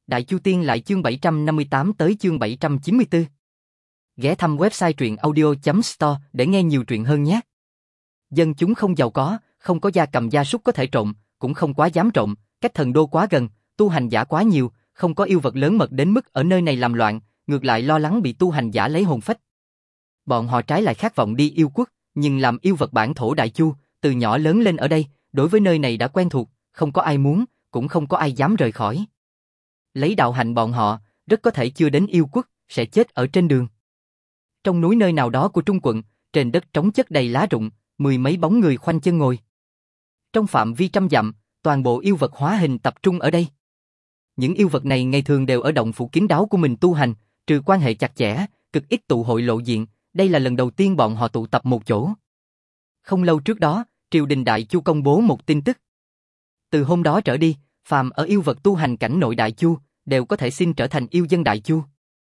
Đại Chu Tiên lại chương 758 tới chương 794. Ghé thăm website truyệnaudio.store để nghe nhiều truyện hơn nhé. Dân chúng không giàu có, không có gia cầm gia súc có thể trộm, cũng không quá dám trộm, cách thần đô quá gần, tu hành giả quá nhiều, không có yêu vật lớn mật đến mức ở nơi này làm loạn, ngược lại lo lắng bị tu hành giả lấy hồn phách. Bọn họ trái lại khát vọng đi yêu quốc, nhưng làm yêu vật bản thổ Đại Chu, từ nhỏ lớn lên ở đây, đối với nơi này đã quen thuộc, không có ai muốn, cũng không có ai dám rời khỏi. Lấy đạo hạnh bọn họ, rất có thể chưa đến yêu quốc, sẽ chết ở trên đường. Trong núi nơi nào đó của Trung quận, trên đất trống chất đầy lá rụng, mười mấy bóng người khoanh chân ngồi. Trong phạm vi trăm dặm, toàn bộ yêu vật hóa hình tập trung ở đây. Những yêu vật này ngày thường đều ở động phủ kín đáo của mình tu hành, trừ quan hệ chặt chẽ, cực ít tụ hội lộ diện, đây là lần đầu tiên bọn họ tụ tập một chỗ. Không lâu trước đó, triều đình Đại Chu công bố một tin tức. Từ hôm đó trở đi, phàm ở yêu vật tu hành cảnh nội Đại Chu, đều có thể xin trở thành yêu dân Đại Chu.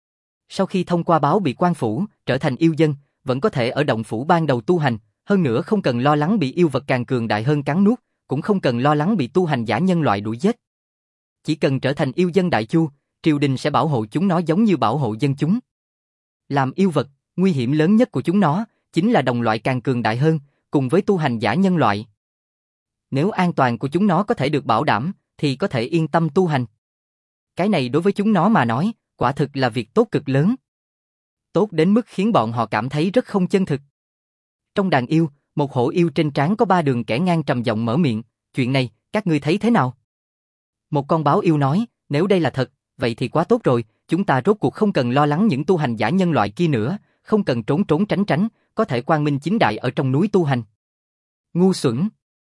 Sau khi thông qua báo bị quan phủ, trở thành yêu dân, vẫn có thể ở động phủ ban đầu tu hành, hơn nữa không cần lo lắng bị yêu vật càng cường đại hơn cắn nuốt, cũng không cần lo lắng bị tu hành giả nhân loại đuổi giết. Chỉ cần trở thành yêu dân Đại Chu, triều đình sẽ bảo hộ chúng nó giống như bảo hộ dân chúng. Làm yêu vật, nguy hiểm lớn nhất của chúng nó chính là đồng loại càng cường đại hơn, cùng với tu hành giả nhân loại. Nếu an toàn của chúng nó có thể được bảo đảm, thì có thể yên tâm tu hành. Cái này đối với chúng nó mà nói, quả thực là việc tốt cực lớn. Tốt đến mức khiến bọn họ cảm thấy rất không chân thực. Trong đàn yêu, một hổ yêu trên trán có 3 đường kẻ ngang trầm giọng mở miệng, chuyện này, các ngươi thấy thế nào? Một con báo yêu nói, nếu đây là thật, vậy thì quá tốt rồi, chúng ta rốt cuộc không cần lo lắng những tu hành giả nhân loại kia nữa, không cần trốn trốn tránh tránh, có thể quang minh chính đại ở trong núi tu hành. Ngu xuẩn!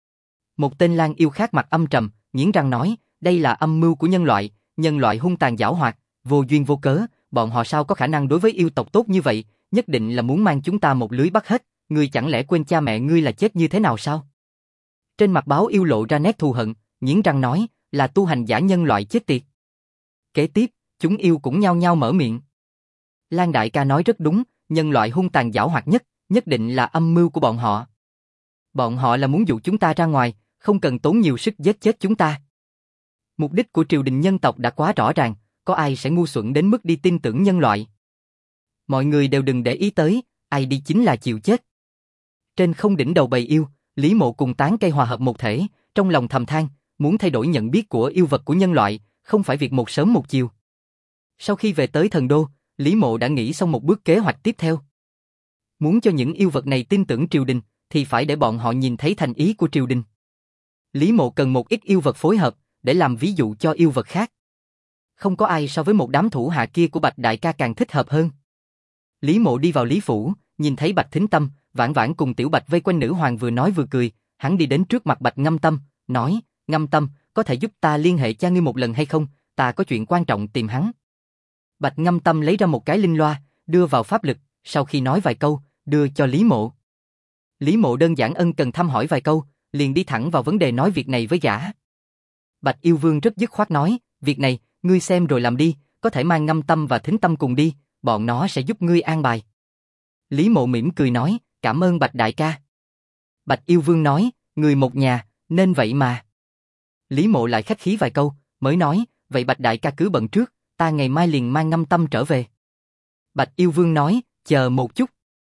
Một tên lang yêu khác mặt âm trầm, nghiến răng nói, đây là âm mưu của nhân loại hung tàn giảo hoạt, vô duyên vô cớ, bọn họ sao có khả năng đối với yêu tộc tốt như vậy, nhất định là muốn mang chúng ta một lưới bắt hết, ngươi chẳng lẽ quên cha mẹ ngươi là chết như thế nào sao? Trên mặt báo yêu lộ ra nét thù hận, nghiến răng nói, là tu hành giả nhân loại chết tiệt. Kế tiếp, chúng yêu cũng nhao nhao mở miệng. Lan đại ca nói rất đúng, nhân loại hung tàn giảo hoạt nhất định là âm mưu của bọn họ. Bọn họ là muốn dụ chúng ta ra ngoài, không cần tốn nhiều sức giết chết chúng ta. Mục đích của triều đình nhân tộc đã quá rõ ràng, có ai sẽ ngu xuẩn đến mức đi tin tưởng nhân loại. Mọi người đều đừng để ý tới, ai đi chính là chịu chết. Trên không đỉnh đầu bầy yêu, Lý Mộ cùng tán cây hòa hợp một thể, trong lòng thầm than, muốn thay đổi nhận biết của yêu vật của nhân loại, không phải việc một sớm một chiều. Sau khi về tới thần đô, Lý Mộ đã nghĩ xong một bước kế hoạch tiếp theo. Muốn cho những yêu vật này tin tưởng triều đình, thì phải để bọn họ nhìn thấy thành ý của triều đình. Lý Mộ cần một ít yêu vật phối hợp, để làm ví dụ cho yêu vật khác. Không có ai so với một đám thủ hạ kia của Bạch đại ca càng thích hợp hơn. Lý Mộ đi vào Lý phủ, nhìn thấy Bạch Thính Tâm, Vãn Vãn cùng Tiểu Bạch vây quanh nữ hoàng vừa nói vừa cười, hắn đi đến trước mặt Bạch Ngâm Tâm, nói, Ngâm Tâm, có thể giúp ta liên hệ cha ngươi một lần hay không, ta có chuyện quan trọng tìm hắn. Bạch Ngâm Tâm lấy ra một cái linh loa, đưa vào pháp lực, sau khi nói vài câu, đưa cho Lý Mộ. Lý Mộ đơn giản ân cần thăm hỏi vài câu, liền đi thẳng vào vấn đề nói việc này với gã. Bạch Yêu Vương rất dứt khoát nói, việc này, ngươi xem rồi làm đi, có thể mang Ngâm Tâm và Thính Tâm cùng đi, bọn nó sẽ giúp ngươi an bài. Lý Mộ mỉm cười nói, cảm ơn Bạch đại ca. Bạch Yêu Vương nói, người một nhà, nên vậy mà. Lý Mộ lại khách khí vài câu, mới nói, vậy Bạch đại ca cứ bận trước, ta ngày mai liền mang Ngâm Tâm trở về. Bạch Yêu Vương nói, chờ một chút.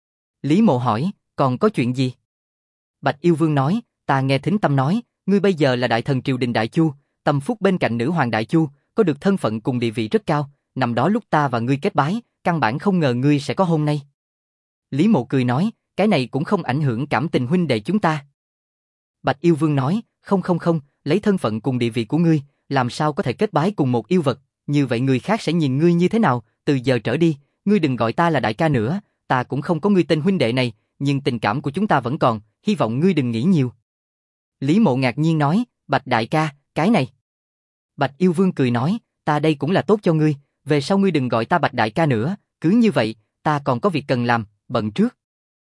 Lý Mộ hỏi, còn có chuyện gì? Bạch Yêu Vương nói, ta nghe Thính Tâm nói, ngươi bây giờ là đại thần triều đình Đại Chu, tâm phúc bên cạnh nữ hoàng Đại Chu, có được thân phận cùng địa vị rất cao, năm đó lúc ta và ngươi kết bái, căn bản không ngờ ngươi sẽ có hôm nay. Lý Mộ cười nói, cái này cũng không ảnh hưởng cảm tình huynh đệ chúng ta. Bạch Yêu Vương nói, không, lấy thân phận cùng địa vị của ngươi, làm sao có thể kết bái cùng một yêu vật, như vậy người khác sẽ nhìn ngươi như thế nào, từ giờ trở đi, ngươi đừng gọi ta là đại ca nữa, ta cũng không có ngươi tên huynh đệ này, nhưng tình cảm của chúng ta vẫn còn, hy vọng ngươi đừng nghĩ nhiều. Lý Mộ ngạc nhiên nói, Bạch đại ca, cái này. Bạch Yêu Vương cười nói, ta đây cũng là tốt cho ngươi, về sau ngươi đừng gọi ta Bạch đại ca nữa, cứ như vậy, ta còn có việc cần làm, bận trước.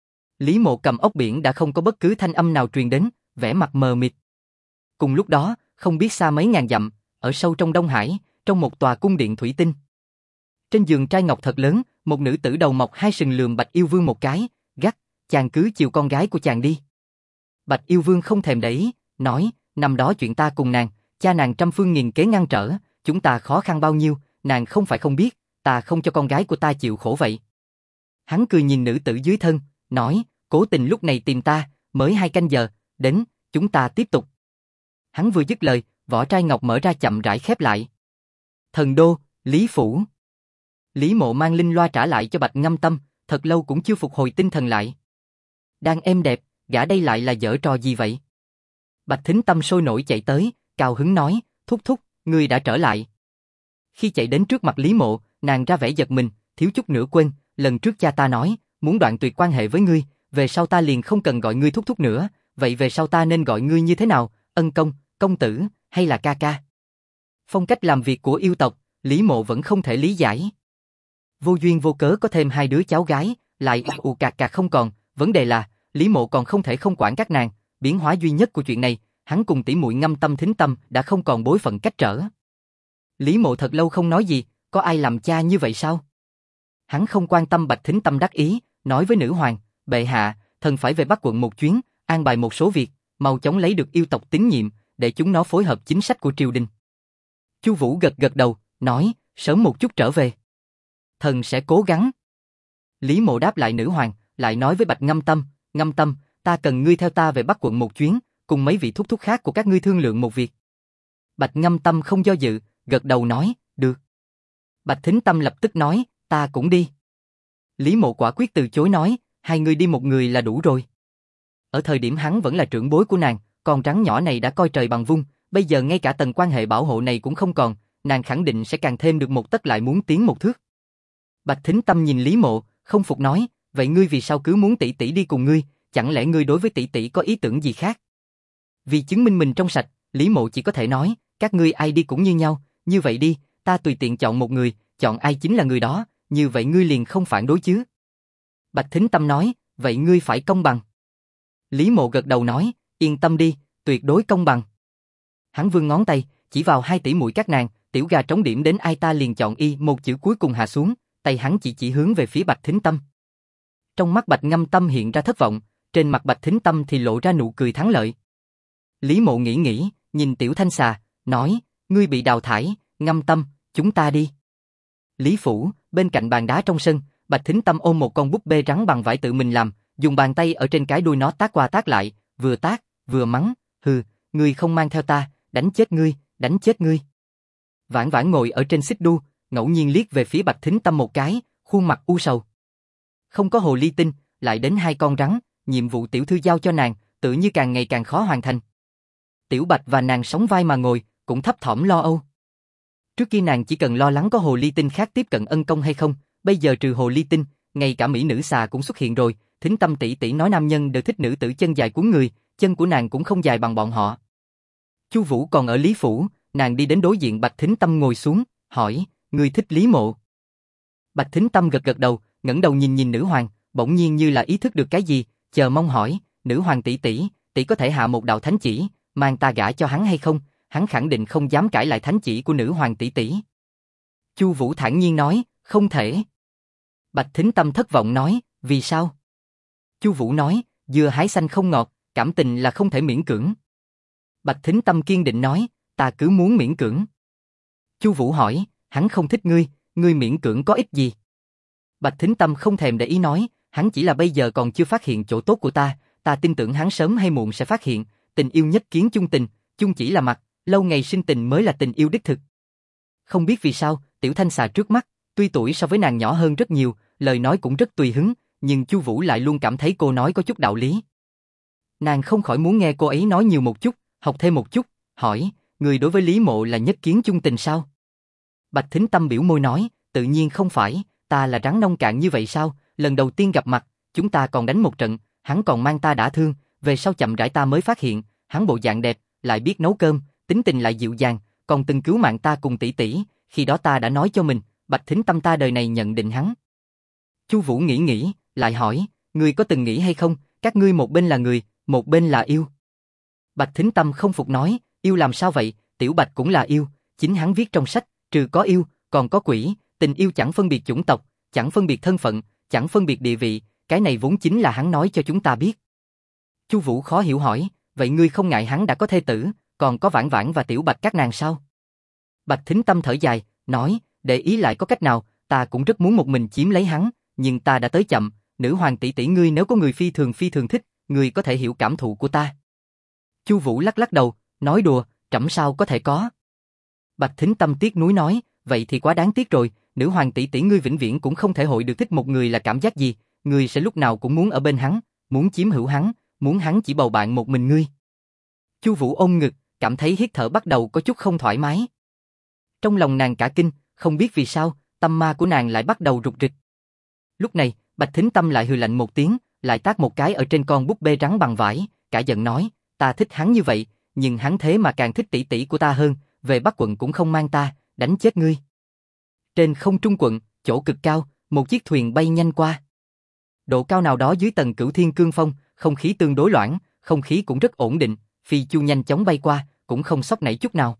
Lý Mộ cầm ốc biển đã không có bất cứ thanh âm nào truyền đến, vẻ mặt mờ mịt. Cùng lúc đó, không biết xa mấy ngàn dặm, ở sâu trong Đông Hải, trong một tòa cung điện thủy tinh. Trên giường trai ngọc thật lớn, một nữ tử đầu mọc hai sừng lườm Bạch Yêu Vương một cái, gắt, chàng cứ chiều con gái của chàng đi. Bạch Yêu Vương không thèm để ý, nói, năm đó chuyện ta cùng nàng, cha nàng trăm phương nghìn kế ngăn trở, chúng ta khó khăn bao nhiêu, nàng không phải không biết, ta không cho con gái của ta chịu khổ vậy. Hắn cười nhìn nữ tử dưới thân, nói, cố tình lúc này tìm ta, mới 2 canh giờ, đến, chúng ta tiếp tục. Hắn vừa dứt lời, vỏ trai ngọc mở ra chậm rãi khép lại. Thần đô, Lý Phủ. Lý Mộ mang linh loa trả lại cho Bạch Ngâm Tâm, thật lâu cũng chưa phục hồi tinh thần lại. Đang êm đẹp, gã đây lại là giở trò gì vậy? Bạch Thính Tâm sôi nổi chạy tới, cao hứng nói, thúc thúc, ngươi đã trở lại. Khi chạy đến trước mặt Lý Mộ, nàng ra vẻ giật mình, thiếu chút nữa quên, lần trước cha ta nói, muốn đoạn tuyệt quan hệ với ngươi, về sau ta liền không cần gọi ngươi thúc thúc nữa, vậy về sau ta nên gọi ngươi như thế nào, ân công, công tử, hay là ca ca? Phong cách làm việc của yêu tộc, Lý Mộ vẫn không thể lý giải. Vô duyên vô cớ có thêm 2 đứa cháu gái, lại ù cạc cạc không còn, vấn đề là, Lý Mộ còn không thể không quản các nàng, biến hóa duy nhất của chuyện này, hắn cùng tỷ muội Ngâm Tâm Thính Tâm đã không còn bối phận cách trở. Lý Mộ thật lâu không nói gì, có ai làm cha như vậy sao? Hắn không quan tâm Bạch Thính Tâm đắc ý, nói với nữ hoàng, bệ hạ, thần phải về Bắc quận một chuyến, an bài một số việc, mau chóng lấy được yêu tộc tín nhiệm, để chúng nó phối hợp chính sách của triều đình. Chu Vũ gật gật đầu, nói, sớm một chút trở về. Thần sẽ cố gắng. Lý Mộ đáp lại nữ hoàng, lại nói với Bạch Ngâm Tâm, ta cần ngươi theo ta về Bắc quận một chuyến, cùng mấy vị thúc thúc khác của các ngươi thương lượng một việc. Bạch Ngâm Tâm không do dự, gật đầu nói, được. Bạch Thính Tâm lập tức nói, ta cũng đi. Lý Mộ quả quyết từ chối nói, 2 người đi một người là đủ rồi. Ở thời điểm hắn vẫn là trưởng bối của nàng, con rắn nhỏ này đã coi trời bằng vung, bây giờ ngay cả tầng quan hệ bảo hộ này cũng không còn, nàng khẳng định sẽ càng thêm được một tấc lại muốn tiến một thước. Bạch Thính Tâm nhìn Lý Mộ, không phục nói, vậy ngươi vì sao cứ muốn tỷ tỷ đi cùng ngươi, chẳng lẽ ngươi đối với tỷ tỷ có ý tưởng gì khác? Vì chứng minh mình trong sạch, Lý Mộ chỉ có thể nói, các ngươi ai đi cũng như nhau, như vậy đi, ta tùy tiện chọn một người, chọn ai chính là người đó, như vậy ngươi liền không phản đối chứ? Bạch Thính Tâm nói, vậy ngươi phải công bằng. Lý Mộ gật đầu nói, yên tâm đi, tuyệt đối công bằng. Hắn vươn ngón tay, chỉ vào 2 tỷ muội các nàng, tiểu gà trống điểm đến ai ta liền chọn y, một chữ cuối cùng hạ xuống, tay hắn chỉ hướng về phía Bạch Thính Tâm. Trong mắt Bạch Ngâm Tâm hiện ra thất vọng, trên mặt Bạch Thính Tâm thì lộ ra nụ cười thắng lợi. Lý Mộ nghĩ, nhìn Tiểu Thanh Xà, nói, ngươi bị đào thải, Ngâm Tâm, chúng ta đi. Lý Phủ, bên cạnh bàn đá trong sân, Bạch Thính Tâm ôm một con búp bê rắn bằng vải tự mình làm, dùng bàn tay ở trên cái đuôi nó tát qua tát lại, vừa tát, vừa mắng, hừ, ngươi không mang theo ta, đánh chết ngươi, đánh chết ngươi. Vãn Vãn ngồi ở trên xích đu, ngẫu nhiên liếc về phía Bạch Thính Tâm một cái, khuôn mặt u sầu. Không có hồ ly tinh, lại đến 2 con rắn, nhiệm vụ tiểu thư giao cho nàng, tự như càng ngày càng khó hoàn thành. Tiểu Bạch và nàng sóng vai mà ngồi, cũng thấp thỏm lo âu. Trước kia nàng chỉ cần lo lắng có hồ ly tinh khác tiếp cận ân công hay không, bây giờ trừ hồ ly tinh, ngay cả mỹ nữ xà cũng xuất hiện rồi. Thính Tâm tỷ tỷ nói nam nhân đều thích nữ tử chân dài cuốn người, chân của nàng cũng không dài bằng bọn họ. Chu Vũ còn ở Lý Phủ, nàng đi đến đối diện Bạch Thính Tâm ngồi xuống, hỏi, ngươi thích Lý Mộ? Bạch Thính Tâm gật gật đầu, ngẩng đầu nhìn nữ hoàng, bỗng nhiên như là ý thức được cái gì, chờ mong hỏi, nữ hoàng tỷ tỷ, tỷ có thể hạ một đạo thánh chỉ, mang ta gả cho hắn hay không? Hắn khẳng định không dám cãi lại thánh chỉ của nữ hoàng tỷ tỷ. Chu Vũ thản nhiên nói, không thể. Bạch Thính Tâm thất vọng nói, vì sao? Chu Vũ nói, dưa hái xanh không ngọt, cảm tình là không thể miễn cưỡng. Bạch Thính Tâm kiên định nói, ta cứ muốn miễn cưỡng. Chu Vũ hỏi, hắn không thích ngươi, ngươi miễn cưỡng có ích gì? Bạch Thính Tâm không thèm để ý nói, hắn chỉ là bây giờ còn chưa phát hiện chỗ tốt của ta tin tưởng hắn sớm hay muộn sẽ phát hiện, tình yêu nhất kiến chung tình, chung chỉ là mặt, lâu ngày sinh tình mới là tình yêu đích thực. Không biết vì sao, Tiểu Thanh Xà trước mắt, tuy tuổi so với nàng nhỏ hơn rất nhiều, lời nói cũng rất tùy hứng, nhưng Chu Vũ lại luôn cảm thấy cô nói có chút đạo lý. Nàng không khỏi muốn nghe cô ấy nói nhiều một chút, học thêm một chút, hỏi, người đối với Lý Mộ là nhất kiến chung tình sao? Bạch Thính Tâm biểu môi nói, tự nhiên không phải, ta là rắn nông cạn như vậy sao? Lần đầu tiên gặp mặt, chúng ta còn đánh một trận, hắn còn mang ta đả thương, về sau chậm rãi ta mới phát hiện, hắn bộ dạng đẹp, lại biết nấu cơm, tính tình lại dịu dàng, còn từng cứu mạng ta cùng tỷ tỷ, khi đó ta đã nói cho mình, Bạch Thính Tâm ta đời này nhận định hắn. Chu Vũ nghĩ, lại hỏi, ngươi có từng nghĩ hay không, các ngươi một bên là người, một bên là yêu? Bạch Thính Tâm không phục nói, yêu làm sao vậy, Tiểu Bạch cũng là yêu, chính hắn viết trong sách, trừ có yêu, còn có quỷ, tình yêu chẳng phân biệt chủng tộc, chẳng phân biệt thân phận, chẳng phân biệt địa vị, cái này vốn chính là hắn nói cho chúng ta biết. Chu Vũ khó hiểu hỏi, vậy ngươi không ngại hắn đã có thê tử, còn có Vãn Vãn và Tiểu Bạch các nàng sao? Bạch Thính Tâm thở dài, nói, để ý lại có cách nào, ta cũng rất muốn một mình chiếm lấy hắn, nhưng ta đã tới chậm, nữ hoàng tỷ tỷ ngươi nếu có người phi thường thích, ngươi có thể hiểu cảm thụ của ta. Chu Vũ lắc lắc đầu, nói đùa, trẫm sao có thể có. Bạch Thính Tâm tiếc nuối nói, vậy thì quá đáng tiếc rồi, nữ hoàng tỷ tỷ ngươi vĩnh viễn cũng không thể hội được thích một người là cảm giác gì, ngươi sẽ lúc nào cũng muốn ở bên hắn, muốn chiếm hữu hắn, muốn hắn chỉ bầu bạn một mình ngươi. Chu Vũ ôm ngực, cảm thấy hít thở bắt đầu có chút không thoải mái. Trong lòng nàng cả kinh, không biết vì sao, tâm ma của nàng lại bắt đầu rục rịch. Lúc này, Bạch Thính Tâm lại hừ lạnh một tiếng, lại tát một cái ở trên con búp bê trắng bằng vải, cả giận nói, ta thích hắn như vậy, nhưng hắn thế mà càng thích tỷ tỷ của ta hơn, về Bắc quận cũng không mang ta, đánh chết ngươi. Trên không trung quận, chỗ cực cao, một chiếc thuyền bay nhanh qua. Độ cao nào đó dưới tầng Cửu Thiên Cương Phong, không khí tương đối loãng, không khí cũng rất ổn định, phi chu nhanh chóng bay qua, cũng không sóc nảy chút nào.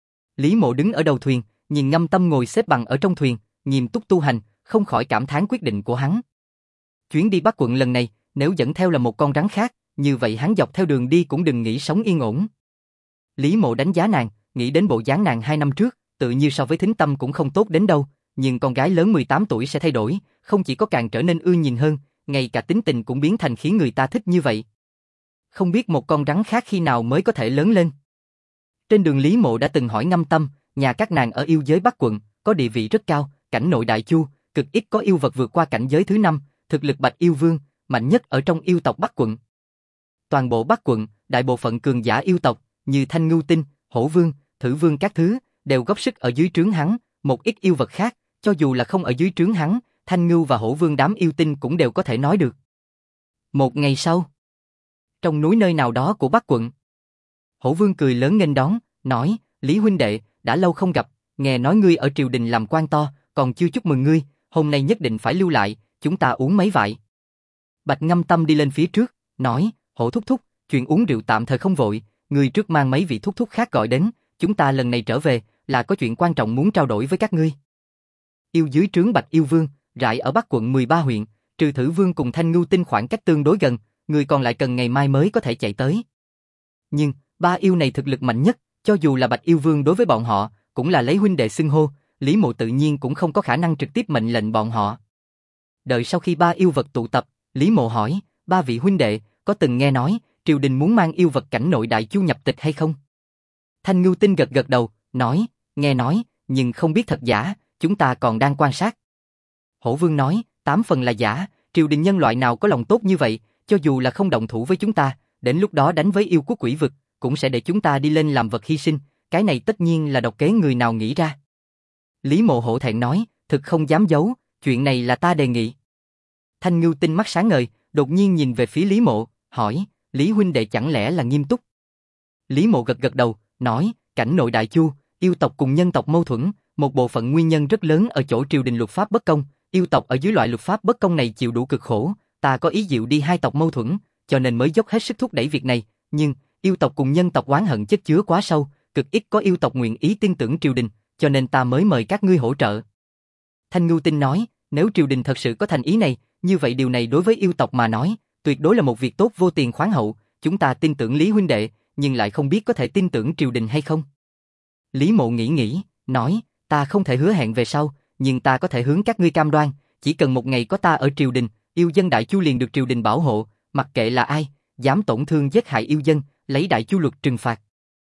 Lý Mộ đứng ở đầu thuyền, nhìn Ngâm Tâm ngồi xếp bằng ở trong thuyền, nghiêm túc tu hành, không khỏi cảm thán quyết định của hắn. Chuyến đi Bắc quận lần này, nếu dẫn theo là một con rắn khác, như vậy hắn dọc theo đường đi cũng đừng nghĩ sống yên ổn. Lý Mộ đánh giá nàng, nghĩ đến bộ dáng nàng 2 năm trước, tự như so với Thính Tâm cũng không tốt đến đâu, nhưng con gái lớn 18 tuổi sẽ thay đổi, không chỉ có càng trở nên ưa nhìn hơn, ngay cả tính tình cũng biến thành khiến người ta thích như vậy. Không biết một con rắn khác khi nào mới có thể lớn lên. Trên đường Lý Mộ đã từng hỏi Ngâm Tâm, nhà các nàng ở yêu giới Bắc quận, có địa vị rất cao, cảnh nội đại chu, cực ít có yêu vật vượt qua cảnh giới thứ 5, thực lực Bạch Yêu Vương, mạnh nhất ở trong yêu tộc Bắc quận. Toàn bộ Bắc quận, đại bộ phận cường giả yêu tộc, như Thanh Ngưu Tinh, Hổ Vương, Thử Vương các thứ, đều góp sức ở dưới trướng hắn, một ít yêu vật khác, cho dù là không ở dưới trướng hắn, Thanh Ngưu và Hổ Vương đám yêu tinh cũng đều có thể nói được. Một ngày sau, trong núi nơi nào đó của Bắc quận, Hổ Vương cười lớn nghênh đón, nói, Lý huynh đệ, đã lâu không gặp, nghe nói ngươi ở triều đình làm quan to, còn chưa chúc mừng ngươi, hôm nay nhất định phải lưu lại, chúng ta uống mấy vại. Bạch Ngâm Tâm đi lên phía trước, nói, Hổ thúc thúc, chuyện uống rượu tạm thời không vội, ngươi trước mang mấy vị thúc thúc khác gọi đến, chúng ta lần này trở về, là có chuyện quan trọng muốn trao đổi với các ngươi. Yêu dưới trướng Bạch Yêu Vương, rải ở Bắc quận 13 huyện, trừ Thử Vương cùng Thanh Ngưu Tinh khoảng cách tương đối gần, người còn lại cần ngày mai mới có thể chạy tới. Nhưng, ba yêu này thực lực mạnh nhất, cho dù là Bạch Yêu Vương đối với bọn họ, cũng là lấy huynh đệ xưng hô, Lý Mộ tự nhiên cũng không có khả năng trực tiếp mệnh lệnh bọn họ. Đợi sau khi ba yêu vật tụ tập, Lý Mộ hỏi, ba vị huynh đệ, có từng nghe nói, triều đình muốn mang yêu vật cảnh nội đại chu nhập tịch hay không? Thanh Ngưu Tinh gật gật đầu, nói, nghe nói, nhưng không biết thật giả, chúng ta còn đang quan sát. Hổ Vương nói, 8 phần là giả, triều đình nhân loại nào có lòng tốt như vậy, cho dù là không động thủ với chúng ta, đến lúc đó đánh với yêu quốc quỷ vực, cũng sẽ để chúng ta đi lên làm vật hy sinh, cái này tất nhiên là độc kế người nào nghĩ ra. Lý Mộ hổ thẹn nói, thực không dám giấu, chuyện này là ta đề nghị. Thanh Ngưu Tinh mắt sáng ngời, đột nhiên nhìn về phía Lý Mộ, hỏi, Lý huynh đệ chẳng lẽ là nghiêm túc? Lý Mộ gật gật đầu, nói, cảnh nội đại chu, yêu tộc cùng nhân tộc mâu thuẫn, một bộ phận nguyên nhân rất lớn ở chỗ triều đình luật pháp bất công, yêu tộc ở dưới loại luật pháp bất công này chịu đủ cực khổ, ta có ý dịu đi hai tộc mâu thuẫn, cho nên mới dốc hết sức thúc đẩy việc này, nhưng yêu tộc cùng nhân tộc oán hận chất chứa quá sâu, cực ít có yêu tộc nguyện ý tin tưởng triều đình, cho nên ta mới mời các ngươi hỗ trợ. Thanh Ngưu Tinh nói, nếu triều đình thật sự có thành ý này, như vậy điều này đối với yêu tộc mà nói, tuyệt đối là một việc tốt vô tiền khoáng hậu, chúng ta tin tưởng Lý huynh đệ, nhưng lại không biết có thể tin tưởng triều đình hay không. Lý Mộ nghĩ, nói, ta không thể hứa hẹn về sau, nhưng ta có thể hướng các ngươi cam đoan, chỉ cần một ngày có ta ở triều đình, yêu dân đại chu liền được triều đình bảo hộ, mặc kệ là ai, dám tổn thương giết hại yêu dân, lấy đại chu luật trừng phạt.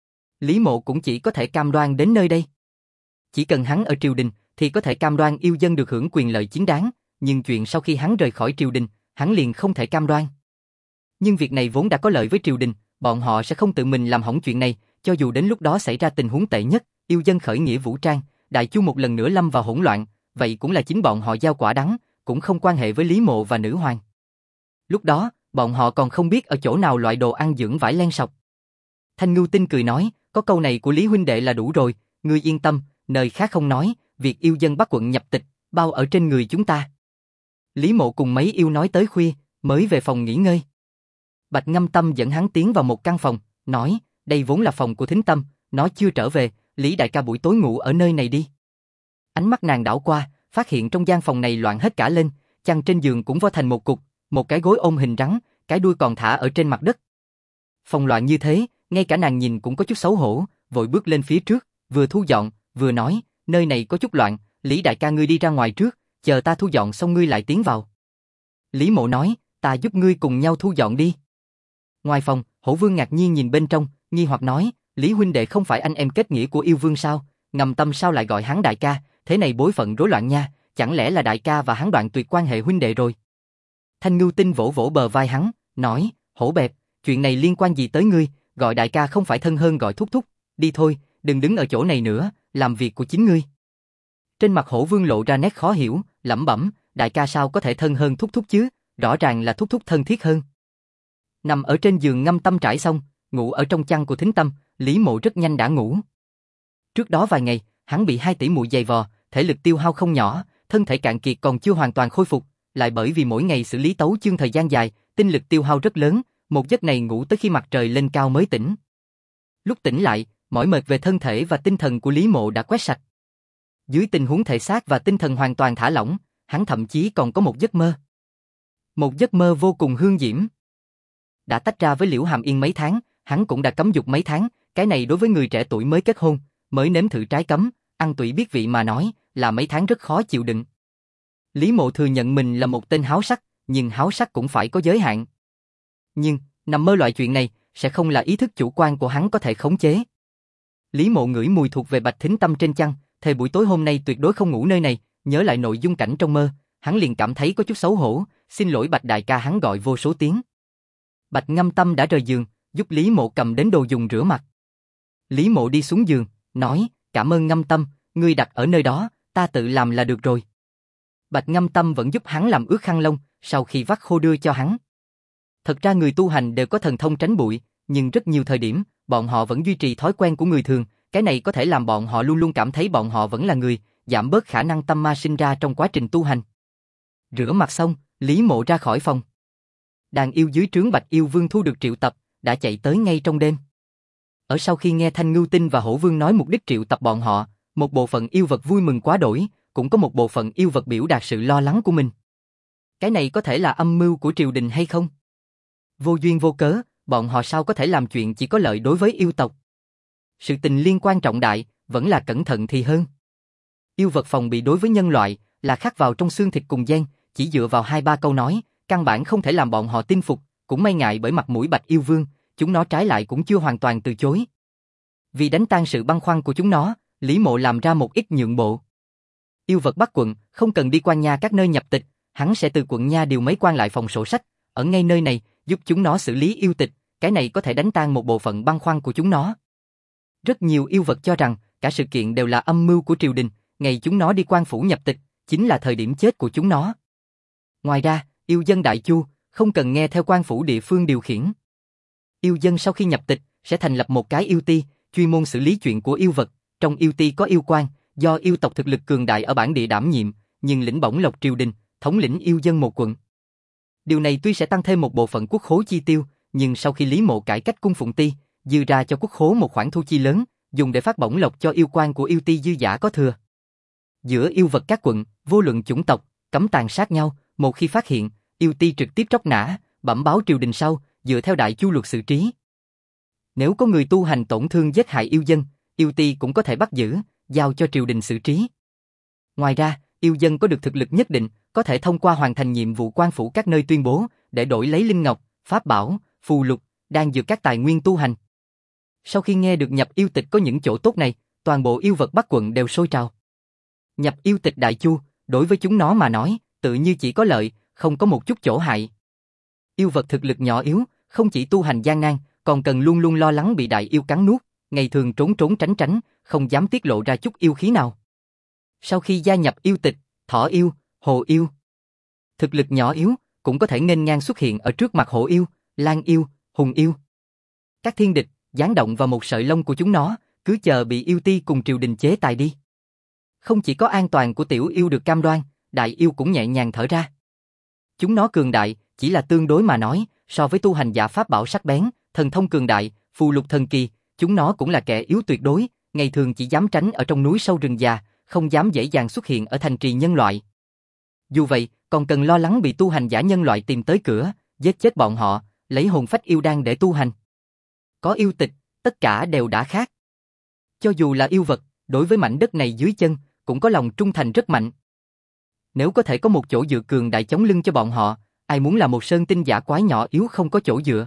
Lý Mộ cũng chỉ có thể cam đoan đến nơi đây. Chỉ cần hắn ở triều đình, thì có thể cam đoan yêu dân được hưởng quyền lợi chính đáng, nhưng chuyện sau khi hắn rời khỏi triều đình, hắn liền không thể cam đoan. Nhưng việc này vốn đã có lợi với triều đình, bọn họ sẽ không tự mình làm hỏng chuyện này, cho dù đến lúc đó xảy ra tình huống tệ nhất, yêu dân khởi nghĩa vũ trang, đại chu một lần nữa lâm vào hỗn loạn, vậy cũng là chính bọn họ gieo quả đắng, cũng không quan hệ với Lý Mộ và nữ hoàng. Lúc đó, bọn họ còn không biết ở chỗ nào loại đồ ăn dưỡng vải len sọc. Thanh Ngưu Tinh cười nói, có câu này của Lý huynh đệ là đủ rồi, ngươi yên tâm, nơi khác không nói, việc yêu dân Bắc quận nhập tịch, bao ở trên người chúng ta. Lý Mộ cùng mấy yêu nói tới khuya, mới về phòng nghỉ ngơi. Bạch Ngâm Tâm dẫn hắn tiến vào một căn phòng, nói, đây vốn là phòng của Thính Tâm, nó chưa trở về, Lý đại ca buổi tối ngủ ở nơi này đi. Ánh mắt nàng đảo qua, phát hiện trong gian phòng này loạn hết cả lên, chăn trên giường cũng vo thành một cục, một cái gối ôm hình rắn, cái đuôi còn thả ở trên mặt đất. Phòng loạn như thế, ngay cả nàng nhìn cũng có chút xấu hổ, vội bước lên phía trước, vừa thu dọn, vừa nói, nơi này có chút loạn, Lý đại ca ngươi đi ra ngoài trước, chờ ta thu dọn xong ngươi lại tiến vào. Lý Mộ nói, ta giúp ngươi cùng nhau thu dọn đi. Ngoài phòng, Hổ Vương ngạc nhiên nhìn bên trong, nghi hoặc nói, Lý huynh đệ không phải anh em kết nghĩa của yêu vương sao, Ngầm Tâm sao lại gọi hắn đại ca, thế này bối phận rối loạn nha, chẳng lẽ là đại ca và hắn đoạn tuyệt quan hệ huynh đệ rồi. Thanh Ngưu Tinh vỗ vỗ bờ vai hắn, nói, Hổ bẹp, chuyện này liên quan gì tới ngươi, gọi đại ca không phải thân hơn gọi thúc thúc, đi thôi, đừng đứng ở chỗ này nữa, làm việc của chính ngươi. Trên mặt Hổ Vương lộ ra nét khó hiểu, lẩm bẩm, đại ca sao có thể thân hơn thúc thúc chứ, rõ ràng là thúc thúc thân thiết hơn. Nằm ở trên giường Ngâm Tâm trải xong, ngủ ở trong chăn của Thính Tâm, Lý Mộ rất nhanh đã ngủ. Trước đó vài ngày, hắn bị 2 tỷ muội giày vò, thể lực tiêu hao không nhỏ, thân thể cạn kiệt còn chưa hoàn toàn khôi phục, lại bởi vì mỗi ngày xử lý tấu chương thời gian dài, tinh lực tiêu hao rất lớn, một giấc này ngủ tới khi mặt trời lên cao mới tỉnh. Lúc tỉnh lại, mỏi mệt về thân thể và tinh thần của Lý Mộ đã quét sạch. Dưới tình huống thể xác và tinh thần hoàn toàn thả lỏng, hắn thậm chí còn có một giấc mơ. Một giấc mơ vô cùng hương diễm. Đã tách ra với Liễu Hàm Yên mấy tháng, hắn cũng đã cấm dục mấy tháng, cái này đối với người trẻ tuổi mới kết hôn, mới nếm thử trái cấm, ăn tủy biết vị mà nói, là mấy tháng rất khó chịu đựng. Lý Mộ thừa nhận mình là một tên háo sắc, nhưng háo sắc cũng phải có giới hạn. Nhưng, nằm mơ loại chuyện này, sẽ không là ý thức chủ quan của hắn có thể khống chế. Lý Mộ ngửi mùi thuộc về Bạch Thính Tâm trên chăn, thề buổi tối hôm nay tuyệt đối không ngủ nơi này, nhớ lại nội dung cảnh trong mơ, hắn liền cảm thấy có chút xấu hổ, xin lỗi Bạch đại ca, hắn gọi vô số tiếng. Bạch Ngâm Tâm đã rời giường, giúp Lý Mộ cầm đến đồ dùng rửa mặt. Lý Mộ đi xuống giường, nói, cảm ơn Ngâm Tâm, ngươi đặt ở nơi đó, ta tự làm là được rồi. Bạch Ngâm Tâm vẫn giúp hắn làm ướt khăn lông, sau khi vắt khô đưa cho hắn. Thật ra người tu hành đều có thần thông tránh bụi, nhưng rất nhiều thời điểm, bọn họ vẫn duy trì thói quen của người thường, cái này có thể làm bọn họ luôn luôn cảm thấy bọn họ vẫn là người, giảm bớt khả năng tâm ma sinh ra trong quá trình tu hành. Rửa mặt xong, Lý Mộ ra khỏi phòng. Đàn yêu dưới trướng Bạch Yêu Vương thu được triệu tập, đã chạy tới ngay trong đêm. Ở sau khi nghe Thanh Ngưu Tinh và Hổ Vương nói mục đích triệu tập bọn họ, một bộ phận yêu vật vui mừng quá đỗi, cũng có một bộ phận yêu vật biểu đạt sự lo lắng của mình. Cái này có thể là âm mưu của triều đình hay không? Vô duyên vô cớ, bọn họ sao có thể làm chuyện chỉ có lợi đối với yêu tộc? Sự tình liên quan trọng đại, vẫn là cẩn thận thì hơn. Yêu vật phòng bị đối với nhân loại, là khắc vào trong xương thịt cùng gen, chỉ dựa vào 2-3 câu nói, căn bản không thể làm bọn họ tin phục, cũng may ngại bởi mặt mũi Bạch Yêu Vương, chúng nó trái lại cũng chưa hoàn toàn từ chối. Vì đánh tan sự băn khoăn của chúng nó, Lý Mộ làm ra một ít nhượng bộ. Yêu vật Bắc quận, không cần đi qua nha các nơi nhập tịch, hắn sẽ từ quận nha điều mấy quan lại phòng sổ sách, ở ngay nơi này, giúp chúng nó xử lý yêu tịch, cái này có thể đánh tan một bộ phận băn khoăn của chúng nó. Rất nhiều yêu vật cho rằng, cả sự kiện đều là âm mưu của triều đình, ngày chúng nó đi quan phủ nhập tịch, chính là thời điểm chết của chúng nó. Ngoài ra, yêu dân Đại Chu, không cần nghe theo quan phủ địa phương điều khiển. Yêu dân sau khi nhập tịch, sẽ thành lập một cái yêu ty, chuyên môn xử lý chuyện của yêu vật, trong yêu ty có yêu quan, do yêu tộc thực lực cường đại ở bản địa đảm nhiệm, nhưng lĩnh bổng lộc triều đình, thống lĩnh yêu dân một quận. Điều này tuy sẽ tăng thêm một bộ phận quốc khố chi tiêu, nhưng sau khi Lý Mộ cải cách cung phụng ty, dư ra cho quốc khố một khoản thu chi lớn, dùng để phát bổng lộc cho yêu quan của yêu ty dư giả có thừa. Giữa yêu vật các quận, vô luận chủng tộc, cấm tàn sát nhau, một khi phát hiện, yêu ty trực tiếp tróc nã, bẩm báo triều đình sau, dựa theo Đại Chu luật xử trí. Nếu có người tu hành tổn thương giết hại yêu dân, yêu ty cũng có thể bắt giữ, giao cho triều đình xử trí. Ngoài ra, yêu dân có được thực lực nhất định, có thể thông qua hoàn thành nhiệm vụ quan phủ các nơi tuyên bố, để đổi lấy linh ngọc, pháp bảo, phù lục, đan dược các tài nguyên tu hành. Sau khi nghe được nhập yêu tịch có những chỗ tốt này, toàn bộ yêu vật Bắc quận đều sôi trào. Nhập yêu tịch Đại Chu, đối với chúng nó mà nói, tự như chỉ có lợi, không có một chút chỗ hại. Yêu vật thực lực nhỏ yếu, không chỉ tu hành gian nan, còn cần luôn luôn lo lắng bị đại yêu cắn nuốt, ngày thường trốn trốn tránh tránh, không dám tiết lộ ra chút yêu khí nào. Sau khi gia nhập yêu tịch, thỏ yêu, hồ yêu, thực lực nhỏ yếu, cũng có thể nghênh ngang xuất hiện ở trước mặt hổ yêu, lang yêu, hùng yêu. Các thiên địch, giáng động vào một sợi lông của chúng nó, cứ chờ bị yêu ty cùng triều đình chế tài đi. Không chỉ có an toàn của tiểu yêu được cam đoan, đại yêu cũng nhẹ nhàng thở ra. Chúng nó cường đại, chỉ là tương đối mà nói, so với tu hành giả pháp bảo sắc bén, thần thông cường đại, phù lục thần kỳ, chúng nó cũng là kẻ yếu tuyệt đối, ngày thường chỉ dám tránh ở trong núi sâu rừng già, không dám dễ dàng xuất hiện ở thành trì nhân loại. Dù vậy, còn cần lo lắng bị tu hành giả nhân loại tìm tới cửa, giết chết bọn họ, lấy hồn phách yêu đan để tu hành. Có yêu tịch, tất cả đều đã khác. Cho dù là yêu vật, đối với mảnh đất này dưới chân, cũng có lòng trung thành rất mạnh. Nếu có thể có một chỗ dựa cường đại chống lưng cho bọn họ, ai muốn là một sơn tinh giả quái nhỏ yếu không có chỗ dựa.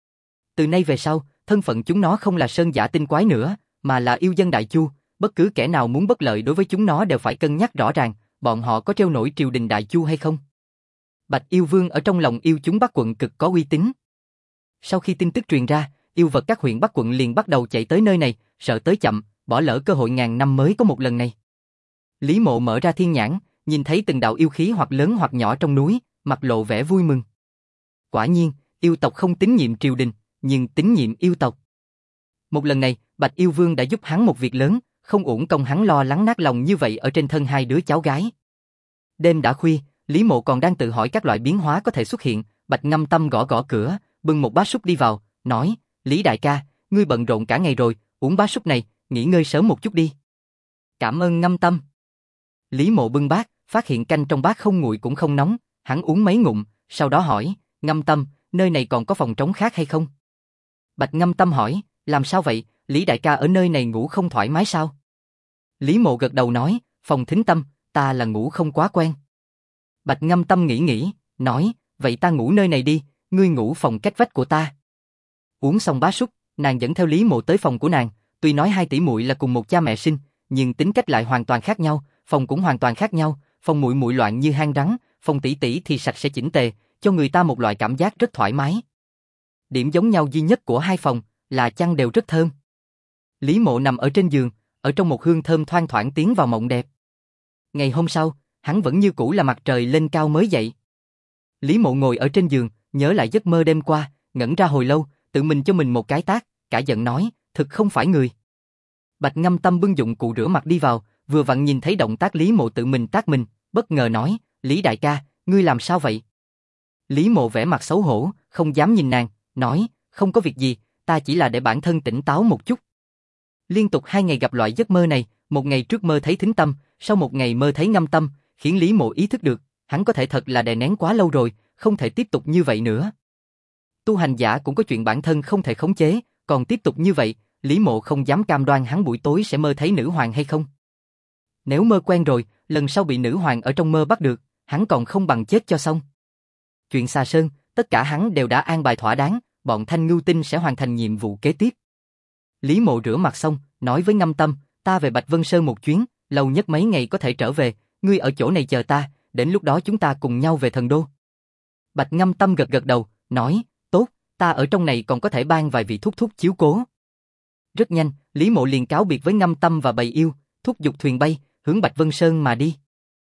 Từ nay về sau, thân phận chúng nó không là sơn giả tinh quái nữa, mà là yêu dân Đại Chu, bất cứ kẻ nào muốn bất lợi đối với chúng nó đều phải cân nhắc rõ ràng, bọn họ có treo nổi triều đình Đại Chu hay không. Bạch Yêu Vương ở trong lòng yêu chúng Bắc quận cực có uy tín. Sau khi tin tức truyền ra, yêu vật các huyện Bắc quận liền bắt đầu chạy tới nơi này, sợ tới chậm, bỏ lỡ cơ hội ngàn năm mới có một lần này. Lý Mộ mở ra thiên nhãn, nhìn thấy từng đạo yêu khí hoặc lớn hoặc nhỏ trong núi, mặt lộ vẻ vui mừng. Quả nhiên, yêu tộc không tín nhiệm triều đình, nhưng tín nhiệm yêu tộc. Một lần này, Bạch Yêu Vương đã giúp hắn một việc lớn, không uổng công hắn lo lắng nát lòng như vậy ở trên thân hai đứa cháu gái. Đêm đã khuya, Lý Mộ còn đang tự hỏi các loại biến hóa có thể xuất hiện, Bạch Ngâm Tâm gõ gõ cửa, bưng một bát súp đi vào, nói, Lý đại ca, ngươi bận rộn cả ngày rồi, uống bát súp này, nghỉ ngơi sớm một chút đi. Cảm ơn Ngâm Tâm. Lý Mộ bưng bát, phát hiện canh trong bát không nguội cũng không nóng, hắn uống mấy ngụm, sau đó hỏi, Ngâm Tâm, nơi này còn có phòng trống khác hay không? Bạch Ngâm Tâm hỏi, làm sao vậy, Lý đại ca ở nơi này ngủ không thoải mái sao? Lý Mộ gật đầu nói, phòng thính tâm, ta là ngủ không quá quen. Bạch Ngâm Tâm nghĩ, nói, vậy ta ngủ nơi này đi, ngươi ngủ phòng cách vách của ta. Uống xong bát súp, nàng dẫn theo Lý Mộ tới phòng của nàng, tuy nói hai tỷ muội là cùng một cha mẹ sinh, nhưng tính cách lại hoàn toàn khác nhau, phòng cũng hoàn toàn khác nhau, phòng muội muội loạn như hang rắn, phòng tỷ tỷ thì sạch sẽ chỉnh tề, cho người ta một loại cảm giác rất thoải mái. Điểm giống nhau duy nhất của hai phòng là chăn đều rất thơm. Lý Mộ nằm ở trên giường, ở trong một hương thơm thoang thoảng tiến vào mộng đẹp. Ngày hôm sau, hắn vẫn như cũ là mặt trời lên cao mới dậy. Lý Mộ ngồi ở trên giường, nhớ lại giấc mơ đêm qua, ngẩn ra hồi lâu, tự mình cho mình một cái tát, cả giận nói, thực không phải người. Bạch Ngâm Tâm bưng dụng cụ rửa mặt đi vào, vừa vặn nhìn thấy động tác Lý Mộ tự mình tát mình, bất ngờ nói, Lý đại ca, ngươi làm sao vậy? Lý Mộ vẻ mặt xấu hổ, không dám nhìn nàng, nói, không có việc gì, ta chỉ là để bản thân tỉnh táo một chút. Liên tục 2 ngày gặp loại giấc mơ này, một ngày trước mơ thấy Thính Tâm, sau một ngày mơ thấy Ngâm Tâm, khiến Lý Mộ ý thức được, hắn có thể thật là đè nén quá lâu rồi, không thể tiếp tục như vậy nữa. Tu hành giả cũng có chuyện bản thân không thể khống chế, còn tiếp tục như vậy, Lý Mộ không dám cam đoan hắn buổi tối sẽ mơ thấy nữ hoàng hay không. Nếu mơ quen rồi, lần sau bị nữ hoàng ở trong mơ bắt được, hắn còn không bằng chết cho xong. Chuyện Xà Sơn, tất cả hắn đều đã an bài thỏa đáng, bọn Thanh Ngưu Tinh sẽ hoàn thành nhiệm vụ kế tiếp. Lý Mộ rửa mặt xong, nói với Ngâm Tâm, ta về Bạch Vân Sơn một chuyến, lâu nhất mấy ngày có thể trở về, ngươi ở chỗ này chờ ta, đến lúc đó chúng ta cùng nhau về Thần Đô. Bạch Ngâm Tâm gật gật đầu, nói, tốt, ta ở trong này còn có thể ban vài vị thúc thúc chiếu cố. Rất nhanh, Lý Mộ liền cáo biệt với Ngâm Tâm và bầy yêu, thúc giục thuyền bay, hướng Bạch Vân Sơn mà đi.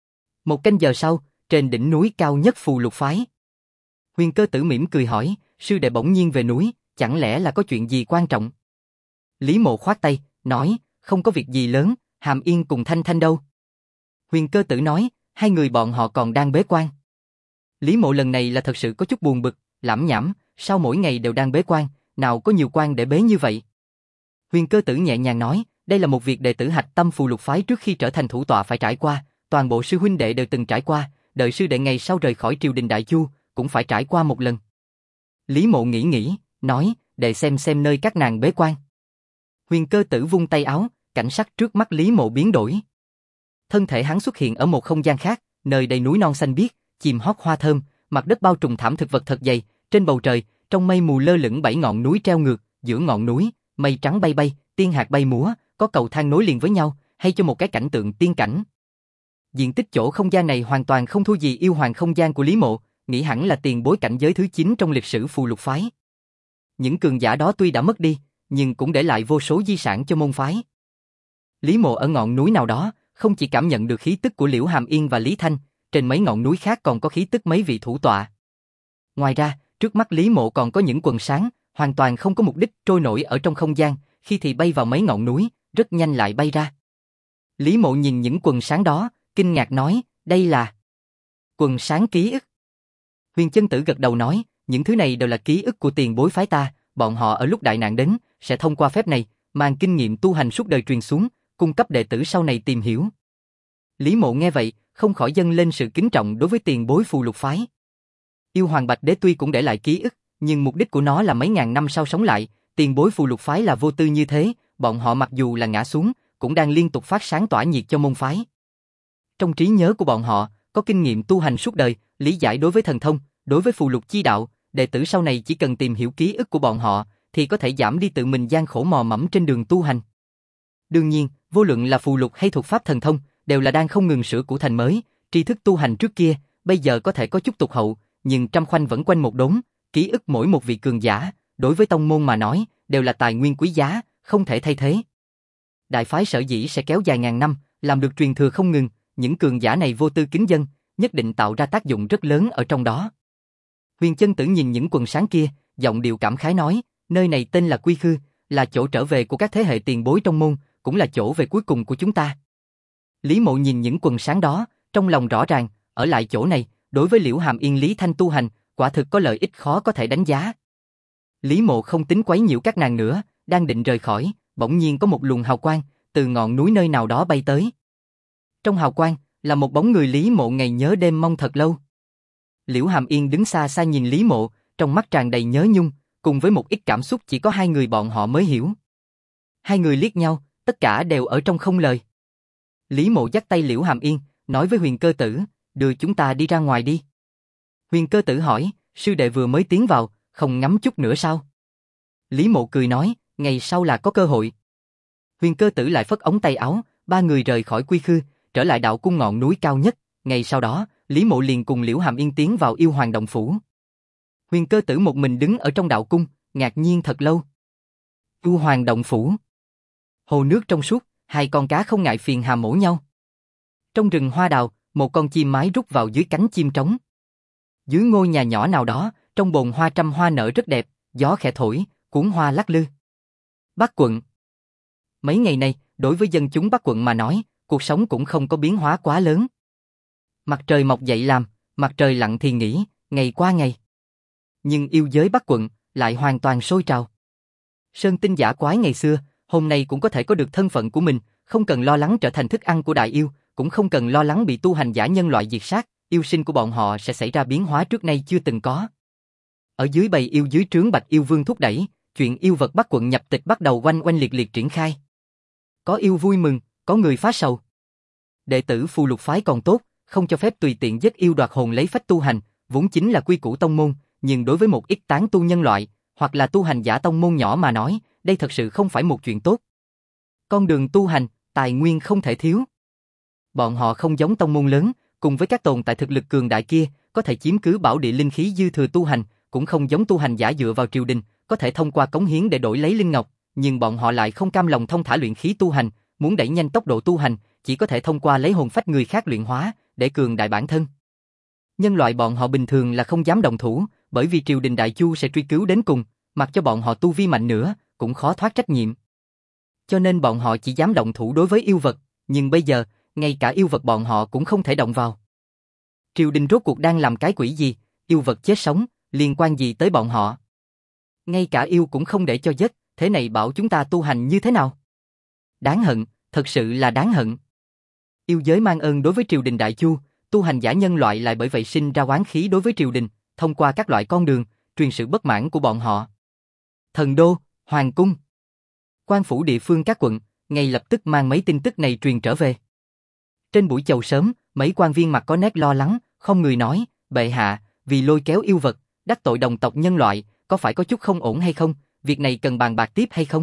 1 canh giờ sau, trên đỉnh núi cao nhất Phù Lục Phái. Huyền Cơ Tử mỉm cười hỏi, sư đệ bỗng nhiên về núi, chẳng lẽ là có chuyện gì quan trọng? Lý Mộ khoát tay, nói, không có việc gì lớn, Hàm Yên cùng Thanh Thanh đâu? Huyền Cơ Tử nói, hai người bọn họ còn đang bế quan. Lý Mộ lần này là thật sự có chút buồn bực, lẩm nhẩm, sao mỗi ngày đều đang bế quan, nào có nhiều quan để bế như vậy? Huyền Cơ Tử nhẹ nhàng nói, đây là một việc đệ tử Hạch Tâm Phù Lục Phái trước khi trở thành thủ tọa phải trải qua, toàn bộ sư huynh đệ đều từng trải qua, đợi sư đệ ngày sau rời khỏi triều đình Đại Chu, cũng phải trải qua một lần. Lý Mộ nghĩ, nói, để xem nơi các nàng bế quan. Huyền Cơ Tử vung tay áo, cảnh sắc trước mắt Lý Mộ biến đổi. Thân thể hắn xuất hiện ở một không gian khác, nơi đầy núi non xanh biếc, chim hót hoa thơm, mặt đất bao trùm thảm thực vật thật dày, trên bầu trời, trong mây mù lơ lửng 7 ngọn núi treo ngược, giữa ngọn núi, mây trắng bay bay, tiên hạt bay múa, có cầu thang nối liền với nhau, hay cho một cái cảnh tượng tiên cảnh. Diện tích chỗ không gian này hoàn toàn không thua gì yêu hoàng không gian của Lý Mộ, nghĩ hẳn là tiền bối cảnh giới thứ 9 trong lịch sử Phù Lục Phái. Những cường giả đó tuy đã mất đi, nhưng cũng để lại vô số di sản cho môn phái. Lý Mộ ở ngọn núi nào đó, không chỉ cảm nhận được khí tức của Liễu Hàm Yên và Lý Thanh, trên mấy ngọn núi khác còn có khí tức mấy vị thủ tọa. Ngoài ra, trước mắt Lý Mộ còn có những quần sáng, hoàn toàn không có mục đích trôi nổi ở trong không gian, khi thì bay vào mấy ngọn núi, rất nhanh lại bay ra. Lý Mộ nhìn những quần sáng đó, kinh ngạc nói, đây là quần sáng ký ức. Huyền Chân Tử gật đầu nói, những thứ này đều là ký ức của tiền bối phái ta, bọn họ ở lúc đại nạn đến, sẽ thông qua phép này, mang kinh nghiệm tu hành suốt đời truyền xuống, cung cấp đệ tử sau này tìm hiểu. Lý Mộ nghe vậy, không khỏi dâng lên sự kính trọng đối với tiền bối Phù Lục Phái. Yêu Hoàng Bạch Đế tuy cũng để lại ký ức, nhưng mục đích của nó là mấy ngàn năm sau sống lại, tiền bối Phù Lục Phái là vô tư như thế, bọn họ mặc dù là ngã xuống, cũng đang liên tục phát sáng tỏa nhiệt cho môn phái. Trong trí nhớ của bọn họ, có kinh nghiệm tu hành suốt đời, lý giải đối với thần thông, đối với phù lục chi đạo, đệ tử sau này chỉ cần tìm hiểu ký ức của bọn họ, thì có thể giảm đi tự mình gian khổ mò mẫm trên đường tu hành. Đương nhiên, vô luận là phù lục hay thuật pháp thần thông, đều là đang không ngừng sửa cũ thành mới, tri thức tu hành trước kia, bây giờ có thể có chút tụt hậu, nhưng trăm khoanh vẫn quanh một đống, ký ức mỗi một vị cường giả, đối với tông môn mà nói, đều là tài nguyên quý giá, không thể thay thế. Đại phái sở dĩ sẽ kéo dài ngàn năm, làm được truyền thừa không ngừng, những cường giả này vô tư kính dân, nhất định tạo ra tác dụng rất lớn ở trong đó. Huyền Chân Tử nhìn những quần sáng kia, giọng điệu cảm khái nói, nơi này tên là Quy Khư, là chỗ trở về của các thế hệ tiền bối trong môn, cũng là chỗ về cuối cùng của chúng ta. Lý Mộ nhìn những quần sáng đó, trong lòng rõ ràng, ở lại chỗ này, đối với Liễu Hàm Yên Lý Thanh tu hành, quả thực có lợi ích khó có thể đánh giá. Lý Mộ không tính quấy nhiễu các nàng nữa, đang định rời khỏi, bỗng nhiên có một luồng hào quang từ ngọn núi nơi nào đó bay tới. Trong hào quang là một bóng người Lý Mộ ngày nhớ đêm mong thật lâu. Liễu Hàm Yên đứng xa xa nhìn Lý Mộ, trong mắt tràn đầy nhớ nhung, cùng với một ít cảm xúc chỉ có hai người bọn họ mới hiểu. Hai người liếc nhau, tất cả đều ở trong không lời. Lý Mộ dắt tay Liễu Hàm Yên, nói với Huyền Cơ Tử, đưa chúng ta đi ra ngoài đi. Huyền Cơ Tử hỏi, sư đệ vừa mới tiến vào, không ngắm chút nữa sao? Lý Mộ cười nói, ngày sau là có cơ hội. Huyền Cơ Tử lại phất ống tay áo, ba người rời khỏi Quy Khư, trở lại đạo cung ngọn núi cao nhất. Ngày sau đó, Lý Mộ liền cùng Liễu Hàm Yên tiến vào Yêu Hoàng động phủ. Huyền Cơ Tử một mình đứng ở trong đạo cung, ngạc nhiên thật lâu. Yêu Hoàng động phủ. Hồ nước trong suốt, hai con cá không ngại phiền hà mổ nhau. Trong rừng hoa đào, một con chim mái rút vào dưới cánh chim trống. Dưới ngôi nhà nhỏ nào đó, trong bồn hoa trăm hoa nở rất đẹp, gió khẽ thổi, cuốn hoa lắc lư. Bắc quận. Mấy ngày nay, đối với dân chúng Bắc quận mà nói, cuộc sống cũng không có biến hóa quá lớn. Mặt trời mọc dậy làm, mặt trời lặn thì nghỉ, ngày qua ngày. Nhưng yêu giới Bắc quận lại hoàn toàn sôi trào. Sơn tinh giả quái ngày xưa, hôm nay cũng có thể có được thân phận của mình, không cần lo lắng trở thành thức ăn của đại yêu, cũng không cần lo lắng bị tu hành giả nhân loại diệt sát, yêu sinh của bọn họ sẽ xảy ra biến hóa trước nay chưa từng có. Ở dưới bầy yêu dưới trướng Bạch Yêu Vương thúc đẩy, chuyện yêu vật Bắc quận nhập tịch bắt đầu oanh oanh liệt liệt triển khai. Có yêu vui mừng, có người phá sầu. Đệ tử phù lục phái còn tốt, không cho phép tùy tiện giết yêu đoạt hồn lấy phách tu hành, vốn chính là quy củ tông môn, nhưng đối với một ít tán tu nhân loại, hoặc là tu hành giả tông môn nhỏ mà nói, đây thật sự không phải một chuyện tốt. Con đường tu hành, tài nguyên không thể thiếu. Bọn họ không giống tông môn lớn, cùng với các tồn tại thực lực cường đại kia, có thể chiếm cứ bảo địa linh khí dư thừa tu hành, cũng không giống tu hành giả dựa vào triều đình, có thể thông qua cống hiến để đổi lấy linh ngọc, nhưng bọn họ lại không cam lòng thông thả luyện khí tu hành, muốn đẩy nhanh tốc độ tu hành, chỉ có thể thông qua lấy hồn phách người khác luyện hóa, để cường đại bản thân. Nhân loại bọn họ bình thường là không dám động thủ, bởi vì triều đình Đại Chu sẽ truy cứu đến cùng, mặc cho bọn họ tu vi mạnh nữa, cũng khó thoát trách nhiệm. Cho nên bọn họ chỉ dám động thủ đối với yêu vật, nhưng bây giờ, ngay cả yêu vật bọn họ cũng không thể động vào. Triều đình rốt cuộc đang làm cái quỷ gì, yêu vật chết sống, liên quan gì tới bọn họ? Ngay cả yêu cũng không để cho giết, thế này bảo chúng ta tu hành như thế nào? Đáng hận, thật sự là đáng hận. Yêu giới mang ơn đối với triều đình Đại Chu, tu hành giả nhân loại lại bởi vậy sinh ra oán khí đối với triều đình, thông qua các loại con đường, truyền sự bất mãn của bọn họ. Thần đô, hoàng cung, quan phủ địa phương các quận, ngay lập tức mang mấy tin tức này truyền trở về. Trên buổi chầu sớm, mấy quan viên mặt có nét lo lắng, không người nói, bệ hạ, vì lôi kéo yêu vật, đắc tội đồng tộc nhân loại, có phải có chút không ổn hay không, việc này cần bàn bạc tiếp hay không?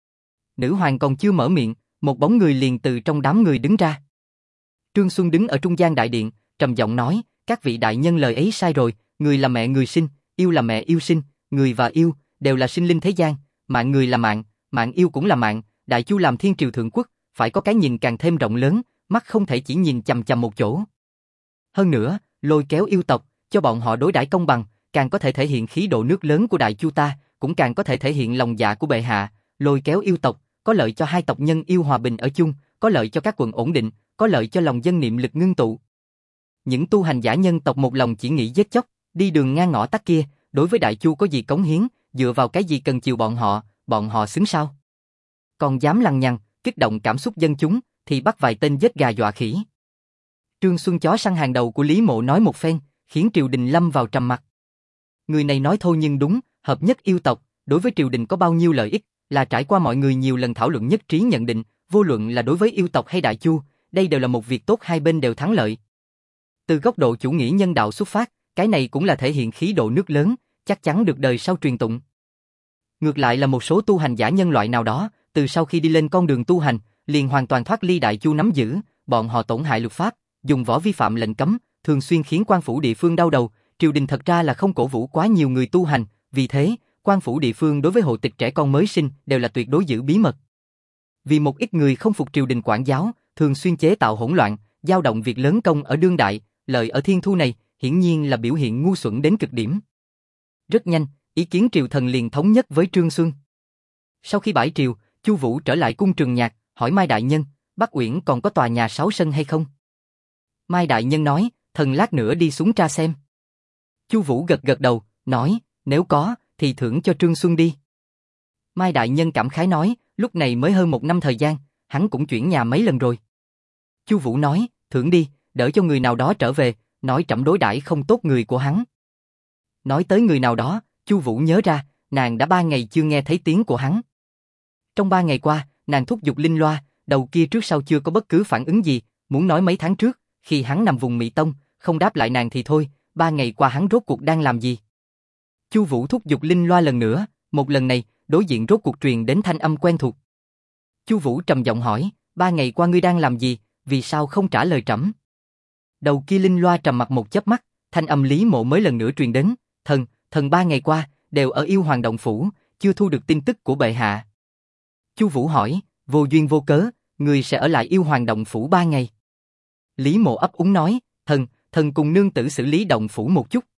Nữ hoàng còn chưa mở miệng, một bóng người liền từ trong đám người đứng ra. Trương Xuân đứng ở trung gian đại điện, trầm giọng nói, các vị đại nhân lời ấy sai rồi, người là mẹ người sinh, yêu là mẹ yêu sinh, người và yêu đều là sinh linh thế gian, mạng người là mạng, mạng yêu cũng là mạng, Đại Chu làm thiên triều thượng quốc, phải có cái nhìn càng thêm rộng lớn, mắt không thể chỉ nhìn chằm chằm một chỗ. Hơn nữa, lôi kéo yêu tộc, cho bọn họ đối đãi công bằng, càng có thể thể hiện khí độ nước lớn của Đại Chu ta, cũng càng có thể thể hiện lòng dạ của bệ hạ, lôi kéo yêu tộc, có lợi cho hai tộc nhân yêu hòa bình ở chung, có lợi cho các quận ổn định, có lợi cho lòng dân niệm lực ngưng tụ. Những tu hành giả nhân tộc một lòng chỉ nghĩ giết chóc, đi đường ngang ngõ tắt kia, đối với Đại Chu có gì cống hiến, dựa vào cái gì cần chiều bọn họ xứng sao? Còn dám lằng nhằng, kích động cảm xúc dân chúng, thì bắt vài tên giết gà dọa khỉ. Trương Xuân chó săn hàng đầu của Lý Mộ nói một phen, khiến triều đình lâm vào trầm mặc. Người này nói thôi nhưng đúng, hợp nhất yêu tộc, đối với triều đình có bao nhiêu lợi ích, là trải qua mọi người nhiều lần thảo luận nhất trí nhận định, vô luận là đối với yêu tộc hay Đại Chu, đây đều là một việc tốt, hai bên đều thắng lợi. Từ góc độ chủ nghĩa nhân đạo xuất phát, cái này cũng là thể hiện khí độ nước lớn, chắc chắn được đời sau truyền tụng. Ngược lại là một số tu hành giả nhân loại nào đó, từ sau khi đi lên con đường tu hành, liền hoàn toàn thoát ly Đại Chu nắm giữ, bọn họ tổn hại luật pháp, dùng võ vi phạm lệnh cấm, thường xuyên khiến quan phủ địa phương đau đầu, triều đình thật ra là không cổ vũ quá nhiều người tu hành, vì thế, quan phủ địa phương đối với hộ tịch trẻ con mới sinh đều là tuyệt đối giữ bí mật. Vì một ít người không phục triều đình quản giáo, thường xuyên chế tạo hỗn loạn, dao động việc lớn công ở đương đại, lợi ở thiên thu này, hiển nhiên là biểu hiện ngu xuẩn đến cực điểm. Rất nhanh, ý kiến triều thần liền thống nhất với Trương Xuân. Sau khi bãi triều, Chu Vũ trở lại cung Trường Nhạc, hỏi Mai đại nhân, Bắc Uyển còn có tòa nhà 6 sân hay không? Mai đại nhân nói, thần lát nữa đi xuống tra xem. Chu Vũ gật gật đầu, nói, nếu có, thì thưởng cho Trương Xuân đi. Mai đại nhân cảm khái nói, lúc này mới hơn 1 năm thời gian, hắn cũng chuyển nhà mấy lần rồi. Chu Vũ nói, thưởng đi, đỡ cho người nào đó trở về, nói trẫm đối đãi không tốt người của hắn. Nói tới người nào đó, Chu Vũ nhớ ra, nàng đã 3 ngày chưa nghe thấy tiếng của hắn. Trong 3 ngày qua, nàng thúc giục linh loa, đầu kia trước sau chưa có bất cứ phản ứng gì, muốn nói mấy tháng trước, khi hắn nằm vùng Mị Tông, không đáp lại nàng thì thôi, 3 ngày qua hắn rốt cuộc đang làm gì? Chu Vũ thúc giục linh loa lần nữa, một lần này, đối diện rốt cuộc truyền đến thanh âm quen thuộc. Chu Vũ trầm giọng hỏi, 3 ngày qua ngươi đang làm gì, vì sao không trả lời trẫm? Đầu kia linh loa trầm mặc một chớp mắt, thanh âm Lý Mộ mới lần nữa truyền đến, thần 3 ngày qua, đều ở Yêu Hoàng động phủ, chưa thu được tin tức của bệ hạ. Chu Vũ hỏi, vô duyên vô cớ, ngươi sẽ ở lại Yêu Hoàng động phủ 3 ngày. Lý Mộ ấp úng nói, thần cùng nương tử xử lý động phủ một chút.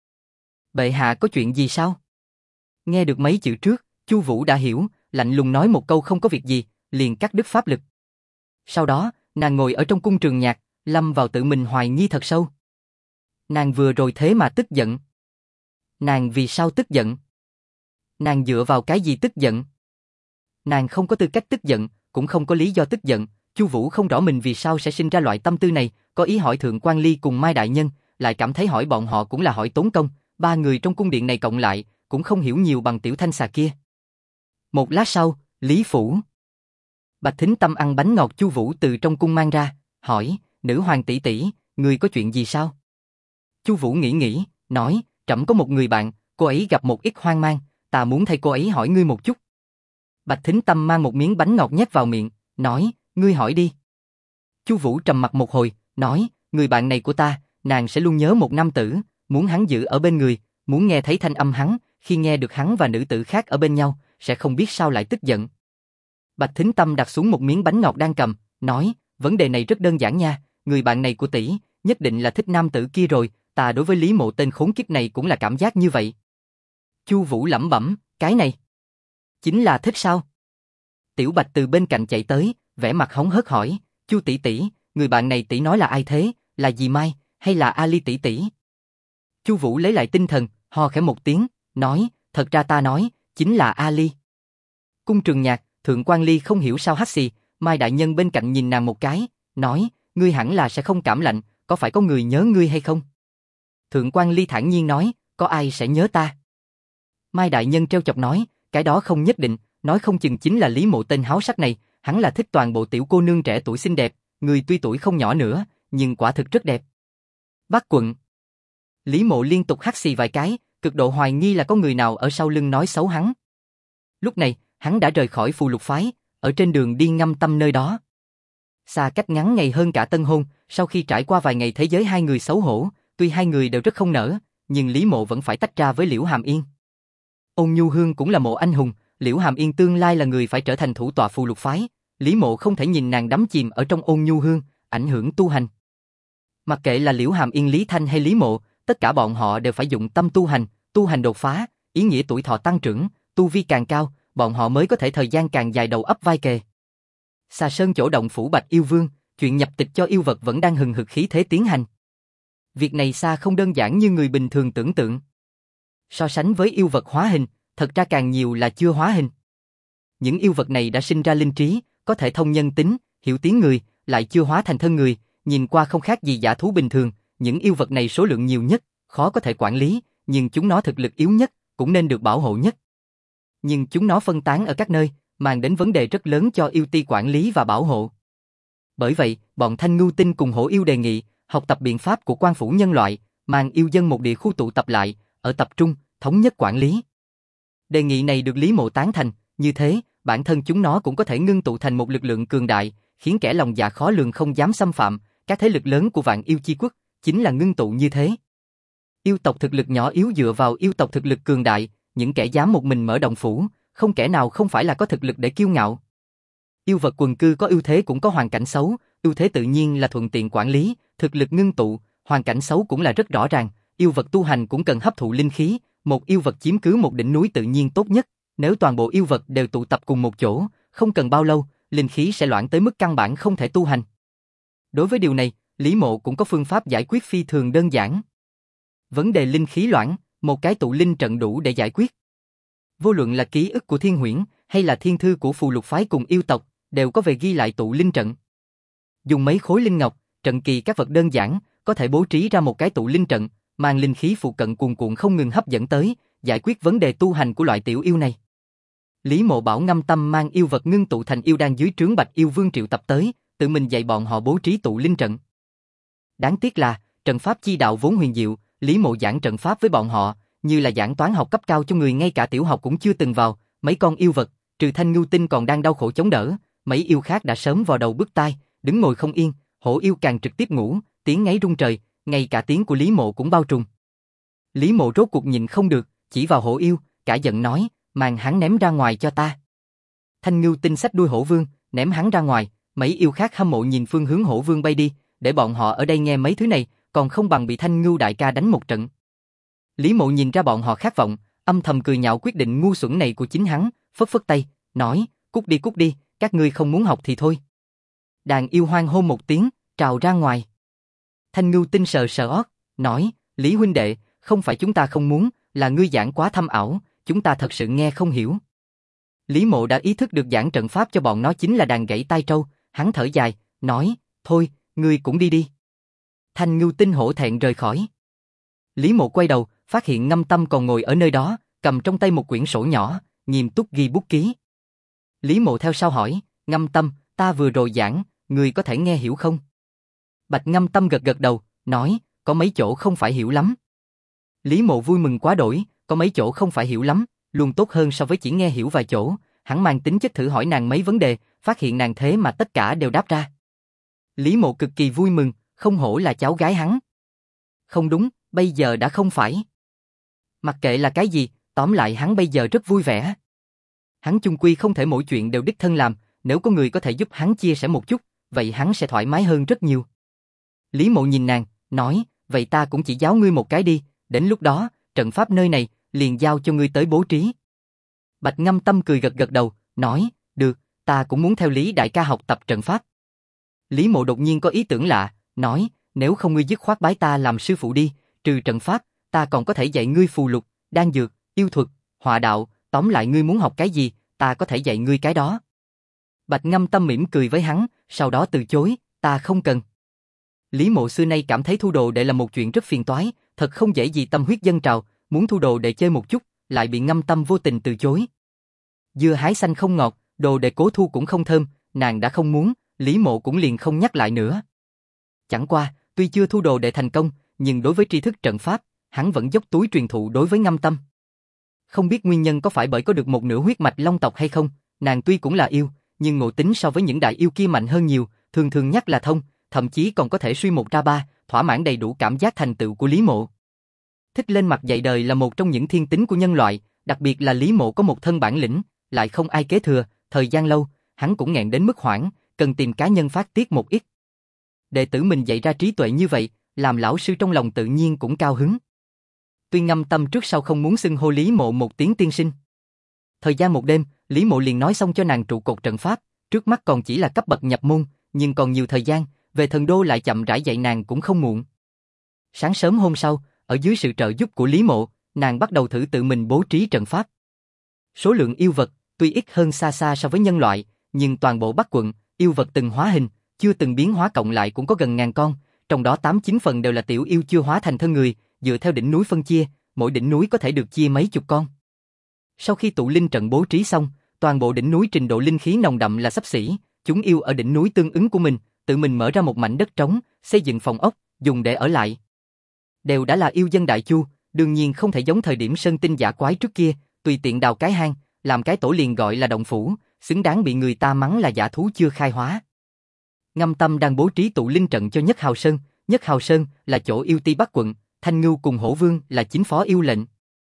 Bệ hạ có chuyện gì sao? Nghe được mấy chữ trước, Chu Vũ đã hiểu, lạnh lùng nói một câu không có việc gì, liền cắt đứt pháp lực. Sau đó, nàng ngồi ở trong cung Trường Nhạc, lâm vào tự mình hoài nghi thật sâu. Nàng vừa rồi thế mà tức giận. Nàng vì sao tức giận? Nàng dựa vào cái gì tức giận? Nàng không có tư cách tức giận, cũng không có lý do tức giận. Chu Vũ không rõ mình vì sao sẽ sinh ra loại tâm tư này, có ý hỏi Thượng Quan Ly cùng Mai đại nhân, lại cảm thấy hỏi bọn họ cũng là hỏi tốn công, 3 người trong cung điện này cộng lại, cũng không hiểu nhiều bằng tiểu thanh xà kia. Một lát sau, Lý phủ. Bạch Thính Tâm ăn bánh ngọt Chu Vũ từ trong cung mang ra, hỏi, nữ hoàng tỷ tỷ, người có chuyện gì sao? Chu Vũ nghĩ, nói, trẫm có một người bạn, cô ấy gặp một ít hoang mang, ta muốn thay cô ấy hỏi ngươi một chút. Bạch Thính Tâm mang một miếng bánh ngọt nhét vào miệng, nói, ngươi hỏi đi. Chu Vũ trầm mặc một hồi, nói, người bạn này của ta, nàng sẽ luôn nhớ một nam tử, muốn hắn giữ ở bên người, muốn nghe thấy thanh âm hắn, khi nghe được hắn và nữ tử khác ở bên nhau, sẽ không biết sao lại tức giận. Bạch Thính Tâm đặt xuống một miếng bánh ngọt đang cầm, nói, vấn đề này rất đơn giản nha, người bạn này của tỷ, nhất định là thích nam tử kia rồi, ta đối với Lý Mộ tên khốn kiếp này cũng là cảm giác như vậy. Chu Vũ lẩm bẩm, cái này chính là thích sao? Tiểu Bạch từ bên cạnh chạy tới, vẻ mặt hống hớt hỏi, Chu tỷ tỷ, người bạn này tỷ nói là ai thế, là dì Mai, hay là Ali tỷ tỷ? Chu Vũ lấy lại tinh thần, ho khẽ một tiếng, nói, thật ra ta nói, chính là Ali. Cung Trường Nhạc, Thượng Quan Ly không hiểu sao hắt xì, Mai đại nhân bên cạnh nhìn nàng một cái, nói, ngươi hẳn là sẽ không cảm lạnh, có phải có người nhớ ngươi hay không? Thượng Quan Ly thản nhiên nói, có ai sẽ nhớ ta? Mai đại nhân trêu chọc nói, cái đó không nhất định, nói không chừng chính là Lý Mộ tên háo sắc này, hắn là thích toàn bộ tiểu cô nương trẻ tuổi xinh đẹp, người tuy tuổi không nhỏ nữa, nhưng quả thực rất đẹp. Bắc quận. Lý Mộ liên tục hắt xì vài cái, cực độ hoài nghi là có người nào ở sau lưng nói xấu hắn. Lúc này, hắn đã rời khỏi Phù Lục phái, ở trên đường đi ngâm tâm nơi đó. Xa cách ngắn ngày hơn cả tân hôn, sau khi trải qua vài ngày thế giới hai người xấu hổ, tuy hai người đều rất không nỡ, nhưng Lý Mộ vẫn phải tách ra với Liễu Hàm Yên. Ôn Nhu Hương cũng là một anh hùng, Liễu Hàm Yên tương lai là người phải trở thành thủ tọa Phù Lục phái, Lý Mộ không thể nhìn nàng đắm chìm ở trong Ôn Nhu Hương, ảnh hưởng tu hành. Mặc kệ là Liễu Hàm Yên, Lý Thanh hay Lý Mộ, tất cả bọn họ đều phải dụng tâm tu hành đột phá, ý nghĩa tuổi thọ tăng trưởng, tu vi càng cao, bọn họ mới có thể thời gian càng dài đầu ấp vai kề. Xà Sơn chỗ động phủ Bạch Yêu Vương, chuyện nhập tịch cho yêu vật vẫn đang hừng hực khí thế tiến hành. Việc này xa không đơn giản như người bình thường tưởng tượng. So sánh với yêu vật hóa hình, thật ra càng nhiều là chưa hóa hình. Những yêu vật này đã sinh ra linh trí, có thể thông nhân tính, hiểu tiếng người, lại chưa hóa thành thân người, nhìn qua không khác gì dã thú bình thường. Những yêu vật này số lượng nhiều nhất, khó có thể quản lý, nhưng chúng nó thực lực yếu nhất, cũng nên được bảo hộ nhất. Nhưng chúng nó phân tán ở các nơi, mang đến vấn đề rất lớn cho yêu ti quản lý và bảo hộ. Bởi vậy, bọn Thanh Ngưu Tinh cùng Hổ Yêu đề nghị học tập biện pháp của quan phủ nhân loại, mang yêu dân một địa khu tụ tập lại, ở tập trung, thống nhất quản lý. Đề nghị này được Lý Mộ tán thành, như thế, bản thân chúng nó cũng có thể ngưng tụ thành một lực lượng cường đại, khiến kẻ lòng dạ khó lường không dám xâm phạm. Các thế lực lớn của Vạn Yêu Chi Quốc chính là ngưng tụ như thế. Yêu tộc thực lực nhỏ yếu dựa vào yêu tộc thực lực cường đại, những kẻ dám một mình mở động phủ, không kẻ nào không phải là có thực lực để kiêu ngạo. Yêu vật quần cư có ưu thế cũng có hoàn cảnh xấu, ưu thế tự nhiên là thuận tiện quản lý, thực lực ngưng tụ, hoàn cảnh xấu cũng là rất rõ ràng, yêu vật tu hành cũng cần hấp thụ linh khí, một yêu vật chiếm cứ một đỉnh núi tự nhiên tốt nhất, nếu toàn bộ yêu vật đều tụ tập cùng một chỗ, không cần bao lâu, linh khí sẽ loãng tới mức căn bản không thể tu hành. Đối với điều này, Lý Mộ cũng có phương pháp giải quyết phi thường đơn giản. Vấn đề linh khí loãng, một cái tụ linh trận đủ để giải quyết. Vô luận là ký ức của Thiên Huyễn hay là thiên thư của phù lục phái cùng yêu tộc, đều có về ghi lại tụ linh trận. Dùng mấy khối linh ngọc, trận kỳ các vật đơn giản, có thể bố trí ra một cái tụ linh trận, mang linh khí phụ cận cuồn cuộn không ngừng hấp dẫn tới, giải quyết vấn đề tu hành của loại tiểu yêu này. Lý Mộ bảo Ngâm Tâm mang yêu vật ngưng tụ thành yêu đan dưới trướng Bạch Yêu Vương triệu tập tới, tự mình dạy bọn họ bố trí tụ linh trận. Đáng tiếc là, trận pháp chi đạo vốn huyền diệu, Lý Mộ giảng trận pháp với bọn họ, như là giảng toán học cấp cao cho người ngay cả tiểu học cũng chưa từng vào, mấy con yêu vật, trừ Thanh Ngưu Tinh còn đang đau khổ chống đỡ, mấy yêu khác đã sớm vào đầu bứt tai, đứng ngồi không yên, Hổ Yêu càng trực tiếp ngủ, tiếng ngáy rung trời, ngay cả tiếng của Lý Mộ cũng bao trùm. Lý Mộ rốt cuộc nhìn không được, chỉ vào Hổ Yêu, cả giận nói, mang hắn ném ra ngoài cho ta. Thanh Ngưu Tinh xách đuôi Hổ Vương, ném hắn ra ngoài, mấy yêu khác hâm mộ nhìn phương hướng Hổ Vương bay đi, để bọn họ ở đây nghe mấy thứ này, còn không bằng bị Thanh Ngưu đại ca đánh một trận. Lý Mộ nhìn ra bọn họ khát vọng, âm thầm cười nhạo quyết định ngu xuẩn này của chính hắn, phất phất tay, nói, cút đi, các ngươi không muốn học thì thôi. Đàn yêu hoang hô một tiếng, trào ra ngoài. Thanh Ngưu Tinh sờ sờ ót, nói, Lý huynh đệ, không phải chúng ta không muốn, là ngươi giảng quá thâm ảo, chúng ta thật sự nghe không hiểu. Lý Mộ đã ý thức được giảng trận pháp cho bọn nó chính là đàn gãy tai trâu, hắn thở dài, nói, thôi, ngươi cũng đi đi. Thanh Ngưu Tinh hổ thẹn rời khỏi. Lý Mộ quay đầu, phát hiện Ngâm Tâm còn ngồi ở nơi đó, cầm trong tay một quyển sổ nhỏ, nghiêm túc ghi bút ký. Lý Mộ theo sau hỏi, Ngâm Tâm, ta vừa rồi giảng, ngươi có thể nghe hiểu không? Bạch Ngâm Tâm gật gật đầu, nói, có mấy chỗ không phải hiểu lắm. Lý Mộ vui mừng quá đổi, có mấy chỗ không phải hiểu lắm, luôn tốt hơn so với chỉ nghe hiểu vài chỗ, hắn mang tính chất thử hỏi nàng mấy vấn đề, phát hiện nàng thế mà tất cả đều đáp ra. Lý Mộ cực kỳ vui mừng, không hổ là cháu gái hắn. Không đúng, bây giờ đã không phải. Mặc kệ là cái gì, tóm lại hắn bây giờ rất vui vẻ. Hắn chung quy không thể mỗi chuyện đều đích thân làm, nếu có người có thể giúp hắn chia sẻ một chút, vậy hắn sẽ thoải mái hơn rất nhiều. Lý Mộ nhìn nàng, nói, vậy ta cũng chỉ giáo ngươi một cái đi, đến lúc đó, trận pháp nơi này, liền giao cho ngươi tới bố trí. Bạch Ngâm Tâm cười gật gật đầu, nói, được, ta cũng muốn theo Lý đại ca học tập trận pháp. Lý Mộ đột nhiên có ý tưởng lạ, nói, nếu không ngươi dứt khoát bái ta làm sư phụ đi, trừ trận pháp, ta còn có thể dạy ngươi phù lục, đan dược, yêu thuật, họa đạo, tóm lại ngươi muốn học cái gì, ta có thể dạy ngươi cái đó. Bạch Ngâm Tâm mỉm cười với hắn, sau đó từ chối, ta không cần. Lý Mộ xưa nay cảm thấy thu đồ đệ là một chuyện rất phiền toái, thật không dễ gì tâm huyết dâng trào, muốn thu đồ đệ chơi một chút, lại bị Ngâm Tâm vô tình từ chối. Dưa hái xanh không ngọt, đồ đệ cố thu cũng không thơm, nàng đã không muốn, Lý Mộ cũng liền không nhắc lại nữa. Chẳng qua, tuy chưa thu đồ đệ thành công, nhưng đối với tri thức trận pháp, hắn vẫn dốc túi truyền thụ đối với Ngâm Tâm. Không biết nguyên nhân có phải bởi có được một nửa huyết mạch long tộc hay không, nàng tuy cũng là yêu, nhưng ngộ tính so với những đại yêu kia mạnh hơn nhiều, thường thường nhắc là thông, thậm chí còn có thể suy một ra ba, thỏa mãn đầy đủ cảm giác thành tựu của Lý Mộ. Thích lên mặt dạy đời là một trong những thiên tính của nhân loại, đặc biệt là Lý Mộ có một thân bản lĩnh, lại không ai kế thừa, thời gian lâu, hắn cũng nghẹn đến mức hoảng, cần tìm cá nhân phát tiết một ít. Đệ tử mình dạy ra trí tuệ như vậy, làm lão sư trong lòng tự nhiên cũng cao hứng. Tuy Ngâm Tâm trước sau không muốn xưng hô Lý Mộ một tiếng tiên sinh. Thời gian một đêm, Lý Mộ liền nói xong cho nàng trụ cột trận pháp, trước mắt còn chỉ là cấp bậc nhập môn, nhưng còn nhiều thời gian, về thần đô lại chậm rãi dạy nàng cũng không muộn. Sáng sớm hôm sau, ở dưới sự trợ giúp của Lý Mộ, nàng bắt đầu thử tự mình bố trí trận pháp. Số lượng yêu vật, tuy ít hơn xa xa so với nhân loại, nhưng toàn bộ Bắc quận, yêu vật từng hóa hình, chưa từng biến hóa cộng lại cũng có gần 1000 con, trong đó 8-9 phần đều là tiểu yêu chưa hóa thành thân người, dựa theo đỉnh núi phân chia, mỗi đỉnh núi có thể được chia mấy chục con. Sau khi tụ linh trận bố trí xong, toàn bộ đỉnh núi trình độ linh khí nồng đậm là xấp xỉ, chúng yêu ở đỉnh núi tương ứng của mình, tự mình mở ra một mảnh đất trống, xây dựng phòng ốc, dùng để ở lại. Đều đã là yêu dân Đại Chu, đương nhiên không thể giống thời điểm sơn tinh giả quái trước kia, tùy tiện đào cái hang, làm cái tổ liền gọi là động phủ, xứng đáng bị người ta mắng là giả thú chưa khai hóa. Ngâm Tâm đang bố trí tụ linh trận cho Nhất Hào Sơn là chỗ yêu ti Bắc quận, Thanh Ngưu cùng Hổ Vương là chính phó yêu lệnh.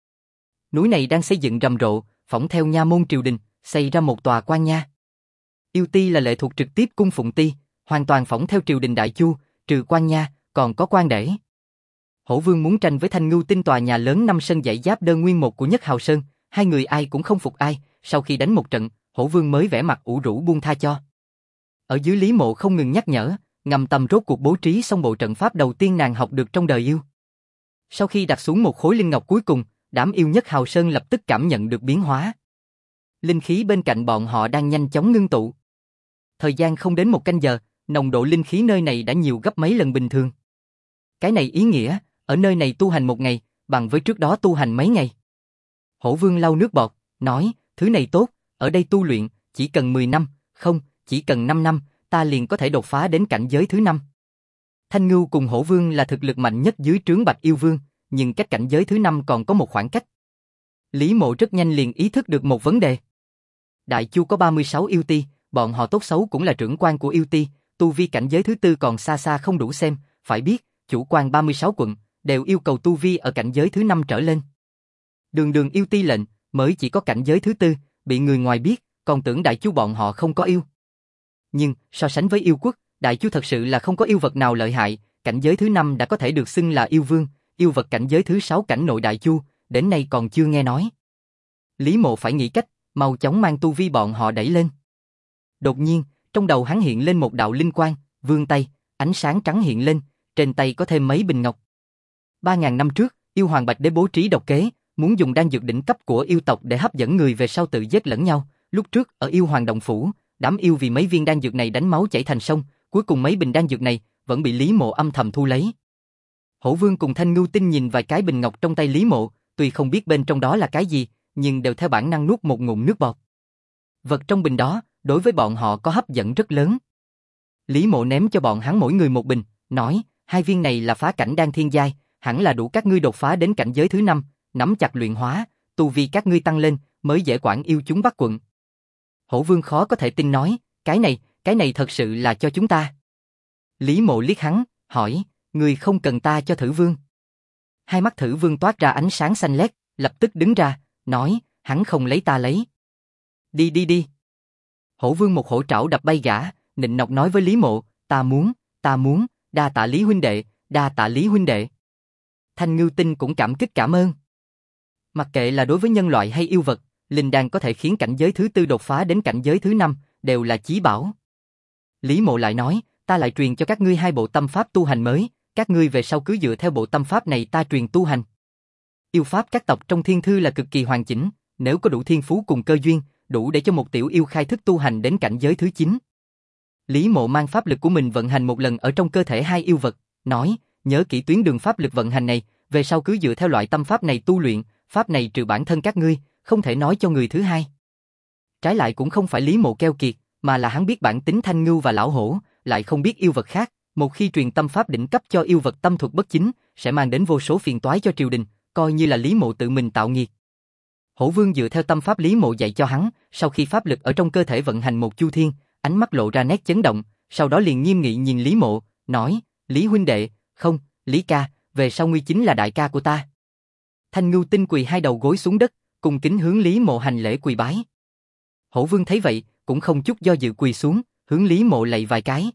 Núi này đang xây dựng rầm rộ, phỏng theo nha môn triều đình, xây ra một tòa quan nha. Yêu ti là lệ thuộc trực tiếp cung phụng ti, hoàn toàn phỏng theo triều đình Đại Chu, trừ quan nha, còn có quan để. Hổ Vương muốn tranh với Thanh Ngưu tinh tòa nhà lớn 5 sân dãy giáp đơn nguyên một của Nhất Hào Sơn, hai người ai cũng không phục ai, sau khi đánh một trận, Hổ Vương mới vẻ mặt ủ rũ buông tha cho. Ở dưới Lý Mộ không ngừng nhắc nhở, Ngâm Tâm rốt cuộc bố trí xong bộ trận pháp đầu tiên nàng học được trong đời yêu. Sau khi đặt xuống một khối linh ngọc cuối cùng, đám yêu Nhất Hào Sơn lập tức cảm nhận được biến hóa. Linh khí bên cạnh bọn họ đang nhanh chóng ngưng tụ. Thời gian không đến 1 canh giờ, nồng độ linh khí nơi này đã nhiều gấp mấy lần bình thường. Cái này ý nghĩa, ở nơi này tu hành 1 ngày, bằng với trước đó tu hành mấy ngày. Hổ Vương lau nước bọt, nói, thứ này tốt, ở đây tu luyện, chỉ cần 10 năm, không, chỉ cần 5 năm, ta liền có thể đột phá đến cảnh giới thứ 5. Thanh Ngưu cùng Hổ Vương là thực lực mạnh nhất dưới trướng Bạch Yêu Vương, nhưng cách cảnh giới thứ 5 còn có một khoảng cách. Lý Mộ rất nhanh liền ý thức được một vấn đề. Đại Chu có 36 yêu ti, bọn họ tốt xấu cũng là trưởng quan của yêu ti, tu vi cảnh giới thứ 4 còn xa xa không đủ xem, phải biết, chủ quan 36 quận, đều yêu cầu tu vi ở cảnh giới thứ 5 trở lên. Đường đường yêu ti lệnh, mới chỉ có cảnh giới thứ 4, bị người ngoài biết, còn tưởng Đại Chu bọn họ không có yêu. Nhưng, so sánh với yêu quốc, Đại Chu thật sự là không có yêu vật nào lợi hại, cảnh giới thứ 5 đã có thể được xưng là yêu vương, yêu vật cảnh giới thứ 6 cảnh nội Đại Chu, đến nay còn chưa nghe nói. Lý Mộ phải nghĩ cách, mau chóng mang tu vi bọn họ đẩy lên. Đột nhiên, trong đầu hắn hiện lên một đạo linh quang, vươn tay, ánh sáng trắng hiện lên, trên tay có thêm mấy bình ngọc. 3.000 năm trước, yêu hoàng Bạch Đế bố trí độc kế, muốn dùng đan dược đỉnh cấp của yêu tộc để hấp dẫn người về sau tự giết lẫn nhau. Lúc trước ở yêu hoàng động phủ, đám yêu vì mấy viên đan dược này đánh máu chảy thành sông, cuối cùng mấy bình đan dược này vẫn bị Lý Mộ âm thầm thu lấy. Hổ Vương cùng Thanh Ngưu Tinh nhìn vài cái bình ngọc trong tay Lý Mộ, tuy không biết bên trong đó là cái gì, nhưng đều theo bản năng nuốt một ngụm nước bọt. Vật trong bình đó, đối với bọn họ có hấp dẫn rất lớn. Lý Mộ ném cho bọn hắn mỗi người một bình, nói, 2 viên này là phá cảnh đan thiên giai, hẳn là đủ các ngươi đột phá đến cảnh giới thứ 5, nắm chặt luyện hóa, tu vi các ngươi tăng lên, mới dễ quản yêu chúng Bắc quận. Hổ Vương khó có thể tin nói, cái này thật sự là cho chúng ta. Lý Mộ liếc hắn, hỏi, người không cần ta cho Thử Vương. Hai mắt Thử Vương toát ra ánh sáng xanh lét, lập tức đứng ra, nói, hắn không lấy ta lấy. Đi. Hổ Vương một hổ trảo đập bay gã, nịnh nọt nói với Lý Mộ, ta muốn, đa tạ Lý huynh đệ. Thanh Ngưu Tinh cũng cảm kích cảm ơn. Mặc kệ là đối với nhân loại hay yêu vật, linh đan có thể khiến cảnh giới thứ 4 đột phá đến cảnh giới thứ 5, đều là chí bảo. Lý Mộ lại nói, ta lại truyền cho các ngươi 2 bộ tâm pháp tu hành mới, các ngươi về sau cứ dựa theo bộ tâm pháp này ta truyền tu hành. Yêu pháp các tộc trong thiên thư là cực kỳ hoàn chỉnh, nếu có đủ thiên phú cùng cơ duyên, đủ để cho một tiểu yêu khai thức tu hành đến cảnh giới thứ 9. Lý Mộ mang pháp lực của mình vận hành một lần ở trong cơ thể 2 yêu vật, nói, nhớ kỹ tuyến đường pháp lực vận hành này, về sau cứ dựa theo loại tâm pháp này tu luyện, pháp này trừ bản thân các ngươi, không thể nói cho người thứ hai. Trái lại cũng không phải Lý Mộ keo kiệt, mà là hắn biết bản tính Thanh Ngưu và Lão Hổ, lại không biết yêu vật khác, một khi truyền tâm pháp đỉnh cấp cho yêu vật tâm thuật bất chính, sẽ mang đến vô số phiền toái cho triều đình, coi như là Lý Mộ tự mình tạo nghiệt. Hổ Vương dựa theo tâm pháp Lý Mộ dạy cho hắn, sau khi pháp lực ở trong cơ thể vận hành một chu thiên, ánh mắt lộ ra nét chấn động, sau đó liền nghiêm nghị nhìn Lý Mộ, nói, Lý huynh đệ, không, Lý ca, về sau ngươi chính là đại ca của ta. Thanh Ngưu Tinh quỳ 2 đầu gối xuống đất, cùng kính hướng Lý Mộ hành lễ quỳ bái. Hổ Vương thấy vậy, cũng không chút do dự quỳ xuống, hướng Lý Mộ lạy vài cái.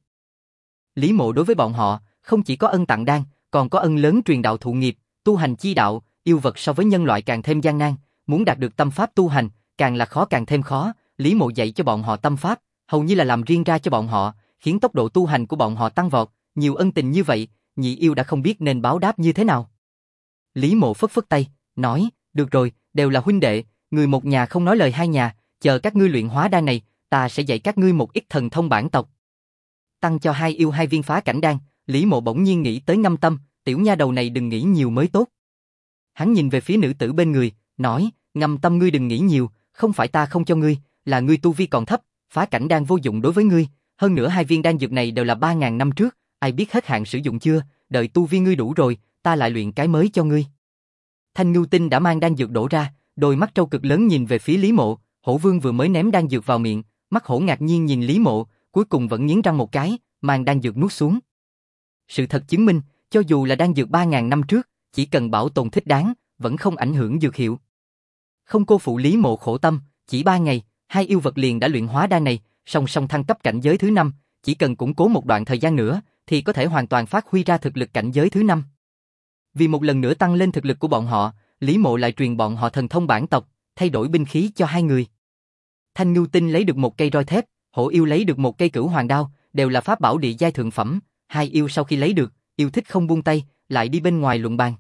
Lý Mộ đối với bọn họ, không chỉ có ân tặng đan, còn có ân lớn truyền đạo thụ nghiệp, tu hành chi đạo, yêu vật so với nhân loại càng thêm gian nan, muốn đạt được tâm pháp tu hành, càng là khó càng thêm khó, Lý Mộ dạy cho bọn họ tâm pháp, hầu như là làm riêng ra cho bọn họ, khiến tốc độ tu hành của bọn họ tăng vọt, nhiều ân tình như vậy, nhị yêu đã không biết nên báo đáp như thế nào. Lý Mộ phất phất tay, nói, được rồi, đều là huynh đệ, người một nhà không nói lời hai nhà, chờ các ngươi luyện hóa đan này, ta sẽ dạy các ngươi một ít thần thông bản tộc. Tăng cho 2 yêu 2 viên phá cảnh đan, Lý Mộ bỗng nhiên nghĩ tới Ngâm Tâm, tiểu nha đầu này đừng nghĩ nhiều mới tốt. Hắn nhìn về phía nữ tử bên người, nói, Ngâm Tâm ngươi đừng nghĩ nhiều, không phải ta không cho ngươi, là ngươi tu vi còn thấp, phá cảnh đan vô dụng đối với ngươi, hơn nữa hai viên đan dược này đều là 3.000 năm trước, ai biết hết hạn sử dụng chưa, đợi tu vi ngươi đủ rồi, ta lại luyện cái mới cho ngươi. Thanh Ngưu Tinh đã mang đan dược đổ ra, đôi mắt trâu cực lớn nhìn về phía Lý Mộ, Hổ Vương vừa mới ném đan dược vào miệng, mắt hổ ngạc nhiên nhìn Lý Mộ, cuối cùng vẫn nghiến răng một cái, mang đan dược nuốt xuống. Sự thật chứng minh, cho dù là đan dược 3.000 năm trước, chỉ cần bảo tồn thích đáng, vẫn không ảnh hưởng dược hiệu. Không cô phụ Lý Mộ khổ tâm, chỉ 3 ngày, hai yêu vật liền đã luyện hóa đan này, song song thăng cấp cảnh giới thứ 5, chỉ cần củng cố một đoạn thời gian nữa, thì có thể hoàn toàn phát huy ra thực lực cảnh giới thứ 5. Vì một lần nữa tăng lên thực lực của bọn họ, Lý Mộ lại truyền bọn họ thần thông bản tộc, thay đổi binh khí cho hai người. Thanh Ngưu Tinh lấy được một cây roi thép, Hổ Yêu lấy được một cây Cửu Hoàng đao, đều là pháp bảo địa giai thượng phẩm. Hai yêu sau khi lấy được, yêu thích không buông tay, lại đi bên ngoài luận bàn.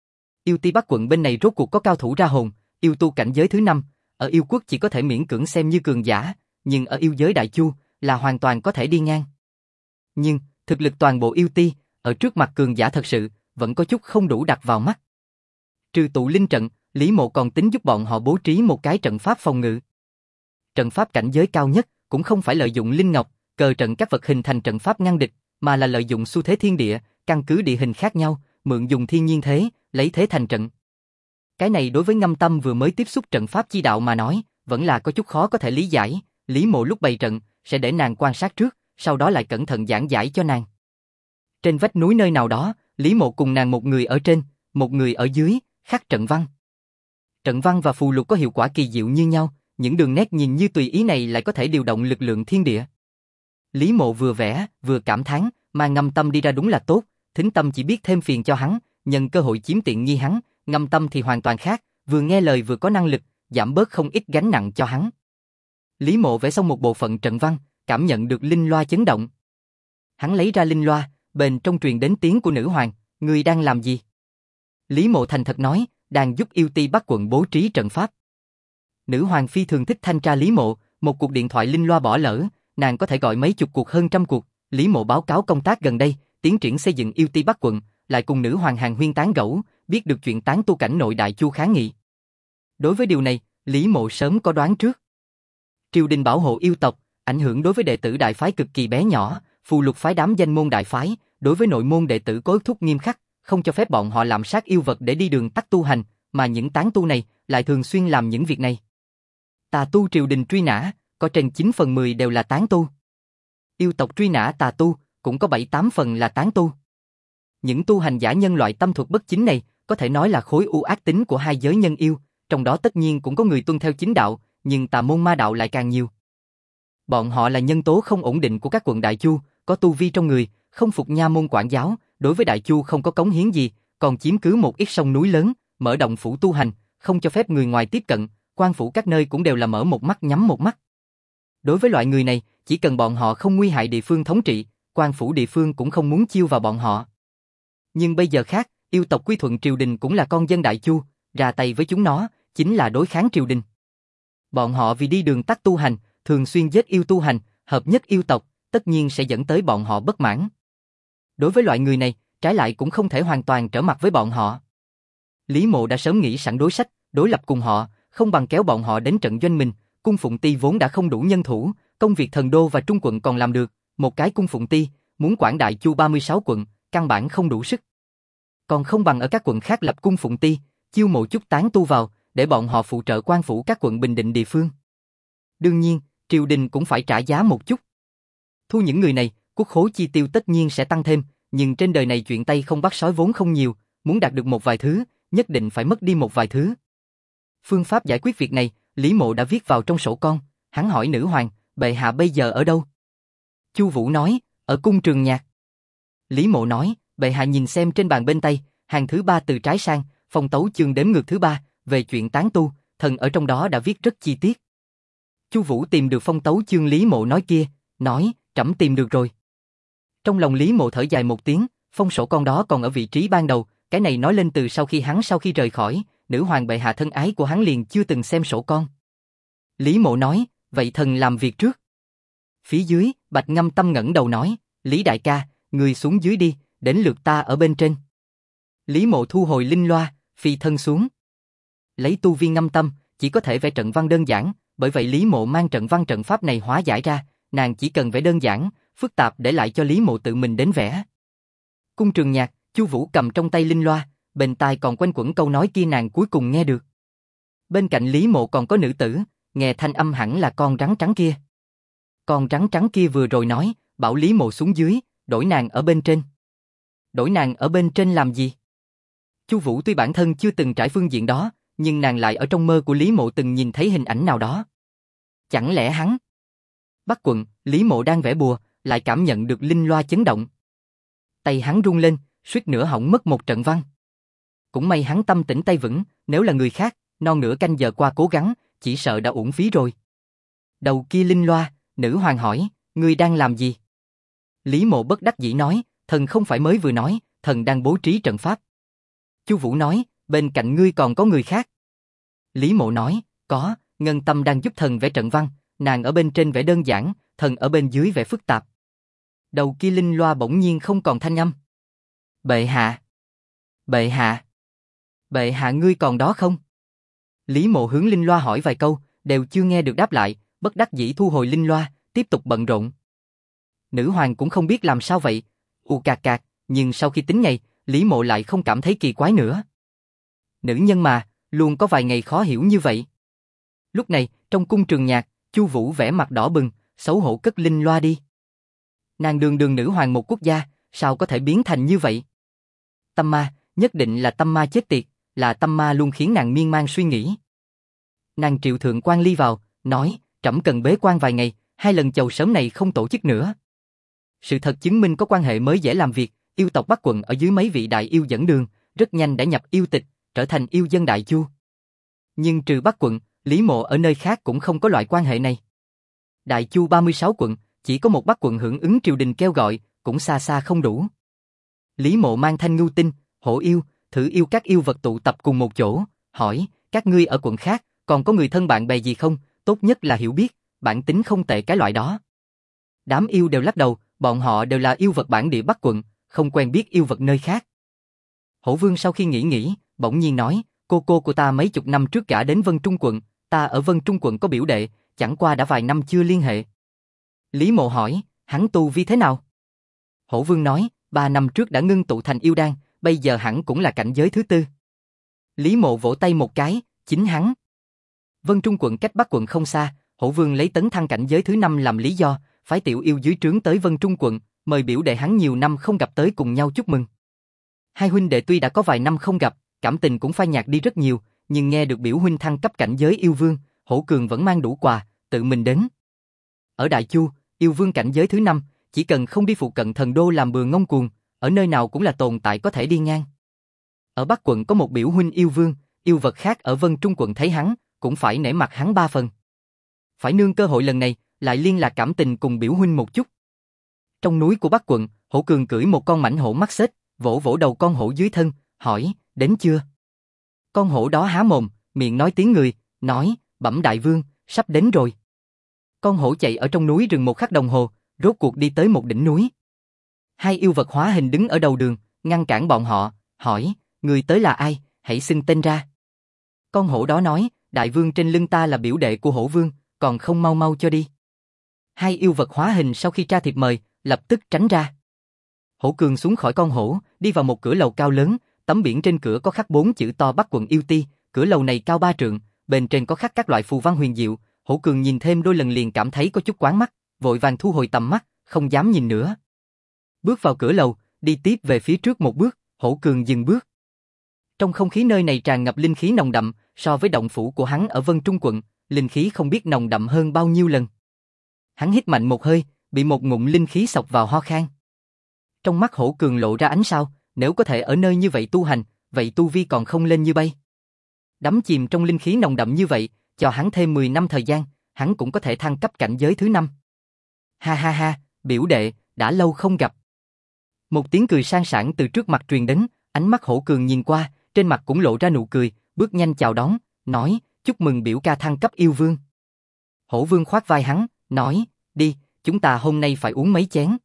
Yêu Ti Bắc quận bên này rốt cuộc có cao thủ ra hồn, yêu tu cảnh giới thứ 5, ở yêu quốc chỉ có thể miễn cưỡng xem như cường giả, nhưng ở yêu giới Đại Chu là hoàn toàn có thể đi ngang. Nhưng thực lực toàn bộ yêu ti ở trước mặt cường giả thật sự vẫn có chút không đủ đặt vào mắt. Trừ tụ linh trận, Lý Mộ còn tính giúp bọn họ bố trí một cái trận pháp phòng ngự. Trận pháp cảnh giới cao nhất cũng không phải lợi dụng linh ngọc, cờ trận các vật hình thành trận pháp ngăn địch, mà là lợi dụng xu thế thiên địa, căn cứ địa hình khác nhau, mượn dùng thiên nhiên thế, lấy thế thành trận. Cái này đối với Ngâm Tâm vừa mới tiếp xúc trận pháp chi đạo mà nói, vẫn là có chút khó có thể lý giải. Lý Mộ lúc bày trận sẽ để nàng quan sát trước, sau đó lại cẩn thận giảng giải cho nàng. Trên vách núi nơi nào đó, Lý Mộ cùng nàng một người ở trên, một người ở dưới, khắc trận văn. Trận văn và phù lục có hiệu quả kỳ diệu như nhau, những đường nét nhìn như tùy ý này lại có thể điều động lực lượng thiên địa. Lý Mộ vừa vẽ, vừa cảm thán, mà Ngâm Tâm đi ra đúng là tốt, Thính Tâm chỉ biết thêm phiền cho hắn, nhân cơ hội chiếm tiện nghi hắn, Ngâm Tâm thì hoàn toàn khác, vừa nghe lời vừa có năng lực, giảm bớt không ít gánh nặng cho hắn. Lý Mộ vẽ xong một bộ phận trận văn, cảm nhận được linh loa chấn động. Hắn lấy ra linh loa, bên trong truyền đến tiếng của nữ hoàng, ngươi đang làm gì? Lý Mộ thành thật nói, đang giúp yêu ti Bắc quận bố trí trận pháp. Nữ hoàng phi thường thích thanh tra Lý Mộ, một cuộc điện thoại linh loa bỏ lỡ, nàng có thể gọi mấy chục cuộc hơn trăm cuộc. Lý Mộ báo cáo công tác gần đây, tiến triển xây dựng yêu ti Bắc quận, lại cùng nữ hoàng hàng huyên tán gẫu, biết được chuyện tán tu cảnh nội Đại Chu kháng nghị. Đối với điều này, Lý Mộ sớm có đoán trước. Triều đình bảo hộ yêu tộc, ảnh hưởng đối với đệ tử đại phái cực kỳ bé nhỏ, phù lục phái đám danh môn đại phái, đối với nội môn đệ tử có ước thúc nghiêm khắc, không cho phép bọn họ làm sát yêu vật để đi đường tắt tu hành, mà những tán tu này lại thường xuyên làm những việc này. Tà tu triều đình truy nã, có trên 9 phần 10 đều là tán tu. Yêu tộc truy nã tà tu, cũng có 7-8 phần là tán tu. Những tu hành giả nhân loại tâm thuật bất chính này, có thể nói là khối u ác tính của hai giới nhân yêu, trong đó tất nhiên cũng có người tuân theo chính đạo, nhưng tà môn ma đạo lại càng nhiều. Bọn họ là nhân tố không ổn định của các quận Đại Chu, có tu vi trong người, không phục nha môn quản giáo, đối với Đại Chu không có cống hiến gì, còn chiếm cứ một ít sông núi lớn, mở động phủ tu hành, không cho phép người ngoài tiếp cận, quan phủ các nơi cũng đều là mở một mắt nhắm một mắt. Đối với loại người này, chỉ cần bọn họ không nguy hại địa phương thống trị, quan phủ địa phương cũng không muốn chiêu vào bọn họ. Nhưng bây giờ khác, yêu tộc quy thuận triều đình cũng là con dân Đại Chu, ra tay với chúng nó, chính là đối kháng triều đình. Bọn họ vì đi đường tắt tu hành, thường xuyên giết yêu tu hành, hợp nhất yêu tộc, tất nhiên sẽ dẫn tới bọn họ bất mãn. Đối với loại người này, trái lại cũng không thể hoàn toàn trở mặt với bọn họ. Lý Mộ đã sớm nghĩ sẵn đối sách, đối lập cùng họ, không bằng kéo bọn họ đến trận doanh mình. Cung Phụng Ti vốn đã không đủ nhân thủ, công việc thần đô và trung quận còn làm được, một cái Cung Phụng Ti muốn quản Đại Chu 36 quận, căn bản không đủ sức. Còn không bằng ở các quận khác lập Cung Phụng Ti, chiêu mộ chút tán tu vào, để bọn họ phụ trợ quan phủ các quận bình định địa phương. Đương nhiên, triều đình cũng phải trả giá một chút. Thu những người này, quốc khố chi tiêu tất nhiên sẽ tăng thêm, nhưng trên đời này chuyện tay không bắt sói vốn không nhiều, muốn đạt được một vài thứ, nhất định phải mất đi một vài thứ. Phương pháp giải quyết việc này, Lý Mộ đã viết vào trong sổ con, hắn hỏi nữ hoàng, bệ hạ bây giờ ở đâu? Chu Vũ nói, ở cung Trường Nhạc. Lý Mộ nói, bệ hạ nhìn xem trên bàn bên tay, hàng thứ 3 từ trái sang, phong tấu chương đếm ngược thứ 3, về chuyện tán tu, thần ở trong đó đã viết rất chi tiết. Chu Vũ tìm được phong tấu chương Lý Mộ nói kia, nói, trẫm tìm được rồi. Trong lòng Lý Mộ thở dài một tiếng, phong sổ con đó còn ở vị trí ban đầu, cái này nói lên từ sau khi rời khỏi, nữ hoàng bệ hạ thân ái của hắn liền chưa từng xem sổ con. Lý Mộ nói, vậy thần làm việc trước. Phía dưới, Bạch Ngâm Tâm ngẩng đầu nói, Lý đại ca, người xuống dưới đi, đến lượt ta ở bên trên. Lý Mộ thu hồi linh loa, phi thân xuống. Lấy tu vi Ngâm Tâm, chỉ có thể vẽ trận văn đơn giản, bởi vậy Lý Mộ mang trận văn trận pháp này hóa giải ra, nàng chỉ cần vẽ đơn giản, phức tạp để lại cho Lý Mộ tự mình đến vẽ. Cung Trường Nhạc, Chu Vũ cầm trong tay linh loa, bên tai còn quanh quẩn câu nói kia nàng cuối cùng nghe được. Bên cạnh Lý Mộ còn có nữ tử, nghe thanh âm hẳn là con rắn trắng kia. Con rắn trắng kia vừa rồi nói, bảo Lý Mộ xuống dưới, đổi nàng ở bên trên. Đổi nàng ở bên trên làm gì? Chu Vũ tuy bản thân chưa từng trải phương diện đó, nhưng nàng lại ở trong mơ của Lý Mộ từng nhìn thấy hình ảnh nào đó. Chẳng lẽ hắn? Bắc quận, Lý Mộ đang vẽ bùa, lại cảm nhận được linh loa chấn động. Tay hắn run lên, suýt nữa hỏng mất một trận văn. Cũng may hắn tâm tĩnh tay vững, nếu là người khác, non nửa canh giờ qua cố gắng, chỉ sợ đã uổng phí rồi. Đầu kia linh loa, nữ hoàng hỏi, ngươi đang làm gì? Lý Mộ bất đắc dĩ nói, thần không phải mới vừa nói, thần đang bố trí trận pháp. Chu Vũ nói, bên cạnh ngươi còn có người khác. Lý Mộ nói, có, Ngân Tâm đang giúp thần vẽ trận văn, nàng ở bên trên vẽ đơn giản, thần ở bên dưới vẽ phức tạp. Đầu kia linh loa bỗng nhiên không còn thanh âm. Bệ hạ. Bệ hạ. Bệ hạ ngươi còn đó không? Lý Mộ hướng linh loa hỏi vài câu, đều chưa nghe được đáp lại, bất đắc dĩ thu hồi linh loa, tiếp tục bận rộn. Nữ hoàng cũng không biết làm sao vậy, cạc cạc, nhưng sau khi tính ngày, Lý Mộ lại không cảm thấy kỳ quái nữa. Nữ nhân mà, luôn có vài ngày khó hiểu như vậy. Lúc này, trong cung Trường Nhạc, Chu Vũ vẻ mặt đỏ bừng, xấu hổ cất linh loa đi. Nàng đường đường nữ hoàng một quốc gia, sao có thể biến thành như vậy? Tâm ma, nhất định là tâm ma chết tiệt, là tâm ma luôn khiến nàng miên man suy nghĩ. Nàng triệu thượng quan ly vào, nói, trẫm cần bế quan vài ngày, 2 lần chầu sớm này không tổ chức nữa. Sự thật chứng minh có quan hệ mới dễ làm việc, yêu tộc Bắc quận ở dưới mấy vị đại yêu dẫn đường, rất nhanh đã nhập yêu tịch, trở thành yêu dân Đại Chu. Nhưng trừ Bắc quận, Lý Mộ ở nơi khác cũng không có loại quan hệ này. Đại Chu 36 quận, chỉ có một Bắc quận hưởng ứng triều đình kêu gọi, cũng xa xa không đủ. Lý Mộ mang Thanh Ngưu Tinh, Hổ Yêu, Thử Yêu các yêu vật tụ tập cùng một chỗ, hỏi, các ngươi ở quận khác, còn có người thân bạn bè gì không, tốt nhất là hiểu biết, bản tính không tệ cái loại đó. Đám yêu đều lắc đầu, bọn họ đều là yêu vật bản địa Bắc quận, không quen biết yêu vật nơi khác. Hổ Vương sau khi nghĩ, bỗng nhiên nói, cô của ta mấy chục năm trước gả đến Vân Trung quận, ta ở Vân Trung quận có biểu đệ, chẳng qua đã vài năm chưa liên hệ. Lý Mộ hỏi, hắn tu vi thế nào? Hổ Vương nói, 3 năm trước đã ngưng tụ thành yêu đan, bây giờ hẳn cũng là cảnh giới thứ 4. Lý Mộ vỗ tay một cái, chính hắn. Vân Trung quận cách Bắc quận không xa, Hổ Vương lấy tấn thăng cảnh giới thứ 5 làm lý do, phái tiểu yêu dưới trướng tới Vân Trung quận, mời biểu đệ hắn nhiều năm không gặp tới cùng nhau chúc mừng. Hai huynh đệ tuy đã có vài năm không gặp, cảm tình cũng phai nhạt đi rất nhiều, nhưng nghe được biểu huynh thăng cấp cảnh giới yêu vương, Hổ Cường vẫn mang đủ quà, tự mình đến. Ở Đại Chu, yêu vương cảnh giới thứ 5, chỉ cần không đi phụ cận thần đô làm bừa ngông cuồng, ở nơi nào cũng là tồn tại có thể đi ngang. Ở Bắc quận có một biểu huynh yêu vương, yêu vật khác ở Vân Trung quận thấy hắn, cũng phải nể mặt hắn 3 phần. Phải nương cơ hội lần này, lại liên lạc cảm tình cùng biểu huynh một chút. Trong núi của Bắc quận, Hổ Cường cưỡi một con mãnh hổ mắt xếch, vỗ vỗ đầu con hổ dưới thân, hỏi, đến chưa? Con hổ đó há mồm, miệng nói tiếng người, nói, bẩm đại vương, sắp đến rồi. Con hổ chạy ở trong núi rừng một khắc đồng hồ, rốt cuộc đi tới một đỉnh núi. Hai yêu vật hóa hình đứng ở đầu đường, ngăn cản bọn họ, hỏi, người tới là ai, hãy xưng tên ra. Con hổ đó nói, đại vương trên lưng ta là biểu đệ của Hổ Vương, còn không mau mau cho đi. Hai yêu vật hóa hình sau khi tra thiệp mời, lập tức tránh ra. Hổ Cường xuống khỏi con hổ, đi vào một cửa lầu cao lớn, tấm biển trên cửa có khắc 4 chữ to Bắc quận yêu ti, cửa lầu này cao 3 trượng, bên trên có khắc các loại phù văn huyền diệu, Hổ Cường nhìn thêm đôi lần liền cảm thấy có chút quán mắt, vội vàng thu hồi tầm mắt, không dám nhìn nữa. Bước vào cửa lầu, đi tiếp về phía trước một bước, Hổ Cường dừng bước. Trong không khí nơi này tràn ngập linh khí nồng đậm, so với động phủ của hắn ở Vân Trung quận, linh khí không biết nồng đậm hơn bao nhiêu lần. Hắn hít mạnh một hơi, bị một ngụm linh khí xộc vào ho khan. Trong mắt Hổ Cường lộ ra ánh sao, nếu có thể ở nơi như vậy tu hành, vậy tu vi còn không lên như bay. Đắm chìm trong linh khí nồng đậm như vậy, cho hắn thêm 10 năm thời gian, hắn cũng có thể thăng cấp cảnh giới thứ 5. Ha ha ha, biểu đệ, đã lâu không gặp. Một tiếng cười sang sảng từ trước mặt truyền đến, ánh mắt Hổ Cường nhìn qua, trên mặt cũng lộ ra nụ cười, bước nhanh chào đón, nói, chúc mừng biểu ca thăng cấp yêu vương. Hổ Vương khoát vai hắn, nói, đi, chúng ta hôm nay phải uống mấy chén.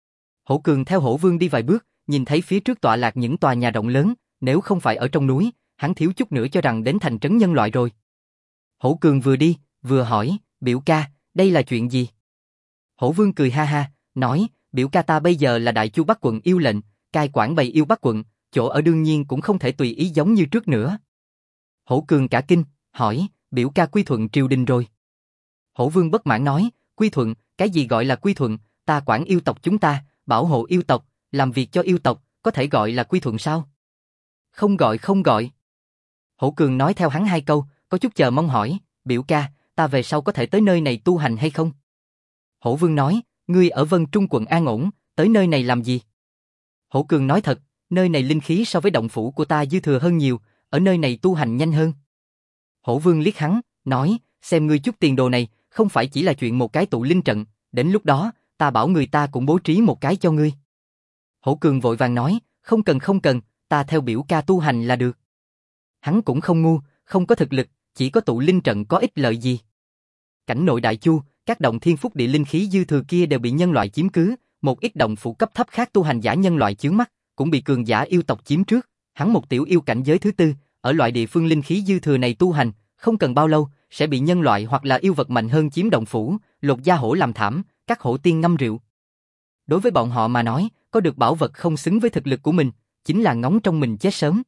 Hổ Cường theo Hổ Vương đi vài bước, nhìn thấy phía trước tọa lạc những tòa nhà rộng lớn, nếu không phải ở trong núi, hắn thiếu chút nữa cho rằng đến thành trấn nhân loại rồi. Hổ Cường vừa đi, vừa hỏi, biểu ca, đây là chuyện gì? Hổ Vương cười ha ha, nói, biểu ca ta bây giờ là đại chu Bắc quận yêu lệnh, cai quản bầy yêu Bắc quận, chỗ ở đương nhiên cũng không thể tùy ý giống như trước nữa. Hổ Cường cả kinh, hỏi, biểu ca quy thuận triều đình rồi. Hổ Vương bất mãn nói, quy thuận, cái gì gọi là quy thuận, ta quản yêu tộc chúng ta, bảo hộ yêu tộc, làm việc cho yêu tộc, có thể gọi là quy thuận sao? Không gọi không gọi. Hổ Cường nói theo hắn hai câu, có chút chờ mong hỏi, biểu ca, ta về sau có thể tới nơi này tu hành hay không? Hổ Vương nói, ngươi ở Vân Trung quận an ổn, tới nơi này làm gì? Hổ Cường nói thật, nơi này linh khí so với động phủ của ta dư thừa hơn nhiều, ở nơi này tu hành nhanh hơn. Hổ Vương liếc hắn, nói, xem ngươi chút tiền đồ này, không phải chỉ là chuyện một cái tụ linh trận, đến lúc đó, ta bảo người ta cũng bố trí một cái cho ngươi. Hổ Cường vội vàng nói, không cần, ta theo biểu ca tu hành là được. Hắn cũng không ngu, không có thực lực, chỉ có tụ linh trận có ích lợi gì. Cảnh nội Đại Chu, các động thiên phúc địa linh khí dư thừa kia đều bị nhân loại chiếm cứ, một ít động phủ cấp thấp khác tu hành giả nhân loại chướng mắt, cũng bị cường giả yêu tộc chiếm trước. Hắn một tiểu yêu cảnh giới thứ tư, ở loại địa phương linh khí dư thừa này tu hành, không cần bao lâu sẽ bị nhân loại hoặc là yêu vật mạnh hơn chiếm động phủ, lột da hổ làm thảm, các hổ tiên ngâm rượu. Đối với bọn họ mà nói, có được bảo vật không xứng với thực lực của mình, chính là ngóng trong mình chết sớm.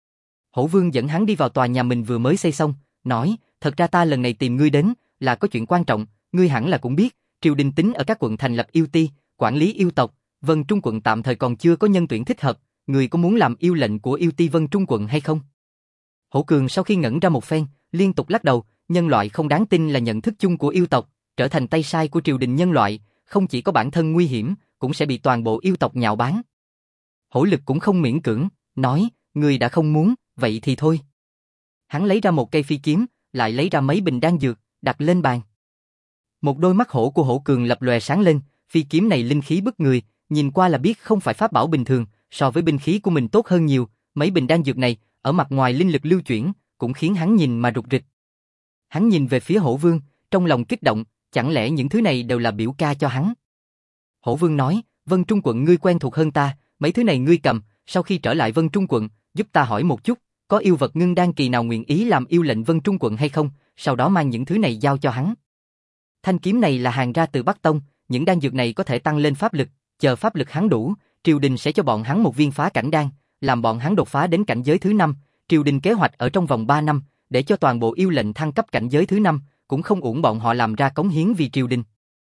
Hổ Vương dẫn hắn đi vào tòa nhà mình vừa mới xây xong, nói, thật ra ta lần này tìm ngươi đến, là có chuyện quan trọng, ngươi hẳn là cũng biết, triều đình tính ở các quận thành lập yêu ti, quản lý yêu tộc, Vân Trung quận tạm thời còn chưa có nhân tuyển thích hợp, ngươi có muốn làm yêu lệnh của yêu ti Vân Trung quận hay không? Hổ Cường sau khi ngẩn ra một phen, liên tục lắc đầu, nhân loại không đáng tin là nhận thức chung của yêu tộc, trở thành tay sai của triều đình nhân loại, không chỉ có bản thân nguy hiểm, cũng sẽ bị toàn bộ yêu tộc nhạo báng. Hổ Lực cũng không miễn cưỡng, nói, ngươi đã không muốn, vậy thì thôi. Hắn lấy ra một cây phi kiếm, lại lấy ra mấy bình đan dược, đặt lên bàn. Một đôi mắt hổ của Hổ Cường lập lòe sáng lên, phi kiếm này linh khí bức người, nhìn qua là biết không phải pháp bảo bình thường, so với binh khí của mình tốt hơn nhiều, mấy bình đan dược này, ở mặt ngoài linh lực lưu chuyển, cũng khiến hắn nhìn mà rụt rịch. Hắn nhìn về phía Hổ Vương, trong lòng kích động, chẳng lẽ những thứ này đều là biểu ca cho hắn? Hổ Vương nói, Vân Trung quận ngươi quen thuộc hơn ta, mấy thứ này ngươi cầm, sau khi trở lại Vân Trung quận, giúp ta hỏi một chút, có yêu vật ngưng đan kỳ nào nguyện ý làm yêu lệnh Vân Trung quận hay không, sau đó mang những thứ này giao cho hắn. Thanh kiếm này là hàng ra từ Bắc Tông, những đan dược này có thể tăng lên pháp lực, chờ pháp lực hắn đủ, triều đình sẽ cho bọn hắn một viên phá cảnh đan, làm bọn hắn đột phá đến cảnh giới thứ 5, triều đình kế hoạch ở trong vòng 3 năm, để cho toàn bộ yêu lệnh thăng cấp cảnh giới thứ 5, cũng không uổng bọn họ làm ra cống hiến vì triều đình.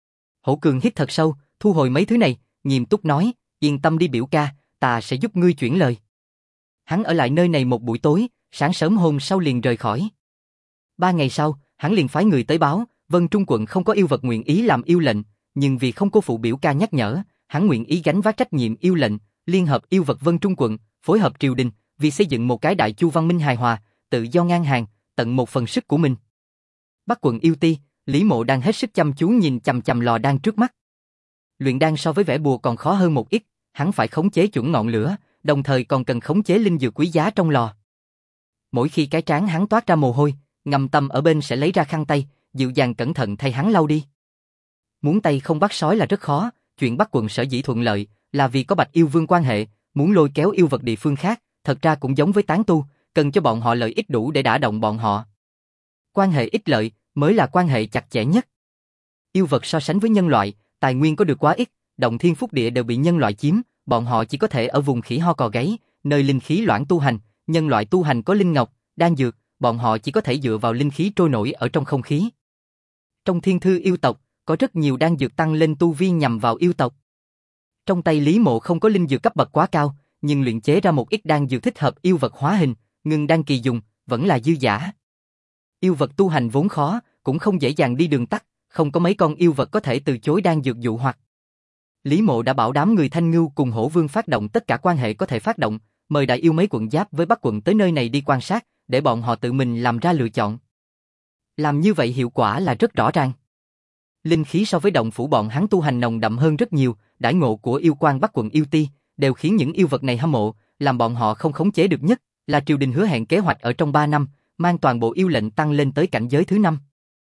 Hổ Cường hít thật sâu, thu hồi mấy thứ này, nghiêm túc nói, yên tâm đi biểu ca, ta sẽ giúp ngươi chuyển lời. Hắn ở lại nơi này một buổi tối, sáng sớm hôm sau liền rời khỏi. 3 ngày sau, hắn liền phái người tới báo, Vân Trung quận không có yêu vật nguyện ý làm yêu lệnh, nhưng vì không cô phụ biểu ca nhắc nhở, hắn nguyện ý gánh vác trách nhiệm yêu lệnh, liên hợp yêu vật Vân Trung quận, phối hợp triều đình, vì xây dựng một cái đại chu văn minh hài hòa, tự do ngang hàng, tận một phần sức của mình. Bắc quận yêu ti, Lý Mộ đang hết sức chăm chú nhìn chằm chằm lò đan trước mắt. Luyện đan so với vẽ bùa còn khó hơn một ít, hắn phải khống chế chuẩn ngọn lửa, đồng thời còn cần khống chế linh dược quý giá trong lò. Mỗi khi cái trán hắn toát ra mồ hôi, Ngầm Tâm ở bên sẽ lấy ra khăn tay, dịu dàng cẩn thận thay hắn lau đi. Muốn tay không bắt sói là rất khó, chuyện Bắc quận sở dĩ thuận lợi là vì có Bạch Yêu Vương quan hệ, muốn lôi kéo yêu vật địa phương khác, thật ra cũng giống với tán tu, cần cho bọn họ lợi ích đủ để đả động bọn họ. Quan hệ ích lợi mới là quan hệ chặt chẽ nhất. Yêu vật so sánh với nhân loại, tài nguyên có được quá ít, động thiên phúc địa đều bị nhân loại chiếm, bọn họ chỉ có thể ở vùng khỉ ho cò gáy, nơi linh khí loãng tu hành, nhân loại tu hành có linh ngọc, đan dược, bọn họ chỉ có thể dựa vào linh khí trôi nổi ở trong không khí. Trong thiên thư yêu tộc, có rất nhiều đan dược tăng lên tu vi nhằm vào yêu tộc. Trong tay Lý Mộ không có linh dược cấp bậc quá cao, nhưng luyện chế ra một ít đan dược thích hợp yêu vật hóa hình, ngưng đan kỳ dùng, vẫn là dư giả. Yêu vật tu hành vốn khó, cũng không dễ dàng đi đường tắt, không có mấy con yêu vật có thể từ chối đan dược dụ hoặc. Lý Mộ đã bảo đám người Thanh Ngưu cùng Hổ Vương phát động tất cả quan hệ có thể phát động, mời đại yêu mấy quận giáp với Bắc quận tới nơi này đi quan sát, để bọn họ tự mình làm ra lựa chọn. Làm như vậy hiệu quả là rất rõ ràng. Linh khí so với động phủ bọn hắn tu hành nồng đậm hơn rất nhiều, đãi ngộ của yêu quan Bắc quận yêu ti, đều khiến những yêu vật này hâm mộ, làm bọn họ không khống chế được nhất, là triều đình hứa hẹn kế hoạch ở trong 3 năm, mang toàn bộ yêu lệnh tăng lên tới cảnh giới thứ 5.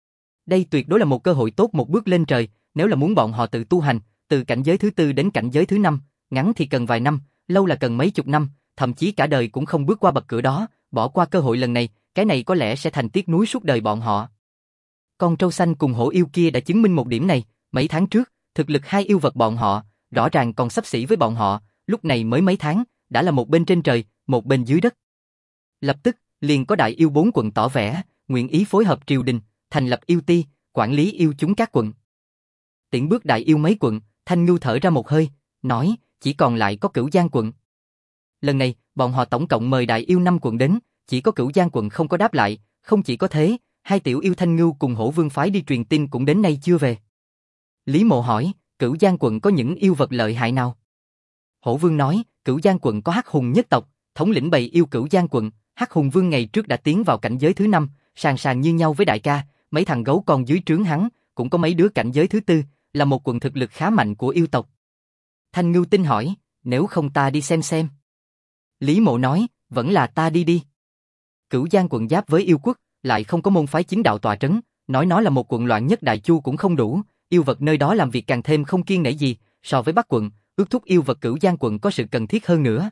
Đây tuyệt đối là một cơ hội tốt một bước lên trời, nếu là muốn bọn họ tự tu hành, từ cảnh giới thứ 4 đến cảnh giới thứ 5, ngắn thì cần vài năm, lâu là cần mấy chục năm, thậm chí cả đời cũng không bước qua bậc cửa đó, bỏ qua cơ hội lần này, cái này có lẽ sẽ thành tiếc nuối suốt đời bọn họ. Con trâu xanh cùng hổ yêu kia đã chứng minh một điểm này, mấy tháng trước, thực lực hai yêu vật bọn họ, rõ ràng còn xấp xỉ với bọn họ, lúc này mới mấy tháng, đã là một bên trên trời, một bên dưới đất. Lập tức, liền có đại yêu 4 quận tỏ vẻ, nguyện ý phối hợp triều đình, thành lập yêu ti, quản lý yêu chúng các quận. Tiễn bước đại yêu mấy quận, Thanh Ngưu thở ra một hơi, nói, chỉ còn lại có Cửu Giang quận. Lần này, bọn họ tổng cộng mời đại yêu 5 quận đến, chỉ có Cửu Giang quận không có đáp lại, không chỉ có thế, hai tiểu yêu Thanh Ngưu cùng Hổ Vương phái đi truyền tin cũng đến nay chưa về. Lý Mộ hỏi, Cửu Giang quận có những yêu vật lợi hại nào? Hổ Vương nói, Cửu Giang quận có Hắc Hùng nhất tộc, thống lĩnh bầy yêu Cửu Giang quận, Hắc Hùng Vương ngày trước đã tiến vào cảnh giới thứ 5, sàng sàng như nhau với đại ca, mấy thằng gấu con dưới trướng hắn, cũng có mấy đứa cảnh giới thứ 4, là một quận thực lực khá mạnh của yêu tộc. Thanh Ngưu Tinh hỏi, nếu không ta đi xem. Lý Mộ nói, vẫn là ta đi đi. Cửu Giang quận giáp với yêu quốc, lại không có môn phái chính đạo tọa trấn, nói nó là một quận loạn nhất Đại Chu cũng không đủ, yêu vật nơi đó làm việc càng thêm không kiêng nể gì, so với Bắc quận, ước thúc yêu vật Cửu Giang quận có sự cần thiết hơn nữa.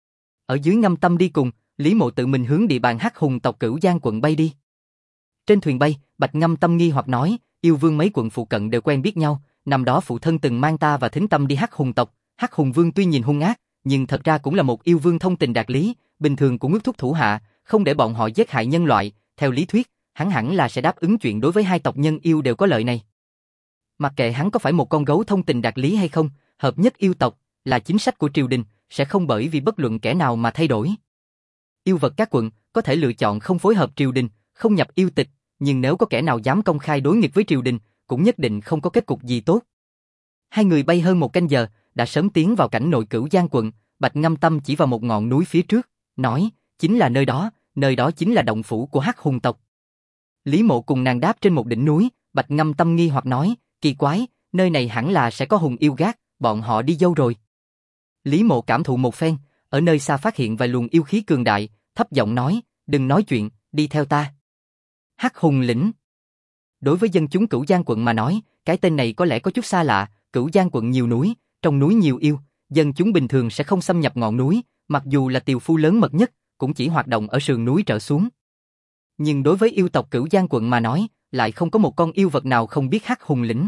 Ở dưới Ngâm Tâm đi cùng, Lý Mộ tự mình hướng địa bàn Hắc Hùng tộc Cửu Giang quận bay đi. Trên thuyền bay, Bạch Ngâm Tâm nghi hoặc nói, yêu vương mấy quận phụ cận đều quen biết nhau, năm đó phụ thân từng mang ta và Thính Tâm đi Hắc Hùng tộc, Hắc Hùng vương tuy nhìn hung ác, nhưng thật ra cũng là một yêu vương thông tình đạt lý, bình thường cũng ước thúc thủ hạ, không để bọn họ giết hại nhân loại, theo lý thuyết, hắn hẳn là sẽ đáp ứng chuyện đối với hai tộc nhân yêu đều có lợi này. Mặc kệ hắn có phải một con gấu thông tình đạt lý hay không, hợp nhất yêu tộc là chính sách của triều đình, sẽ không bởi vì bất luận kẻ nào mà thay đổi. Yêu vật các quận có thể lựa chọn không phối hợp triều đình, không nhập yêu tịch, nhưng nếu có kẻ nào dám công khai đối nghịch với triều đình, cũng nhất định không có kết cục gì tốt. Hai người bay hơn 1 canh giờ, đã sớm tiến vào cảnh nội Cửu Giang quận, Bạch Ngâm Tâm chỉ vào một ngọn núi phía trước, nói, chính là nơi đó chính là động phủ của Hắc Hùng tộc. Lý Mộ cùng nàng đáp trên một đỉnh núi, Bạch Ngâm Tâm nghi hoặc nói, kỳ quái, nơi này hẳn là sẽ có hùng yêu gác, bọn họ đi đâu rồi? Lý Mộ cảm thụ một phen, ở nơi xa phát hiện vài luồng yêu khí cường đại, thấp giọng nói, đừng nói chuyện, đi theo ta. Hắc Hùng lĩnh. Đối với dân chúng Cửu Giang quận mà nói, cái tên này có lẽ có chút xa lạ, Cửu Giang quận nhiều núi, trong núi nhiều yêu, dân chúng bình thường sẽ không xâm nhập ngọn núi, mặc dù là tiều phu lớn mật nhất, cũng chỉ hoạt động ở sườn núi trở xuống. Nhưng đối với yêu tộc Cửu Giang quận mà nói, lại không có một con yêu vật nào không biết Hắc Hùng lĩnh.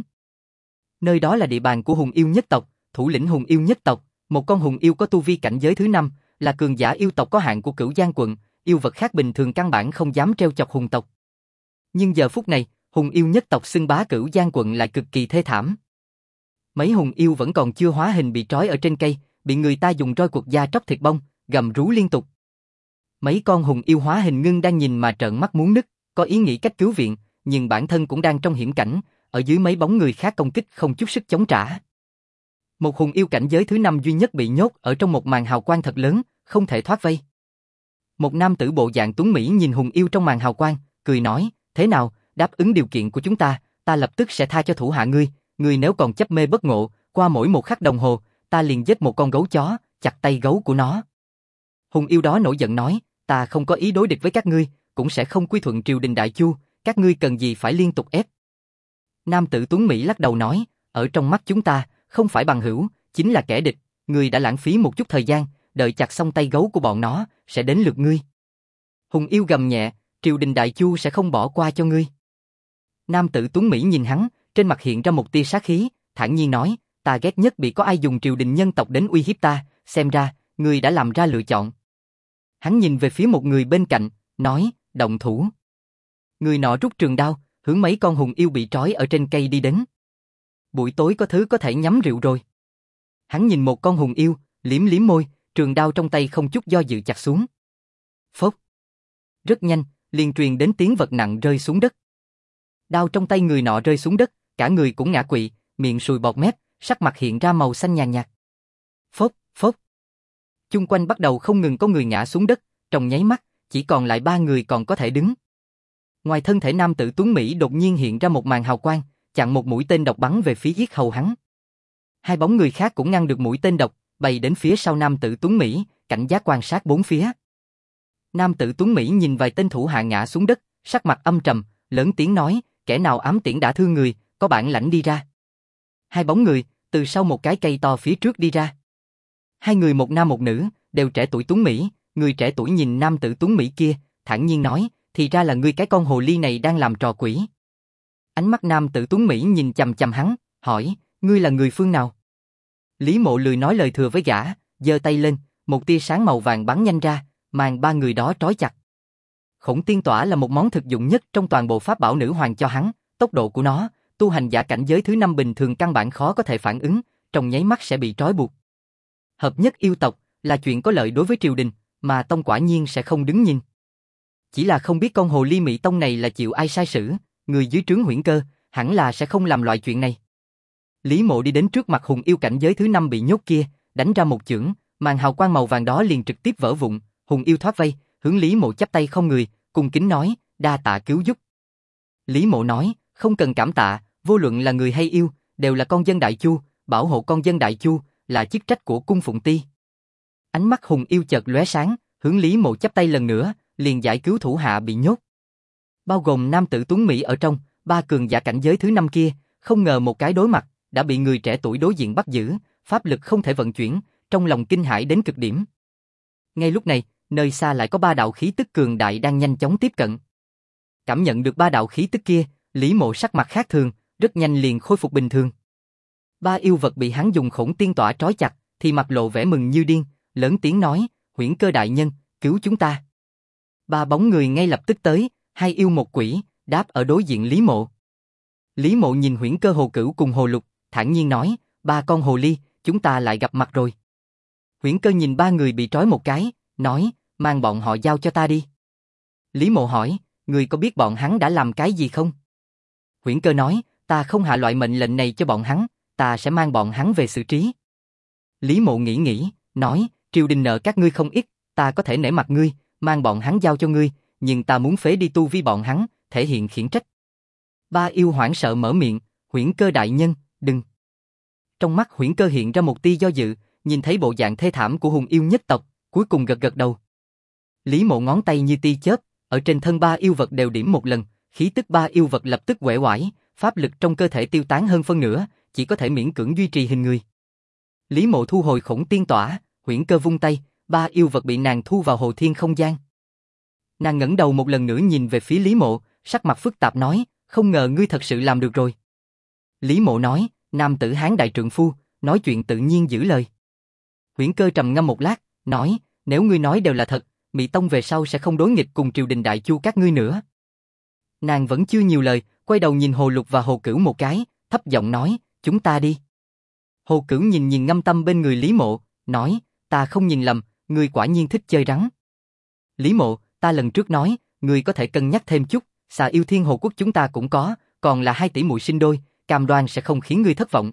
Nơi đó là địa bàn của hùng yêu nhất tộc, thủ lĩnh hùng yêu nhất tộc, một con hùng yêu có tu vi cảnh giới thứ 5, là cường giả yêu tộc có hạng của Cửu Giang quận, yêu vật khác bình thường căn bản không dám trêu chọc hùng tộc. Nhưng giờ phút này, hùng yêu nhất tộc xưng bá Cửu Giang quận lại cực kỳ thê thảm. Mấy hùng yêu vẫn còn chưa hóa hình bị trói ở trên cây, bị người ta dùng roi quật da tróc thịt bông, gầm rú liên tục. Mấy con hùng yêu hóa hình ngưng đang nhìn mà trợn mắt muốn nứt, có ý nghĩ cách cứu viện, nhưng bản thân cũng đang trong hiểm cảnh, ở dưới mấy bóng người khác công kích không chút sức chống trả. Một hùng yêu cảnh giới thứ 5 duy nhất bị nhốt ở trong một màn hào quang thật lớn, không thể thoát vây. Một nam tử bộ dạng tuấn mỹ nhìn hùng yêu trong màn hào quang, cười nói, thế nào, đáp ứng điều kiện của chúng ta, ta lập tức sẽ tha cho thủ hạ ngươi, ngươi nếu còn chấp mê bất ngộ, qua mỗi 1 khắc đồng hồ, ta liền giết một con gấu chó, chặt tay gấu của nó. Hùng yêu đó nổi giận nói, ta không có ý đối địch với các ngươi, cũng sẽ không quy thuận triều đình Đại Chu, các ngươi cần gì phải liên tục ép. Nam tử tuấn mỹ lắc đầu nói, ở trong mắt chúng ta, không phải bằng hữu, chính là kẻ địch, ngươi đã lãng phí một chút thời gian, đợi chặt xong tay gấu của bọn nó, sẽ đến lượt ngươi. Hùng yêu gầm nhẹ, triều đình Đại Chu sẽ không bỏ qua cho ngươi. Nam tử tuấn mỹ nhìn hắn, trên mặt hiện ra một tia sát khí, thản nhiên nói, ta ghét nhất bị có ai dùng triều đình nhân tộc đến uy hiếp ta, xem ra, ngươi đã làm ra lựa chọn. Hắn nhìn về phía một người bên cạnh, nói, động thủ. Người nọ rút trường đao, hướng mấy con hùng yêu bị trói ở trên cây đi đến. Buổi tối có thứ có thể nhắm rượu rồi. Hắn nhìn một con hùng yêu, liếm liếm môi, trường đao trong tay không chút do dự chặt xuống. Phốc. Rất nhanh, liền truyền đến tiếng vật nặng rơi xuống đất. Đao trong tay người nọ rơi xuống đất, cả người cũng ngã quỵ, miệng sùi bọt mép, sắc mặt hiện ra màu xanh nhàn nhạt. Phốc, phốc. Chung quanh bắt đầu không ngừng có người ngã xuống đất, trong nháy mắt, chỉ còn lại 3 người còn có thể đứng. Ngoài thân thể nam tử tuấn mỹ đột nhiên hiện ra một màn hào quang, chặn một mũi tên độc bắn về phía yết hầu hắn. Hai bóng người khác cũng ngăn được mũi tên độc, bay đến phía sau nam tử tuấn mỹ, cảnh giác quan sát bốn phía. Nam tử tuấn mỹ nhìn vài tên thủ hạ ngã xuống đất, sắc mặt âm trầm, lớn tiếng nói, kẻ nào ám tiễn đã thương người, có bản lãnh đi ra. Hai bóng người, từ sau một cái cây to phía trước đi ra. Hai người một nam một nữ, đều trẻ tuổi tuấn mỹ, người trẻ tuổi nhìn nam tử tuấn mỹ kia, thản nhiên nói, thì ra là ngươi cái con hồ ly này đang làm trò quỷ. Ánh mắt nam tử tuấn Mỹ nhìn chằm chằm hắn, hỏi, ngươi là người phương nào? Lý Mộ lười nói lời thừa với gã, giơ tay lên, một tia sáng màu vàng bắn nhanh ra, mang ba người đó trói chặt. Khổng tiên tỏa là một món thực dụng nhất trong toàn bộ pháp bảo nữ hoàng cho hắn, tốc độ của nó, tu hành giả cảnh giới thứ 5 bình thường căn bản khó có thể phản ứng, trong nháy mắt sẽ bị trói buộc. Hợp nhất yêu tộc là chuyện có lợi đối với triều đình, mà tông quả nhiên sẽ không đứng nhìn. Chỉ là không biết con hồ ly Mị Tông này là chịu ai sai sử, người dưới trướng Huyễn Cơ, hẳn là sẽ không làm loại chuyện này. Lý Mộ đi đến trước mặt hùng yêu cảnh giới thứ 5 bị nhốt kia, đánh ra một chưởng, màn hào quang màu vàng đó liền trực tiếp vỡ vụn, hùng yêu thoát vây, hướng Lý Mộ chắp tay không người, cung kính nói, đa tạ cứu giúp. Lý Mộ nói, không cần cảm tạ, vô luận là người hay yêu, đều là con dân Đại Chu, bảo hộ con dân Đại Chu là chức trách của cung Phụng Ti. Ánh mắt hùng yêu chợt lóe sáng, hướng Lý Mộ chắp tay lần nữa, liền giải cứu thủ hạ bị nhốt. Bao gồm nam tử tuấn Mỹ ở trong, ba cường giả cảnh giới thứ 5 kia, không ngờ một cái đối mặt, đã bị người trẻ tuổi đối diện bắt giữ, pháp lực không thể vận chuyển, trong lòng kinh hãi đến cực điểm. Ngay lúc này, nơi xa lại có ba đạo khí tức cường đại đang nhanh chóng tiếp cận. Cảm nhận được ba đạo khí tức kia, Lý Mộ sắc mặt khác thường, rất nhanh liền khôi phục bình thường. Ba yêu vật bị hắn dùng Khổng Tiên Tỏa trói chặt, thì mặt lộ vẻ mừng như điên, lớn tiếng nói, Huyễn Cơ đại nhân, cứu chúng ta. Ba bóng người ngay lập tức tới, hai yêu một quỷ, đáp ở đối diện Lý Mộ. Lý Mộ nhìn Huyễn Cơ Hồ Cửu cùng Hồ Lục, thản nhiên nói, ba con hồ ly, chúng ta lại gặp mặt rồi. Huyễn Cơ nhìn ba người bị trói một cái, nói, mang bọn họ giao cho ta đi. Lý Mộ hỏi, người có biết bọn hắn đã làm cái gì không? Huyễn Cơ nói, ta không hạ loại mệnh lệnh này cho bọn hắn, ta sẽ mang bọn hắn về xử trí. Lý Mộ nghĩ, nói, triều đình nợ các ngươi không ít, ta có thể nể mặt ngươi, mang bọn hắn giao cho ngươi, nhưng ta muốn phế đi tu vi bọn hắn, thể hiện khiển trách. Ba yêu hoảng sợ mở miệng, Huyễn Cơ đại nhân, đừng. Trong mắt Huyễn Cơ hiện ra một tia do dự, nhìn thấy bộ dạng thê thảm của hùng yêu nhất tộc, cuối cùng gật gật đầu. Lý Mộ ngón tay như tia chớp, ở trên thân ba yêu vật đều điểm một lần, khí tức ba yêu vật lập tức uể oải, pháp lực trong cơ thể tiêu tán hơn phân nửa, chỉ có thể miễn cưỡng duy trì hình người. Lý Mộ thu hồi Khổng Tiên Tỏa, Huyễn Cơ vung tay, ba yêu vật bị nàng thu vào hồ thiên không gian. Nàng ngẩng đầu một lần nữa nhìn về phía Lý Mộ, sắc mặt phức tạp nói, không ngờ ngươi thật sự làm được rồi. Lý Mộ nói, nam tử Hán đại trượng phu, nói chuyện tự nhiên giữ lời. Huyễn Cơ trầm ngâm một lát, nói, nếu ngươi nói đều là thật, Mị Tông về sau sẽ không đối nghịch cùng triều đình Đại Chu các ngươi nữa. Nàng vẫn chưa nhiều lời, quay đầu nhìn Hồ Lục và Hồ Cửu một cái, thấp giọng nói, chúng ta đi. Hồ Cửu nhìn Ngâm Tâm bên người Lý Mộ, nói, ta không nhìn lầm, ngươi quả nhiên thích chơi rắn. Lý Mộ, ta lần trước nói, ngươi có thể cân nhắc thêm chút, xà yêu Thiên Hồ Quốc chúng ta cũng có, còn là 2 tỷ muội sinh đôi, cam đoan sẽ không khiến ngươi thất vọng.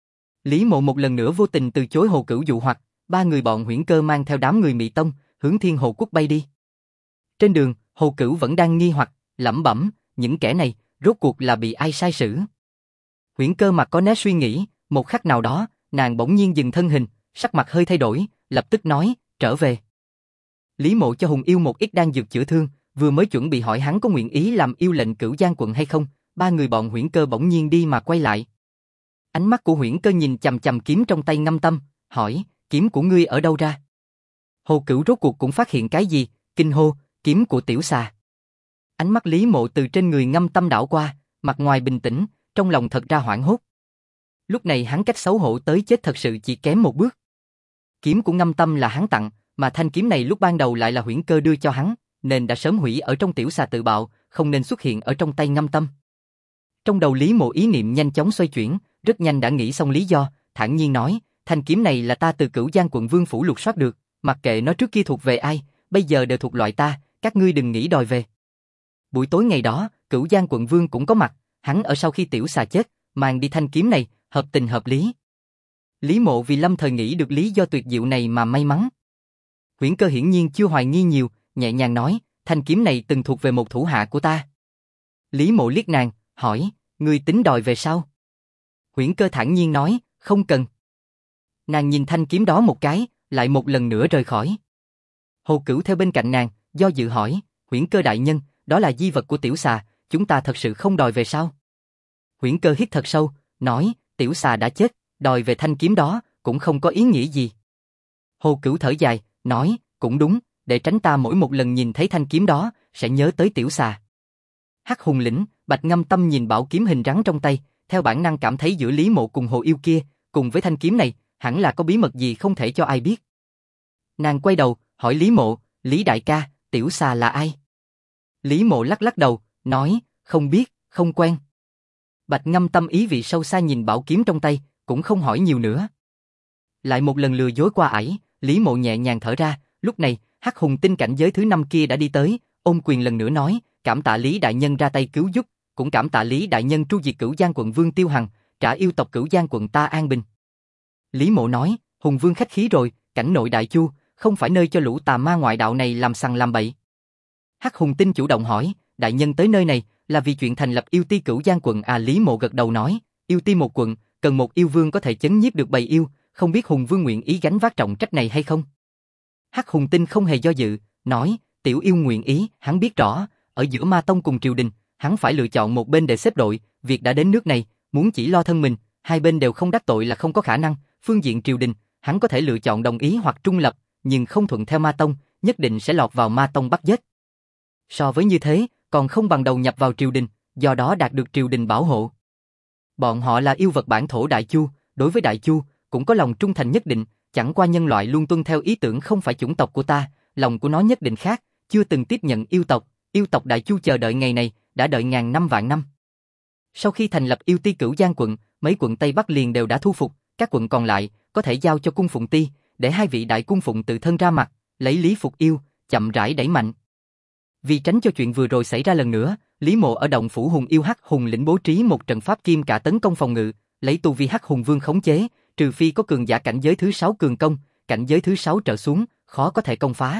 Lý Mộ một lần nữa vô tình từ chối Hồ Cửu dụ hoặc, ba người bọn Huyễn Cơ mang theo đám người Mị Tông, hướng Thiên Hồ Quốc bay đi. Trên đường, Hồ Cửu vẫn đang nghi hoặc, lẩm bẩm, những kẻ này, rốt cuộc là bị ai sai sử. Huyễn Cơ mặt có né suy nghĩ, một khắc nào đó, nàng bỗng nhiên dừng thân hình, sắc mặt hơi thay đổi, lập tức nói, trở về. Lý Mộ cho Hùng Yêu một ít đan dược chữa thương, vừa mới chuẩn bị hỏi hắn có nguyện ý làm yêu lệnh Cửu Giang quận hay không, ba người bọn Huyễn Cơ bỗng nhiên đi mà quay lại. Ánh mắt của Huyễn Cơ nhìn chằm chằm kiếm trong tay Ngâm Tâm, hỏi, kiếm của ngươi ở đâu ra? Hồ Cửu rốt cuộc cũng phát hiện cái gì, kinh hô, kiếm của tiểu xà. Ánh mắt Lý Mộ từ trên người Ngâm Tâm đảo qua, mặt ngoài bình tĩnh, trong lòng thật ra hoảng hốt. Lúc này hắn cách xấu hổ tới chết thật sự chỉ kém một bước. Kiếm của Ngâm Tâm là hắn tặng, mà thanh kiếm này lúc ban đầu lại là Huyễn Cơ đưa cho hắn, nên đã sớm hủy ở trong tiểu xà tự bạo, không nên xuất hiện ở trong tay Ngâm Tâm. Trong đầu Lý Mộ ý niệm nhanh chóng xoay chuyển, rất nhanh đã nghĩ xong lý do, thản nhiên nói, thanh kiếm này là ta từ Cửu Giang quận Vương phủ lục soát được, mặc kệ nó trước kia thuộc về ai, bây giờ đều thuộc loại ta, các ngươi đừng nghĩ đòi về. Buổi tối ngày đó, Cửu Giang quận Vương cũng có mặt, hắn ở sau khi tiểu xà chết, mang đi thanh kiếm này, hợp tình hợp lý. Lý Mộ vì lâm thời nghĩ được lý do tuyệt diệu này mà may mắn. Huyễn Cơ hiển nhiên chưa hoài nghi nhiều, nhẹ nhàng nói, thanh kiếm này từng thuộc về một thủ hạ của ta. Lý Mộ liếc nàng, hỏi, ngươi tính đòi về sao? Huyễn Cơ thản nhiên nói, không cần. Nàng nhìn thanh kiếm đó một cái, lại một lần nữa rời khỏi. Hồ Cửu theo bên cạnh nàng, do dự hỏi, Huyễn Cơ đại nhân, đó là di vật của tiểu xà, chúng ta thật sự không đòi về sao? Huyễn Cơ hít thật sâu, nói, tiểu xà đã chết, đòi về thanh kiếm đó, cũng không có ý nghĩa gì. Hồ Cửu thở dài, nói, cũng đúng, để tránh ta mỗi một lần nhìn thấy thanh kiếm đó, sẽ nhớ tới tiểu xà. Hắc Hùng Lĩnh, Bạch Ngâm Tâm nhìn bảo kiếm hình rắn trong tay, theo bản năng cảm thấy giữa Lý Mộ cùng hồ yêu kia, cùng với thanh kiếm này, hẳn là có bí mật gì không thể cho ai biết. Nàng quay đầu, hỏi Lý Mộ, Lý đại ca, tiểu xà là ai? Lý Mộ lắc lắc đầu, nói, không biết, không quen. Bạch Ngâm Tâm ý vị sâu xa nhìn bảo kiếm trong tay, cũng không hỏi nhiều nữa. Lại một lần lừa dối qua ải, Lý Mộ nhẹ nhàng thở ra, lúc này, Hắc Hùng Tinh cảnh giới thứ 5 kia đã đi tới, ôm quyền lần nữa nói, cảm tạ Lý đại nhân ra tay cứu giúp, cũng cảm tạ Lý đại nhân tru diệt Cửu Giang quận Vương Tiêu Hằng, trả yêu tộc Cửu Giang quận ta an bình. Lý Mộ nói, Hùng Vương khách khí rồi, cảnh nội đại chu, không phải nơi cho lũ tà ma ngoại đạo này làm sằng làm bậy. Hắc Hùng Tinh chủ động hỏi, đại nhân tới nơi này là vì chuyện thành lập yêu ti Cửu Giang quận à? Lý Mộ gật đầu nói, yêu ti một quận, cần một yêu vương có thể chấn nhiếp được bầy yêu, không biết Hùng Vương nguyện ý gánh vác trọng trách này hay không? Hắc Hùng Tinh không hề do dự, nói, tiểu yêu nguyện ý, hắn biết rõ, ở giữa Ma Tông cùng triều đình, hắn phải lựa chọn một bên để xếp đội, việc đã đến nước này, muốn chỉ lo thân mình, hai bên đều không đắc tội là không có khả năng, phương diện triều đình, hắn có thể lựa chọn đồng ý hoặc trung lập, nhưng không thuận theo Ma Tông, nhất định sẽ lọt vào Ma Tông bắt giết. So với như thế, còn không bằng đầu nhập vào triều đình, do đó đạt được triều đình bảo hộ. Bọn họ là yêu vật bản thổ Đại Chu, đối với Đại Chu, cũng có lòng trung thành nhất định, chẳng qua nhân loại luôn tuân theo ý tưởng không phải chủng tộc của ta, lòng của nó nhất định khác, chưa từng tiếp nhận yêu tộc Đại Chu chờ đợi ngày này, đã đợi ngàn năm vạn năm. Sau khi thành lập yêu ti Cửu Giang quận, mấy quận Tây Bắc liền đều đã thu phục, các quận còn lại có thể giao cho cung phụng ti, để hai vị đại cung phụng tự thân ra mặt, lấy lý phục yêu, chậm rãi đẩy mạnh. Vì tránh cho chuyện vừa rồi xảy ra lần nữa, Lý Mộ ở động phủ Hùng yêu Hắc Hùng lĩnh bố trí một trận pháp kim cả tấn công phòng ngự, lấy tu vi Hắc Hùng Vương khống chế, trừ phi có cường giả cảnh giới thứ 6 cường công, cảnh giới thứ 6 trở xuống, khó có thể công phá.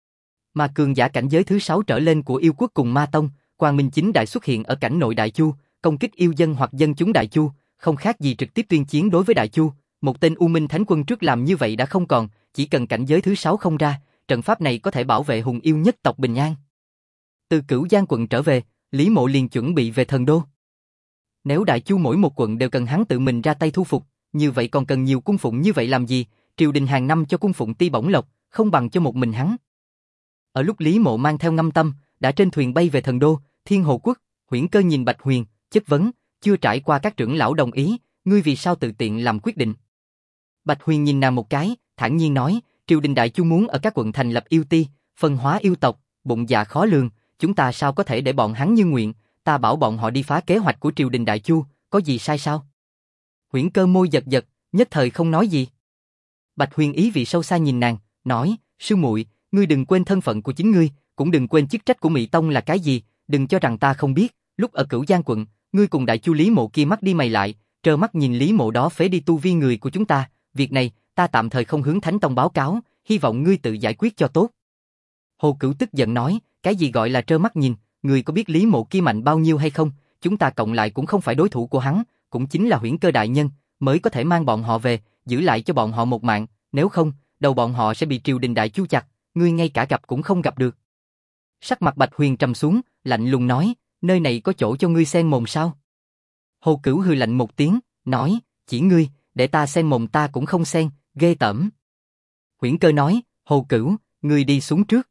Mà cường giả cảnh giới thứ 6 trở lên của yêu quốc cùng Ma Tông, Quang Minh Chính Đại xuất hiện ở cảnh nội Đại Chu, công kích yêu dân hoặc dân chúng Đại Chu, không khác gì trực tiếp tuyên chiến đối với Đại Chu. Một tên U Minh Thánh Quân trước làm như vậy đã không còn, chỉ cần cảnh giới thứ 6 không ra, trận pháp này có thể bảo vệ Hùng yêu nhất tộc bình an. Từ Cửu Giang quận trở về, Lý Mộ liền chuẩn bị về Thần Đô. Nếu Đại Chu mỗi một quận đều cần hắn tự mình ra tay thu phục, như vậy còn cần nhiều cung phụng như vậy làm gì? Triều đình hàng năm cho cung phụng ti bổng lộc, không bằng cho một mình hắn. Ở lúc Lý Mộ mang theo Ngâm Tâm, đã trên thuyền bay về Thần Đô, Thiên Hồ Quốc, Huyễn Cơ nhìn Bạch Huyền, chất vấn, chưa trải qua các trưởng lão đồng ý, ngươi vì sao tự tiện làm quyết định? Bạch Huyền nhìn nàng một cái, thản nhiên nói, triều đình Đại Chu muốn ở các quận thành lập yêu ti, phân hóa yêu tộc, bụng dạ khó lường, chúng ta sao có thể để bọn hắn như nguyện, ta bảo bọn họ đi phá kế hoạch của triều đình Đại Chu, có gì sai sao? Huyễn Cơ môi giật giật, nhất thời không nói gì. Bạch Huyền ý vị sâu xa nhìn nàng, nói, sư muội, ngươi đừng quên thân phận của chính ngươi, cũng đừng quên chức trách của Mị Tông là cái gì, đừng cho rằng ta không biết, lúc ở Cửu Giang quận, ngươi cùng Đại Chu Lý Mộ kia mắt đi mày lại, trơ mắt nhìn Lý Mộ đó phế đi tu vi người của chúng ta, việc này, ta tạm thời không hướng Thánh Tông báo cáo, hy vọng ngươi tự giải quyết cho tốt. Hồ Cửu tức giận nói, cái gì gọi là trơ mắt nhìn, ngươi có biết Lý Mộ kia mạnh bao nhiêu hay không, chúng ta cộng lại cũng không phải đối thủ của hắn, cũng chính là Huyễn Cơ đại nhân, mới có thể mang bọn họ về, giữ lại cho bọn họ một mạng, nếu không, đầu bọn họ sẽ bị triều đình Đại Chu chặt, ngươi ngay cả gặp cũng không gặp được. Sắc mặt Bạch Huyền trầm xuống, lạnh lùng nói, nơi này có chỗ cho ngươi xen mồm sao? Hồ Cửu hừ lạnh một tiếng, nói, chỉ ngươi, để ta xen mồm ta cũng không xen, ghê tởm. Huyễn Cơ nói, Hồ Cửu, ngươi đi xuống trước.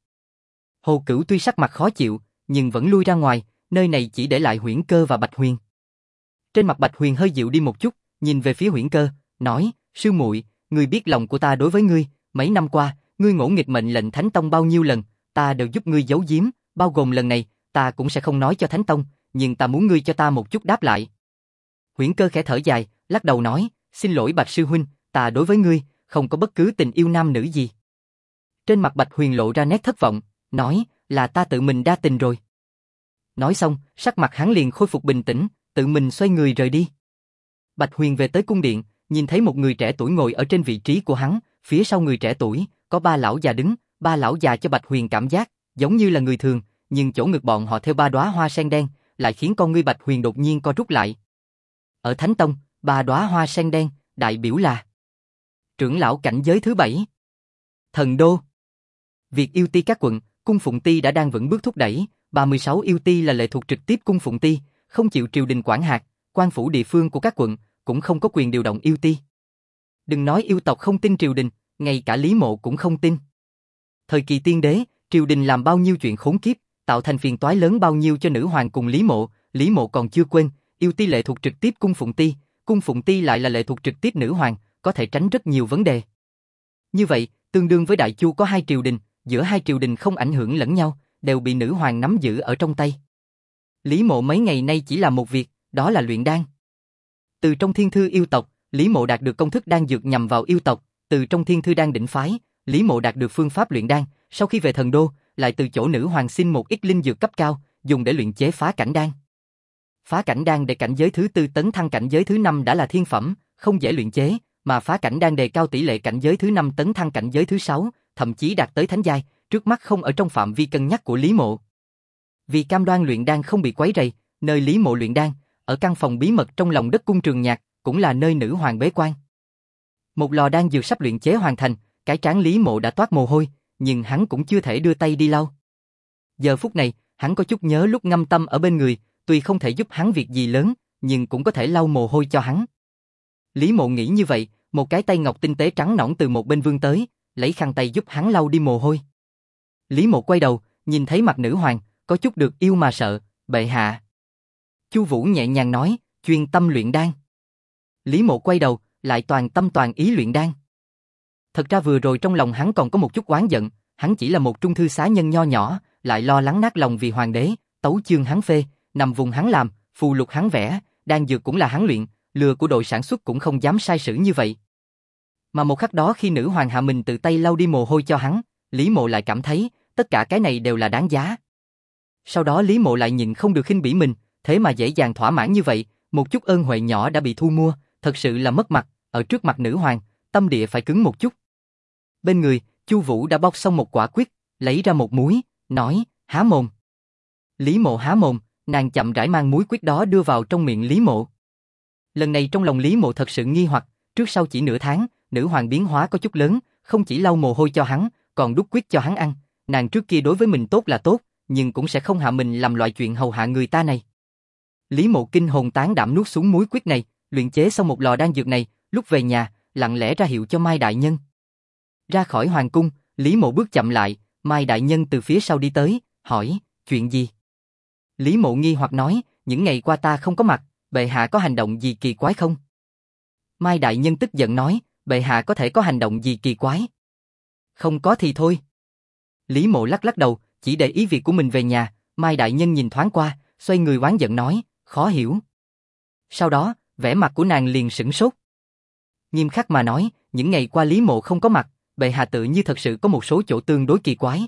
Hồ Cửu tuy sắc mặt khó chịu, nhưng vẫn lui ra ngoài, nơi này chỉ để lại Huyễn Cơ và Bạch Huyền. Trên mặt Bạch Huyền hơi dịu đi một chút, nhìn về phía Huyễn Cơ, nói, sư muội, ngươi biết lòng của ta đối với ngươi, mấy năm qua, ngươi ngỗ nghịch mệnh lệnh Thánh Tông bao nhiêu lần, ta đều giúp ngươi giấu giếm, bao gồm lần này, ta cũng sẽ không nói cho Thánh Tông, nhưng ta muốn ngươi cho ta một chút đáp lại. Huyễn Cơ khẽ thở dài, lắc đầu nói, xin lỗi Bạch sư huynh, ta đối với ngươi, không có bất cứ tình yêu nam nữ gì. Trên mặt Bạch Huyền lộ ra nét thất vọng, nói, là ta tự mình đa tình rồi. Nói xong, sắc mặt hắn liền khôi phục bình tĩnh, tự mình xoay người rời đi. Bạch Huyền về tới cung điện, nhìn thấy một người trẻ tuổi ngồi ở trên vị trí của hắn, phía sau người trẻ tuổi, có ba lão già đứng, ba lão già cho Bạch Huyền cảm giác giống như là người thường, nhưng chỗ ngực bọn họ theo ba đóa hoa sen đen, lại khiến con ngươi Bạch Huyền đột nhiên co rút lại. Ở Thánh Tông, ba đóa hoa sen đen, đại biểu là trưởng lão cảnh giới thứ 7. Thần Đô. Việc yêu ti các quận, cung phụng ti đã đang vững bước thúc đẩy, 36 yêu ti là lệ thuộc trực tiếp cung phụng ti, không chịu triều đình quản hạt, quan phủ địa phương của các quận cũng không có quyền điều động yêu ti. Đừng nói yêu tộc không tin triều đình, ngay cả Lý Mộ cũng không tin. Thời kỳ tiên đế, triều đình làm bao nhiêu chuyện khốn kiếp, tạo thành phiền toái lớn bao nhiêu cho nữ hoàng cùng Lý Mộ, Lý Mộ còn chưa quên, yêu ti lệ thuộc trực tiếp cung phụng ti lại là lệ thuộc trực tiếp nữ hoàng, có thể tránh rất nhiều vấn đề. Như vậy, tương đương với Đại Chu có hai triều đình, giữa hai triều đình không ảnh hưởng lẫn nhau, đều bị nữ hoàng nắm giữ ở trong tay. Lý Mộ mấy ngày nay chỉ làm một việc, đó là luyện đan. Từ trong thiên thư yêu tộc, Lý Mộ đạt được công thức đan dược nhằm vào yêu tộc, từ trong thiên thư đan đỉnh phái, Lý Mộ đạt được phương pháp luyện đan, sau khi về thần đô, lại từ chỗ nữ hoàng xin một ít linh dược cấp cao, dùng để luyện chế phá cảnh đan. Phá cảnh đan để cảnh giới thứ tư tấn thăng cảnh giới thứ 5 đã là thiên phẩm, không dễ luyện chế, mà phá cảnh đan đề cao tỷ lệ cảnh giới thứ 5 tấn thăng cảnh giới thứ 6, thậm chí đạt tới thánh giai, trước mắt không ở trong phạm vi cân nhắc của Lý Mộ. Vì cam đoan luyện đan không bị quấy rầy, nơi Lý Mộ luyện đan, ở căn phòng bí mật trong lòng đất cung Trường Nhạc, cũng là nơi nữ hoàng bế quan. Một lò đan dược sắp luyện chế hoàn thành, cái trán Lý Mộ đã toát mồ hôi, nhưng hắn cũng chưa thể đưa tay đi lau. Giờ phút này, hắn có chút nhớ lúc Ngâm Tâm ở bên người, tuy không thể giúp hắn việc gì lớn, nhưng cũng có thể lau mồ hôi cho hắn. Lý Mộ nghĩ như vậy, một cái tay ngọc tinh tế trắng nõn từ một bên vươn tới, lấy khăn tay giúp hắn lau đi mồ hôi. Lý Mộ quay đầu, nhìn thấy mặt nữ hoàng, có chút được yêu mà sợ, bệ hạ. Chu Vũ nhẹ nhàng nói, chuyên tâm luyện đan. Lý Mộ quay đầu, lại toàn tâm toàn ý luyện đan. Thật ra vừa rồi trong lòng hắn còn có một chút oán giận, hắn chỉ là một trung thư xá nhân nho nhỏ, lại lo lắng nát lòng vì hoàng đế, tấu chương hắn phê, nằm vùng hắn làm, phù lục hắn vẽ, đan dược cũng là hắn luyện, lừa của đội sản xuất cũng không dám sai sử như vậy. Mà một khắc đó khi nữ hoàng hạ mình tự tay lau đi mồ hôi cho hắn, Lý Mộ lại cảm thấy, tất cả cái này đều là đáng giá. Sau đó Lý Mộ lại nhịn không được khinh bỉ mình, thế mà dễ dàng thỏa mãn như vậy, một chút ơn huệ nhỏ đã bị thu mua, thật sự là mất mặt, ở trước mặt nữ hoàng, tâm địa phải cứng một chút. Bên người, Chu Vũ đã bóc xong một quả quyết, lấy ra một múi, nói, há mồm. Lý Mộ há mồm, nàng chậm rãi mang múi quyết đó đưa vào trong miệng Lý Mộ. Lần này trong lòng Lý Mộ thật sự nghi hoặc, trước sau chỉ nửa tháng, nữ hoàng biến hóa có chút lớn, không chỉ lau mồ hôi cho hắn, còn đút quyết cho hắn ăn, nàng trước kia đối với mình tốt là tốt, nhưng cũng sẽ không hạ mình làm loại chuyện hầu hạ người ta này. Lý Mộ kinh hồn tán đảm nuốt xuống múi quyết này, luyện chế xong một lò đan dược này, lúc về nhà, lặng lẽ ra hiệu cho Mai đại nhân. Ra khỏi hoàng cung, Lý Mộ bước chậm lại, Mai đại nhân từ phía sau đi tới, hỏi, chuyện gì? Lý Mộ nghi hoặc nói, những ngày qua ta không có mặt, bệ hạ có hành động gì kỳ quái không? Mai đại nhân tức giận nói, bệ hạ có thể có hành động gì kỳ quái? Không có thì thôi. Lý Mộ lắc lắc đầu, chỉ để ý việc của mình về nhà, Mai đại nhân nhìn thoáng qua, xoay người oán giận nói, khó hiểu. Sau đó, vẻ mặt của nàng liền sửng sốt. Nghiêm khắc mà nói, những ngày qua Lý Mộ không có mặt, bệ hạ tự như thật sự có một số chỗ tương đối kỳ quái.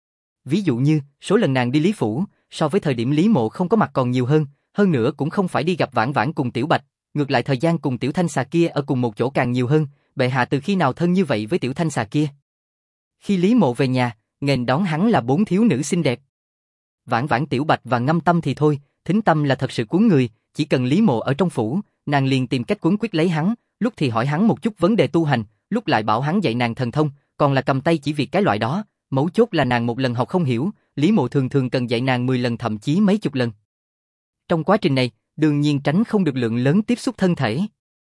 Ví dụ như, số lần nàng đi Lý Phủ, so với thời điểm Lý Mộ không có mặt còn nhiều hơn nữa cũng không phải đi gặp Vãn Vãn cùng Tiểu Bạch, ngược lại thời gian cùng Tiểu Thanh xà kia ở cùng một chỗ càng nhiều hơn, bệ hạ từ khi nào thân như vậy với Tiểu Thanh xà kia. Khi Lý Mộ về nhà, nghênh đón hắn là 4 thiếu nữ xinh đẹp. Vãn Vãn, Tiểu Bạch và Ngâm Tâm thì thôi, Thính Tâm là thật sự cuốn người, chỉ cần Lý Mộ ở trong phủ, nàng liền tìm cách cuốn quyết lấy hắn, lúc thì hỏi hắn một chút vấn đề tu hành, lúc lại bảo hắn dạy nàng thần thông, còn là cầm tay chỉ việc cái loại đó, mấu chốt là nàng một lần học không hiểu, Lý Mộ thường thường cần dạy nàng 10 lần thậm chí mấy chục lần. Trong quá trình này, đương nhiên tránh không được lượng lớn tiếp xúc thân thể.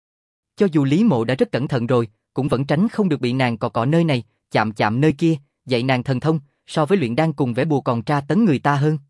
Cho dù Lý Mộ đã rất cẩn thận rồi, cũng vẫn tránh không được bị nàng cọ cọ nơi này, chạm chạm nơi kia, dạy nàng thần thông, so với luyện đan cùng vẽ bùa còn tra tấn người ta hơn.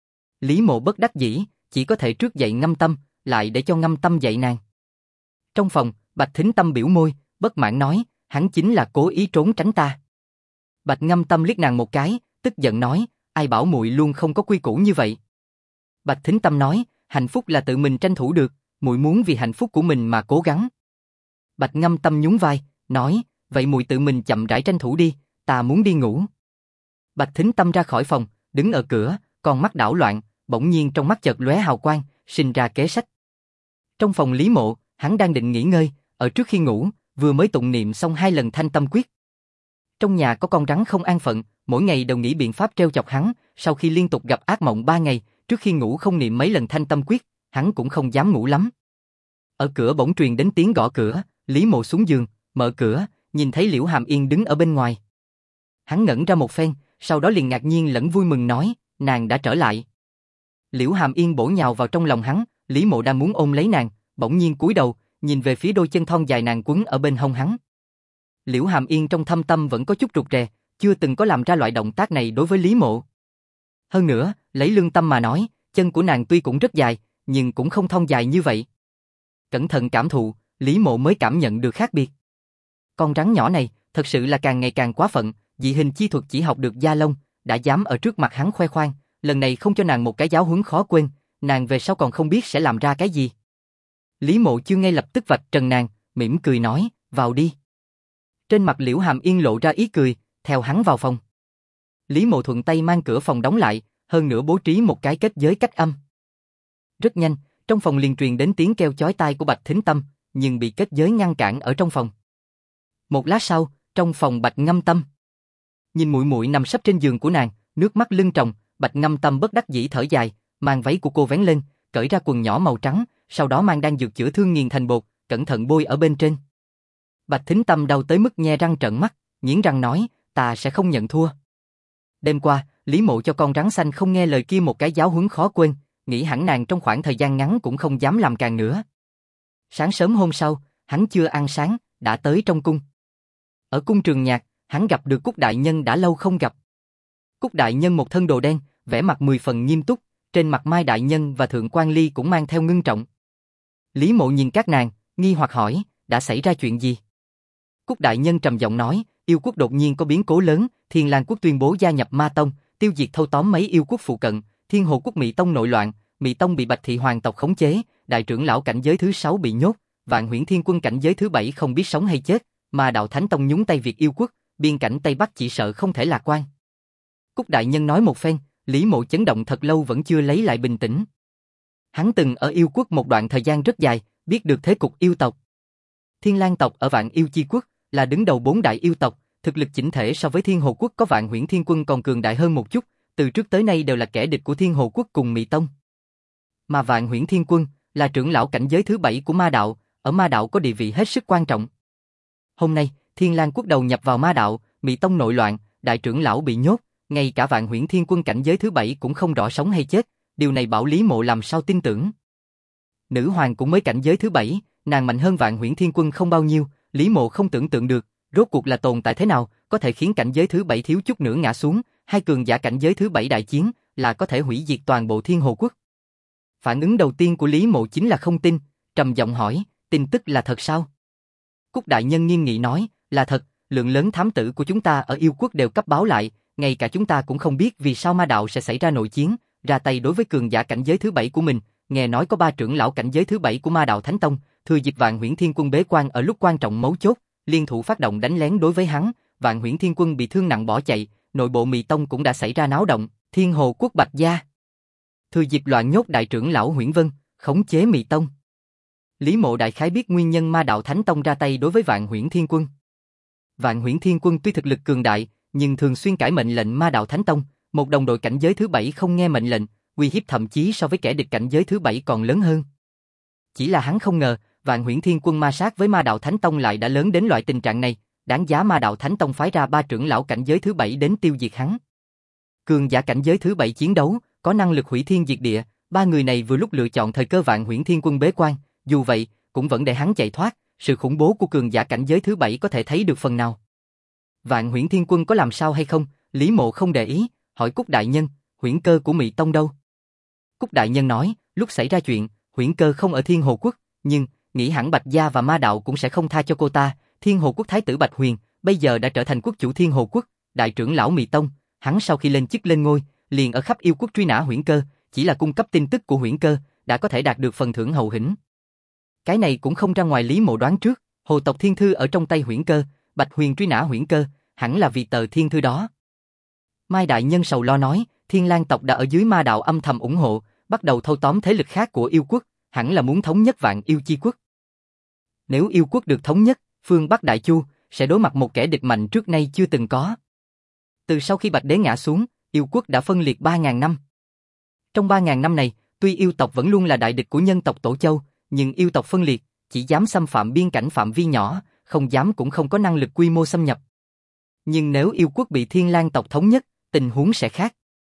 Lý Mộ bất đắc dĩ, chỉ có thể trước dạy Ngâm Tâm, lại để cho Ngâm Tâm dạy nàng. Trong phòng, Bạch Thính Tâm biểu môi, bất mãn nói, hắn chính là cố ý trốn tránh ta. Bạch Ngâm Tâm liếc nàng một cái, tức giận nói, ai bảo muội luôn không có quy củ như vậy. Bạch Thính Tâm nói, hạnh phúc là tự mình tranh thủ được, muội muốn vì hạnh phúc của mình mà cố gắng. Bạch Ngâm Tâm nhún vai, nói, vậy muội tự mình chậm rãi tranh thủ đi, ta muốn đi ngủ. Bạch Thính Tâm ra khỏi phòng, đứng ở cửa, con mắt đảo loạn, bỗng nhiên trong mắt chợt lóe hào quang, sinh ra kế sách. Trong phòng Lý Mộ, hắn đang định nghỉ ngơi, ở trước khi ngủ, vừa mới tụng niệm xong 2 lần Thanh Tâm Quyết. Trong nhà có con rắn không an phận, mỗi ngày đều nghĩ biện pháp trêu chọc hắn, sau khi liên tục gặp ác mộng 3 ngày, trước khi ngủ không niệm mấy lần Thanh Tâm Quyết, hắn cũng không dám ngủ lắm. Ở cửa bỗng truyền đến tiếng gõ cửa, Lý Mộ xuống giường, mở cửa, nhìn thấy Liễu Hàm Yên đứng ở bên ngoài. Hắn ngẩn ra một phen, sau đó liền ngạc nhiên lẫn vui mừng nói, nàng đã trở lại. Liễu Hàm Yên bổ nhào vào trong lòng hắn, Lý Mộ đang muốn ôm lấy nàng, bỗng nhiên cúi đầu, nhìn về phía đôi chân thon dài nàng quấn ở bên hông hắn. Liễu Hàm Yên trong thâm tâm vẫn có chút rụt rè, chưa từng có làm ra loại động tác này đối với Lý Mộ. Hơn nữa, lấy lương tâm mà nói, Chân của nàng tuy cũng rất dài, nhưng cũng không thon dài như vậy. Cẩn thận cảm thụ, Lý Mộ mới cảm nhận được khác biệt. Con rắn nhỏ này, thật sự là càng ngày càng quá phận, dị hình chi thuật chỉ học được da lông, đã dám ở trước mặt hắn khoe khoang, lần này không cho nàng một cái giáo huấn khó quên, nàng về sau còn không biết sẽ làm ra cái gì. Lý Mộ chưa ngay lập tức vạch trần nàng, mỉm cười nói, vào đi. Trên mặt Liễu Hàm Yên lộ ra ý cười, theo hắn vào phòng. Lý Mộ thuận tay mang cửa phòng đóng lại, hơn nữa bố trí một cái kết giới cách âm. Rất nhanh, trong phòng liền truyền đến tiếng kêu chói tai của Bạch Thính Tâm, nhưng bị kết giới ngăn cản ở trong phòng. Một lát sau, trong phòng Bạch Ngâm Tâm. Nhìn muội muội nằm sấp trên giường của nàng, nước mắt lưng tròng, Bạch Ngâm Tâm bất đắc dĩ thở dài, mang váy của cô vén lên, cởi ra quần nhỏ màu trắng, sau đó mang đan dược chữa thương nghiền thành bột, cẩn thận bôi ở bên trên. Bạch Thính Tâm đau tới mức nhe răng trợn mắt, nghiến răng nói, ta sẽ không nhận thua. Đêm qua, Lý Mộ cho con rắn xanh không nghe lời kia một cái giáo huấn khó quên, nghĩ hẳn nàng trong khoảng thời gian ngắn cũng không dám làm càng nữa. Sáng sớm hôm sau, hắn chưa ăn sáng, đã tới trong cung. Ở cung Trường Nhạc, hắn gặp được Cúc Đại Nhân đã lâu không gặp. Cúc Đại Nhân một thân đồ đen, vẻ mặt 10 phần nghiêm túc, trên mặt Mai Đại Nhân và Thượng Quan Ly cũng mang theo ngưng trọng. Lý Mộ nhìn các nàng, nghi hoặc hỏi, đã xảy ra chuyện gì? Cúc Đại Nhân trầm giọng nói, yêu quốc đột nhiên có biến cố lớn, Thiên Lang quốc tuyên bố gia nhập Ma Tông, tiêu diệt thâu tóm mấy yêu quốc phụ cận, Thiên Hồ quốc Mị Tông nội loạn, Mị Tông bị Bạch Thị hoàng tộc khống chế, đại trưởng lão cảnh giới thứ 6 bị nhốt, Vạn Huyễn Thiên Quân cảnh giới thứ 7 không biết sống hay chết, mà Đạo Thánh Tông nhúng tay việc yêu quốc, biên cảnh Tây Bắc chỉ sợ không thể lạc quan. Cúc Đại Nhân nói một phen, Lý Mộ chấn động thật lâu vẫn chưa lấy lại bình tĩnh. Hắn từng ở yêu quốc một đoạn thời gian rất dài, biết được thế cục yêu tộc. Thiên Lang tộc ở Vạn Yêu Chi quốc là đứng đầu 4 đại yêu tộc, thực lực chỉnh thể so với Thiên Hồ quốc có Vạn Huyễn Thiên Quân còn cường đại hơn một chút, từ trước tới nay đều là kẻ địch của Thiên Hồ quốc cùng Mị Tông. Mà Vạn Huyễn Thiên Quân là trưởng lão cảnh giới thứ 7 của Ma đạo, ở Ma đạo có địa vị hết sức quan trọng. Hôm nay, Thiên Lang quốc đầu nhập vào Ma đạo, Mị Tông nội loạn, đại trưởng lão bị nhốt, ngay cả Vạn Huyễn Thiên Quân cảnh giới thứ 7 cũng không rõ sống hay chết, điều này bảo Lý Mộ làm sao tin tưởng. Nữ hoàng cũng mới cảnh giới thứ 7, nàng mạnh hơn Vạn Huyễn Thiên Quân không bao nhiêu, Lý Mộ không tưởng tượng được, rốt cuộc là tồn tại thế nào, có thể khiến cảnh giới thứ 7 thiếu chút nữa ngã xuống, hai cường giả cảnh giới thứ 7 đại chiến, là có thể hủy diệt toàn bộ Thiên Hồ quốc. Phản ứng đầu tiên của Lý Mộ chính là không tin, trầm giọng hỏi, tin tức là thật sao? Cúc Đại Nhân nghiêm nghị nói, là thật, lượng lớn thám tử của chúng ta ở yêu quốc đều cấp báo lại, ngay cả chúng ta cũng không biết vì sao Ma đạo sẽ xảy ra nội chiến, ra tay đối với cường giả cảnh giới thứ 7 của mình, nghe nói có 3 trưởng lão cảnh giới thứ 7 của Ma đạo Thánh Tông, thừa dịp Vạn Huyễn Thiên Quân bế quan ở lúc quan trọng mấu chốt, liên thủ phát động đánh lén đối với hắn, Vạn Huyễn Thiên Quân bị thương nặng bỏ chạy, nội bộ Mị Tông cũng đã xảy ra náo động, Thiên Hồ quốc Bạch gia thừa dịp loạn nhốt đại trưởng lão Huyễn Vân, khống chế Mị Tông. Lý Mộ đại khái biết nguyên nhân Ma đạo Thánh Tông ra tay đối với Vạn Huyễn Thiên Quân. Vạn Huyễn Thiên Quân tuy thực lực cường đại, nhưng thường xuyên cãi mệnh lệnh Ma đạo Thánh Tông, một đồng đội cảnh giới thứ 7 không nghe mệnh lệnh, uy hiếp thậm chí so với kẻ địch cảnh giới thứ 7 còn lớn hơn. Chỉ là hắn không ngờ, Vạn Huyễn Thiên Quân ma sát với Ma đạo Thánh Tông lại đã lớn đến loại tình trạng này, đáng giá Ma đạo Thánh Tông phái ra 3 trưởng lão cảnh giới thứ 7 đến tiêu diệt hắn. Cường giả cảnh giới thứ 7 chiến đấu, có năng lực hủy thiên diệt địa, 3 người này vừa lúc lựa chọn thời cơ Vạn Huyễn Thiên Quân bế quan, dù vậy, cũng vẫn để hắn chạy thoát, sự khủng bố của cường giả cảnh giới thứ 7 có thể thấy được phần nào. Vạn Huyễn Thiên Quân có làm sao hay không, Lý Mộ không để ý, hỏi Cúc Đại Nhân, Huyễn Cơ của Mị Tông đâu? Cúc Đại Nhân nói, lúc xảy ra chuyện, Huyễn Cơ không ở Thiên Hồ quốc, nhưng nghĩ hẳn Bạch gia và Ma đạo cũng sẽ không tha cho cô ta. Thiên Hồ quốc thái tử Bạch Huyền bây giờ đã trở thành quốc chủ Thiên Hồ quốc, đại trưởng lão Mị Tông, hắn sau khi lên chức lên ngôi, liền ở khắp yêu quốc truy nã Huyễn Cơ, chỉ là cung cấp tin tức của Huyễn Cơ, đã có thể đạt được phần thưởng hậu hĩnh. Cái này cũng không ra ngoài Lý Mộ đoán trước, Hồ tộc Thiên Thư ở trong tay Huyễn Cơ, Bạch Huyền truy nã Huyễn Cơ, hẳn là vì tờ Thiên Thư đó. Mai Đại Nhân sầu lo nói, Thiên Lang tộc đã ở dưới Ma đạo âm thầm ủng hộ, bắt đầu thâu tóm thế lực khác của yêu quốc, hẳn là muốn thống nhất Vạn Yêu Chi quốc. Nếu yêu quốc được thống nhất, phương Bắc Đại Chu sẽ đối mặt một kẻ địch mạnh trước nay chưa từng có. Từ sau khi Bạch Đế ngã xuống, yêu quốc đã phân liệt 3.000 năm. Trong 3.000 năm này, tuy yêu tộc vẫn luôn là đại địch của nhân tộc Tổ Châu, nhưng yêu tộc phân liệt, chỉ dám xâm phạm biên cảnh phạm vi nhỏ, không dám cũng không có năng lực quy mô xâm nhập. Nhưng nếu yêu quốc bị Thiên Lang tộc thống nhất, tình huống sẽ khác.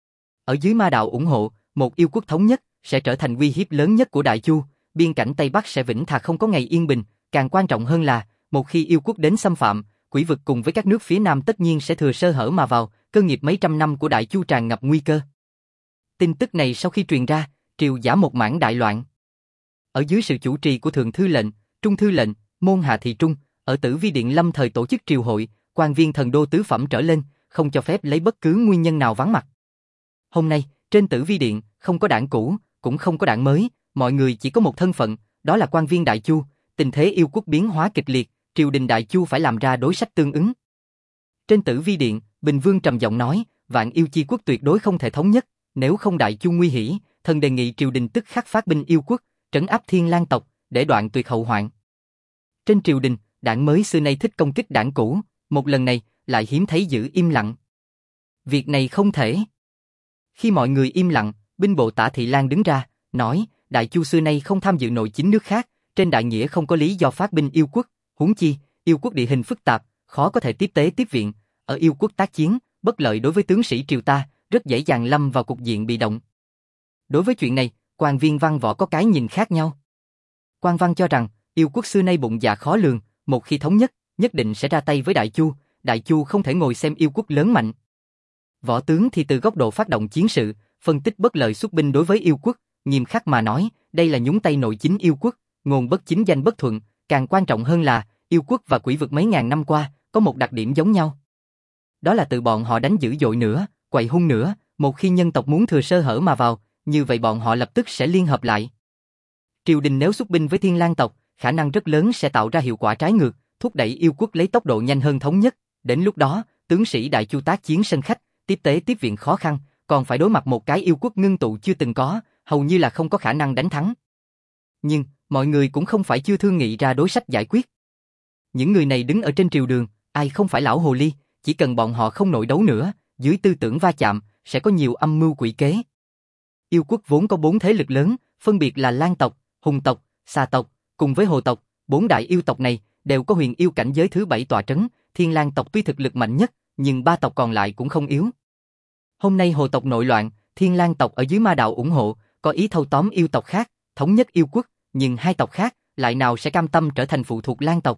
Ở dưới Ma đạo ủng hộ, một yêu quốc thống nhất sẽ trở thành uy hiếp lớn nhất của Đại Chu, biên cảnh Tây Bắc sẽ vĩnh thà không có ngày yên bình, càng quan trọng hơn là, một khi yêu quốc đến xâm phạm, Quỷ vực cùng với các nước phía Nam tất nhiên sẽ thừa sơ hở mà vào, cơ nghiệp mấy trăm năm của Đại Chu tràn ngập nguy cơ. Tin tức này sau khi truyền ra, triều giả một mảng đại loạn. Ở dưới sự chủ trì của Thượng Thư lệnh, Trung Thư lệnh, Môn Hạ Thị Trung, ở Tử Vi Điện lâm thời tổ chức triều hội, quan viên thần đô tứ phẩm trở lên, không cho phép lấy bất cứ nguyên nhân nào vắng mặt. Hôm nay, trên Tử Vi Điện, không có đảng cũ, cũng không có đảng mới, mọi người chỉ có một thân phận, đó là quan viên Đại Chu. Tình thế yêu quốc biến hóa kịch liệt, triều đình Đại Chu phải làm ra đối sách tương ứng. Trên Tử Vi Điện, Bình Vương trầm giọng nói, Vạn Yêu Chi quốc tuyệt đối không thể thống nhất, nếu không Đại Chu nguy hỉ, thần đề nghị triều đình tức khắc phát binh yêu quốc, trấn áp Thiên Lang tộc, để đoạn tuyệt hậu hoạn. Trên triều đình, đảng mới xưa nay thích công kích đảng cũ, một lần này lại hiếm thấy giữ im lặng. Việc này không thể. Khi mọi người im lặng, binh bộ Tả Thị Lang đứng ra, nói, Đại Chu xưa nay không tham dự nội chính nước khác, trên đại nghĩa không có lý do phát binh yêu quốc, huống chi, yêu quốc địa hình phức tạp, khó có thể tiếp tế tiếp viện, ở yêu quốc tác chiến, bất lợi đối với tướng sĩ triều ta, rất dễ dàng lâm vào cục diện bị động. Đối với chuyện này, quan viên văn võ có cái nhìn khác nhau. Quan văn cho rằng, yêu quốc xưa nay bụng dạ khó lường, một khi thống nhất, nhất định sẽ ra tay với Đại Chu không thể ngồi xem yêu quốc lớn mạnh. Võ tướng thì từ góc độ phát động chiến sự, phân tích bất lợi xuất binh đối với yêu quốc, nghiêm khắc mà nói, đây là nhúng tay nội chính yêu quốc, ngôn bất chính danh bất thuận, càng quan trọng hơn là, yêu quốc và quỷ vực mấy ngàn năm qua, có một đặc điểm giống nhau. Đó là tự bọn họ đánh dữ dội nữa, quậy hung nữa, một khi nhân tộc muốn thừa sơ hở mà vào, như vậy bọn họ lập tức sẽ liên hợp lại. Triều đình nếu xuất binh với Thiên Lang tộc, khả năng rất lớn sẽ tạo ra hiệu quả trái ngược, thúc đẩy yêu quốc lấy tốc độ nhanh hơn thống nhất, đến lúc đó, tướng sĩ Đại Chu tác chiến sân khách, tiếp tế tiếp viện khó khăn, còn phải đối mặt một cái yêu quốc ngưng tụ chưa từng có, hầu như là không có khả năng đánh thắng. Nhưng, mọi người cũng không phải chưa thương nghị ra đối sách giải quyết. Những người này đứng ở trên triều đường, ai không phải lão hồ ly, chỉ cần bọn họ không nội đấu nữa, dưới tư tưởng va chạm, sẽ có nhiều âm mưu quỷ kế. Yêu quốc vốn có 4 thế lực lớn, phân biệt là Lang tộc, Hùng tộc, Xà tộc, cùng với Hồ tộc, 4 đại yêu tộc này đều có huyền yêu cảnh giới thứ 7 tọa trấn, Thiên Lang tộc tuy thực lực mạnh nhất, nhưng 3 tộc còn lại cũng không yếu. Hôm nay Hồ tộc nội loạn, Thiên Lang tộc ở dưới ma đạo ủng hộ, có ý thâu tóm yêu tộc khác, thống nhất yêu quốc, nhưng 2 tộc khác lại nào sẽ cam tâm trở thành phụ thuộc Lang tộc.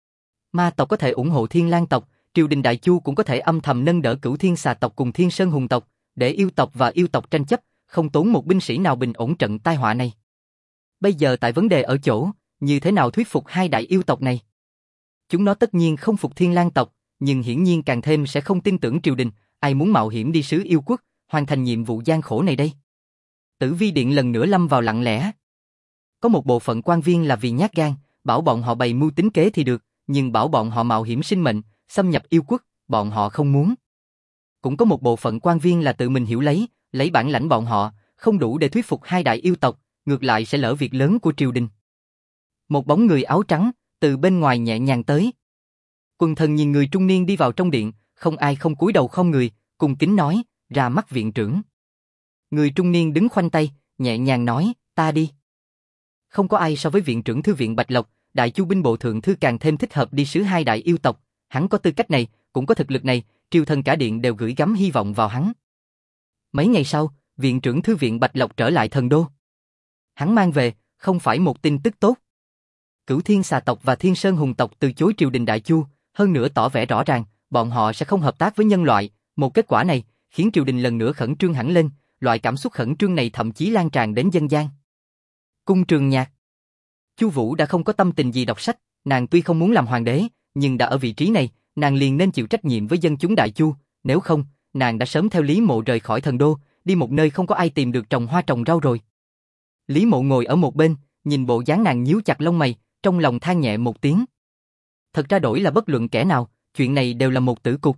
Ma tộc có thể ủng hộ Thiên Lang tộc, triều đình Đại Chu cũng có thể âm thầm nâng đỡ Cửu Thiên Xà tộc cùng Thiên Sơn Hùng tộc, để yêu tộc và yêu tộc tranh chấp, không tốn một binh sĩ nào bình ổn trận tai họa này. Bây giờ tại vấn đề ở chỗ, như thế nào thuyết phục 2 đại yêu tộc này? Chúng nó tất nhiên không phục Thiên Lang tộc, nhưng hiển nhiên càng thêm sẽ không tin tưởng triều đình, ai muốn mạo hiểm đi sứ yêu quốc, hoàn thành nhiệm vụ gian khổ này đây? Tử Vi Điện lần nữa lâm vào lặng lẽ. Có một bộ phận quan viên là vì nhát gan, bảo bọn họ bày mưu tính kế thì được, nhưng bảo bọn họ mạo hiểm sinh mệnh, xâm nhập yêu quốc, bọn họ không muốn. Cũng có một bộ phận quan viên là tự mình hiểu lấy bản lãnh bọn họ, không đủ để thuyết phục 2 đại yêu tộc, ngược lại sẽ lỡ việc lớn của triều đình. Một bóng người áo trắng, từ bên ngoài nhẹ nhàng tới. Quần thần nhìn người trung niên đi vào trong điện, không ai không cúi đầu khom người, cung kính nói, ra mắt viện trưởng. Người trung niên đứng khoanh tay, nhẹ nhàng nói, ta đi. Không có ai so với viện trưởng thư viện Bạch Lộc, Đại Chu binh bộ thượng thư càng thêm thích hợp đi sứ 2 đại yêu tộc, hắn có tư cách này, cũng có thực lực này, triều thần cả điện đều gửi gắm hy vọng vào hắn. Mấy ngày sau, viện trưởng thư viện Bạch Lộc trở lại thần đô. Hắn mang về, không phải một tin tức tốt. Cửu Thiên Xà tộc và Thiên Sơn Hùng tộc từ chối triều đình Đại Chu, hơn nữa tỏ vẻ rõ ràng, bọn họ sẽ không hợp tác với nhân loại. Một kết quả này, khiến triều đình lần nữa khẩn trương hẳn lên, loại cảm xúc khẩn trương này thậm chí lan tràn đến dân gian. Cung Trường Nhạc. Chu Vũ đã không có tâm tình gì đọc sách, nàng tuy không muốn làm hoàng đế, nhưng đã ở vị trí này, nàng liền nên chịu trách nhiệm với dân chúng Đại Chu, nếu không, nàng đã sớm theo Lý Mộ rời khỏi thần đô, đi một nơi không có ai tìm được trồng hoa trồng rau rồi. Lý Mộ ngồi ở một bên, nhìn bộ dáng nàng nhíu chặt lông mày, trong lòng than nhẹ một tiếng. Thật ra đổi là bất luận kẻ nào, chuyện này đều là một tử cục.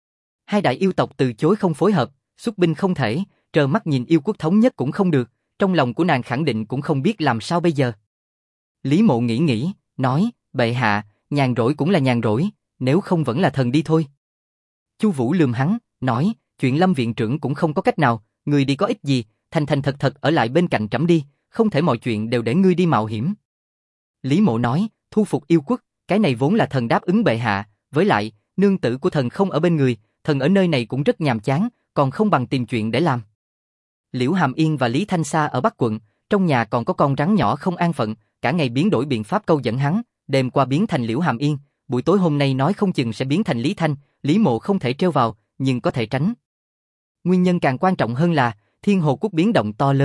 2 đại yêu tộc từ chối không phối hợp, xuất binh không thể, trơ mắt nhìn yêu quốc thống nhất cũng không được, trong lòng của nàng khẳng định cũng không biết làm sao bây giờ. Lý Mộ nghĩ, nói, bệ hạ, nhàn rỗi cũng là nhàn rỗi, nếu không vẫn là thần đi thôi. Chu Vũ lườm hắn, nói, chuyện Lâm viện trưởng cũng không có cách nào, người đi có ích gì, thành thật ở lại bên cạnh trẫm đi, không thể mọi chuyện đều để ngươi đi mạo hiểm. Lý Mộ nói, thu phục yêu quốc, cái này vốn là thần đáp ứng bệ hạ, với lại, nương tử của thần không ở bên người, thần ở nơi này cũng rất nhàm chán, còn không bằng tìm chuyện để làm. Liễu Hàm Yên và Lý Thanh Sa ở Bắc quận, trong nhà còn có con rắn nhỏ không an phận, cả ngày biến đổi biện pháp câu dẫn hắn, đêm qua biến thành Liễu Hàm Yên, buổi tối hôm nay nói không chừng sẽ biến thành Lý Thanh, Lý Mộ không thể trêu vào, nhưng có thể tránh. Nguyên nhân càng quan trọng hơn là, Thiên Hồ quốc biến động to lớn,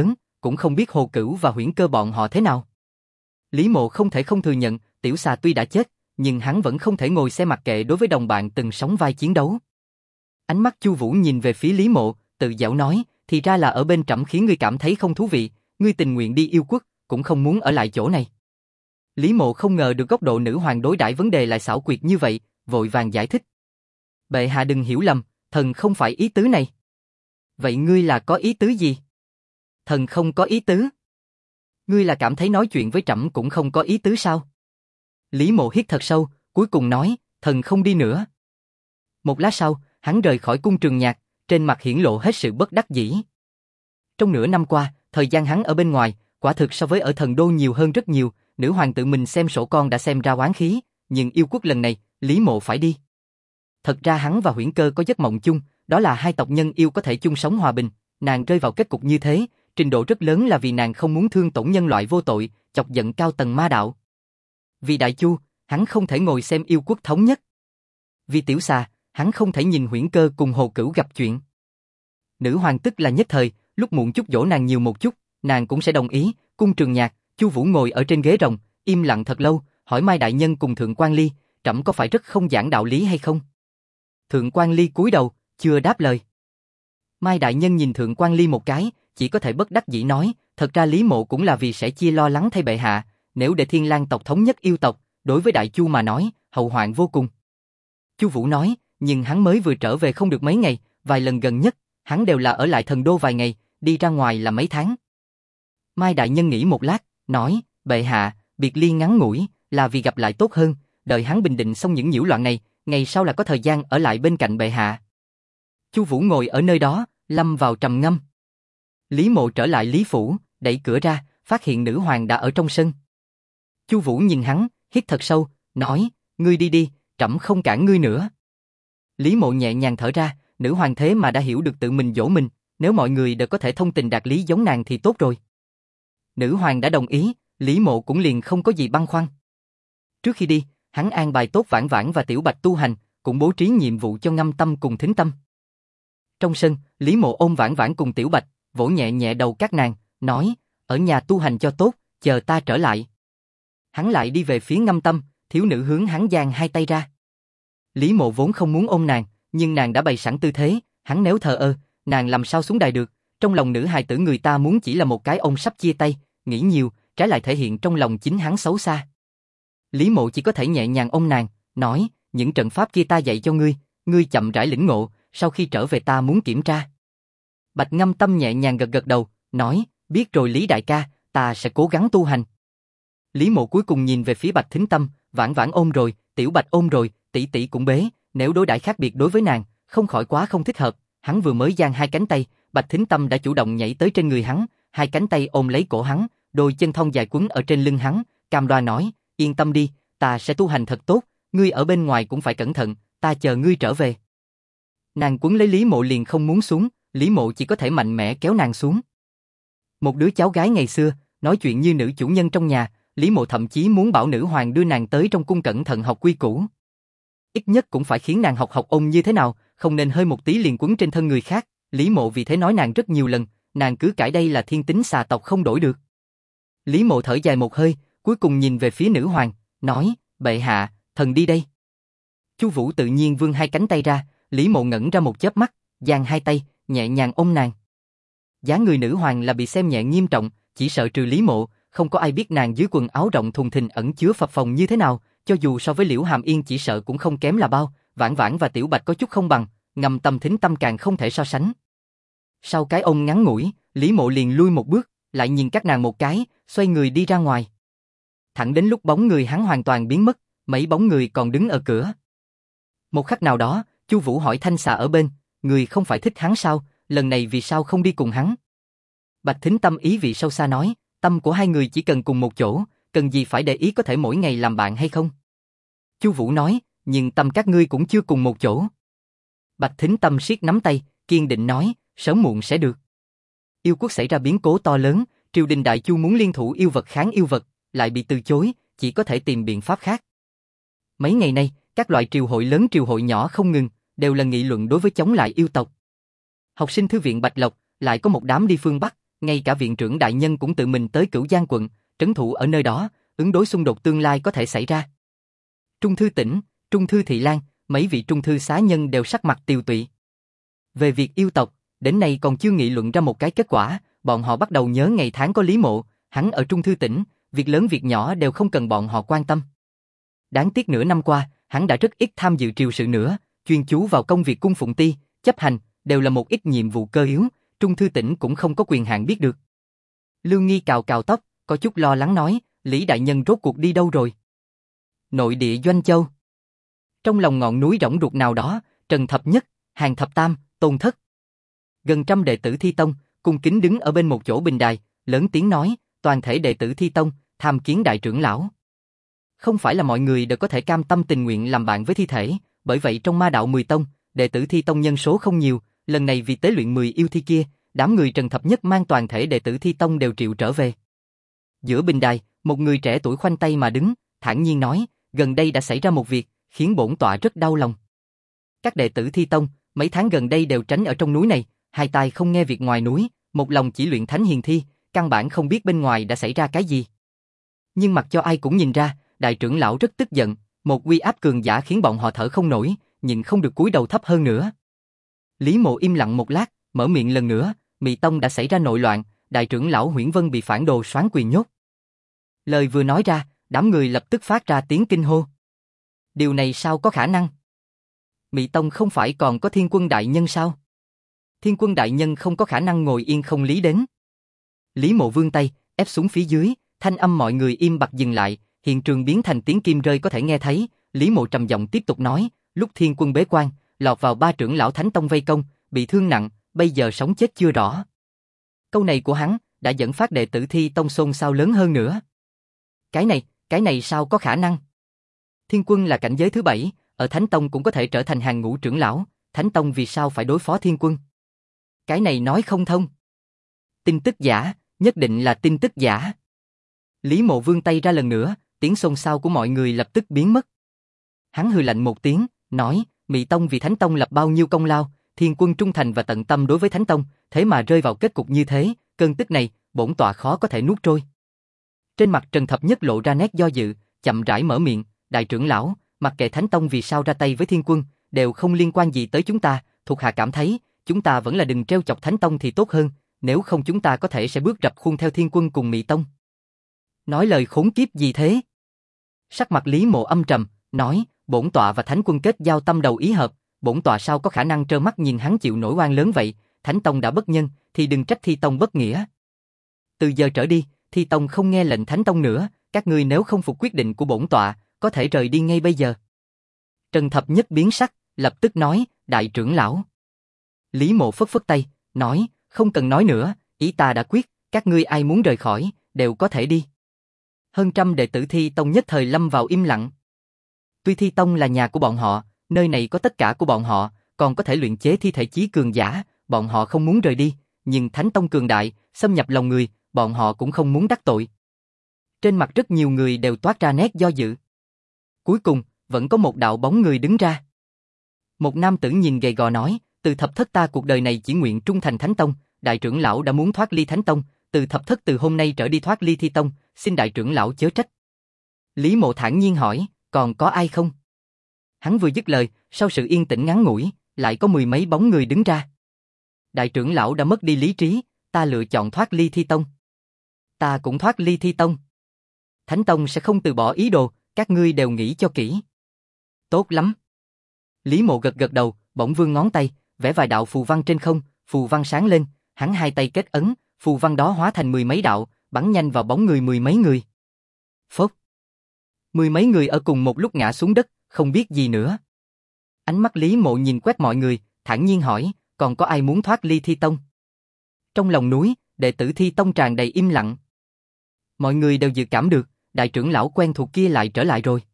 cũng không biết Hồ Cửu và Huyễn Cơ bọn họ thế nào. Lý Mộ không thể không thừa nhận, Tiểu Xà tuy đã chết, nhưng hắn vẫn không thể ngồi xem mặc kệ đối với đồng bạn từng sóng vai chiến đấu. Ánh mắt Chu Vũ nhìn về phía Lý Mộ, tự giễu nói, thì ra là ở bên Trẫm khiến ngươi cảm thấy không thú vị, ngươi tình nguyện đi yêu quốc, cũng không muốn ở lại chỗ này. Lý Mộ không ngờ được góc độ nữ hoàng đối đãi vấn đề lại xảo quyệt như vậy, vội vàng giải thích. Bệ hạ đừng hiểu lầm, thần không phải ý tứ này. Vậy ngươi là có ý tứ gì? Thần không có ý tứ. Ngươi là cảm thấy nói chuyện với Trẫm cũng không có ý tứ sao? Lý Mộ hít thật sâu, cuối cùng nói, thần không đi nữa. Một lát sau, hắn rời khỏi cung Trường Nhạc, trên mặt hiển lộ hết sự bất đắc dĩ. Trong nửa năm qua, thời gian hắn ở bên ngoài, quả thực so với ở thần đô nhiều hơn rất nhiều, nữ hoàng tự mình xem sổ con đã xem ra oán khí, nhưng yêu quốc lần này, Lý Mộ phải đi. Thật ra hắn và Huyễn Cơ có giấc mộng chung, đó là hai tộc nhân yêu có thể chung sống hòa bình, nàng rơi vào kết cục như thế, trình độ rất lớn là vì nàng không muốn thương tổn nhân loại vô tội, chọc giận cao tầng ma đạo. Vì Đại Chu, hắn không thể ngồi xem yêu quốc thống nhất. Vì Tiểu Xà, hắn không thể nhìn Huyễn Cơ cùng Hồ Cửu gặp chuyện. Nữ hoàng tức là nhất thời, lúc muộn chút dỗ nàng nhiều một chút, nàng cũng sẽ đồng ý. Cung Trường Nhạc, Chu Vũ ngồi ở trên ghế rồng, im lặng thật lâu, hỏi Mai đại nhân cùng Thượng Quan Ly, Trẫm có phải rất không giảng đạo lý hay không? Thượng Quan Ly cúi đầu, chưa đáp lời. Mai đại nhân nhìn Thượng Quan Ly một cái, chỉ có thể bất đắc dĩ nói, thật ra Lý Mộ cũng là vì sẽ chia lo lắng thay bệ hạ, nếu để Thiên Lang tộc thống nhất yêu tộc, đối với Đại Chu mà nói, hậu hoạn vô cùng. Chu Vũ nói, nhưng hắn mới vừa trở về không được mấy ngày, vài lần gần nhất, hắn đều là ở lại thần đô vài ngày, đi ra ngoài là mấy tháng. Mai đại nhân nghĩ một lát, nói, bệ hạ, biệt ly ngắn ngủi, là vì gặp lại tốt hơn, đợi hắn bình định xong những nhiễu loạn này, ngày sau là có thời gian ở lại bên cạnh bệ hạ. Chu Vũ ngồi ở nơi đó, lâm vào trầm ngâm. Lý Mộ trở lại Lý phủ, đẩy cửa ra, phát hiện nữ hoàng đã ở trong sân. Chu Vũ nhìn hắn, hít thật sâu, nói, ngươi đi đi, Trẫm không cản ngươi nữa. Lý Mộ nhẹ nhàng thở ra, nữ hoàng thế mà đã hiểu được tự mình dỗ mình, nếu mọi người đều có thể thông tình đạt lý giống nàng thì tốt rồi. Nữ hoàng đã đồng ý, Lý Mộ cũng liền không có gì băn khoăn. Trước khi đi, hắn an bài tốt Vãn Vãn và Tiểu Bạch tu hành, cũng bố trí nhiệm vụ cho Ngâm Tâm cùng Thính Tâm. Trong sân, Lý Mộ ôm Vãn Vãn cùng Tiểu Bạch, vỗ nhẹ nhẹ đầu các nàng, nói, ở nhà tu hành cho tốt, chờ ta trở lại. Hắn lại đi về phía Ngâm Tâm, thiếu nữ hướng hắn giang hai tay ra. Lý Mộ vốn không muốn ôm nàng, nhưng nàng đã bày sẵn tư thế, hắn nếu thờ ơ, nàng làm sao xuống đài được, trong lòng nữ hài tử người ta muốn chỉ là một cái ôm sắp chia tay, nghĩ nhiều, trái lại thể hiện trong lòng chính hắn xấu xa. Lý Mộ chỉ có thể nhẹ nhàng ôm nàng, nói, những trận pháp kia ta dạy cho ngươi, ngươi chậm rãi lĩnh ngộ, sau khi trở về ta muốn kiểm tra. Bạch Ngâm Tâm nhẹ nhàng gật gật đầu, nói, biết rồi Lý đại ca, ta sẽ cố gắng tu hành. Lý Mộ cuối cùng nhìn về phía Bạch Thính Tâm, Vãn Vãn ôm rồi, Tiểu Bạch ôm rồi, tỷ tỷ cũng bế, nếu đối đãi khác biệt đối với nàng, không khỏi quá không thích hợp. Hắn vừa mới giang hai cánh tay, Bạch Thính Tâm đã chủ động nhảy tới trên người hắn, hai cánh tay ôm lấy cổ hắn, đôi chân thon dài quấn ở trên lưng hắn, cam đoan nói, yên tâm đi, ta sẽ tu hành thật tốt, ngươi ở bên ngoài cũng phải cẩn thận, ta chờ ngươi trở về. Nàng quấn lấy Lý Mộ liền không muốn xuống, Lý Mộ chỉ có thể mạnh mẽ kéo nàng xuống. Một đứa cháu gái ngày xưa, nói chuyện như nữ chủ nhân trong nhà, Lý Mộ thậm chí muốn bảo nữ hoàng đưa nàng tới trong cung cẩn thận học quy củ. Ít nhất cũng phải khiến nàng học học ôm như thế nào, không nên hơi một tí liền quấn trên thân người khác. Lý Mộ vì thế nói nàng rất nhiều lần, nàng cứ cãi đây là thiên tính xà tộc không đổi được. Lý Mộ thở dài một hơi, cuối cùng nhìn về phía nữ hoàng, nói, bệ hạ, thần đi đây. Chu Vũ tự nhiên vươn hai cánh tay ra, Lý Mộ ngẩn ra một chớp mắt, giang hai tay, nhẹ nhàng ôm nàng. Dáng người nữ hoàng là bị xem nhẹ nghiêm trọng, chỉ sợ trừ Lý Mộ, không có ai biết nàng dưới quần áo rộng thùng thình ẩn chứa phập phồng như thế nào, cho dù so với Liễu Hàm Yên chỉ sợ cũng không kém là bao, Vãn Vãn và Tiểu Bạch có chút không bằng, Ngâm Tâm Thính Tâm càng không thể so sánh. Sau cái ôm ngắn ngủi, Lý Mộ liền lui một bước, lại nhìn các nàng một cái, xoay người đi ra ngoài. Thẳng đến lúc bóng người hắn hoàn toàn biến mất, mấy bóng người còn đứng ở cửa. Một khắc nào đó, Chu Vũ hỏi Thanh Xà ở bên, người không phải thích hắn sao, lần này vì sao không đi cùng hắn? Bạch Thính Tâm ý vị sâu xa nói, tâm của hai người chỉ cần cùng một chỗ, cần gì phải để ý có thể mỗi ngày làm bạn hay không? Chu Vũ nói, nhưng tâm các ngươi cũng chưa cùng một chỗ. Bạch Thính Tâm siết nắm tay, kiên định nói, sớm muộn sẽ được. Yêu quốc xảy ra biến cố to lớn, triều đình Đại Chu muốn liên thủ yêu vật kháng yêu vật, lại bị từ chối, chỉ có thể tìm biện pháp khác. Mấy ngày nay, các loại triều hội lớn triều hội nhỏ không ngừng, đều là nghị luận đối với chống lại yêu tộc. Học sinh thư viện Bạch Lộc, lại có một đám đi phương Bắc, ngay cả viện trưởng đại nhân cũng tự mình tới Cửu Giang quận, trấn thủ ở nơi đó, ứng đối xung đột tương lai có thể xảy ra. Trung thư tỉnh, Trung thư Thị Lan, mấy vị trung thư xá nhân đều sắc mặt tiều tụy. Về việc yêu tộc, đến nay còn chưa nghị luận ra một cái kết quả, bọn họ bắt đầu nhớ ngày tháng có Lý Mộ, hắn ở Trung thư tỉnh, việc lớn việc nhỏ đều không cần bọn họ quan tâm. Đáng tiếc nửa năm qua, hắn đã rất ít tham dự triều sự nữa, chuyên chú vào công việc cung phụng ti, chấp hành, đều là một ít nhiệm vụ cơ yếu, Trung thư tỉnh cũng không có quyền hạn biết được. Lưu Nghi cào cào tóc, có chút lo lắng nói, Lý đại nhân rốt cuộc đi đâu rồi? Nội địa Doanh Châu. Trong lòng ngọn núi rỗng ruột nào đó, Trần Thập Nhất, Hàn Thập Tam, Tôn Thất. Gần trăm đệ tử Thi Tông, cung kính đứng ở bên một chỗ bình đài, lớn tiếng nói, toàn thể đệ tử Thi Tông, tham kiến đại trưởng lão. Không phải là mọi người đều có thể cam tâm tình nguyện làm bạn với thi thể, bởi vậy trong ma đạo 10 tông, đệ tử Thi Tông nhân số không nhiều, lần này vì tế luyện 10 yêu thi kia, đám người Trần Thập Nhất mang toàn thể đệ tử Thi Tông đều triệu trở về. Giữa bình đài, một người trẻ tuổi khoanh tay mà đứng, thản nhiên nói, gần đây đã xảy ra một việc, khiến bổn tọa rất đau lòng. Các đệ tử Thi Tông, mấy tháng gần đây đều tránh ở trong núi này, hai tai không nghe việc ngoài núi, một lòng chỉ luyện thánh hiền thi, căn bản không biết bên ngoài đã xảy ra cái gì. Nhưng mặc cho ai cũng nhìn ra, đại trưởng lão rất tức giận, một uy áp cường giả khiến bọn họ thở không nổi, nhịn không được cúi đầu thấp hơn nữa. Lý Mộ im lặng một lát, mở miệng lần nữa, Mị Tông đã xảy ra nội loạn, đại trưởng lão Huyễn Vân bị phản đồ soán quyền nhốt. Lời vừa nói ra, đám người lập tức phát ra tiếng kinh hô. Điều này sao có khả năng? Mị Tông không phải còn có Thiên Quân đại nhân sao? Thiên Quân đại nhân không có khả năng ngồi yên không lý đến. Lý Mộ vươn tay, ép xuống phía dưới, thanh âm mọi người im bặt dừng lại, hiện trường biến thành tiếng kim rơi có thể nghe thấy. Lý Mộ trầm giọng tiếp tục nói, lúc Thiên Quân bế quan, lọt vào 3 trưởng lão Thánh Tông vây công, bị thương nặng, bây giờ sống chết chưa rõ. Câu này của hắn đã dẫn phát đệ tử Thi Tông xôn xao lớn hơn nữa. Cái này sao có khả năng? Thiên Quân là cảnh giới thứ 7, ở Thánh Tông cũng có thể trở thành hàng ngũ trưởng lão, Thánh Tông vì sao phải đối phó Thiên Quân? Cái này nói không thông. Tin tức giả, nhất định là tin tức giả. Lý Mộ vươn tay ra lần nữa, tiếng xôn xao của mọi người lập tức biến mất. Hắn hừ lạnh một tiếng, nói, Mị Tông vì Thánh Tông lập bao nhiêu công lao, Thiên Quân trung thành và tận tâm đối với Thánh Tông, thế mà rơi vào kết cục như thế, cơn tức này, bổn tọa khó có thể nuốt trôi. Trên mặt Trần Thập Nhất lộ ra nét do dự, chậm rãi mở miệng, đại trưởng lão, mặc kệ Thánh Tông vì sao ra tay với Thiên Quân, đều không liên quan gì tới chúng ta, thuộc hạ cảm thấy, chúng ta vẫn là đừng trêu chọc Thánh Tông thì tốt hơn, nếu không chúng ta có thể sẽ bước rập khuôn theo Thiên Quân cùng Mị Tông. Nói lời khốn kiếp gì thế? Sắc mặt Lý Mộ âm trầm, nói, bổn tọa và Thánh Quân kết giao tâm đầu ý hợp, bổn tọa sao có khả năng trơ mắt nhìn hắn chịu nổi oan lớn vậy, Thánh Tông đã bất nhân, thì đừng trách Thi Tông bất nghĩa. Từ giờ trở đi, Thi Tông không nghe lệnh Thánh Tông nữa, các ngươi nếu không phục quyết định của bổn tọa, có thể rời đi ngay bây giờ. Trần Thập Nhất biến sắc, lập tức nói, đại trưởng lão. Lý Mộ phất phất tay, nói, không cần nói nữa, ý ta đã quyết, các ngươi ai muốn rời khỏi, đều có thể đi. Hơn trăm đệ tử Thi Tông nhất thời lâm vào im lặng. Tuy Thi Tông là nhà của bọn họ, nơi này có tất cả của bọn họ, còn có thể luyện chế thi thể chí cường giả, bọn họ không muốn rời đi, nhưng Thánh Tông cường đại, xâm nhập lòng người, bọn họ cũng không muốn đắc tội. Trên mặt rất nhiều người đều toát ra nét do dự. Cuối cùng, vẫn có một đạo bóng người đứng ra. Một nam tử nhìn gầy gò nói, từ Thập Thất ta cuộc đời này chỉ nguyện trung thành Thánh Tông, đại trưởng lão đã muốn thoát ly Thánh Tông, từ Thập Thất từ hôm nay trở đi thoát ly Thi Tông, xin đại trưởng lão chớ trách. Lý Mộ thản nhiên hỏi, còn có ai không? Hắn vừa dứt lời, sau sự yên tĩnh ngắn ngủi, lại có mười mấy bóng người đứng ra. Đại trưởng lão đã mất đi lý trí, ta lựa chọn thoát ly Thi Tông. Ta cũng thoát ly Thi Tông. Thánh Tông sẽ không từ bỏ ý đồ, các ngươi đều nghĩ cho kỹ. Tốt lắm. Lý Mộ gật gật đầu, bỗng vươn ngón tay, vẽ vài đạo phù văn trên không, phù văn sáng lên, hắn hai tay kết ấn, phù văn đó hóa thành mười mấy đạo, bắn nhanh vào bóng người mười mấy người. Phốc. Mười mấy người ở cùng một lúc ngã xuống đất, không biết gì nữa. Ánh mắt Lý Mộ nhìn quét mọi người, thản nhiên hỏi, còn có ai muốn thoát ly Thi Tông? Trong lòng núi, đệ tử Thi Tông tràn đầy im lặng. Mọi người đều dự cảm được, đại trưởng lão quen thuộc kia lại trở lại rồi.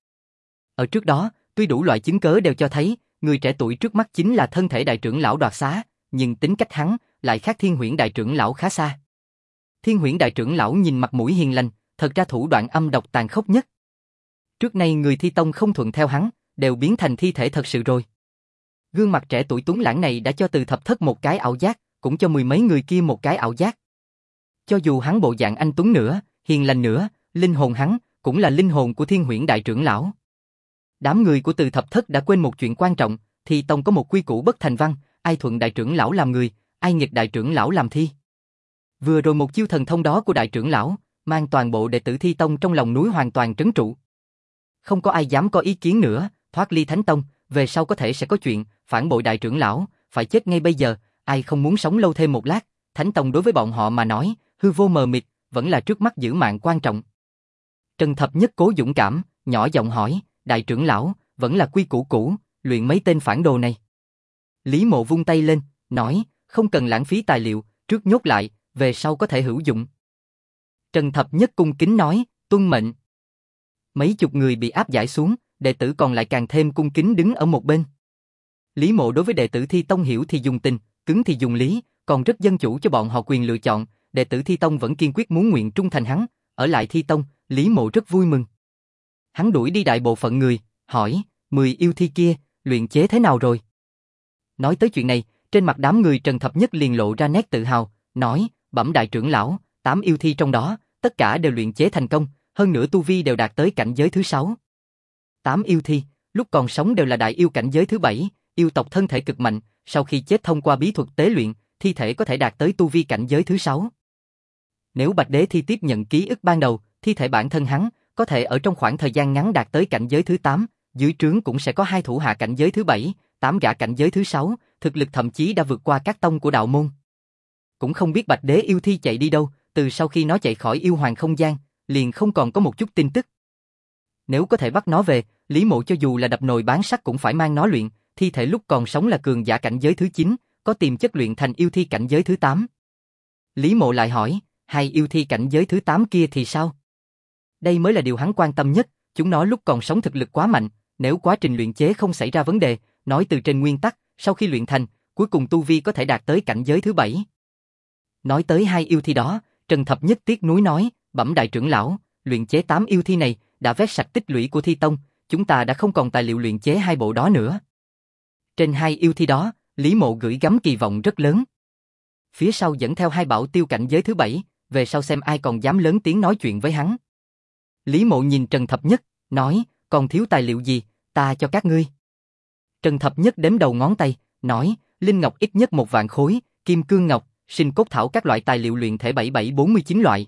Ở trước đó, tuy đủ loại chứng cớ đều cho thấy, người trẻ tuổi trước mắt chính là thân thể đại trưởng lão đoạt xá, nhưng tính cách hắn lại khác Thiên Huyễn đại trưởng lão khá xa. Thiên Huyễn đại trưởng lão nhìn mặt mũi hiền lành, thật ra thủ đoạn âm độc tàn khốc nhất. Trước nay người Thi Tông không thuận theo hắn, đều biến thành thi thể thật sự rồi. Gương mặt trẻ tuổi tuấn lãng này đã cho Từ Thập Thất một cái ảo giác, cũng cho mười mấy người kia một cái ảo giác. Cho dù hắn bộ dạng anh tuấn nữa, hiền lành nữa, linh hồn hắn cũng là linh hồn của Thiên Huyễn đại trưởng lão. Đám người của Từ Thập Thất đã quên một chuyện quan trọng, Thi tông có một quy củ bất thành văn, ai thuận đại trưởng lão làm người, ai nghịch đại trưởng lão làm thi. Vừa rồi một chiêu thần thông đó của đại trưởng lão, mang toàn bộ đệ tử Thi tông trong lòng núi hoàn toàn trấn trụ. Không có ai dám có ý kiến nữa, thoát ly Thánh tông, về sau có thể sẽ có chuyện, phản bội đại trưởng lão, phải chết ngay bây giờ, ai không muốn sống lâu thêm một lát, Thánh tông đối với bọn họ mà nói, hư vô mờ mịt, vẫn là trước mắt giữ mạng quan trọng. Trần Thập Nhất cố dũng cảm, nhỏ giọng hỏi, đại trưởng lão, vẫn là quy củ cũ, luyện mấy tên phản đồ này. Lý Mộ vung tay lên, nói, không cần lãng phí tài liệu, trước nhốt lại, về sau có thể hữu dụng. Trần Thập Nhất cung kính nói, tuân mệnh. Mấy chục người bị áp giải xuống, đệ tử còn lại càng thêm cung kính đứng ở một bên. Lý Mộ đối với đệ tử Thi tông hiểu thì dùng tình, cứng thì dùng lý, còn rất dân chủ cho bọn họ quyền lựa chọn, đệ tử Thi tông vẫn kiên quyết muốn nguyện trung thành hắn, ở lại Thi tông, Lý Mộ rất vui mừng. Hắn đuổi đi đại bộ phận người, hỏi, 10 yêu thi kia, luyện chế thế nào rồi? Nói tới chuyện này, trên mặt đám người Trần Thập Nhất liền lộ ra nét tự hào, nói, bẩm đại trưởng lão, 8 yêu thi trong đó, tất cả đều luyện chế thành công, hơn nữa tu vi đều đạt tới cảnh giới thứ 6. 8 yêu thi, lúc còn sống đều là đại yêu cảnh giới thứ 7, yêu tộc thân thể cực mạnh, sau khi chết thông qua bí thuật tế luyện, thi thể có thể đạt tới tu vi cảnh giới thứ 6. Nếu Bạch Đế Thi tiếp nhận ký ức ban đầu, thi thể bản thân hắn có thể ở trong khoảng thời gian ngắn đạt tới cảnh giới thứ 8, dưới trướng cũng sẽ có 2 thủ hạ cảnh giới thứ 7, 8 gã cảnh giới thứ 6, thực lực thậm chí đã vượt qua các tông của đạo môn. Cũng không biết Bạch Đế yêu thi chạy đi đâu, từ sau khi nó chạy khỏi yêu hoàng không gian, liền không còn có một chút tin tức. Nếu có thể bắt nó về, Lý Mộ cho dù là đập nồi bán sắt cũng phải mang nó luyện, thi thể lúc còn sống là cường giả cảnh giới thứ 9, có tiềm chất luyện thành yêu thi cảnh giới thứ 8. Lý Mộ lại hỏi, 2 yêu thi cảnh giới thứ 8 kia thì sao? Đây mới là điều hắn quan tâm nhất, chúng nó lúc còn sống thực lực quá mạnh, nếu quá trình luyện chế không xảy ra vấn đề, nói từ trên nguyên tắc, sau khi luyện thành, cuối cùng tu vi có thể đạt tới cảnh giới thứ 7. Nói tới 2 yêu thi đó, Trần Thập Nhất tiếc nuối nói, bẩm đại trưởng lão, luyện chế 8 yêu thi này đã vét sạch tích lũy của Thi tông, chúng ta đã không còn tài liệu luyện chế 2 bộ đó nữa. Trên 2 yêu thi đó, Lý Mộ gửi gắm kỳ vọng rất lớn. Phía sau dẫn theo 2 bảo tiêu cảnh giới thứ 7, về sau xem ai còn dám lớn tiếng nói chuyện với hắn. Lý Mộ nhìn Trần Thập Nhất, nói, còn thiếu tài liệu gì, ta cho các ngươi. Trần Thập Nhất đếm đầu ngón tay, nói, linh ngọc ít nhất 1 vạn khối, kim cương ngọc, sinh cốt thảo các loại tài liệu luyện thể 7749 loại.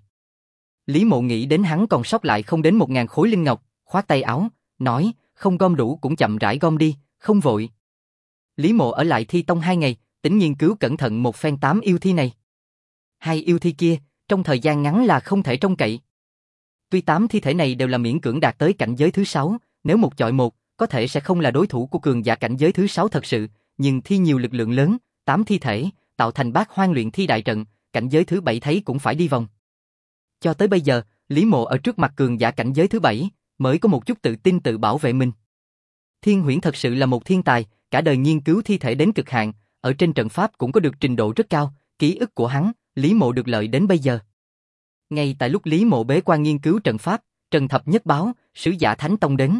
Lý Mộ nghĩ đến hắn còn sót lại không đến 1000 khối linh ngọc, khoát tay áo, nói, không gom đủ cũng chậm rãi gom đi, không vội. Lý Mộ ở lại Thi tông 2 ngày, tính nghiên cứu cẩn thận một phen 8 yêu thi này. 2 yêu thi kia, trong thời gian ngắn là không thể trông cậy. Tuy 8 thi thể này đều là miễn cưỡng đạt tới cảnh giới thứ 6, nếu một chọi một, có thể sẽ không là đối thủ của cường giả cảnh giới thứ 6 thật sự, nhưng thi nhiều lực lượng lớn, 8 thi thể, tạo thành bát hoang luyện thi đại trận, cảnh giới thứ 7 thấy cũng phải đi vòng. Cho tới bây giờ, Lý Mộ ở trước mặt cường giả cảnh giới thứ 7, mới có một chút tự tin tự bảo vệ mình. Thiên Huyễn thật sự là một thiên tài, cả đời nghiên cứu thi thể đến cực hạn, ở trên trận pháp cũng có được trình độ rất cao, ký ức của hắn, Lý Mộ được lợi đến bây giờ. Ngay tại lúc Lý Mộ bế quan nghiên cứu trận pháp, Trần Thập Nhất báo, sứ giả Thánh Tông đến.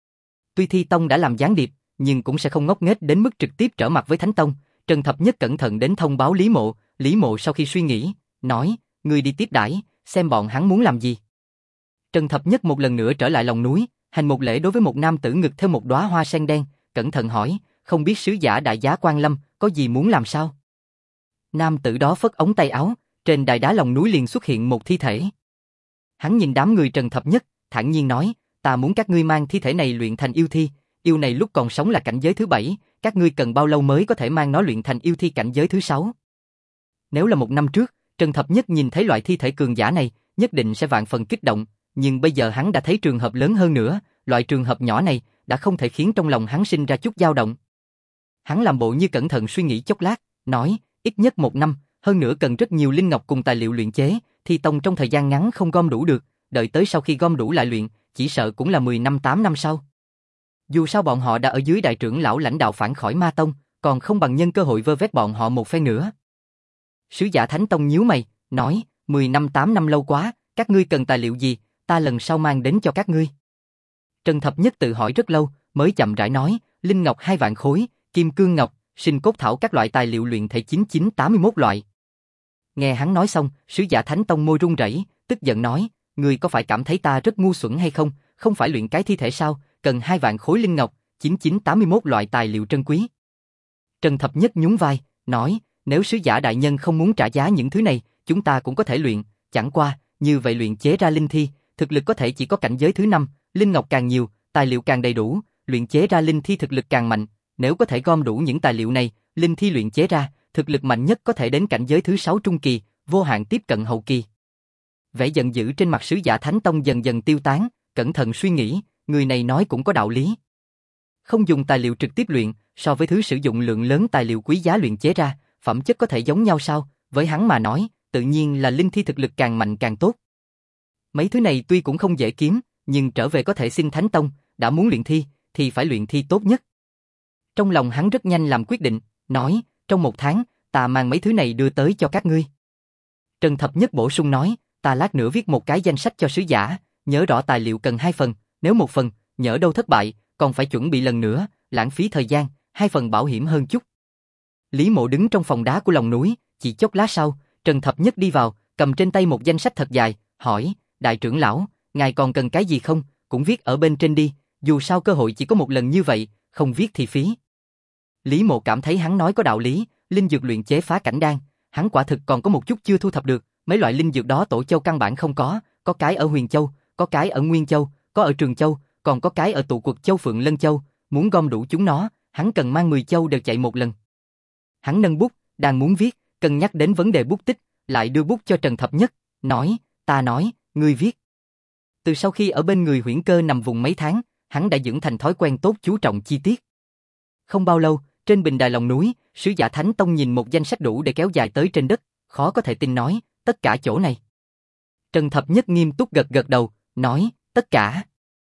Tuy Thi Tông đã làm gián điệp, nhưng cũng sẽ không ngốc nghếch đến mức trực tiếp trở mặt với Thánh Tông. Trần Thập Nhất cẩn thận đến thông báo Lý Mộ, Lý Mộ sau khi suy nghĩ, nói, ngươi đi tiếp đãi, xem bọn hắn muốn làm gì. Trần Thập Nhất một lần nữa trở lại lòng núi, hành một lễ đối với một nam tử ngực theo một đóa hoa sen đen, cẩn thận hỏi, không biết sứ giả đại giá Quan Lâm, có gì muốn làm sao? Nam tử đó phất ống tay áo, trên đài đá lòng núi liền xuất hiện một thi thể. Hắn nhìn đám người Trần Thập Nhất, thản nhiên nói, ta muốn các ngươi mang thi thể này luyện thành yêu thi, yêu này lúc còn sống là cảnh giới thứ 7, các ngươi cần bao lâu mới có thể mang nó luyện thành yêu thi cảnh giới thứ 6? Nếu là 1 năm trước, Trần Thập Nhất nhìn thấy loại thi thể cường giả này, nhất định sẽ vạn phần kích động, nhưng bây giờ hắn đã thấy trường hợp lớn hơn nữa, loại trường hợp nhỏ này đã không thể khiến trong lòng hắn sinh ra chút dao động. Hắn làm bộ như cẩn thận suy nghĩ chốc lát, nói, ít nhất 1 năm, hơn nữa cần rất nhiều linh ngọc cùng tài liệu luyện chế, Thi Tông trong thời gian ngắn không gom đủ được, đợi tới sau khi gom đủ lại luyện, chỉ sợ cũng là 10 năm 8 năm sau. Dù sao bọn họ đã ở dưới đại trưởng lão lãnh đạo phản khỏi Ma Tông, còn không bằng nhân cơ hội vơ vét bọn họ một phen nữa. Sứ giả Thánh Tông nhíu mày, nói, 10 năm 8 năm lâu quá, các ngươi cần tài liệu gì, ta lần sau mang đến cho các ngươi. Trần Thập Nhất tự hỏi rất lâu, mới chậm rãi nói, linh ngọc 2 vạn khối, kim cương ngọc, sinh cốt thảo các loại tài liệu luyện thể 9981 loại. Nghe hắn nói xong, sứ giả Thánh Tông môi run rẩy, tức giận nói, ngươi có phải cảm thấy ta rất ngu xuẩn hay không, không phải luyện cái thi thể sao, cần 2 vạn khối linh ngọc, 9981 loại tài liệu trân quý. Trần Thập Nhất nhún vai, nói, nếu sứ giả đại nhân không muốn trả giá những thứ này, chúng ta cũng có thể luyện, chẳng qua, như vậy luyện chế ra linh thi, thực lực có thể chỉ có cảnh giới thứ 5, linh ngọc càng nhiều, tài liệu càng đầy đủ, luyện chế ra linh thi thực lực càng mạnh, nếu có thể gom đủ những tài liệu này, linh thi luyện chế ra, thực lực mạnh nhất có thể đến cảnh giới thứ 6 trung kỳ, vô hạn tiếp cận hậu kỳ. Vẻ giận dữ trên mặt sứ giả Thánh Tông dần dần tiêu tán, cẩn thận suy nghĩ, người này nói cũng có đạo lý. Không dùng tài liệu trực tiếp luyện, so với thứ sử dụng lượng lớn tài liệu quý giá luyện chế ra, phẩm chất có thể giống nhau sao? Với hắn mà nói, tự nhiên là linh thi thực lực càng mạnh càng tốt. Mấy thứ này tuy cũng không dễ kiếm, nhưng trở về có thể xin Thánh Tông, đã muốn luyện thi, thì phải luyện thi tốt nhất. Trong lòng hắn rất nhanh làm quyết định, nói, trong 1 tháng, ta mang mấy thứ này đưa tới cho các ngươi. Trần Thập Nhất bổ sung nói, ta lát nữa viết một cái danh sách cho sứ giả, nhớ rõ tài liệu cần 2 phần, nếu 1 phần, nhỡ đâu thất bại, còn phải chuẩn bị lần nữa, lãng phí thời gian, 2 phần bảo hiểm hơn chút. Lý Mộ đứng trong phòng đá của lòng núi, chỉ chốc lát sau, Trần Thập Nhất đi vào, cầm trên tay một danh sách thật dài, hỏi, đại trưởng lão, ngài còn cần cái gì không, cũng viết ở bên trên đi, dù sao cơ hội chỉ có một lần như vậy, không viết thì phí. Lý Mộ cảm thấy hắn nói có đạo lý, linh dược luyện chế phá cảnh đan, hắn quả thực còn có một chút chưa thu thập được, mấy loại linh dược đó Tổ Châu căn bản không có cái ở Huyền Châu, có cái ở Nguyên Châu, có ở Trường Châu, còn có cái ở tụ quật Châu Phượng Lân Châu, muốn gom đủ chúng nó, hắn cần mang 10 châu đều chạy một lần. Hắn nâng bút, đang muốn viết, cân nhắc đến vấn đề bút tích, lại đưa bút cho Trần Thập Nhất, nói, ta nói, ngươi viết. Từ sau khi ở bên người Huyễn Cơ nằm vùng mấy tháng, hắn đã dưỡng thành thói quen tốt chú trọng chi tiết. Không bao lâu, trên bình đài lòng núi, sứ giả Thánh Tông nhìn một danh sách đủ để kéo dài tới trên đất, khó có thể tin nói, tất cả chỗ này. Trần Thập Nhất nghiêm túc gật gật đầu, nói, tất cả.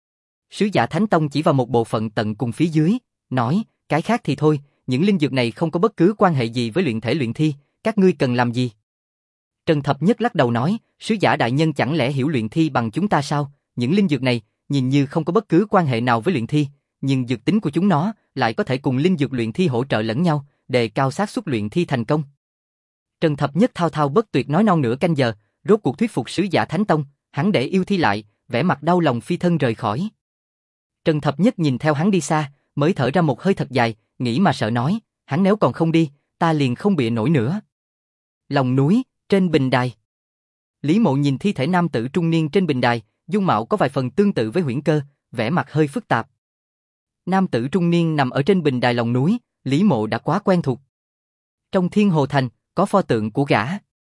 Sứ giả Thánh Tông chỉ vào một bộ phận tận cùng phía dưới, nói, cái khác thì thôi, những linh dược này không có bất cứ quan hệ gì với luyện thể luyện thi, các ngươi cần làm gì? Trần Thập Nhất lắc đầu nói, sứ giả đại nhân chẳng lẽ hiểu luyện thi bằng chúng ta sao? Những linh dược này, nhìn như không có bất cứ quan hệ nào với luyện thi, nhưng dược tính của chúng nó lại có thể cùng linh dược luyện thi hỗ trợ lẫn nhau, đề cao xác suất luyện thi thành công. Trần Thập Nhất thao thao bất tuyệt nói non nửa canh giờ, rốt cuộc thuyết phục sứ giả Thánh Tông, hắn để yêu thi lại, vẻ mặt đau lòng phi thân rời khỏi. Trần Thập Nhất nhìn theo hắn đi xa, mới thở ra một hơi thật dài, nghĩ mà sợ nói, hắn nếu còn không đi, ta liền không bịa nổi nữa. Lòng núi, trên bình đài. Lý Mộ nhìn thi thể nam tử trung niên trên bình đài, dung mạo có vài phần tương tự với Huyễn Cơ, vẻ mặt hơi phức tạp. Nam tử trung niên nằm ở trên bình đài lòng núi, Lý Mộ đã quá quen thuộc. Trong Thiên Hồ Thành, có pho tượng của gã.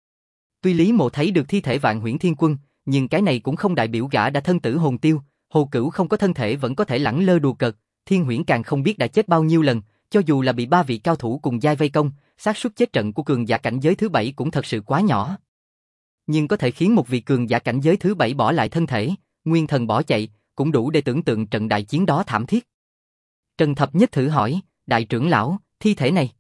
Tuy Lý Mộ thấy được thi thể Vạn Huyễn Thiên Quân, nhưng cái này cũng không đại biểu gã đã thân tử hồn tiêu, Hồ Cửu không có thân thể vẫn có thể lẳng lơ đùa cợt, Thiên Huyễn càng không biết đã chết bao nhiêu lần, cho dù là bị 3 vị cao thủ cùng giai vây công, xác suất chết trận của cường giả cảnh giới thứ 7 cũng thật sự quá nhỏ. Nhưng có thể khiến một vị cường giả cảnh giới thứ 7 bỏ lại thân thể, nguyên thần bỏ chạy, cũng đủ để tưởng tượng trận đại chiến đó thảm thiết. Trần Thập Nhất thử hỏi, đại trưởng lão, thi thể này.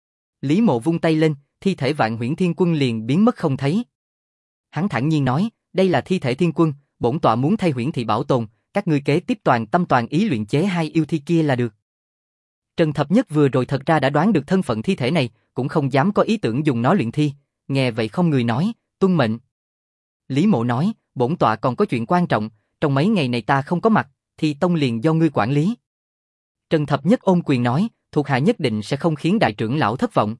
Lý Mộ vung tay lên, thi thể Vạn Huyễn Thiên Quân liền biến mất không thấy. Hắn thản nhiên nói, đây là thi thể Thiên Quân, bổn tọa muốn thay Huyễn Thị bảo tồn, các ngươi kế tiếp toàn tâm toàn ý luyện chế 2 yêu thi kia là được. Trần Thập Nhất vừa rồi thật ra đã đoán được thân phận thi thể này, cũng không dám có ý tưởng dùng nó luyện thi, nghe vậy không người nói, tuân mệnh. Lý Mộ nói, bổn tọa còn có chuyện quan trọng, trong mấy ngày này ta không có mặt, thì tông liền do ngươi quản lý. Trần Thập Nhất ôm quyền nói, thuộc hạ nhất định sẽ không khiến đại trưởng lão thất vọng.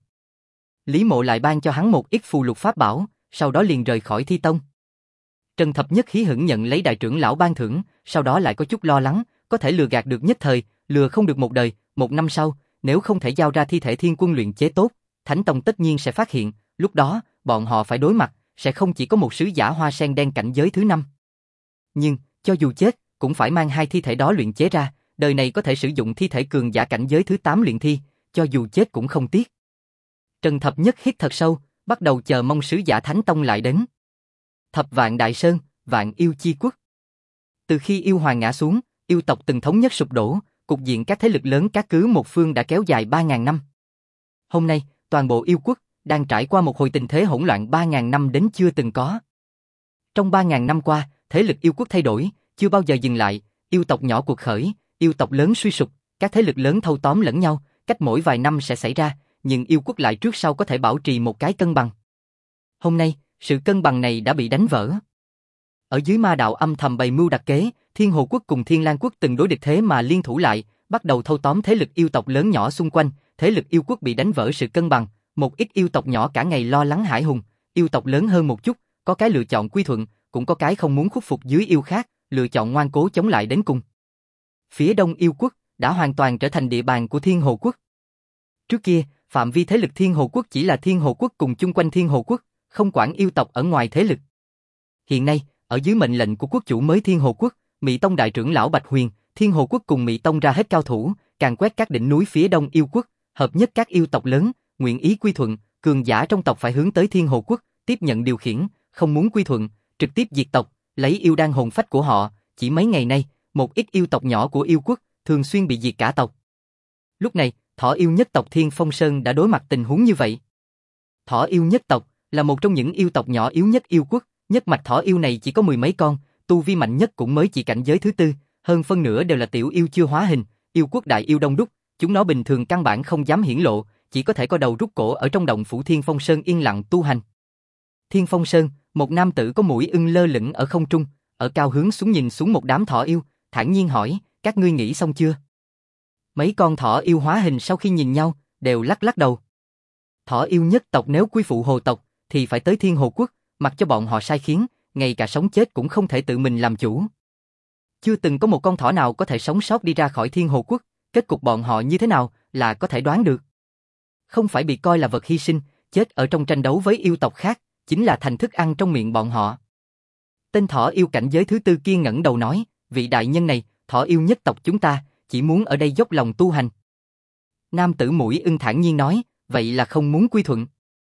Lý Mộ lại ban cho hắn một ít phù lục pháp bảo, sau đó liền rời khỏi thi tông. Trần Thập Nhất hí hửng nhận lấy đại trưởng lão ban thưởng, sau đó lại có chút lo lắng, có thể lừa gạt được nhất thời, lừa không được một đời, 1 năm sau, nếu không thể giao ra thi thể Thiên Quân luyện chế tốt, Thánh Tông tất nhiên sẽ phát hiện, lúc đó, bọn họ phải đối mặt, sẽ không chỉ có một sứ giả hoa sen đen cảnh giới thứ 5. Nhưng, cho dù chết, cũng phải mang 2 thi thể đó luyện chế ra, đời này có thể sử dụng thi thể cường giả cảnh giới thứ 8 luyện thi, cho dù chết cũng không tiếc. Trần Thập Nhất hít thật sâu, bắt đầu chờ mong sứ giả Thánh Tông lại đến. Thập Vạn Đại Sơn, Vạn Yêu Chi Quốc. Từ khi yêu hoàng ngã xuống, yêu tộc từng thống nhất sụp đổ, cục diện các thế lực lớn các cứ một phương đã kéo dài 3.000 năm. Hôm nay, toàn bộ yêu quốc đang trải qua một hồi tình thế hỗn loạn 3.000 năm đến chưa từng có. Trong 3.000 năm qua, thế lực yêu quốc thay đổi, chưa bao giờ dừng lại, yêu tộc nhỏ cuộc khởi, yêu tộc lớn suy sụp, các thế lực lớn thâu tóm lẫn nhau, cách mỗi vài năm sẽ xảy ra, nhưng yêu quốc lại trước sau có thể bảo trì một cái cân bằng. Hôm nay, sự cân bằng này đã bị đánh vỡ. Ở dưới ma đạo âm thầm bày mưu đặc kế, Thiên Hồ quốc cùng Thiên Lang quốc từng đối địch thế mà liên thủ lại, bắt đầu thâu tóm thế lực yêu tộc lớn nhỏ xung quanh, thế lực yêu quốc bị đánh vỡ sự cân bằng, một ít yêu tộc nhỏ cả ngày lo lắng hãi hùng, yêu tộc lớn hơn một chút, có cái lựa chọn quy thuận, cũng có cái không muốn khuất phục dưới yêu khác, lựa chọn ngoan cố chống lại đến cùng. Phía đông yêu quốc đã hoàn toàn trở thành địa bàn của Thiên Hồ quốc. Trước kia, phạm vi thế lực Thiên Hồ quốc chỉ là Thiên Hồ quốc cùng chung quanh Thiên Hồ quốc, không quản yêu tộc ở ngoài thế lực. Hiện nay, ở dưới mệnh lệnh của quốc chủ mới Thiên Hồ quốc, Mị Tông đại trưởng lão Bạch Huyền, Thiên Hồ quốc cùng Mị Tông ra hết cao thủ, càn quét các đỉnh núi phía đông yêu quốc, hợp nhất các yêu tộc lớn, nguyện ý quy thuận, cường giả trong tộc phải hướng tới Thiên Hồ quốc, tiếp nhận điều khiển, không muốn quy thuận, trực tiếp diệt tộc, lấy yêu đan hồn phách của họ. Chỉ mấy ngày nay, một ít yêu tộc nhỏ của yêu quốc thường xuyên bị diệt cả tộc. Lúc này, Thỏ yêu nhất tộc Thiên Phong Sơn đã đối mặt tình huống như vậy. Thỏ yêu nhất tộc là một trong những yêu tộc nhỏ yếu nhất yêu quốc, nhất mạch thỏ yêu này chỉ có mười mấy con, tu vi mạnh nhất cũng mới chỉ cảnh giới thứ tư, hơn phân nửa đều là tiểu yêu chưa hóa hình, yêu quốc đại yêu đông đúc, chúng nó bình thường căn bản không dám hiển lộ, chỉ có thể co đầu rút cổ ở trong động phủ Thiên Phong Sơn yên lặng tu hành. Thiên Phong Sơn, một nam tử có mũi ưng lơ lửng ở không trung, ở cao hướng xuống nhìn xuống một đám thỏ yêu, thản nhiên hỏi, các ngươi nghĩ xong chưa? Mấy con thỏ yêu hóa hình sau khi nhìn nhau, đều lắc lắc đầu. Thỏ yêu nhất tộc nếu quy phụ hồ tộc, thì phải tới Thiên Hồ quốc, mặc cho bọn họ sai khiến, ngay cả sống chết cũng không thể tự mình làm chủ. Chưa từng có một con thỏ nào có thể sống sót đi ra khỏi Thiên Hồ quốc, kết cục bọn họ như thế nào là có thể đoán được. Không phải bị coi là vật hy sinh, chết ở trong tranh đấu với yêu tộc khác, chính là thành thức ăn trong miệng bọn họ. Tên thỏ yêu cảnh giới thứ tư kia ngẩng đầu nói, vị đại nhân này, thỏ yêu nhất tộc chúng ta, chỉ muốn ở đây dốc lòng tu hành. Nam tử mũi ưng thản nhiên nói, vậy là không muốn quy thuận.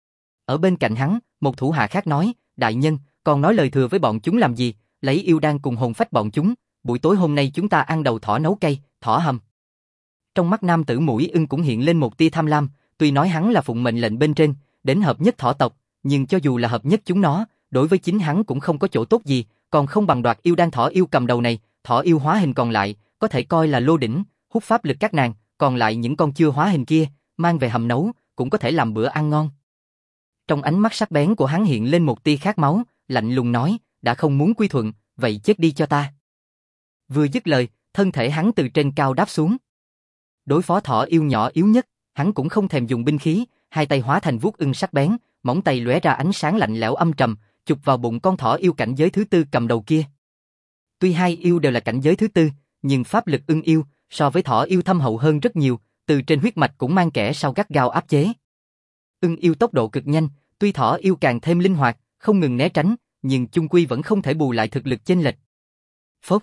Ở bên cạnh hắn, một thủ hạ khác nói, đại nhân, còn nói lời thừa với bọn chúng làm gì, lấy yêu đan cùng hồn phách bọn chúng, buổi tối hôm nay chúng ta ăn đầu thỏ nấu cay, thỏ hầm. Trong mắt nam tử mũi ưng cũng hiện lên một tia tham lam, tuy nói hắn là phụng mệnh lệnh bên trên, đến hợp nhất thỏ tộc, nhưng cho dù là hợp nhất chúng nó, đối với chính hắn cũng không có chỗ tốt gì, còn không bằng đoạt yêu đan thỏ yêu cầm đầu này, thỏ yêu hóa hình còn lại, có thể coi là lô đỉnh, hút pháp lực các nàng, còn lại những con chưa hóa hình kia, mang về hầm nấu, cũng có thể làm bữa ăn ngon. Trong ánh mắt sắc bén của hắn hiện lên một tia khát máu, lạnh lùng nói, đã không muốn quy thuận, vậy chết đi cho ta. Vừa dứt lời, thân thể hắn từ trên cao đáp xuống. Đối phó thỏ yêu nhỏ yếu nhất, hắn cũng không thèm dùng binh khí, hai tay hóa thành vuốt ưng sắc bén, móng tay lóe ra ánh sáng lạnh lẽo âm trầm, chụp vào bụng con thỏ yêu cảnh giới thứ tư cầm đầu kia. Tuy hai yêu đều là cảnh giới thứ tư, nhưng pháp lực ưng yêu so với thỏ yêu thâm hậu hơn rất nhiều, từ trên huyết mạch cũng mang kẻ sau gắt gao áp chế. Ưng yêu tốc độ cực nhanh, tuy thỏ yêu càng thêm linh hoạt, không ngừng né tránh, nhưng chung quy vẫn không thể bù lại thực lực chênh lệch. Phốc.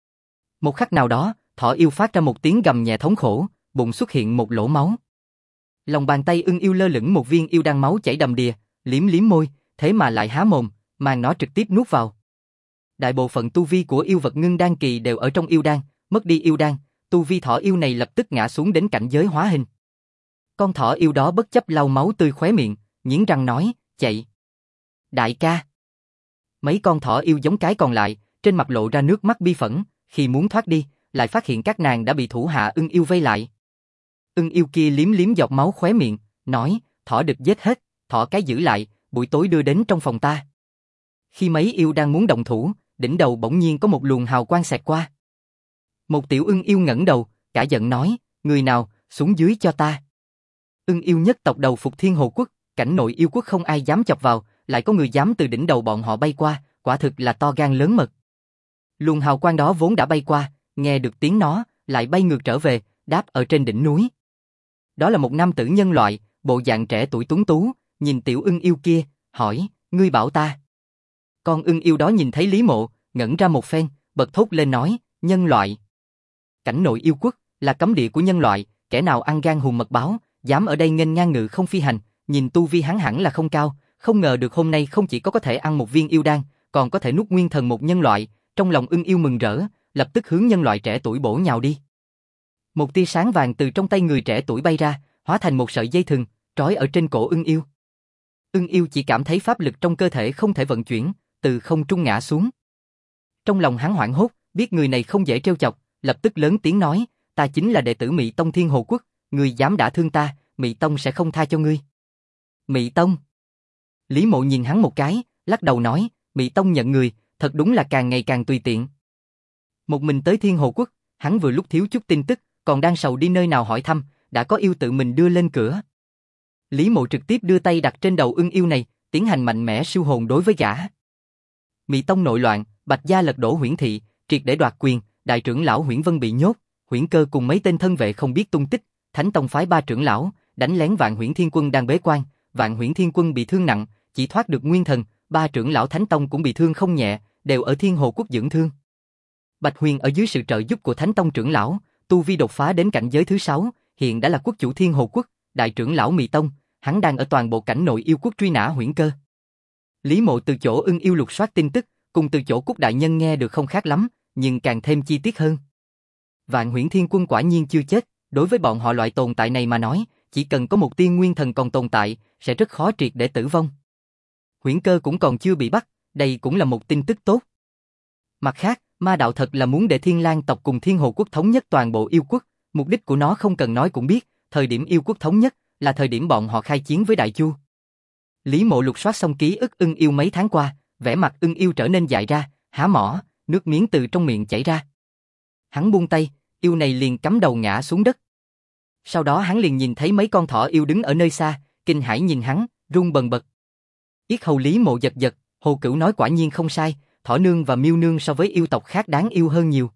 Một khắc nào đó, thỏ yêu phát ra một tiếng gầm nhẹ thống khổ, bụng xuất hiện một lỗ máu. Lòng bàn tay ưng yêu lơ lửng một viên yêu đan máu chảy đầm đìa, liếm liếm môi, thế mà lại há mồm, mang nó trực tiếp nuốt vào. Đại bộ phận tu vi của yêu vật ngưng đan kỳ đều ở trong yêu đan, mất đi yêu đan, tu vi thỏ yêu này lập tức ngã xuống đến cảnh giới hóa hình. Con thỏ yêu đó bất chấp lau máu tươi khóe miệng, nghiến răng nói, chạy. Đại ca. Mấy con thỏ yêu giống cái còn lại, trên mặt lộ ra nước mắt bi phẫn, khi muốn thoát đi, lại phát hiện các nàng đã bị thủ hạ ưng yêu vây lại. Ưng yêu kia liếm liếm giọt máu khóe miệng, nói, thỏ đực giết hết, thỏ cái giữ lại, buổi tối đưa đến trong phòng ta. Khi mấy yêu đang muốn động thủ, đỉnh đầu bỗng nhiên có một luồng hào quang xẹt qua. Một tiểu ưng yêu ngẩng đầu, cả giận nói, người nào, xuống dưới cho ta. Ưng yêu nhất tộc đầu phục Thiên Hồ quốc, cảnh nội yêu quốc không ai dám chọc vào, lại có người dám từ đỉnh đầu bọn họ bay qua, quả thực là to gan lớn mật. Luồng hào quang đó vốn đã bay qua, nghe được tiếng nó, lại bay ngược trở về, đáp ở trên đỉnh núi. Đó là một nam tử nhân loại, bộ dạng trẻ tuổi tuấn tú, nhìn tiểu ưng yêu kia, hỏi, ngươi bảo ta. Con ưng yêu đó nhìn thấy Lý Mộ, ngẩn ra một phen, bật thốt lên nói, nhân loại. Cảnh nội yêu quốc, là cấm địa của nhân loại, kẻ nào ăn gan hùm mật báo, dám ở đây nghênh ngang ngự không phi hành, nhìn tu vi hắn hẳn là không cao, không ngờ được hôm nay không chỉ có thể ăn một viên yêu đan, còn có thể nuốt nguyên thần một nhân loại, trong lòng ưng yêu mừng rỡ, lập tức hướng nhân loại trẻ tuổi bổ nhào đi. Một tia sáng vàng từ trong tay người trẻ tuổi bay ra, hóa thành một sợi dây thừng, trói ở trên cổ ưng yêu. Ưng yêu chỉ cảm thấy pháp lực trong cơ thể không thể vận chuyển, từ không trung ngã xuống. Trong lòng hắn hoảng hốt, biết người này không dễ trêu chọc, lập tức lớn tiếng nói, ta chính là đệ tử Mị Tông Thiên Hồ quốc, người dám đả thương ta, Mị Tông sẽ không tha cho ngươi. Mị Tông? Lý Mộ nhìn hắn một cái, lắc đầu nói, Mị Tông nhận người, thật đúng là càng ngày càng tùy tiện. Một mình tới Thiên Hồ Quốc, hắn vừa lúc thiếu chút tin tức, còn đang sầu đi nơi nào hỏi thăm, đã có yêu tự mình đưa lên cửa. Lý Mộ trực tiếp đưa tay đặt trên đầu ưng yêu này, tiến hành mạnh mẽ siêu hồn đối với gã. Mị Tông nội loạn, Bạch gia lật đổ Huyễn thị, triệt để đoạt quyền, đại trưởng lão Huyễn Vân bị nhốt, Huyễn Cơ cùng mấy tên thân vệ không biết tung tích, Thánh Tông phái 3 trưởng lão đánh lén Vạn Huyễn Thiên Quân đang bế quan, Vạn Huyễn Thiên Quân bị thương nặng, chỉ thoát được nguyên thần, 3 trưởng lão Thánh Tông cũng bị thương không nhẹ, đều ở Thiên Hồ Quốc dưỡng thương. Bạch Huyền ở dưới sự trợ giúp của Thánh Tông trưởng lão, tu vi đột phá đến cảnh giới thứ 6, hiện đã là quốc chủ Thiên Hồ Quốc, đại trưởng lão Mị Tông, hắn đang ở toàn bộ cảnh nội yêu quốc truy nã Huyễn Cơ. Lý Mộ từ chỗ ưng yêu lục soát tin tức, cùng từ chỗ Cúc đại nhân nghe được không khác lắm, nhưng càng thêm chi tiết hơn. Vạn Huyễn Thiên Quân quả nhiên chưa chết, đối với bọn họ loại tồn tại này mà nói, chỉ cần có một tia nguyên thần còn tồn tại, sẽ rất khó triệt để tử vong. Huyễn Cơ cũng còn chưa bị bắt, đây cũng là một tin tức tốt. Mặt khác, ma đạo thật là muốn để Thiên Lang tộc cùng Thiên Hồ Quốc thống nhất toàn bộ yêu quốc, mục đích của nó không cần nói cũng biết, thời điểm yêu quốc thống nhất là thời điểm bọn họ khai chiến với Đại Chu. Lý Mộ lục soát xong ký ức ưng yêu mấy tháng qua, vẻ mặt ưng yêu trở nên dại ra, há mỏ, nước miếng từ trong miệng chảy ra. Hắn buông tay, yêu này liền cắm đầu ngã xuống đất. Sau đó hắn liền nhìn thấy mấy con thỏ yêu đứng ở nơi xa, kinh hãi nhìn hắn, run bần bật. Yết hầu Lý Mộ giật giật, Hồ Cửu nói quả nhiên không sai, thỏ nương và miêu nương so với yêu tộc khác đáng yêu hơn nhiều.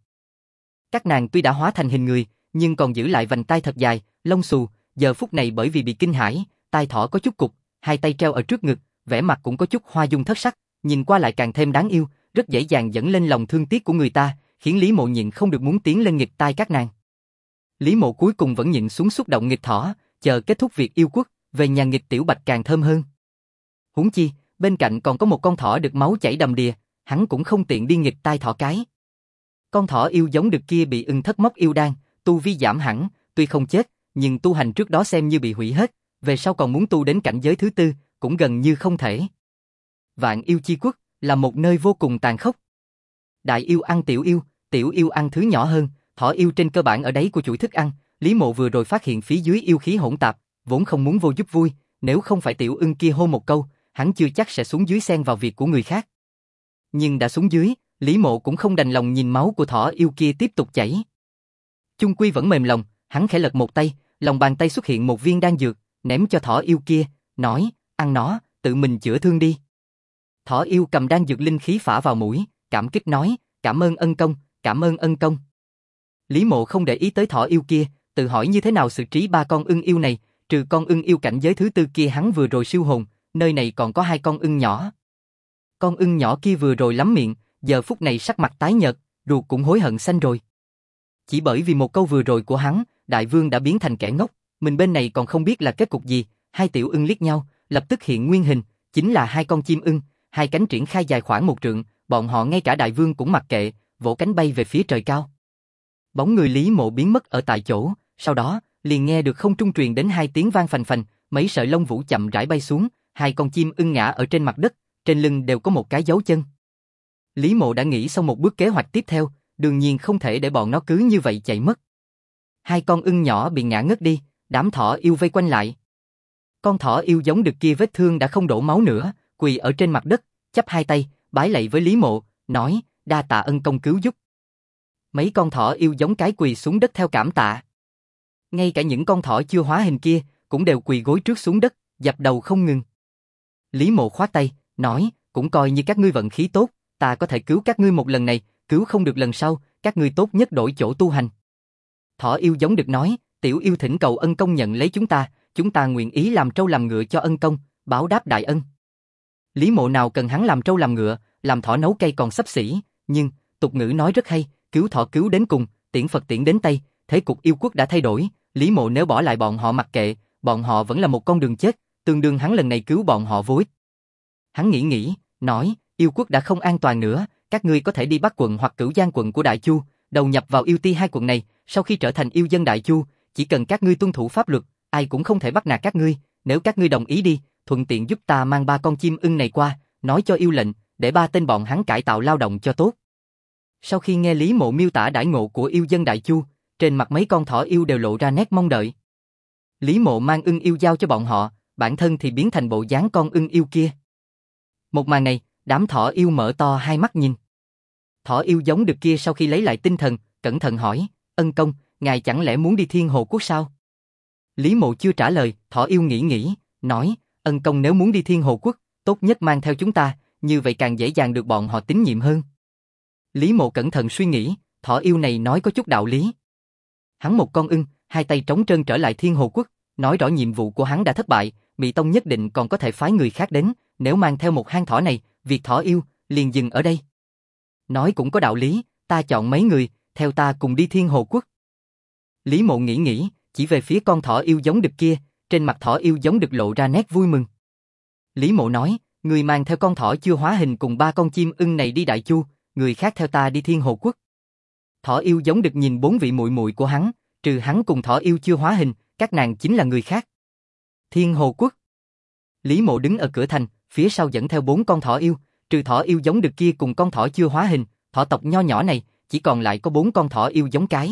Các nàng tuy đã hóa thành hình người, nhưng còn giữ lại vành tai thật dài, lông xù, giờ phút này bởi vì bị kinh hãi, tai thỏ có chút cụp, hai tay treo ở trước ngực, vẻ mặt cũng có chút hoa dung thất sắc, nhìn qua lại càng thêm đáng yêu, rất dễ dàng dẫn lên lòng thương tiếc của người ta, khiến Lý Mộ nhịn không được muốn tiến lên nghịch tai các nàng. Lý Mộ cuối cùng vẫn nhịn xuống xúc động nghịch thỏ, chờ kết thúc việc yêu quốc, về nhà nghịch tiểu bạch càng thơm hơn. Huống chi, bên cạnh còn có một con thỏ được máu chảy đầm đìa, hắn cũng không tiện đi nghịch tai thỏ cái. Con thỏ yêu giống được kia bị ưng thất móc yêu đan, tu vi giảm hẳn, tuy không chết, nhưng tu hành trước đó xem như bị hủy hết, về sau còn muốn tu đến cảnh giới thứ 4, cũng gần như không thể. Vạn yêu chi quốc là một nơi vô cùng tàn khốc. Đại yêu ăn tiểu yêu ăn thứ nhỏ hơn, thỏ yêu trên cơ bản ở đáy của chuỗi thức ăn. Lý Mộ vừa rồi phát hiện phía dưới yêu khí hỗn tạp, vốn không muốn vô giúp vui, nếu không phải tiểu ưng kia hô một câu, hắn chưa chắc sẽ xuống dưới xen vào việc của người khác. Nhưng đã xuống dưới, Lý Mộ cũng không đành lòng nhìn máu của thỏ yêu kia tiếp tục chảy. Chung quy vẫn mềm lòng, hắn khẽ lật một tay, lòng bàn tay xuất hiện một viên đan dược, ném cho thỏ yêu kia, nói, ăn nó, tự mình chữa thương đi. Thỏ yêu cầm đan dược linh khí phả vào mũi, cảm kích nói, cảm ơn ân công, cảm ơn ân công. Lý Mộ không để ý tới thỏ yêu kia, tự hỏi như thế nào xử trí 3 con ưng yêu này, trừ con ưng yêu cảnh giới thứ 4 kia hắn vừa rồi siêu hồn, nơi này còn có 2 con ưng nhỏ. Con ưng nhỏ kia vừa rồi lắm miệng, giờ phút này sắc mặt tái nhợt, ruột cũng hối hận xanh rồi. Chỉ bởi vì một câu vừa rồi của hắn, đại vương đã biến thành kẻ ngốc, mình bên này còn không biết là kết cục gì. Hai tiểu ưng liếc nhau, lập tức hiện nguyên hình, chính là 2 con chim ưng, 2 cánh triển khai dài khoảng 1 trượng, bọn họ ngay cả đại vương cũng mặc kệ, vỗ cánh bay về phía trời cao. Bóng người Lý Mộ biến mất ở tại chỗ, sau đó liền nghe được không trung truyền đến 2 tiếng vang phành phành, mấy sợi lông vũ chậm rãi bay xuống, 2 con chim ưng ngã ở trên mặt đất, trên lưng đều có một cái dấu chân. Lý Mộ đã nghĩ xong một bước kế hoạch tiếp theo, đương nhiên không thể để bọn nó cứ như vậy chạy mất. 2 con ưng nhỏ bị ngã ngất đi, đám thỏ yêu vây quanh lại. Con thỏ yêu giống được kia vết thương đã không đổ máu nữa, quỳ ở trên mặt đất, chắp 2 tay, bái lạy với Lý Mộ, nói, đa tạ ân công cứu giúp. Mấy con thỏ yêu giống cái quỳ xuống đất theo cảm tạ. Ngay cả những con thỏ chưa hóa hình kia, cũng đều quỳ gối trước xuống đất, dập đầu không ngừng. Lý Mộ khoát tay, nói, cũng coi như các ngươi vận khí tốt, ta có thể cứu các ngươi một lần này, cứu không được lần sau, các ngươi tốt nhất đổi chỗ tu hành. Thỏ yêu giống được nói, tiểu yêu thỉnh cầu ân công nhận lấy chúng ta nguyện ý làm trâu làm ngựa cho ân công, báo đáp đại ân. Lý Mộ nào cần hắn làm trâu làm ngựa, làm thỏ nấu cây còn xấp xỉ, nhưng tục ngữ nói rất hay, cứu thỏ cứu đến cùng, tiễn Phật tiễn đến Tây, thế cục yêu quốc đã thay đổi, Lý Mộ nếu bỏ lại bọn họ mặc kệ, bọn họ vẫn là một con đường chết, tương đương hắn lần này cứu bọn họ vô ích. Hắn nghĩ, nói, yêu quốc đã không an toàn nữa, các ngươi có thể đi Bắc quận hoặc Cửu Giang quận của Đại Chu, đầu nhập vào yêu ti 2 quận này, sau khi trở thành yêu dân Đại Chu, chỉ cần các ngươi tuân thủ pháp luật, ai cũng không thể bắt nạt các ngươi, nếu các ngươi đồng ý đi, thuận tiện giúp ta mang 3 con chim ưng này qua, nói cho yêu lệnh, để 3 tên bọn hắn cải tạo lao động cho tốt. Sau khi nghe Lý Mộ miêu tả đãi ngộ của yêu dân Đại Chu, trên mặt mấy con thỏ yêu đều lộ ra nét mong đợi. Lý Mộ mang ưng yêu giao cho bọn họ, bản thân thì biến thành bộ dáng con ưng yêu kia. Một màn này, đám thỏ yêu mở to hai mắt nhìn. Thỏ yêu giống đực kia sau khi lấy lại tinh thần, cẩn thận hỏi, ân công, ngài chẳng lẽ muốn đi Thiên Hồ Quốc sao? Lý Mộ chưa trả lời, thỏ yêu nghĩ, nói, ân công nếu muốn đi Thiên Hồ Quốc, tốt nhất mang theo chúng ta, như vậy càng dễ dàng được bọn họ tín nhiệm hơn. Lý Mộ cẩn thận suy nghĩ, thỏ yêu này nói có chút đạo lý. Hắn một con ưng, hai tay trống trơn trở lại Thiên Hồ Quốc, nói rõ nhiệm vụ của hắn đã thất bại, Mị Tông nhất định còn có thể phái người khác đến, nếu mang theo một hang thỏ này, việc thỏ yêu liền dừng ở đây. Nói cũng có đạo lý, ta chọn mấy người, theo ta cùng đi Thiên Hồ Quốc. Lý Mộ nghĩ, chỉ về phía con thỏ yêu giống đực kia, trên mặt thỏ yêu giống đực lộ ra nét vui mừng. Lý Mộ nói, người mang theo con thỏ chưa hóa hình cùng 3 con chim ưng này đi Đại Chu, người khác theo ta đi Thiên Hồ Quốc. Thỏ yêu giống đực nhìn 4 vị muội muội của hắn, trừ hắn cùng thỏ yêu chưa hóa hình, các nàng chính là người khác. Thiên Hồ Quốc. Lý Mộ đứng ở cửa thành, phía sau dẫn theo 4 con thỏ yêu, trừ thỏ yêu giống đực kia cùng con thỏ chưa hóa hình, thỏ tộc nho nhỏ này, chỉ còn lại có 4 con thỏ yêu giống cái.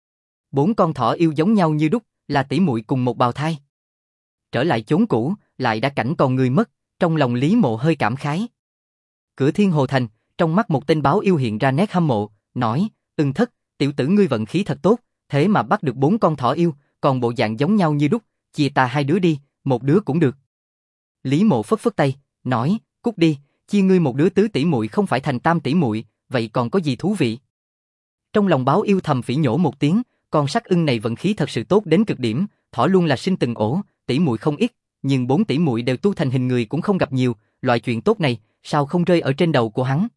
4 con thỏ yêu giống nhau như đúc, là tỷ muội cùng một bào thai. Trở lại chốn cũ, lại đã cảnh còn người mất, trong lòng Lý Mộ hơi cảm khái. Cửa Thiên Hồ Thành, trong mắt một tên báo yêu hiện ra nét hâm mộ, nói, ưng thất, tiểu tử ngươi vận khí thật tốt, thế mà bắt được 4 con thỏ yêu, còn bộ dạng giống nhau như đúc, chia ta 2 đứa đi, một đứa cũng được. Lý Mộ phất phất tay, nói, cút đi, chia ngươi một đứa tứ tỷ muội không phải thành tam tỷ muội, vậy còn có gì thú vị? Trong lòng báo yêu thầm phỉ nhổ một tiếng, con sắc ưng này vận khí thật sự tốt đến cực điểm, thỏ luôn là sinh từng ổ, tỷ muội không ít, nhưng 4 tỷ muội đều tu thành hình người cũng không gặp nhiều, loại chuyện tốt này, sao không rơi ở trên đầu của hắn?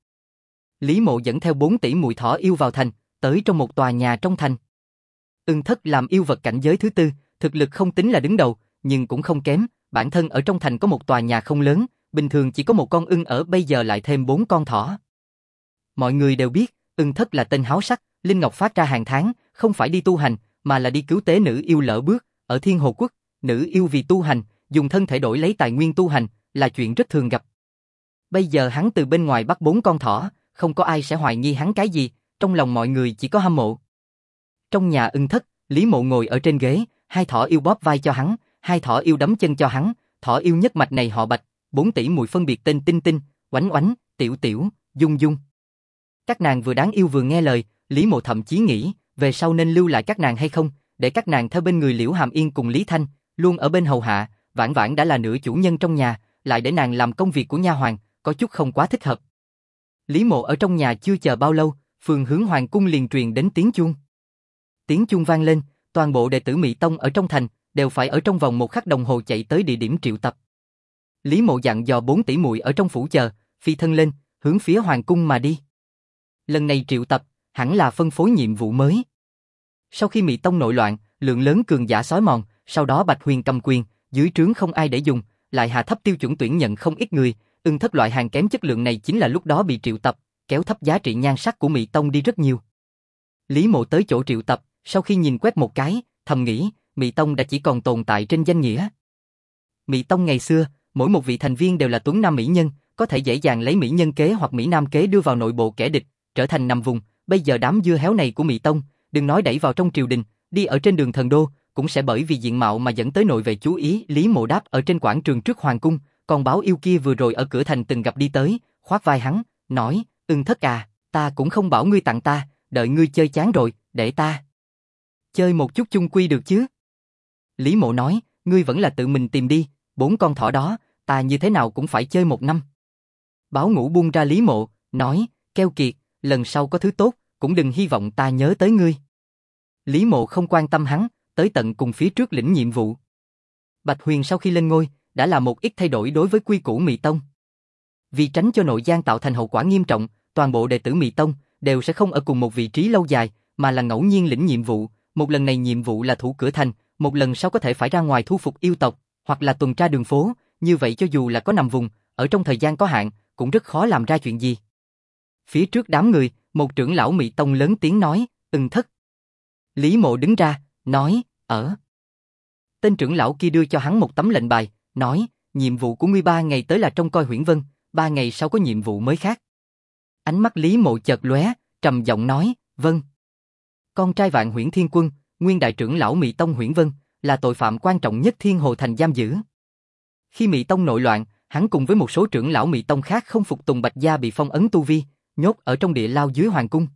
Lý Mộ dẫn theo 4 tỷ muội thỏ yêu vào thành, tới trong một tòa nhà trong thành. Ưng thất làm yêu vật cảnh giới thứ 4, thực lực không tính là đứng đầu, nhưng cũng không kém, bản thân ở trong thành có một tòa nhà không lớn, bình thường chỉ có một con ưng ở, bây giờ lại thêm 4 con thỏ. Mọi người đều biết, ưng thất là tên háo sắc, linh ngọc phát ra hàng tháng, không phải đi tu hành, mà là đi cứu tế nữ yêu lỡ bước, ở Thiên Hồ Quốc, nữ yêu vì tu hành, dùng thân thể đổi lấy tài nguyên tu hành, là chuyện rất thường gặp. Bây giờ hắn từ bên ngoài bắt 4 con thỏ, không có ai sẽ hoài nghi hắn cái gì, trong lòng mọi người chỉ có hâm mộ. Trong nhà ưng thất, Lý Mộ ngồi ở trên ghế, 2 thỏ yêu bóp vai cho hắn, 2 thỏ yêu đấm chân cho hắn, thỏ yêu nhất mạch này họ Bạch, 4 tỷ muội phân biệt tên Tinh Tinh, Oánh Oánh, Tiểu Tiểu, Dung Dung. Các nàng vừa đáng yêu vừa nghe lời, Lý Mộ thậm chí nghĩ, về sau nên lưu lại các nàng hay không, để các nàng theo bên người Liễu Hàm Yên cùng Lý Thanh, luôn ở bên hầu hạ, vãn vãn đã là nửa chủ nhân trong nhà, lại để nàng làm công việc của nha hoàn, có chút không quá thích hợp. Lý Mộ ở trong nhà chưa chờ bao lâu, phương hướng hoàng cung liền truyền đến tiếng chuông. Tiếng chuông vang lên, toàn bộ đệ tử Mị Tông ở trong thành đều phải ở trong vòng 1 khắc đồng hồ chạy tới địa điểm triệu tập. Lý Mộ dặn dò 4 tỷ muội ở trong phủ chờ, phi thân lên, hướng phía hoàng cung mà đi. Lần này triệu tập, hẳn là phân phối nhiệm vụ mới. Sau khi Mị Tông nội loạn, lượng lớn cường giả xói mòn, sau đó Bạch Huyền cầm quyền, dưới trướng không ai để dùng, lại hạ thấp tiêu chuẩn tuyển nhận không ít người, ưng thất loại hàng kém chất lượng này chính là lúc đó bị triệu tập, kéo thấp giá trị nhan sắc của Mị Tông đi rất nhiều. Lý Mộ tới chỗ triệu tập, sau khi nhìn quét một cái, thầm nghĩ, Mị Tông đã chỉ còn tồn tại trên danh nghĩa. Mị Tông ngày xưa, mỗi một vị thành viên đều là tuấn nam mỹ nhân, có thể dễ dàng lấy mỹ nhân kế hoặc mỹ nam kế đưa vào nội bộ kẻ địch, trở thành nằm vùng. Bây giờ đám dưa héo này của Mị Tông, đừng nói đẩy vào trong triều đình, đi ở trên đường thần đô, cũng sẽ bởi vì diện mạo mà dẫn tới nội vệ chú ý. Lý Mộ đáp ở trên quảng trường trước hoàng cung, còn báo yêu kia vừa rồi ở cửa thành từng gặp đi tới, khoác vai hắn, nói, ưng thất à, ta cũng không bảo ngươi tặng ta, đợi ngươi chơi chán rồi, để ta chơi một chút chung quy được chứ. Lý Mộ nói, ngươi vẫn là tự mình tìm đi, 4 con thỏ đó, ta như thế nào cũng phải chơi 1 năm. Báo Ngũ buông ra Lý Mộ, nói, keo kiệt, lần sau có thứ tốt, cũng đừng hy vọng ta nhớ tới ngươi. Lý Mộ không quan tâm hắn, tới tận cùng phía trước lĩnh nhiệm vụ. Bạch Huyền sau khi lên ngôi, đã làm một ít thay đổi đối với quy củ Mị Tông. Vì tránh cho nội gian tạo thành hậu quả nghiêm trọng, toàn bộ đệ tử Mị Tông đều sẽ không ở cùng một vị trí lâu dài, mà là ngẫu nhiên lĩnh nhiệm vụ. Một lần này nhiệm vụ là thủ cửa thành, một lần sau có thể phải ra ngoài thu phục yêu tộc, hoặc là tuần tra đường phố. Như vậy cho dù là có nằm vùng, ở trong thời gian có hạn, cũng rất khó làm ra chuyện gì. Phía trước đám người, một trưởng lão Mị Tông lớn tiếng nói, ưng thất. Lý Mộ đứng ra, nói, ở. Tên trưởng lão kia đưa cho hắn một tấm lệnh bài, nói, nhiệm vụ của ngươi 3 ngày tới là trông coi Huyễn Vân, 3 ngày sau có nhiệm vụ mới khác. Ánh mắt Lý Mộ chợt lóe, trầm giọng nói, vâng. Con trai Vạn Huyễn Thiên Quân, nguyên đại trưởng lão Mị Tông Huyễn Vân, là tội phạm quan trọng nhất Thiên Hồ Thành giam giữ. Khi Mị Tông nội loạn, hắn cùng với một số trưởng lão Mị Tông khác không phục tùng Bạch gia bị phong ấn tu vi, nhốt ở trong địa lao dưới hoàng cung.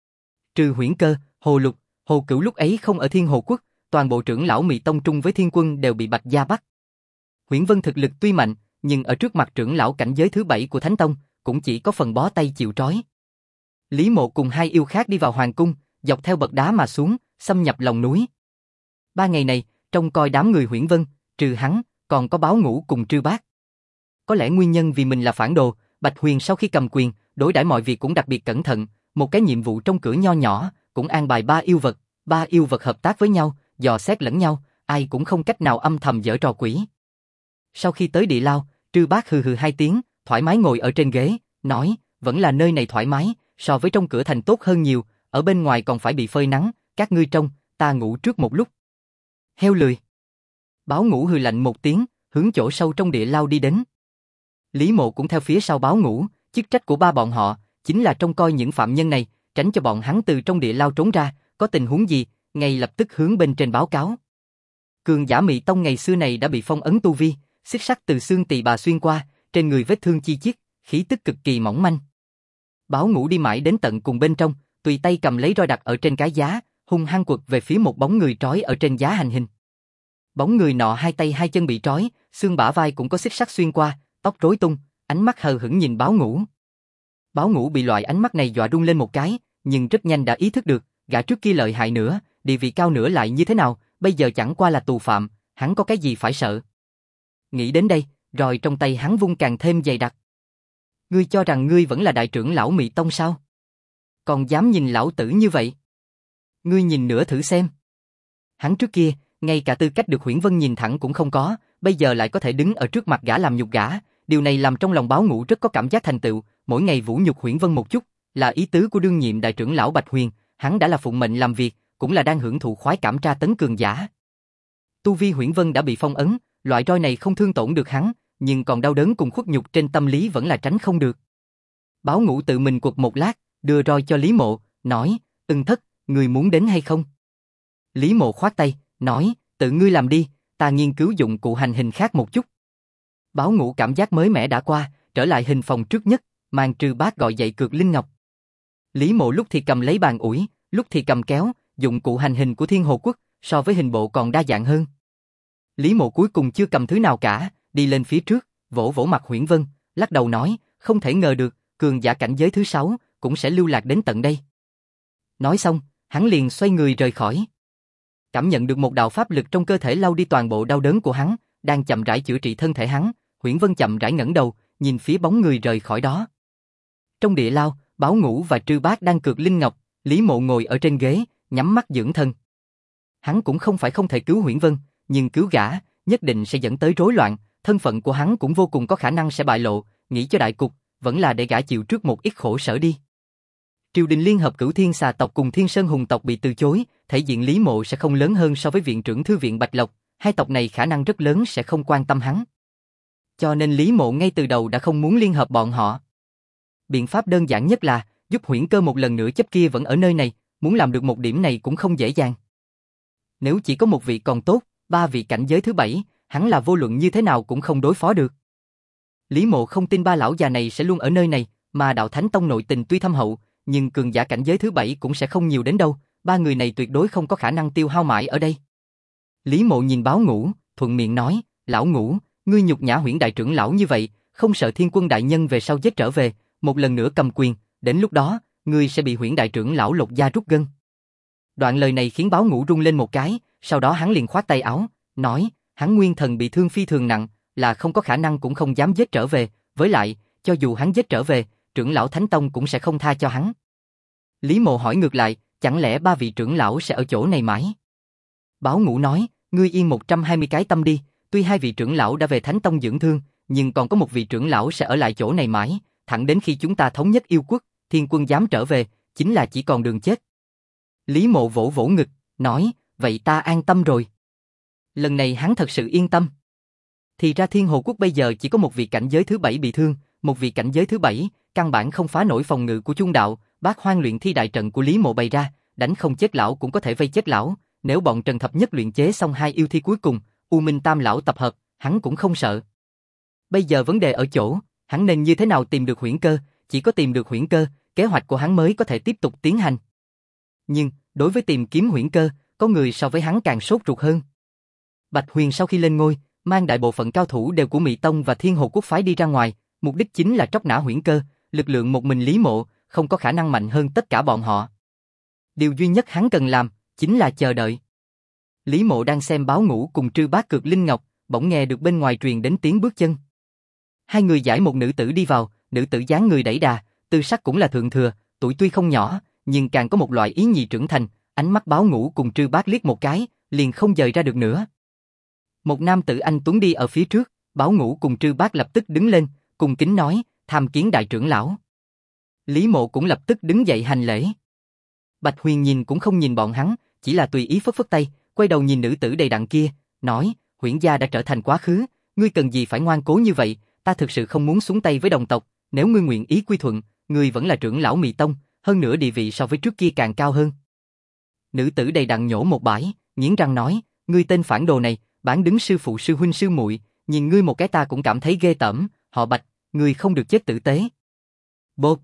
Trừ Huyễn Cơ, Hồ Lục, Hồ Cửu lúc ấy không ở Thiên Hồ Quốc, toàn bộ trưởng lão Mị Tông trung với Thiên Quân đều bị Bạch gia bắt. Huyễn Vân thực lực tuy mạnh, nhưng ở trước mặt trưởng lão cảnh giới thứ 7 của Thánh Tông, cũng chỉ có phần bó tay chịu trói. Lý Mộ cùng hai yêu khác đi vào hoàng cung, dọc theo bậc đá mà xuống, xâm nhập lòng núi. 3 ngày này, trông coi đám người Huyễn Vân, trừ hắn, còn có Báo Ngũ cùng Trư Bát. Có lẽ nguyên nhân vì mình là phản đồ, Bạch Huyền sau khi cầm quyền, đối đãi mọi việc cũng đặc biệt cẩn thận, một cái nhiệm vụ trong cửa nho nhỏ, cũng an bài 3 yêu vật hợp tác với nhau, dò xét lẫn nhau, ai cũng không cách nào âm thầm giở trò quỷ. Sau khi tới địa lao, Trư Bát hừ hừ 2 tiếng, thoải mái ngồi ở trên ghế, nói, vẫn là nơi này thoải mái, so với trong cửa thành tốt hơn nhiều, ở bên ngoài còn phải bị phơi nắng, các ngươi trông, ta ngủ trước một lúc. Heo lười. Báo Ngũ hừ lạnh một tiếng, hướng chỗ sâu trong địa lao đi đến. Lý Mộ cũng theo phía sau Báo Ngũ, chức trách của ba bọn họ, chính là trông coi những phạm nhân này, tránh cho bọn hắn từ trong địa lao trốn ra, có tình huống gì, ngay lập tức hướng bên trên báo cáo. Cường giả Mị Tông ngày xưa này đã bị phong ấn tu vi, xích sắt từ xương tỳ bà xuyên qua, trên người vết thương chi chít, khí tức cực kỳ mỏng manh. Báo Ngũ đi mãi đến tận cùng bên trong, tùy tay cầm lấy roi đặt ở trên cái giá, hung hăng quật về phía một bóng người trói ở trên giá hành hình. Bóng người nọ 2 tay 2 chân bị trói, xương bả vai cũng có xích sắt xuyên qua, tóc rối tung, ánh mắt hờ hững nhìn Báo Ngũ. Báo Ngũ bị loại ánh mắt này dọa run lên một cái, nhưng rất nhanh đã ý thức được, gã trước kia lợi hại nữa, địa vị cao nữa lại như thế nào, bây giờ chẳng qua là tù phạm, hắn có cái gì phải sợ. Nghĩ đến đây, roi trong tay hắn vung càng thêm dày đặc. Ngươi cho rằng ngươi vẫn là đại trưởng lão Mị Tông sao? Còn dám nhìn lão tử như vậy? Ngươi nhìn nữa thử xem. Hắn trước kia, ngay cả tư cách được Huyễn Vân nhìn thẳng cũng không có, bây giờ lại có thể đứng ở trước mặt gã làm nhục gã, điều này làm trong lòng Báo Ngũ rất có cảm giác thành tựu, mỗi ngày vũ nhục Huyễn Vân một chút, là ý tứ của đương nhiệm đại trưởng lão Bạch Huyền, hắn đã là phụng mệnh làm việc, cũng là đang hưởng thụ khoái cảm tra tấn cường giả. Tu vi Huyễn Vân đã bị phong ấn, loại roi này không thương tổn được hắn, nhưng còn đau đớn cùng khuất nhục trên tâm lý vẫn là tránh không được. Báo Ngũ tự mình quật một lát, đưa roi cho Lý Mộ, nói, Ưng Thất, người muốn đến hay không? Lý Mộ khoát tay, nói, tự ngươi làm đi, ta nghiên cứu dụng cụ hành hình khác một chút. Báo Ngũ cảm giác mới mẻ đã qua, trở lại hình phòng trước nhất, mang Trư Bát gọi dậy Cược Linh Ngọc. Lý Mộ lúc thì cầm lấy bàn ủi, lúc thì cầm kéo, dụng cụ hành hình của Thiên Hồ Quốc, so với hình bộ còn đa dạng hơn. Lý Mộ cuối cùng chưa cầm thứ nào cả, đi lên phía trước, vỗ vỗ mặt Huyễn Vân, lắc đầu nói, không thể ngờ được, cường giả cảnh giới thứ 6, cũng sẽ lưu lạc đến tận đây. Nói xong, hắn liền xoay người rời khỏi. Cảm nhận được một đạo pháp lực trong cơ thể lau đi toàn bộ đau đớn của hắn, đang chậm rãi chữa trị thân thể hắn, Huyễn Vân chậm rãi ngẩng đầu, nhìn phía bóng người rời khỏi đó. Trong địa lao, Báo Ngũ và Trư Bát đang cược linh ngọc, Lý Mộ ngồi ở trên ghế, nhắm mắt dưỡng thân. Hắn cũng không phải không thể cứu Huyễn Vân, nhưng cứu gã, nhất định sẽ dẫn tới rối loạn, thân phận của hắn cũng vô cùng có khả năng sẽ bại lộ, nghĩ cho đại cục, vẫn là để gã chịu trước một ít khổ sở đi. Triều đình liên hợp Cửu Thiên Xà tộc cùng Thiên Sơn Hùng tộc bị từ chối, thể diện Lý Mộ sẽ không lớn hơn so với viện trưởng thư viện Bạch Lộc, hai tộc này khả năng rất lớn sẽ không quan tâm hắn. Cho nên Lý Mộ ngay từ đầu đã không muốn liên hợp bọn họ. Biện pháp đơn giản nhất là giúp Huyễn Cơ một lần nữa chấp kia vẫn ở nơi này, muốn làm được một điểm này cũng không dễ dàng. Nếu chỉ có một vị còn tốt, 3 vị cảnh giới thứ 7, hắn là vô luận như thế nào cũng không đối phó được. Lý Mộ không tin 3 lão già này sẽ luôn ở nơi này, mà Đạo Thánh Tông nội tình tuy thâm hậu, nhưng cường giả cảnh giới thứ 7 cũng sẽ không nhiều đến đâu, 3 người này tuyệt đối không có khả năng tiêu hao mãi ở đây. Lý Mộ nhìn Báo Ngũ, thuận miệng nói, lão Ngũ, ngươi nhục nhã Huyễn đại trưởng lão như vậy, không sợ Thiên Quân đại nhân về sau giết trở về, một lần nữa cầm quyền, đến lúc đó, ngươi sẽ bị Huyễn đại trưởng lão lột da rút gân. Đoạn lời này khiến Báo Ngũ rung lên một cái, sau đó hắn liền khoát tay áo, nói, hắn nguyên thần bị thương phi thường nặng, là không có khả năng cũng không dám giết trở về, với lại, cho dù hắn giết trở về, trưởng lão Thánh Tông cũng sẽ không tha cho hắn. Lý Mộ hỏi ngược lại, chẳng lẽ 3 vị trưởng lão sẽ ở chỗ này mãi? Báo Ngũ nói, ngươi yên 120 cái tâm đi, tuy 2 vị trưởng lão đã về Thánh Tông dưỡng thương, nhưng còn có một vị trưởng lão sẽ ở lại chỗ này mãi, thẳng đến khi chúng ta thống nhất yêu quốc, Thiên Quân dám trở về, chính là chỉ còn đường chết. Lý Mộ vỗ vỗ ngực, nói, vậy ta an tâm rồi. Lần này hắn thật sự yên tâm. Thì ra Thiên Hồ Quốc bây giờ chỉ có một vị cảnh giới thứ 7 bị thương, một vị cảnh giới thứ 7, căn bản không phá nổi phòng ngự của Chung Đạo, Bát Hoang luyện thi đại trận của Lý Mộ bày ra, đánh không chết lão cũng có thể vây chết lão, nếu bọn Trần Thập Nhất luyện chế xong 2 yêu thi cuối cùng, U Minh Tam lão tập hợp, hắn cũng không sợ. Bây giờ vấn đề ở chỗ, hắn nên như thế nào tìm được huyễn cơ, chỉ có tìm được huyễn cơ, kế hoạch của hắn mới có thể tiếp tục tiến hành. Nhưng, đối với tìm kiếm huyễn cơ, có người so với hắn càng sốt ruột hơn. Bạch Huyền sau khi lên ngôi, mang đại bộ phận cao thủ đều của Mị Tông và Thiên Hồ Quốc phái đi ra ngoài, mục đích chính là tróc nã huyễn cơ, lực lượng một mình Lý Mộ, không có khả năng mạnh hơn tất cả bọn họ. Điều duy nhất hắn cần làm, chính là chờ đợi. Lý Mộ đang xem báo ngủ cùng Trư Bát Cực Linh Ngọc, bỗng nghe được bên ngoài truyền đến tiếng bước chân. Hai người giải một nữ tử đi vào, nữ tử dáng người đẩy đà, tư sắc cũng là thượng thừa, tuổi tuy không nhỏ, nhưng càng có một loại ý nhị trưởng thành, ánh mắt báo ngủ cùng Trư Bát liếc một cái, liền không dời ra được nữa. Một nam tử anh tuấn đi ở phía trước, báo ngủ cùng Trư Bát lập tức đứng lên, cùng kính nói, tham kiến đại trưởng lão. Lý Mộ cũng lập tức đứng dậy hành lễ. Bạch Huyền nhìn cũng không nhìn bọn hắn, chỉ là tùy ý phất phất tay, quay đầu nhìn nữ tử đầy đặn kia, nói, Huyễn gia đã trở thành quá khứ, ngươi cần gì phải ngoan cố như vậy, ta thực sự không muốn xuống tay với đồng tộc, nếu ngươi nguyện ý quy thuận, ngươi vẫn là trưởng lão Mị Tông, hơn nữa địa vị so với trước kia càng cao hơn. Nữ tử đầy đặn nhổ một bãi, nghiến răng nói, ngươi tên phản đồ này, bán đứng sư phụ sư huynh sư muội, nhìn ngươi một cái ta cũng cảm thấy ghê tởm, họ Bạch, ngươi không được chết tử tế. Bộp.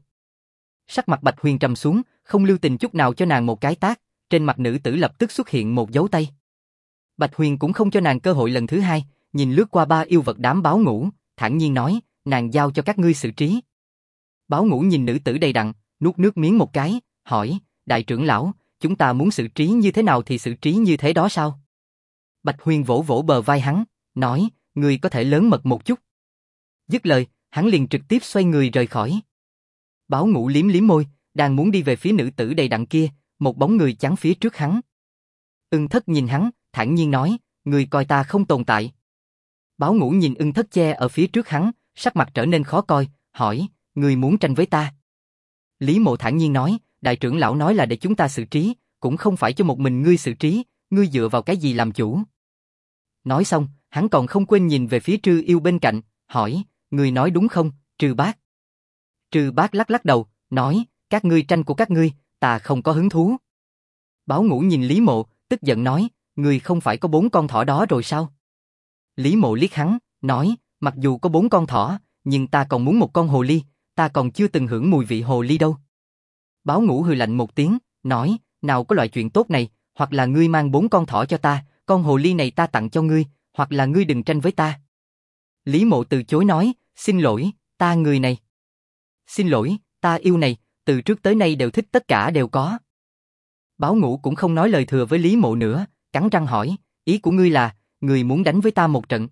Sắc mặt Bạch Huyền trầm xuống, không lưu tình chút nào cho nàng một cái tát, trên mặt nữ tử lập tức xuất hiện một dấu tay. Bạch Huyền cũng không cho nàng cơ hội lần thứ hai, nhìn lướt qua ba yêu vật đám báo ngủ, thản nhiên nói, nàng giao cho các ngươi xử trí. Báo ngủ nhìn nữ tử đầy đặn, nuốt nước miếng một cái, hỏi, đại trưởng lão, chúng ta muốn xử trí như thế nào thì xử trí như thế đó sao? Bạch Huyền vỗ vỗ bờ vai hắn, nói, ngươi có thể lớn mật một chút. Dứt lời, hắn liền trực tiếp xoay người rời khỏi. Báo ngủ liếm liếm môi, đang muốn đi về phía nữ tử đầy đặn kia, một bóng người chắn phía trước hắn. Ưng Thất nhìn hắn, thản nhiên nói, ngươi coi ta không tồn tại. Báo ngủ nhìn Ưng Thất che ở phía trước hắn, sắc mặt trở nên khó coi, hỏi, ngươi muốn tranh với ta? Lý Mộ thản nhiên nói, đại trưởng lão nói là để chúng ta xử trí, cũng không phải cho một mình ngươi xử trí, ngươi dựa vào cái gì làm chủ? Nói xong, hắn còn không quên nhìn về phía Trư Yêu bên cạnh, hỏi, ngươi nói đúng không, Trư Bát? Trư Bát lắc lắc đầu, nói, các ngươi tranh của các ngươi, ta không có hứng thú. Báo ngủ nhìn Lý Mộ, tức giận nói, ngươi không phải có 4 con thỏ đó rồi sao? Lý Mộ liếc hắn, nói, mặc dù có 4 con thỏ, nhưng ta còn muốn một con hồ ly, ta còn chưa từng hưởng mùi vị hồ ly đâu. Báo ngủ hừ lạnh một tiếng, nói, nào có loại chuyện tốt này, hoặc là ngươi mang 4 con thỏ cho ta, con hồ ly này ta tặng cho ngươi, hoặc là ngươi đừng tranh với ta. Lý Mộ từ chối nói, xin lỗi, ta người này. Xin lỗi, ta yêu này, từ trước tới nay đều thích tất cả đều có. Báo ngủ cũng không nói lời thừa với Lý Mộ nữa, cắn răng hỏi, ý của ngươi là, ngươi muốn đánh với ta một trận.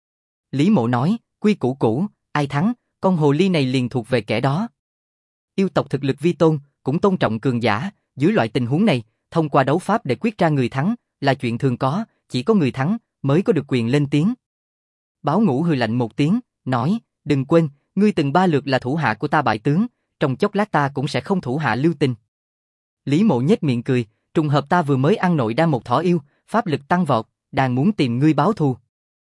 Lý Mộ nói, quy củ cũ, ai thắng, con hồ ly này liền thuộc về kẻ đó. Yêu tộc thực lực vi tôn, cũng tôn trọng cường giả, dưới loại tình huống này, thông qua đấu pháp để quyết ra người thắng, là chuyện thường có, chỉ có người thắng, mới có được quyền lên tiếng. Báo ngủ hừ lạnh một tiếng, nói, đừng quên, ngươi từng 3 lượt là thủ hạ của ta bại tướng, trong chốc lát ta cũng sẽ không thủ hạ lưu tình. Lý Mộ nhếch miệng cười, trùng hợp ta vừa mới ăn nội đan một thỏ yêu, pháp lực tăng vọt, đang muốn tìm ngươi báo thù.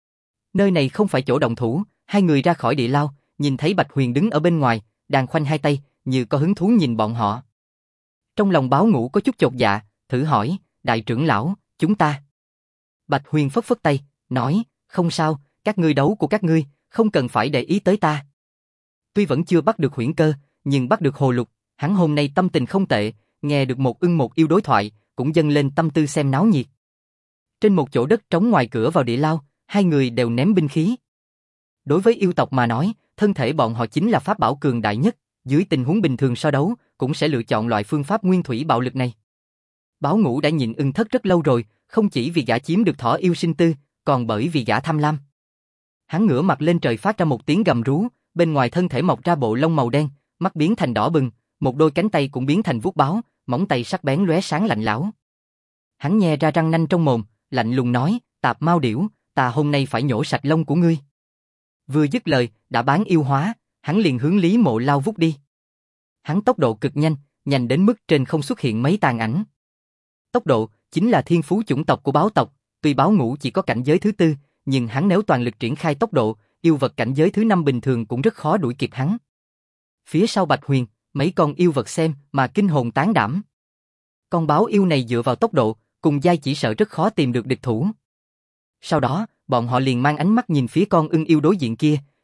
Nơi này không phải chỗ động thủ, hai người ra khỏi địa lao, nhìn thấy Bạch Huyền đứng ở bên ngoài, đang khoanh hai tay, như có hứng thú nhìn bọn họ. Trong lòng báo ngủ có chút chột dạ, thử hỏi, đại trưởng lão, chúng ta. Bạch Huyền phất phất tay, nói, không sao, các ngươi đấu của các ngươi, không cần phải để ý tới ta. Tuy vẫn chưa bắt được huyễn cơ, nhưng bắt được hồ lục, hắn hôm nay tâm tình không tệ, nghe được một ưng một yêu đối thoại, cũng dâng lên tâm tư xem náo nhiệt. Trên một chỗ đất trống ngoài cửa vào địa lao, hai người đều ném binh khí. Đối với yêu tộc mà nói, thân thể bọn họ chính là pháp bảo cường đại nhất, dưới tình huống bình thường so đấu, cũng sẽ lựa chọn loại phương pháp nguyên thủy bạo lực này. Báo ngủ đã nhìn Ưng Thất rất lâu rồi, không chỉ vì gã chiếm được thỏ yêu sinh tư, còn bởi vì gã tham lam. Hắn ngửa mặt lên trời phát ra một tiếng gầm rú, bên ngoài thân thể mọc ra bộ lông màu đen, mắt biến thành đỏ bừng, một đôi cánh tay cũng biến thành vuốt báo, móng tay sắc bén lóe sáng lạnh lẽo. Hắn nhe ra răng nanh trong mồm, lạnh lùng nói, tạp mao điểu, ta hôm nay phải nhổ sạch lông của ngươi. Vừa dứt lời, đã bán yêu hóa, hắn liền hướng Lý Mộ lao vút đi. Hắn tốc độ cực nhanh, nhanh đến mức trên không xuất hiện mấy tàn ảnh. Tốc độ chính là thiên phú chủng tộc của báo tộc, tuy báo ngủ chỉ có cảnh giới thứ 4, nhưng hắn nếu toàn lực triển khai tốc độ, yêu vật cảnh giới thứ 5 bình thường cũng rất khó đuổi kịp hắn. Phía sau Bạch Huyền, mấy con yêu vật xem mà kinh hồn tán đảm. Con báo yêu này dựa vào tốc độ, cùng giai chỉ sợ rất khó tìm được địch thủ. Sau đó, bọn họ liền mang ánh mắt nhìn phía con ưng yêu đối diện kia,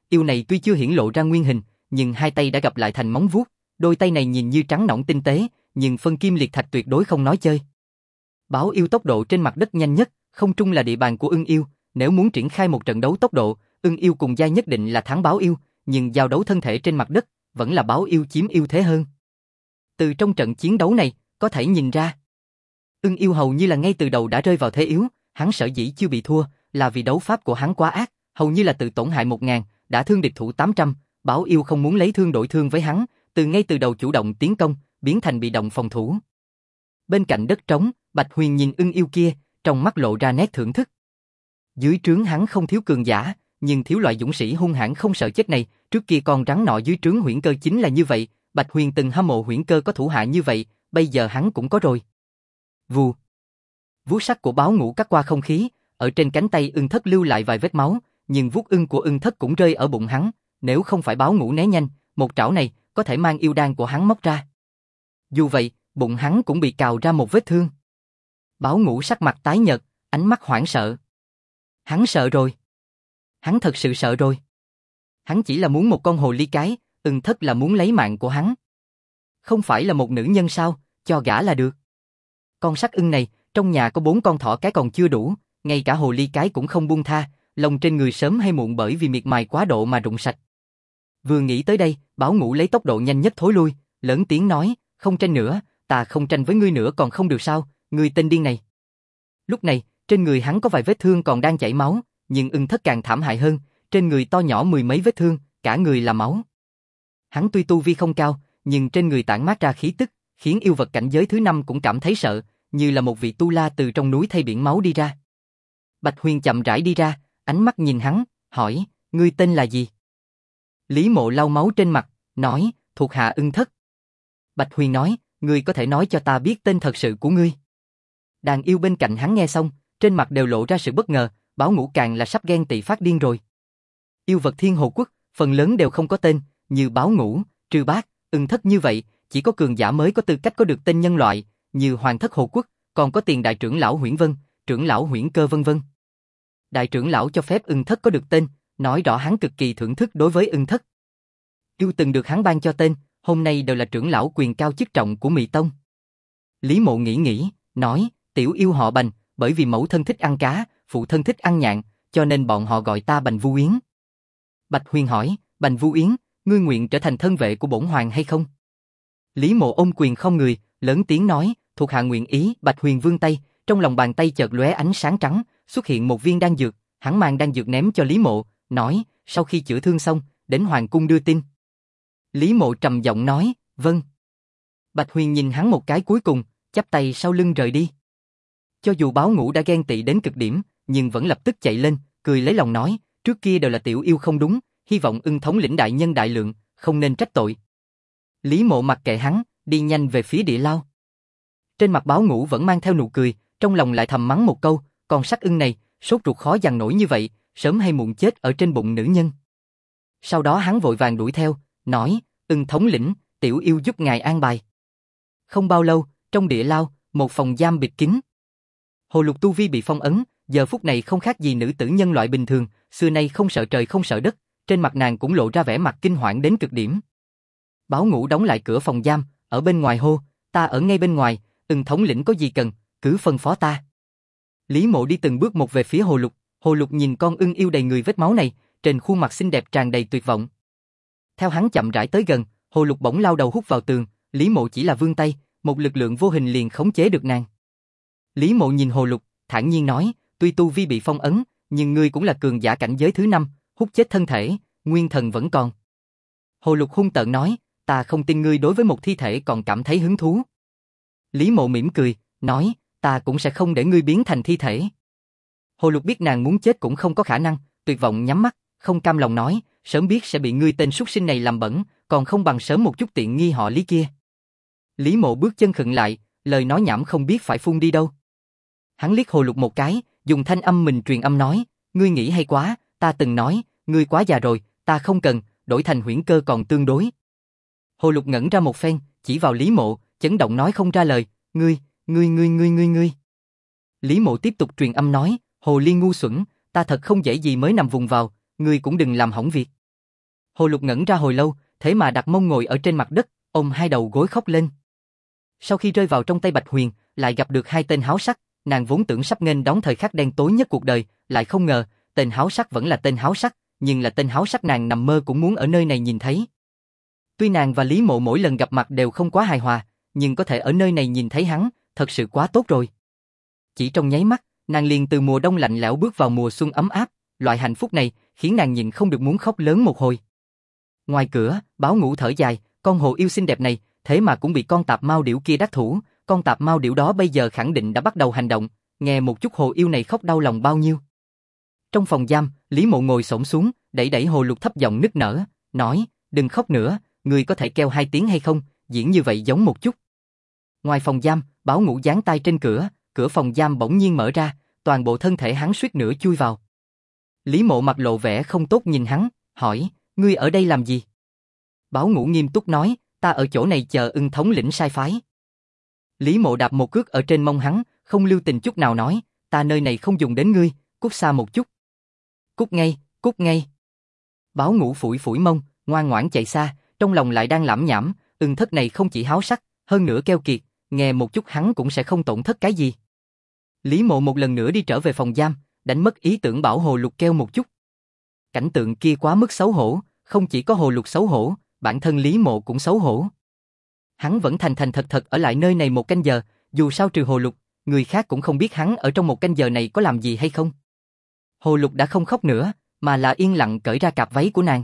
Yêu này tuy chưa hiển lộ ra nguyên hình, nhưng hai tay đã gặp lại thành móng vuốt, đôi tay này nhìn như trắng nõn tinh tế, nhưng phân kim liệt thạch tuyệt đối không nói chơi. Báo yêu tốc độ trên mặt đất nhanh nhất, không trung là địa bàn của ưng yêu, nếu muốn triển khai một trận đấu tốc độ, ưng yêu cùng giai nhất định là thắng báo yêu, nhưng giao đấu thân thể trên mặt đất, vẫn là báo yêu chiếm ưu thế hơn. Từ trong trận chiến đấu này, có thể nhìn ra, ưng yêu hầu như là ngay từ đầu đã rơi vào thế yếu, hắn sở dĩ chưa bị thua, là vì đấu pháp của hắn quá ác, hầu như là tự tổn hại 1000, đã thương địch thủ 800, báo yêu không muốn lấy thương đổi thương với hắn, ngay từ đầu chủ động tiến công, biến thành bị động phòng thủ. Bên cạnh đất trống, Bạch Huyền nhìn ưng yêu kia, trong mắt lộ ra nét thưởng thức. Dưới trướng hắn không thiếu cường giả, nhưng thiếu loại dũng sĩ hung hãn không sợ chết này, trước kia con rắn nọ dưới trướng Huyễn Cơ chính là như vậy, Bạch Huyền từng hâm mộ Huyễn Cơ có thủ hạ như vậy, bây giờ hắn cũng có rồi. Vù. Vuốt sắc của báo ngũ cắt qua không khí, ở trên cánh tay ưng thất lưu lại vài vết máu, nhưng vuốt ưng của ưng thất cũng rơi ở bụng hắn, nếu không phải báo ngũ né nhanh, một trảo này có thể mang yêu đan của hắn móc ra. Dù vậy, bụng hắn cũng bị cào ra một vết thương. Báo ngũ sắc mặt tái nhợt, ánh mắt hoảng sợ. Hắn sợ rồi. Hắn thật sự sợ rồi. Hắn chỉ là muốn một con hồ ly cái, ưng thất là muốn lấy mạng của hắn. Không phải là một nữ nhân sao, cho gả là được. Con sắc ưng này, trong nhà có 4 con thỏ cái còn chưa đủ, ngay cả hồ ly cái cũng không buông tha, lông trên người sớm hay muộn bởi vì miệt mài quá độ mà rụng sạch. Vừa nghĩ tới đây, báo ngũ lấy tốc độ nhanh nhất thối lui, lớn tiếng nói, không tranh nữa, ta không tranh với ngươi nữa còn không được sao, ngươi tên điên này. Lúc này, trên người hắn có vài vết thương còn đang chảy máu, nhưng ưng thất càng thảm hại hơn, trên người to nhỏ 10 mấy vết thương, cả người là máu. Hắn tuy tu vi không cao, nhưng trên người tản mát ra khí tức, khiến yêu vật cảnh giới thứ 5 cũng cảm thấy sợ, như là một vị tu la từ trong núi thay biển máu đi ra. Bạch Huyền chậm rãi đi ra, ánh mắt nhìn hắn, hỏi, ngươi tên là gì? Lý Mộ lau máu trên mặt, nói, thuộc hạ ưng thất. Bạch Huyền nói, ngươi có thể nói cho ta biết tên thật sự của ngươi. Đàn yêu bên cạnh hắn nghe xong, trên mặt đều lộ ra sự bất ngờ, báo ngũ càng là sắp ghen tị phát điên rồi. Yêu vật Thiên Hồ Quốc, phần lớn đều không có tên, như báo ngũ, trư bát, ưng thất như vậy, chỉ có cường giả mới có tư cách có được tên nhân loại, như Hoàng thất Hồ Quốc, còn có tiền đại trưởng lão Huyễn Vân, trưởng lão Huyễn Cơ vân vân. Đại trưởng lão cho phép ưng thất có được tên, nói rõ hắn cực kỳ thưởng thức đối với ưng thất. Yêu từng được hắn ban cho tên, hôm nay đều là trưởng lão quyền cao chức trọng của Mị Tông. Lý Mộ nghĩ, nói, tiểu yêu họ Bành, bởi vì mẫu thân thích ăn cá, phụ thân thích ăn nhạn, cho nên bọn họ gọi ta Bành Vu Yến. Bạch Huyền hỏi, Bành Vu Yến, ngươi nguyện trở thành thân vệ của bổn hoàng hay không? Lý Mộ ôm quyền không người, lớn tiếng nói, thuộc hạ nguyện ý. Bạch Huyền vươn tay, trong lòng bàn tay chợt lóe ánh sáng trắng, xuất hiện một viên đan dược, hắn mang đan dược ném cho Lý Mộ, nói, sau khi chữa thương xong, đến hoàng cung đưa tin. Lý Mộ trầm giọng nói, vâng. Bạch Huyền nhìn hắn một cái cuối cùng, chắp tay sau lưng rời đi. Cho dù báo ngũ đã ghen tị đến cực điểm, nhưng vẫn lập tức chạy lên, cười lấy lòng nói, trước kia đều là tiểu yêu không đúng, hy vọng ưng thống lĩnh đại nhân đại lượng, không nên trách tội. Lý Mộ mặc kệ hắn, đi nhanh về phía địa lao. Trên mặt báo ngũ vẫn mang theo nụ cười, trong lòng lại thầm mắng một câu, con sắc ưng này, sốt ruột khó dằn nổi như vậy, sớm hay muộn chết ở trên bụng nữ nhân. Sau đó hắn vội vàng đuổi theo, nói, ưng thống lĩnh, tiểu yêu giúp ngài an bài. Không bao lâu, trong địa lao, một phòng giam bịt kín. Hồ Lục tu vi bị phong ấn, giờ phút này không khác gì nữ tử nhân loại bình thường, xưa nay không sợ trời không sợ đất, trên mặt nàng cũng lộ ra vẻ mặt kinh hoảng đến cực điểm. Báo ngũ đóng lại cửa phòng giam, ở bên ngoài hô, ta ở ngay bên ngoài, ưng thống lĩnh có gì cần, cứ phân phó ta. Lý Mộ đi từng bước một về phía Hồ Lục nhìn con ưng yêu đầy người vết máu này, trên khuôn mặt xinh đẹp tràn đầy tuyệt vọng. Theo hắn chậm rãi tới gần, Hồ Lục bỗng lao đầu hút vào tường, Lý Mộ chỉ là vươn tay, một lực lượng vô hình liền khống chế được nàng. Lý Mộ nhìn Hồ Lục, thản nhiên nói, tuy tu vi bị phong ấn, nhưng ngươi cũng là cường giả cảnh giới thứ 5, hút chết thân thể, nguyên thần vẫn còn. Hồ Lục hung tợn nói, ta không tin ngươi đối với một thi thể còn cảm thấy hứng thú. Lý Mộ mỉm cười, nói, ta cũng sẽ không để ngươi biến thành thi thể. Hồ Lục biết nàng muốn chết cũng không có khả năng, tuyệt vọng nhắm mắt, không cam lòng nói, sớm biết sẽ bị ngươi tên súc sinh này làm bẩn, còn không bằng sớm một chút tiện nghi họ Lý kia. Lý Mộ bước chân khựng lại, lời nói nhảm không biết phải phun đi đâu. Hắn liếc Hồ Lục một cái, dùng thanh âm mình truyền âm nói, ngươi nghĩ hay quá, ta từng nói, ngươi quá già rồi, ta không cần, đổi thành Huyễn Cơ còn tương đối. Hồ Lục ngẩn ra một phen, chỉ vào Lý Mộ, chấn động nói không ra lời, ngươi. Lý Mộ tiếp tục truyền âm nói, Hồ Ly ngu xuẩn, ta thật không dễ gì mới nằm vùng vào, ngươi cũng đừng làm hỏng việc. Hồ Lục ngẩn ra hồi lâu, thế mà đặt mông ngồi ở trên mặt đất, ôm hai đầu gối khóc lên. Sau khi rơi vào trong tay Bạch Huyền, lại gặp được hai tên háo sắc, nàng vốn tưởng sắp nghênh đón thời khắc đen tối nhất cuộc đời, lại không ngờ, tên háo sắc vẫn là tên háo sắc, nhưng là tên háo sắc nàng nằm mơ cũng muốn ở nơi này nhìn thấy. Tuy nàng và Lý Mộ mỗi lần gặp mặt đều không quá hài hòa, nhưng có thể ở nơi này nhìn thấy hắn, thật sự quá tốt rồi. Chỉ trong nháy mắt, nàng liền từ mùa đông lạnh lẽo bước vào mùa xuân ấm áp, loại hạnh phúc này khiến nàng nhịn không được muốn khóc lớn một hồi. Ngoài cửa, Báo Ngũ thở dài, con hồ yêu xinh đẹp này, thế mà cũng bị con tạp mao điểu kia đắc thủ, con tạp mao điểu đó bây giờ khẳng định đã bắt đầu hành động, nghe một chút hồ yêu này khóc đau lòng bao nhiêu. Trong phòng giam, Lý Mộ ngồi xổm xuống, đẩy đẩy Hồ Lục thấp giọng nức nở, nói, đừng khóc nữa, ngươi có thể kêu 2 tiếng hay không, diễn như vậy giống một chút. Ngoài phòng giam, Báo Ngũ giáng tay trên cửa, cửa phòng giam bỗng nhiên mở ra, toàn bộ thân thể hắn suýt nữa chui vào. Lý Mộ mặt lộ vẻ không tốt nhìn hắn, hỏi, ngươi ở đây làm gì? Báo Ngũ nghiêm túc nói, ta ở chỗ này chờ Ưng thống lĩnh sai phái. Lý Mộ đạp một cước ở trên mông hắn, không lưu tình chút nào nói, ta nơi này không dùng đến ngươi, cút xa một chút. Cút ngay, cút ngay. Báo Ngũ phủi phủi mông, ngoan ngoãn chạy xa, trong lòng lại đang lẩm nhẩm, Ưng thất này không chỉ háo sắc, hơn nữa keo kiệt, nghe một chút hắn cũng sẽ không tổn thất cái gì. Lý Mộ một lần nữa đi trở về phòng giam, đánh mất ý tưởng bảo Hồ Lục kêu một chút. Cảnh tượng kia quá mức xấu hổ, không chỉ có Hồ Lục xấu hổ, bản thân Lý Mộ cũng xấu hổ. Hắn vẫn thành thành thật thật ở lại nơi này 1 canh giờ, dù sao trừ Hồ Lục, người khác cũng không biết hắn ở trong 1 canh giờ này có làm gì hay không. Hồ Lục đã không khóc nữa, mà là yên lặng cởi ra cạp váy của nàng.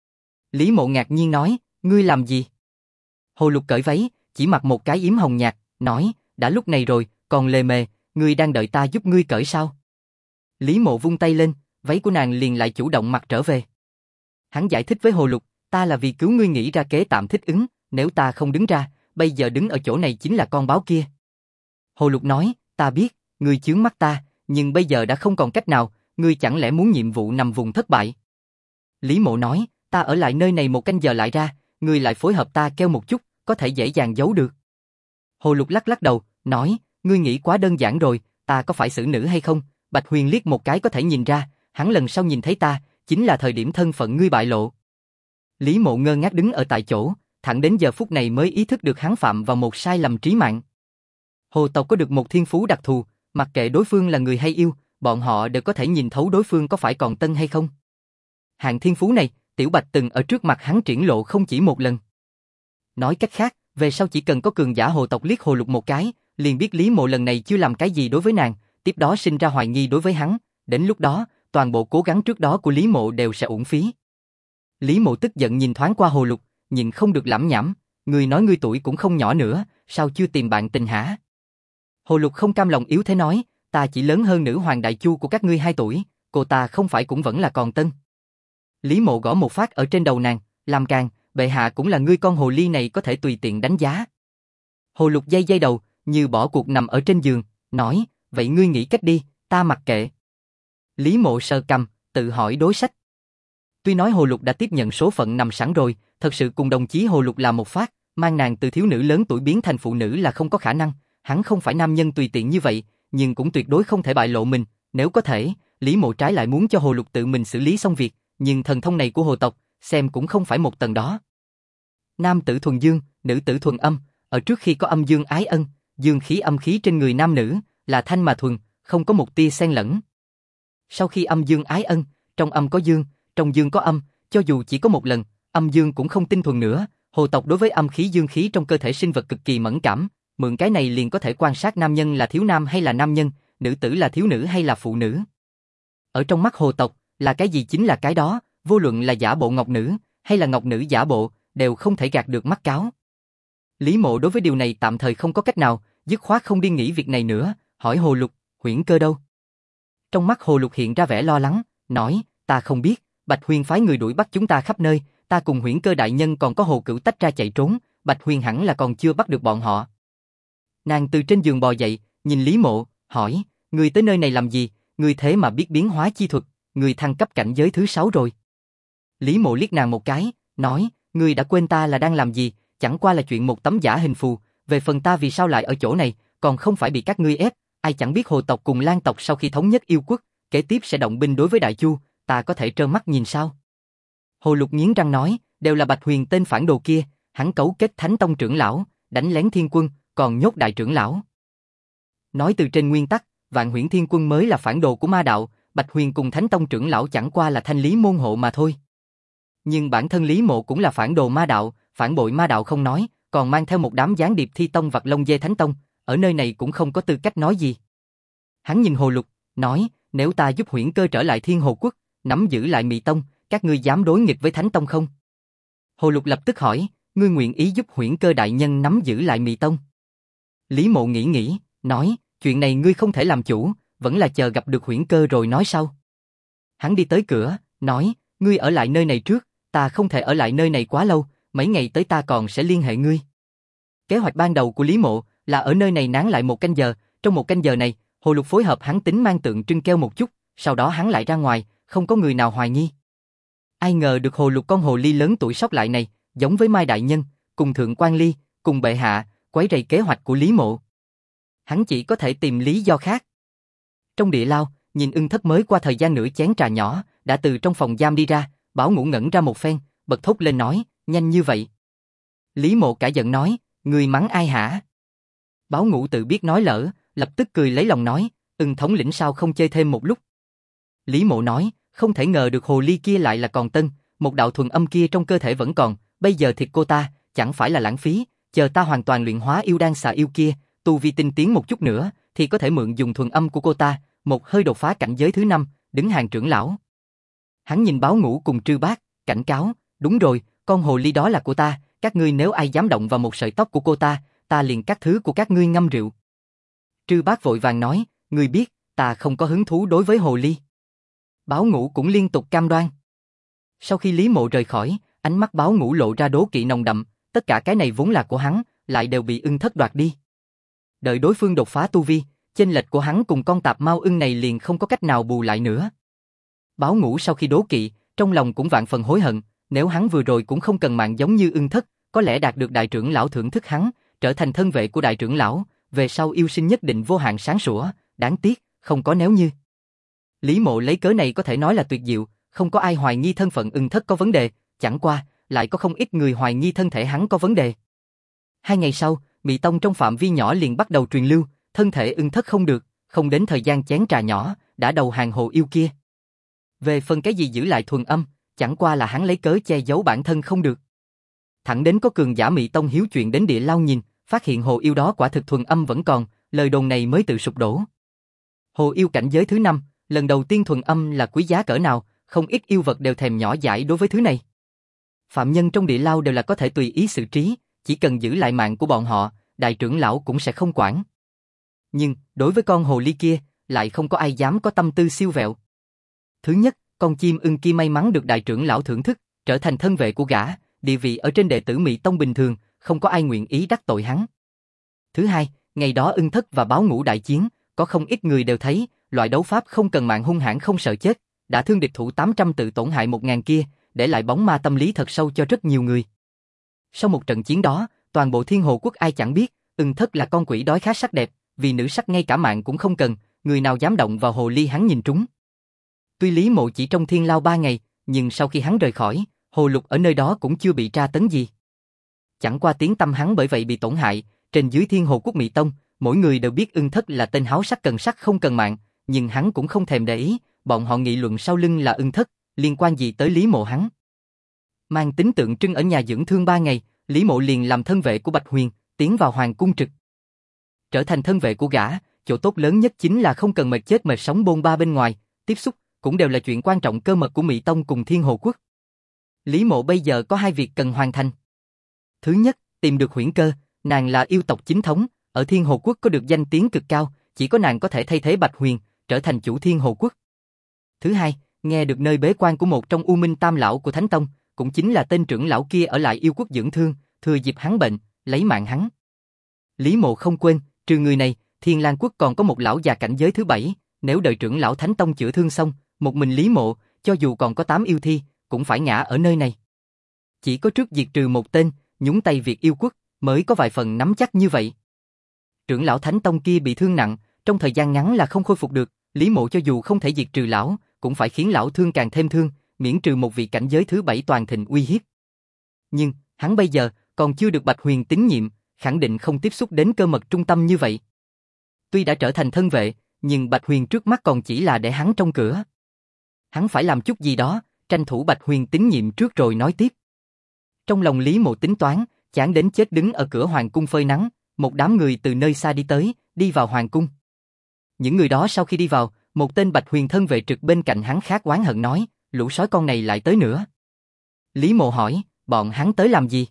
Lý Mộ ngạc nhiên nói, ngươi làm gì? Hồ Lục cởi váy, chỉ mặc một cái yếm hồng nhạt, nói, đã lúc này rồi, còn lề mề, ngươi đang đợi ta giúp ngươi cởi sao? Lý Mộ vung tay lên, váy của nàng liền lại chủ động mặc trở về. Hắn giải thích với Hồ Lục, ta là vì cứu ngươi nghĩ ra kế tạm thích ứng, nếu ta không đứng ra, bây giờ đứng ở chỗ này chính là con báo kia. Hồ Lục nói, ta biết, ngươi chướng mắt ta, nhưng bây giờ đã không còn cách nào, ngươi chẳng lẽ muốn nhiệm vụ nằm vùng thất bại? Lý Mộ nói, ta ở lại nơi này 1 canh giờ lại ra, ngươi lại phối hợp ta kêu một chút, có thể dễ dàng giấu được. Hồ Lục lắc lắc đầu, nói, ngươi nghĩ quá đơn giản rồi, ta có phải xử nữ hay không? Bạch Huyền liếc một cái có thể nhìn ra, hắn lần sau nhìn thấy ta, chính là thời điểm thân phận ngươi bại lộ. Lý Mộ ngơ ngác đứng ở tại chỗ, thẳng đến giờ phút này mới ý thức được hắn phạm vào một sai lầm trí mạng. Hồ tộc có được một thiên phú đặc thù, mặc kệ đối phương là người hay yêu, bọn họ đều có thể nhìn thấu đối phương có phải còn tân hay không. Hạng thiên phú này, Tiểu Bạch từng ở trước mặt hắn triển lộ không chỉ một lần. Nói cách khác, về sau chỉ cần có cường giả hồ tộc liếc Hồ Lục một cái, liền biết Lý Mộ lần này chưa làm cái gì đối với nàng, tiếp đó sinh ra hoài nghi đối với hắn, đến lúc đó, toàn bộ cố gắng trước đó của Lý Mộ đều sẽ uổng phí. Lý Mộ tức giận nhìn thoáng qua Hồ Lục, nhìn không được lẩm nhẩm, ngươi nói ngươi tuổi cũng không nhỏ nữa, sao chưa tìm bạn tình hả? Hồ Lục không cam lòng yếu thế nói, ta chỉ lớn hơn nữ hoàng đại chu của các ngươi 2 tuổi, cô ta không phải cũng vẫn là còn tân. Lý Mộ gõ một phát ở trên đầu nàng, làm càng, bệ hạ cũng là ngươi con hồ ly này có thể tùy tiện đánh giá. Hồ Lục day day đầu, như bỏ cuộc nằm ở trên giường, nói, vậy ngươi nghĩ cách đi, ta mặc kệ. Lý Mộ sờ cằm, tự hỏi đối sách. Tuy nói Hồ Lục đã tiếp nhận số phận nằm sẵn rồi, thật sự cùng đồng chí Hồ Lục làm một phát, mang nàng từ thiếu nữ lớn tuổi biến thành phụ nữ là không có khả năng, hắn không phải nam nhân tùy tiện như vậy, nhưng cũng tuyệt đối không thể bại lộ mình, nếu có thể, Lý Mộ trái lại muốn cho Hồ Lục tự mình xử lý xong việc, nhưng thần thông này của hồ tộc, xem cũng không phải một tầng đó. Nam tử thuần dương, nữ tử thuần âm, ở trước khi có âm dương ái ân, dương khí âm khí trên người nam nữ, là thanh mà thuần, không có một tia xen lẫn. Sau khi âm dương ái ân, trong âm có dương, trong dương có âm, cho dù chỉ có một lần, âm dương cũng không tinh thuần nữa, hồ tộc đối với âm khí dương khí trong cơ thể sinh vật cực kỳ mẫn cảm, mượn cái này liền có thể quan sát nam nhân là thiếu nam hay là nam nhân, nữ tử là thiếu nữ hay là phụ nữ. Ở trong mắt hồ tộc, là cái gì chính là cái đó, vô luận là giả bộ ngọc nữ, hay là ngọc nữ giả bộ, đều không thể gạt được mắt cáo. Lý Mộ đối với điều này tạm thời không có cách nào, dứt khoát không đi nghĩ việc này nữa, hỏi Hồ Lục, Huyễn Cơ đâu? Trong mắt Hồ Lục hiện ra vẻ lo lắng, nói, ta không biết, Bạch Huyền phái người đuổi bắt chúng ta khắp nơi, ta cùng Huyễn Cơ đại nhân còn có Hồ Cửu tách ra chạy trốn, Bạch Huyền hẳn là còn chưa bắt được bọn họ. Nàng từ trên giường bò dậy, nhìn Lý Mộ, hỏi, ngươi tới nơi này làm gì, ngươi thế mà biết biến hóa chi thuật, ngươi thăng cấp cảnh giới thứ 6 rồi. Lý Mộ liếc nàng một cái, nói, ngươi đã quên ta là đang làm gì, chẳng qua là chuyện một tấm giả hình phù, về phần ta vì sao lại ở chỗ này, còn không phải bị các ngươi ép, ai chẳng biết hồ tộc cùng Lan tộc sau khi thống nhất yêu quốc, kế tiếp sẽ động binh đối với Đại Chu, ta có thể trơ mắt nhìn sao? Hồ Lục nghiến răng nói, đều là Bạch Huyền tên phản đồ kia, hắn cấu kết Thánh Tông trưởng lão, đánh lén Thiên Quân, còn nhốt đại trưởng lão. Nói từ trên nguyên tắc, Vạn Huyễn Thiên Quân mới là phản đồ của ma đạo, Bạch Huyền cùng Thánh Tông trưởng lão chẳng qua là thanh lý môn hộ mà thôi. Nhưng bản thân Lý Mộ cũng là phản đồ ma đạo, phản bội ma đạo không nói, còn mang theo một đám gián điệp Thi Tông vặt lông dê Thánh Tông, ở nơi này cũng không có tư cách nói gì. Hắn nhìn Hồ Lục, nói, nếu ta giúp Huyễn Cơ trở lại Thiên Hồ Quốc, nắm giữ lại Mị Tông, các ngươi dám đối nghịch với Thánh Tông không? Hồ Lục lập tức hỏi, ngươi nguyện ý giúp Huyễn Cơ đại nhân nắm giữ lại Mị Tông? Lý Mộ nghĩ, nói, chuyện này ngươi không thể làm chủ, vẫn là chờ gặp được Huyễn Cơ rồi nói sau. Hắn đi tới cửa, nói, ngươi ở lại nơi này trước, ta không thể ở lại nơi này quá lâu, mấy ngày tới ta còn sẽ liên hệ ngươi. Kế hoạch ban đầu của Lý Mộ là ở nơi này nán lại 1 canh giờ, trong 1 canh giờ này, Hồ Lục phối hợp hắn tính mang tượng trưng keo một chút, sau đó hắn lại ra ngoài, không có người nào hoài nghi. Ai ngờ được Hồ Lục con hồ ly lớn tuổi sót lại này, giống với Mai Đại Nhân, cùng Thượng Quan Ly, cùng bệ hạ, quấy rầy kế hoạch của Lý Mộ. Hắn chỉ có thể tìm lý do khác. Trong địa lao, nhìn Ưng Thất mới qua thời gian nửa chén trà nhỏ, đã từ trong phòng giam đi ra, Bảo Ngũ ngẩn ra một phen, bật thốt lên nói, nhanh như vậy. Lý Mộ cả giận nói, người mắng ai hả? Bảo Ngũ tự biết nói lỡ, lập tức cười lấy lòng nói, Ưng thống lĩnh sao không chơi thêm một lúc? Lý Mộ nói, không thể ngờ được hồ ly kia lại là còn tân, một đạo thuần âm kia trong cơ thể vẫn còn, bây giờ thịt cô ta, chẳng phải là lãng phí, chờ ta hoàn toàn luyện hóa yêu đan xà yêu kia, tu vi tinh tiến một chút nữa, thì có thể mượn dùng thuần âm của cô ta, một hơi đột phá cảnh giới thứ 5, đứng hàng trưởng lão. Hắn nhìn Báo Ngũ cùng Trư Bác, cảnh cáo, đúng rồi, con hồ ly đó là của ta, các ngươi nếu ai dám động vào một sợi tóc của cô ta, ta liền cắt thứ của các ngươi ngâm rượu. Trư Bác vội vàng nói, ngươi biết, ta không có hứng thú đối với hồ ly. Báo Ngũ cũng liên tục cam đoan. Sau khi Lý Mộ rời khỏi, ánh mắt Báo Ngũ lộ ra đố kỵ nồng đậm, tất cả cái này vốn là của hắn, lại đều bị Ưng Thất đoạt đi. Đợi đối phương đột phá tu vi, chênh lệch của hắn cùng con tạp mao ưng này liền không có cách nào bù lại nữa. Báo Ngũ sau khi đố kỵ, trong lòng cũng vạn phần hối hận, nếu hắn vừa rồi cũng không cần mạng giống như Ưng Thất, có lẽ đạt được đại trưởng lão thưởng thức hắn, trở thành thân vệ của đại trưởng lão, về sau yêu sinh nhất định vô hạn sáng sủa, đáng tiếc, không có nếu như. Lý Mộ lấy cớ này có thể nói là tuyệt diệu, không có ai hoài nghi thân phận Ưng Thất có vấn đề, chẳng qua, lại có không ít người hoài nghi thân thể hắn có vấn đề. 2 ngày sau, Mị Tông trong phạm vi nhỏ liền bắt đầu truyền lưu, thân thể Ưng Thất không được, không đến thời gian chén trà nhỏ, đã đầu hàng hồ yêu kia. Về phần cái gì giữ lại thuần âm, chẳng qua là hắn lấy cớ che giấu bản thân không được. Thẳng đến có cường giả Mị Tông hiếu chuyện đến địa lao nhìn, phát hiện hồ yêu đó quả thực thuần âm vẫn còn, lời đồn này mới tự sụp đổ. Hồ yêu cảnh giới thứ 5, lần đầu tiên thuần âm là quý giá cỡ nào, không ít yêu vật đều thèm nhỏ dãi đối với thứ này. Phạm nhân trong địa lao đều là có thể tùy ý xử trí, chỉ cần giữ lại mạng của bọn họ, đại trưởng lão cũng sẽ không quản. Nhưng, đối với con hồ ly kia, lại không có ai dám có tâm tư siêu vẹo. Thứ nhất, con chim ưng kia may mắn được đại trưởng lão thưởng thức, trở thành thân vệ của gã, địa vị ở trên đệ tử Mị Tông bình thường, không có ai nguyện ý đắc tội hắn. Thứ hai, ngày đó Ưng Thất và Báo Ngũ đại chiến, có không ít người đều thấy, loại đấu pháp không cần mạng hung hãn không sợ chết, đã thương địch thủ 800 tự tổn hại 1000 kia, để lại bóng ma tâm lý thật sâu cho rất nhiều người. Sau một trận chiến đó, toàn bộ Thiên Hồ Quốc ai chẳng biết, Ưng Thất là con quỷ đói khá sắc đẹp, vì nữ sắc ngay cả mạng cũng không cần, người nào dám động vào hồ ly hắn nhìn trúng. Tuy Lý Mộ chỉ trong thiên lao 3 ngày, nhưng sau khi hắn rời khỏi, Hồ Lục ở nơi đó cũng chưa bị tra tấn gì. Chẳng qua tiếng tâm hắn bởi vậy bị tổn hại, trên dưới Thiên Hồ Quốc Mị Tông, mỗi người đều biết Ưng Thất là tên háo sắc cần sắc không cần mạng, nhưng hắn cũng không thèm để ý, bọn họ nghị luận sau lưng là Ưng Thất, liên quan gì tới Lý Mộ hắn. Mang tính tượng trưng ở nhà dưỡng thương 3 ngày, Lý Mộ liền làm thân vệ của Bạch Huyền, tiến vào hoàng cung trực. Trở thành thân vệ của gã, chỗ tốt lớn nhất chính là không cần mệt chết mệt sống bôn ba bên ngoài, tiếp xúc cũng đều là chuyện quan trọng cơ mật của Mị Tông cùng Thiên Hồ Quốc. Lý Mộ bây giờ có 2 việc cần hoàn thành. Thứ nhất, tìm được Huyễn Cơ, nàng là yêu tộc chính thống, ở Thiên Hồ Quốc có được danh tiếng cực cao, chỉ có nàng có thể thay thế Bạch Huyền, trở thành chủ Thiên Hồ Quốc. Thứ hai, nghe được nơi bế quan của một trong U Minh Tam lão của Thánh Tông, cũng chính là tên trưởng lão kia ở lại yêu quốc dưỡng thương, thừa dịp hắn bệnh, lấy mạng hắn. Lý Mộ không quên, trừ người này, Thiên Lang Quốc còn có một lão già cảnh giới thứ 7, nếu đợi trưởng lão Thánh Tông chữa thương xong, một mình Lý Mộ, cho dù còn có 8 yêu thi, cũng phải ngã ở nơi này. Chỉ có trước diệt trừ một tên, nhúng tay việc yêu quốc, mới có vài phần nắm chắc như vậy. Trưởng lão Thánh Tông kia bị thương nặng, trong thời gian ngắn là không khôi phục được, Lý Mộ cho dù không thể diệt trừ lão, cũng phải khiến lão thương càng thêm thương, miễn trừ một vị cảnh giới thứ 7 toàn thịnh uy hiếp. Nhưng, hắn bây giờ còn chưa được Bạch Huyền tín nhiệm, khẳng định không tiếp xúc đến cơ mật trung tâm như vậy. Tuy đã trở thành thân vệ, nhưng Bạch Huyền trước mắt còn chỉ là để hắn trong cửa. Hắn phải làm chút gì đó, tranh thủ Bạch Huyền tín nhiệm trước rồi nói tiếp. Trong lòng Lý Mộ tính toán, chán đến chết đứng ở cửa hoàng cung phơi nắng, một đám người từ nơi xa đi tới, đi vào hoàng cung. Những người đó sau khi đi vào, một tên Bạch Huyền thân vệ trực bên cạnh hắn khát oán hận nói, lũ sói con này lại tới nữa. Lý Mộ hỏi, bọn hắn tới làm gì?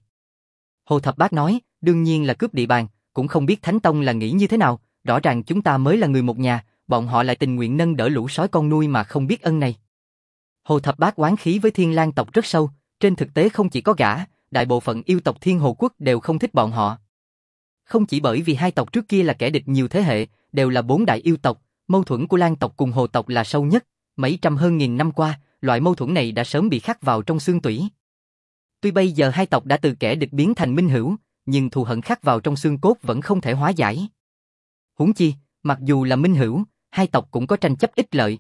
Hồ Thập Bát nói, đương nhiên là cướp địa bàn, cũng không biết Thánh Tông là nghĩ như thế nào, rõ ràng chúng ta mới là người một nhà, bọn họ lại tình nguyện nâng đỡ lũ sói con nuôi mà không biết ân này. Hồ Thập Bát oán khí với Thiên Lang tộc rất sâu, trên thực tế không chỉ có gã, đại bộ phận yêu tộc Thiên Hồ Quốc đều không thích bọn họ. Không chỉ bởi vì hai tộc trước kia là kẻ địch nhiều thế hệ, đều là 4 đại yêu tộc, mâu thuẫn của Lang tộc cùng Hồ tộc là sâu nhất, mấy trăm hơn nghìn năm qua, loại mâu thuẫn này đã sớm bị khắc vào trong xương tủy. Tuy bây giờ hai tộc đã từ kẻ địch biến thành minh hữu, nhưng thù hận khắc vào trong xương cốt vẫn không thể hóa giải. Huống chi, mặc dù là minh hữu, hai tộc cũng có tranh chấp ích lợi.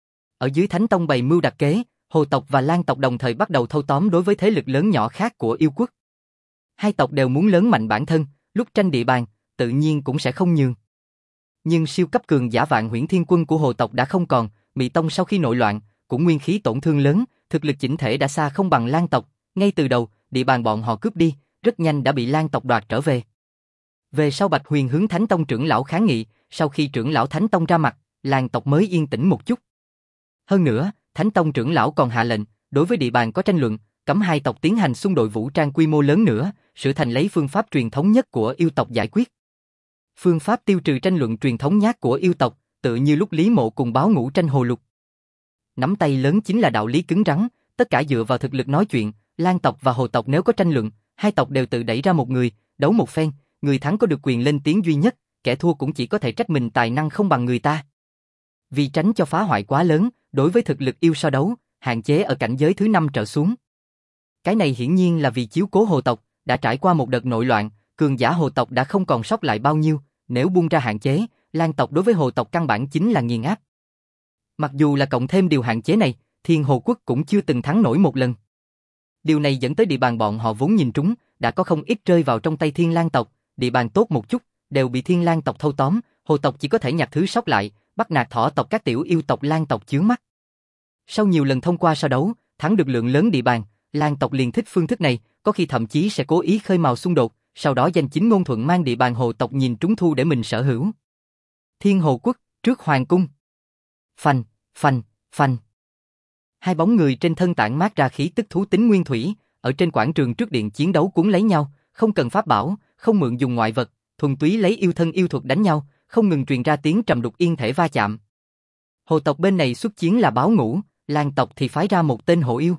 Ở dưới Thánh Tông bày mưu đặt kế, Hồ tộc và Lang tộc đồng thời bắt đầu thâu tóm đối với thế lực lớn nhỏ khác của yêu quốc. Hai tộc đều muốn lớn mạnh bản thân, lúc tranh địa bàn, tự nhiên cũng sẽ không nhường. Nhưng siêu cấp cường giả Vạn Huyễn Thiên Quân của Hồ tộc đã không còn, Mị Tông sau khi nội loạn, cũng nguyên khí tổn thương lớn, thực lực chỉnh thể đã xa không bằng Lang tộc, ngay từ đầu, địa bàn bọn họ cướp đi, rất nhanh đã bị Lang tộc đoạt trở về. Về sau Bạch Huyền hướng Thánh Tông trưởng lão kháng nghị, sau khi trưởng lão Thánh Tông ra mặt, Lang tộc mới yên tĩnh một chút. Hơn nữa, Thánh Tông trưởng lão còn hạ lệnh, đối với địa bàn có tranh luận, cấm hai tộc tiến hành xung đột vũ trang quy mô lớn nữa, sửa thành lấy phương pháp truyền thống nhất của yêu tộc giải quyết. Phương pháp tiêu trừ tranh luận truyền thống nhát của yêu tộc, tự như lúc Lý Mộ cùng Báo Ngũ tranh hồ lục. Nắm tay lớn chính là đạo lý cứng rắn, tất cả dựa vào thực lực nói chuyện, Lang tộc và Hồ tộc nếu có tranh luận, hai tộc đều tự đẩy ra một người, đấu một phen, người thắng có được quyền lên tiếng duy nhất, kẻ thua cũng chỉ có thể trách mình tài năng không bằng người ta. Vì tránh cho phá hoại quá lớn, đối với thực lực yêu so đấu, hạn chế ở cảnh giới thứ 5 trở xuống. Cái này hiển nhiên là vì chiếu cố Hồ tộc, đã trải qua một đợt nội loạn, cường giả Hồ tộc đã không còn sót lại bao nhiêu, nếu buông ra hạn chế, Lang tộc đối với Hồ tộc căn bản chính là nghiền áp. Mặc dù là cộng thêm điều hạn chế này, Thiên Hồ Quốc cũng chưa từng thắng nổi một lần. Điều này dẫn tới địa bàn bọn họ vốn nhìn trúng, đã có không ít rơi vào trong tay Thiên Lang tộc, địa bàn tốt một chút, đều bị Thiên Lang tộc thâu tóm, Hồ tộc chỉ có thể nhặt thứ sót lại, bắt nạt thỏ tộc các tiểu yêu tộc Lang tộc chướng mắt. Sau nhiều lần thông qua so đấu, thắng được lượng lớn địa bàn, Lang tộc liền thích phương thức này, có khi thậm chí sẽ cố ý khơi mào xung đột, sau đó danh chính ngôn thuận mang địa bàn Hồ tộc nhìn trúng thu để mình sở hữu. Thiên Hồ Quốc, trước hoàng cung. Phanh, phanh, phanh. Hai bóng người trên thân tản mát ra khí tức thú tính nguyên thủy, ở trên quảng trường trước điện chiến đấu cuốn lấy nhau, không cần pháp bảo, không mượn dùng ngoại vật, thuần túy lấy yêu thân yêu thuật đánh nhau, không ngừng truyền ra tiếng trầm đục yên thể va chạm. Hồ tộc bên này xuất chiến là Báo Ngũ, Lang tộc thì phái ra một tên Hổ Yêu.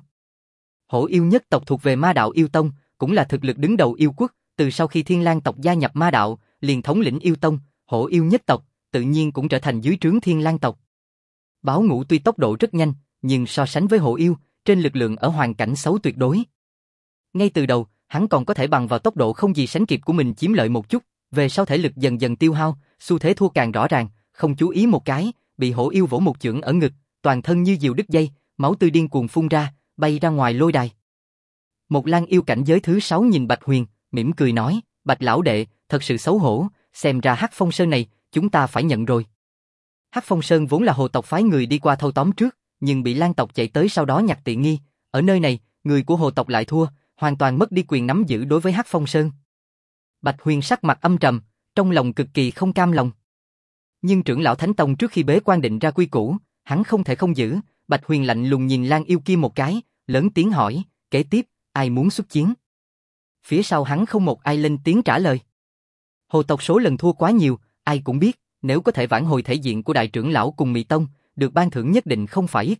Hổ Yêu nhất tộc thuộc về Ma Đạo Yêu Tông, cũng là thực lực đứng đầu yêu quốc, từ sau khi Thiên Lang tộc gia nhập Ma Đạo, liền thống lĩnh yêu tông, Hổ Yêu nhất tộc, tự nhiên cũng trở thành dưới trướng Thiên Lang tộc. Báo Ngũ tuy tốc độ rất nhanh, nhưng so sánh với Hổ Yêu, trên lực lượng ở hoàn cảnh xấu tuyệt đối. Ngay từ đầu, hắn còn có thể bằng vào tốc độ không gì sánh kịp của mình chiếm lợi một chút, về sau thể lực dần dần tiêu hao, xu thế thua càng rõ ràng, không chú ý một cái, bị Hổ Yêu vỗ một chưởng ở ngực, toàn thân như diều đứt dây, máu tươi điên cuồng phun ra, bay ra ngoài lôi đài. Một Lang yêu cảnh giới thứ 6 nhìn Bạch Huyền, mỉm cười nói, Bạch lão đệ, thật sự xấu hổ, xem ra Hắc Phong Sơn này, chúng ta phải nhận rồi. Hắc Phong Sơn vốn là Hồ tộc phái người đi qua thâu tóm trước, nhưng bị Lang tộc chạy tới sau đó nhặt tiện nghi, ở nơi này, người của Hồ tộc lại thua, hoàn toàn mất đi quyền nắm giữ đối với Hắc Phong Sơn. Bạch Huyền sắc mặt âm trầm, trong lòng cực kỳ không cam lòng. Nhưng trưởng lão Thánh Tông trước khi bế quan định ra quy củ, hắn không thể không giữ, Bạch Huyền lạnh lùng nhìn Lang yêu kia một cái, lớn tiếng hỏi, kế tiếp, ai muốn xuất chiến? Phía sau hắn không một ai lên tiếng trả lời. Hồ tộc số lần thua quá nhiều, ai cũng biết, nếu có thể vãn hồi thể diện của đại trưởng lão cùng Mị Tông, được ban thưởng nhất định không phải ít.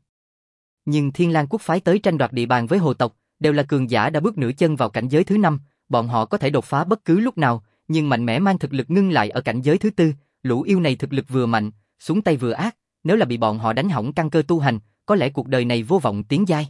Nhưng Thiên Lang quốc phái tới tranh đoạt địa bàn với Hồ tộc, đều là cường giả đã bước nửa chân vào cảnh giới thứ 5, bọn họ có thể đột phá bất cứ lúc nào, nhưng mạnh mẽ mang thực lực ngưng lại ở cảnh giới thứ 4, lũ yêu này thực lực vừa mạnh, xuống tay vừa ác, nếu là bị bọn họ đánh hỏng căn cơ tu hành, có lẽ cuộc đời này vô vọng tiến giai.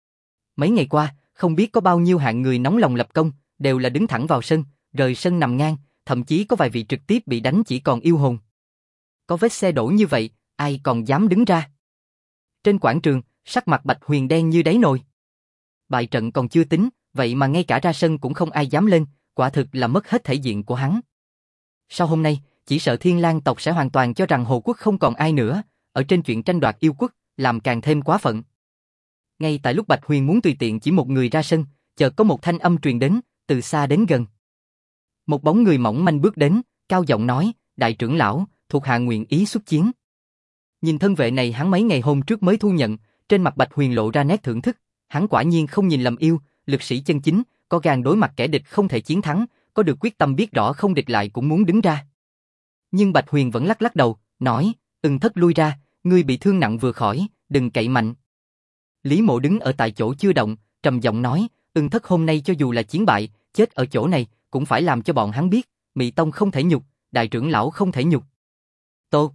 Mấy ngày qua, không biết có bao nhiêu hạng người nóng lòng lập công, đều là đứng thẳng vào sân, rời sân nằm ngang, thậm chí có vài vị trực tiếp bị đánh chỉ còn yêu hồn. Có vết xe đổ như vậy, ai còn dám đứng ra? Trên quảng trường, Sắc mặt Bạch Huyền đen như đáy nồi. Bại trận còn chưa tính, vậy mà ngay cả ra sân cũng không ai dám lên, quả thực là mất hết thể diện của hắn. Sau hôm nay, chỉ sợ Thiên Lang tộc sẽ hoàn toàn cho rằng Hồ quốc không còn ai nữa, ở trên chuyện tranh đoạt yêu quốc, làm càng thêm quá phận. Ngay tại lúc Bạch Huyền muốn tùy tiện chỉ một người ra sân, chợt có một thanh âm truyền đến, từ xa đến gần. Một bóng người mỏng manh bước đến, cao giọng nói, đại trưởng lão, thuộc hạ nguyện ý xuất chiến. Nhìn thân vệ này hắn mấy ngày hôm trước mới thu nhận, trên mặt Bạch Huyền lộ ra nét thưởng thức, hắn quả nhiên không nhìn lầm yêu, lực sĩ chân chính, có gan đối mặt kẻ địch không thể chiến thắng, có được quyết tâm biết rõ không địch lại cũng muốn đứng ra. Nhưng Bạch Huyền vẫn lắc lắc đầu, nói, Thất lui ra, ngươi bị thương nặng vừa khỏi, đừng cậy mạnh. Lý Mộ đứng ở tại chỗ chưa động, trầm giọng nói, Thất hôm nay cho dù là chiến bại, chết ở chỗ này, cũng phải làm cho bọn hắn biết, Mị Tông không thể nhục, đại trưởng lão không thể nhục. Tô.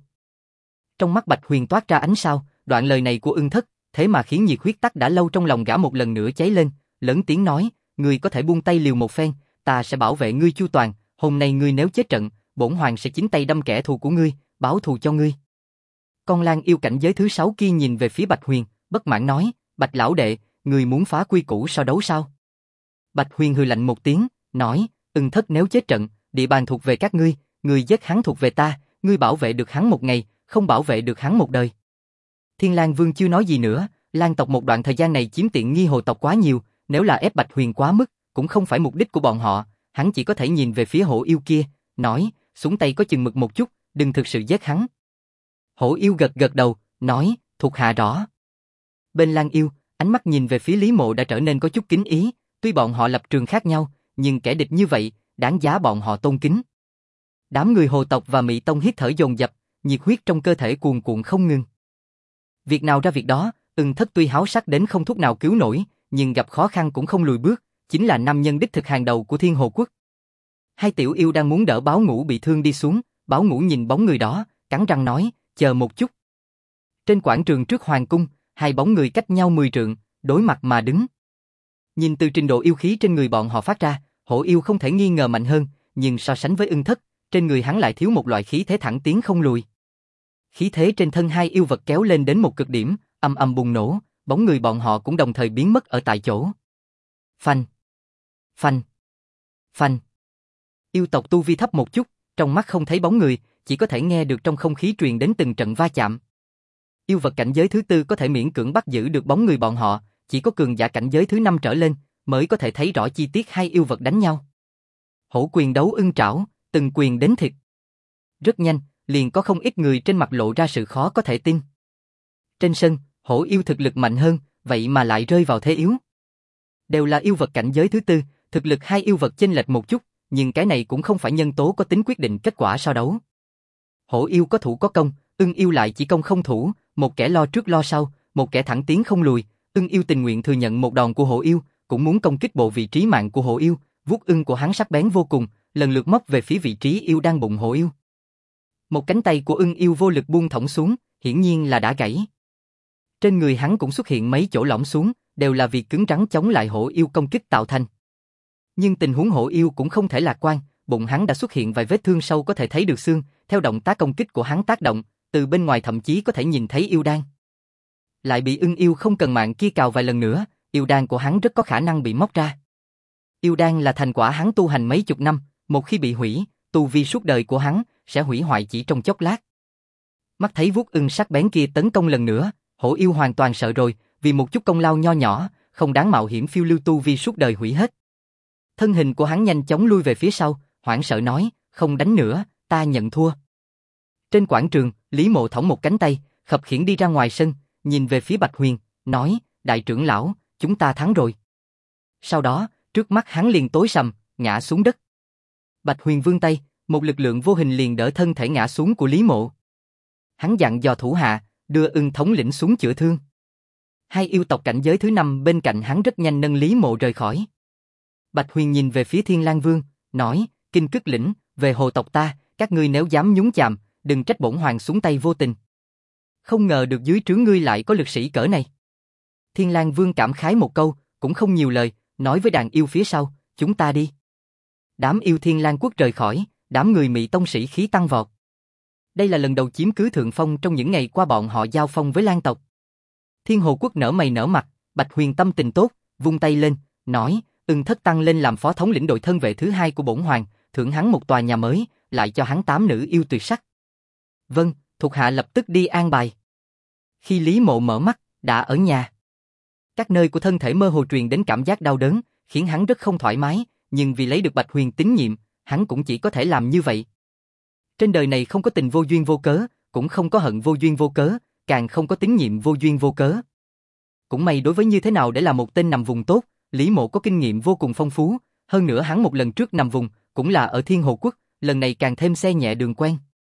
Trong mắt Bạch Huyền toát ra ánh sao, đoạn lời này của Thất, thế mà khiến nhiệt huyết tắt đã lâu trong lòng gã một lần nữa cháy lên, lớn tiếng nói, ngươi có thể buông tay liều một phen, ta sẽ bảo vệ ngươi chu toàn, hôm nay ngươi nếu chết trận, bổn hoàng sẽ chính tay đâm kẻ thù của ngươi, báo thù cho ngươi. Con lang yêu cảnh giới thứ 6 kia nhìn về phía Bạch Huyền, bất mãn nói, Bạch lão đệ, ngươi muốn phá quy củ so đấu sao? Bạch Huyền hừ lạnh một tiếng, nói, Thất nếu chết trận, địa bàn thuộc về các ngươi, ngươi giết hắn thuộc về ta, ngươi bảo vệ được hắn một ngày, không bảo vệ được hắn một đời. Thiên Lang Vương chưa nói gì nữa, Lang tộc một đoạn thời gian này chiếm tiện nghi Hồ tộc quá nhiều, nếu là ép Bạch Huyền quá mức, cũng không phải mục đích của bọn họ, hắn chỉ có thể nhìn về phía hổ yêu kia, nói, xuống tay có chừng mực một chút, đừng thực sự giết hắn. Hổ yêu gật gật đầu, nói, thuộc hạ rõ. Bên Lang yêu, ánh mắt nhìn về phía Lý Mộ đã trở nên có chút kính ý, tuy bọn họ lập trường khác nhau, nhưng kẻ địch như vậy, đáng giá bọn họ tôn kính. Đám người Hồ tộc và Mị Tông hít thở dồn dập, nhiệt huyết trong cơ thể cuồn cuộn không ngừng. Việc nào ra việc đó, Thất tuy háo sắc đến không thuốc nào cứu nổi, nhưng gặp khó khăn cũng không lùi bước, chính là nam nhân đích thực hàng đầu của Thiên Hồ quốc. Hai tiểu yêu đang muốn đỡ Báo Ngũ bị thương đi xuống, Báo Ngũ nhìn bóng người đó, cắn răng nói, chờ một chút. Trên quảng trường trước hoàng cung, hai bóng người cách nhau 10 trượng, đối mặt mà đứng. Nhìn từ trình độ yêu khí trên người bọn họ phát ra, hổ yêu không thể nghi ngờ mạnh hơn, nhưng so sánh với Thất, trên người hắn lại thiếu một loại khí thế thẳng tiến không lùi. Khí thế trên thân hai yêu vật kéo lên đến một cực điểm, ầm ầm bùng nổ, bóng người bọn họ cũng đồng thời biến mất ở tại chỗ. Phanh, phanh, phanh. Yêu tộc tu vi thấp một chút, trong mắt không thấy bóng người, chỉ có thể nghe được trong không khí truyền đến từng trận va chạm. Yêu vật cảnh giới thứ 4 có thể miễn cưỡng bắt giữ được bóng người bọn họ, chỉ có cường giả cảnh giới thứ 5 trở lên mới có thể thấy rõ chi tiết hai yêu vật đánh nhau. Hổ quyền đấu trảo, từng quyền đến thịt. Rất nhanh, liền có không ít người trên mặt lộ ra sự khó có thể tin. Trên sân, hổ yêu thực lực mạnh hơn, vậy mà lại rơi vào thế yếu. Đều là yêu vật cảnh giới thứ 4, thực lực hai yêu vật chênh lệch một chút, nhưng cái này cũng không phải nhân tố có tính quyết định kết quả so đấu. Hổ yêu có thủ có công, yêu lại chỉ công không thủ, một kẻ lo trước lo sau, một kẻ thẳng tiến không lùi. Yêu tình nguyện thừa nhận một đòn của hổ yêu, cũng muốn công kích bộ vị trí mạng của hổ yêu, vuốt của hắn sắc bén vô cùng, lần lượt móc về phía vị trí yêu đang bụng hổ yêu. Một cánh tay của yêu vô lực buông thõng xuống, hiển nhiên là đã gãy. Trên người hắn cũng xuất hiện mấy chỗ lõm xuống, đều là vì cứng rắn chống lại hổ yêu công kích tạo thành. Nhưng tình huống hổ yêu cũng không thể lạc quan, bụng hắn đã xuất hiện vài vết thương sâu có thể thấy được xương, theo động tác công kích của hắn tác động, từ bên ngoài thậm chí có thể nhìn thấy yêu đan. Lại bị yêu không cần mạng kia cào vài lần nữa, yêu đan của hắn rất có khả năng bị móc ra. Yêu đan là thành quả hắn tu hành mấy chục năm, một khi bị hủy, tu vi suốt đời của hắn sẽ hủy hoại chỉ trong chốc lát. Mắt thấy vuốt sắc bén kia tấn công lần nữa, hổ yêu hoàn toàn sợ rồi, vì một chút công lao nho nhỏ, không đáng mạo hiểm phiêu lưu tu vi suốt đời hủy hết. Thân hình của hắn nhanh chóng lui về phía sau, hoảng sợ nói, không đánh nữa, ta nhận thua. Trên quảng trường, Lý Mộ thõng một cánh tay, khập khiễng đi ra ngoài sân, nhìn về phía Bạch Huyền, nói, đại trưởng lão, chúng ta thắng rồi. Sau đó, trước mắt hắn liền tối sầm, ngã xuống đất. Bạch Huyền vươn tay, một lực lượng vô hình liền đỡ thân thể ngã xuống của Lý Mộ. Hắn dặn dò thủ hạ, đưa thống lĩnh xuống chữa thương. Hai yêu tộc cảnh giới thứ 5 bên cạnh hắn rất nhanh nâng Lý Mộ rời khỏi. Bạch Huyền nhìn về phía Thiên Lang Vương, nói, Kinh Cức lĩnh, về Hồ tộc ta, các ngươi nếu dám nhúng chàm, đừng trách bổn hoàng xuống tay vô tình. Không ngờ được dưới trướng ngươi lại có lực sĩ cỡ này. Thiên Lang Vương cảm khái một câu, cũng không nhiều lời, nói với đàn yêu phía sau, chúng ta đi. Đám yêu Thiên Lang quốc rời khỏi, đám người Mị Tông sĩ khí tăng vọt. Đây là lần đầu chiếm cứ thượng phong trong những ngày qua bọn họ giao phong với Lang tộc. Thiên Hồ Quốc nở mày nở mặt, Bạch Huyền tâm tình tốt, vung tay lên, nói, Ưng Thất tăng lên làm phó thống lĩnh đội thân vệ thứ hai của bổn hoàng, thưởng hắn một tòa nhà mới, lại cho hắn 8 nữ yêu tuyệt sắc. Vâng, thuộc hạ lập tức đi an bài. Khi Lý Mộ mở mắt, đã ở nhà. Các nơi của thân thể mơ hồ truyền đến cảm giác đau đớn, khiến hắn rất không thoải mái, nhưng vì lấy được Bạch Huyền tín nhiệm, hắn cũng chỉ có thể làm như vậy. Trên đời này không có tình vô duyên vô cớ, cũng không có hận vô duyên vô cớ, càng không có tín nhiệm vô duyên vô cớ. Cũng may đối với như thế nào để là một tên nằm vùng tốt, Lý Mộ có kinh nghiệm vô cùng phong phú, hơn nữa hắn một lần trước nằm vùng, cũng là ở Thiên Hồ Quốc, lần này càng thêm xe nhẹ đường quen.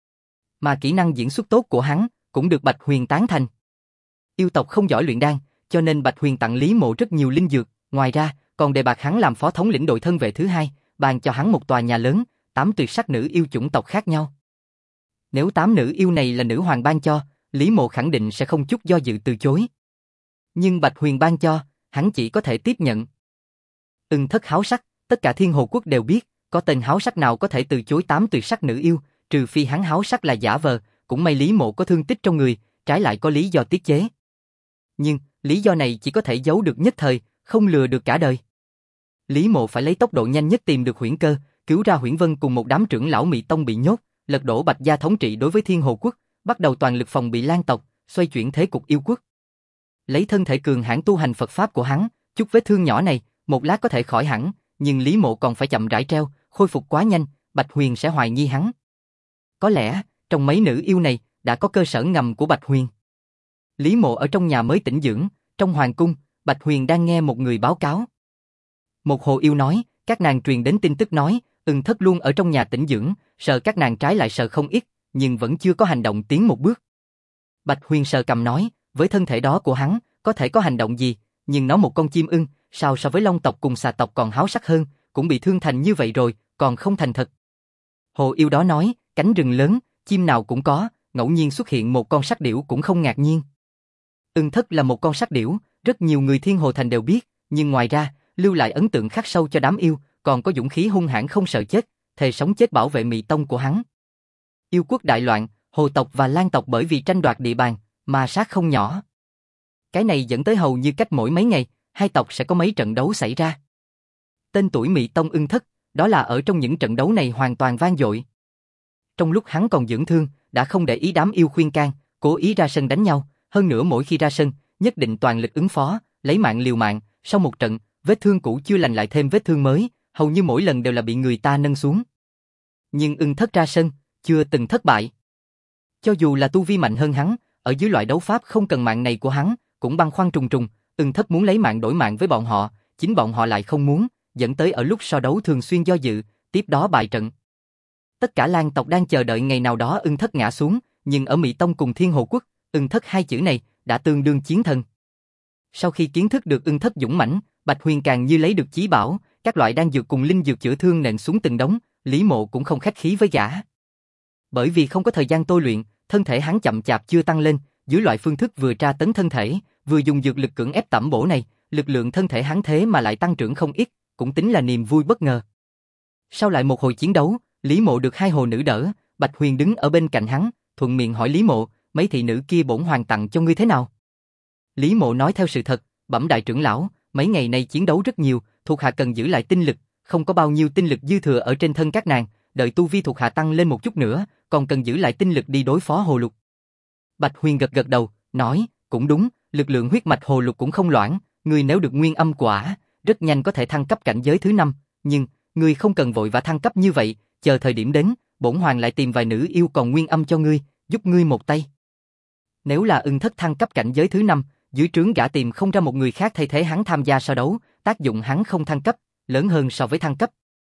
Mà kỹ năng diễn xuất tốt của hắn, cũng được Bạch Huyền tán thành. Yêu tộc không giỏi luyện đan, cho nên Bạch Huyền tặng Lý Mộ rất nhiều linh dược, ngoài ra, còn đề bạt hắn làm phó thống lĩnh đội thân vệ thứ hai, ban cho hắn một tòa nhà lớn, 8 tuyệt sắc nữ yêu chủng tộc khác nhau. Nếu 8 nữ yêu này là nữ hoàng ban cho, Lý Mộ khẳng định sẽ không chút do dự từ chối. Nhưng Bạch Huyền ban cho, hắn chỉ có thể tiếp nhận. Ưng Thất háo sắc, tất cả Thiên Hồ Quốc đều biết, có tên háo sắc nào có thể từ chối 8 tuyệt sắc nữ yêu, trừ phi hắn háo sắc là giả vờ, cũng may Lý Mộ có thương tích trong người, trái lại có lý do tiết chế. Nhưng, lý do này chỉ có thể giấu được nhất thời, không lừa được cả đời. Lý Mộ phải lấy tốc độ nhanh nhất tìm được Huyễn Cơ, cứu ra Huyễn Vân cùng một đám trưởng lão Mị Tông bị nhốt, lật đổ Bạch gia thống trị đối với Thiên Hồ Quốc, bắt đầu toàn lực phòng bị Lan tộc, xoay chuyển thế cục yêu quốc. Lấy thân thể cường hãn tu hành Phật pháp của hắn, chút vết thương nhỏ này, một lát có thể khỏi hẳn, nhưng Lý Mộ còn phải chậm rãi treo, khôi phục quá nhanh, Bạch Huyền sẽ hoài nghi hắn. Có lẽ, trong mấy nữ yêu này, đã có cơ sở ngầm của Bạch Huyền. Lý Mộ ở trong nhà mới tĩnh dưỡng, trong hoàng cung, Bạch Huyền đang nghe một người báo cáo. Một hồ yêu nói, các nàng truyền đến tin tức nói, Ưng Thất luôn ở trong nhà tĩnh dưỡng, sợ các nàng trái lại sợ không ít, nhưng vẫn chưa có hành động tiến một bước. Bạch Huyền sờ cằm nói, với thân thể đó của hắn, có thể có hành động gì, nhưng nó một con chim ưng, sao so với long tộc cùng xà tộc còn háo sắc hơn, cũng bị thương thành như vậy rồi, còn không thành thật. Hồ yêu đó nói, cánh rừng lớn, chim nào cũng có, ngẫu nhiên xuất hiện một con sắt điểu cũng không ngạc nhiên. Ưng Thất là một con sắt điểu, rất nhiều người Thiên Hồ Thành đều biết, nhưng ngoài ra, lưu lại ấn tượng khắc sâu cho đám yêu, còn có dũng khí hung hãn không sợ chết, thề sống chết bảo vệ Mị Tông của hắn. Yêu quốc đại loạn, Hồ tộc và Lan tộc bởi vì tranh đoạt địa bàn, mà sát không nhỏ. Cái này dẫn tới hầu như cách mỗi mấy ngày, hai tộc sẽ có mấy trận đấu xảy ra. Tên tuổi Mị Tông Ưng Thất, đó là ở trong những trận đấu này hoàn toàn vang dội. Trong lúc hắn còn dưỡng thương, đã không để ý đám yêu khuyên can, cố ý ra sân đánh nhau, hơn nữa mỗi khi ra sân, nhất định toàn lực ứng phó, lấy mạng liều mạng, sau một trận, vết thương cũ chưa lành lại thêm vết thương mới, hầu như mỗi lần đều là bị người ta nâng xuống. Nhưng Ưng Thất ra sân, chưa từng thất bại. Cho dù là tu vi mạnh hơn hắn, ở dưới loại đấu pháp không cần mạng này của hắn, cũng băn khoăn trùng trùng, Ưng Thất muốn lấy mạng đổi mạng với bọn họ, chính bọn họ lại không muốn, dẫn tới ở lúc so đấu thường xuyên do dự, tiếp đó bại trận. Tất cả Lan tộc đang chờ đợi ngày nào đó Ưng Thất ngã xuống, nhưng ở Mị Tông cùng Thiên Hồ Quốc, Ưng Thất hai chữ này đã tương đương chiến thần. Sau khi kiến thức được Ưng Thất dũng mãnh, Bạch Huyền càng như lấy được chí bảo, các loại đan dược cùng linh dược chữa thương nện xuống từng đống, Lý Mộ cũng không khách khí với gã. Bởi vì không có thời gian tôi luyện, thân thể hắn chậm chạp chưa tăng lên, dưới loại phương thức vừa tra tấn thân thể, vừa dùng dược lực cưỡng ép tẩm bổ này, lực lượng thân thể hắn thế mà lại tăng trưởng không ít, cũng tính là niềm vui bất ngờ. Sau lại một hồi chiến đấu, Lý Mộ được hai hồ nữ đỡ, Bạch Huyền đứng ở bên cạnh hắn, thuận miệng hỏi Lý Mộ, mấy thị nữ kia bổn hoàng tặng cho ngươi thế nào? Lý Mộ nói theo sự thật, bẩm đại trưởng lão, mấy ngày nay chiến đấu rất nhiều, thuộc hạ cần giữ lại tinh lực, không có bao nhiêu tinh lực dư thừa ở trên thân các nàng, đợi tu vi thuộc hạ tăng lên một chút nữa, còn cần giữ lại tinh lực đi đối phó hồ lục. Bạch Huyền gật gật đầu, nói, cũng đúng, lực lượng huyết mạch hồ lục cũng không loãng, ngươi nếu được nguyên âm quả, rất nhanh có thể thăng cấp cảnh giới thứ 5, nhưng ngươi không cần vội vã thăng cấp như vậy, chờ thời điểm đến, bổn hoàng lại tìm vài nữ yêu còn nguyên âm cho ngươi, giúp ngươi một tay. Nếu là Ưng Thất thăng cấp cảnh giới thứ 5, dưới trướng gã tìm không ra một người khác thay thế hắn tham gia so đấu, tác dụng hắn không thăng cấp, lớn hơn so với thăng cấp.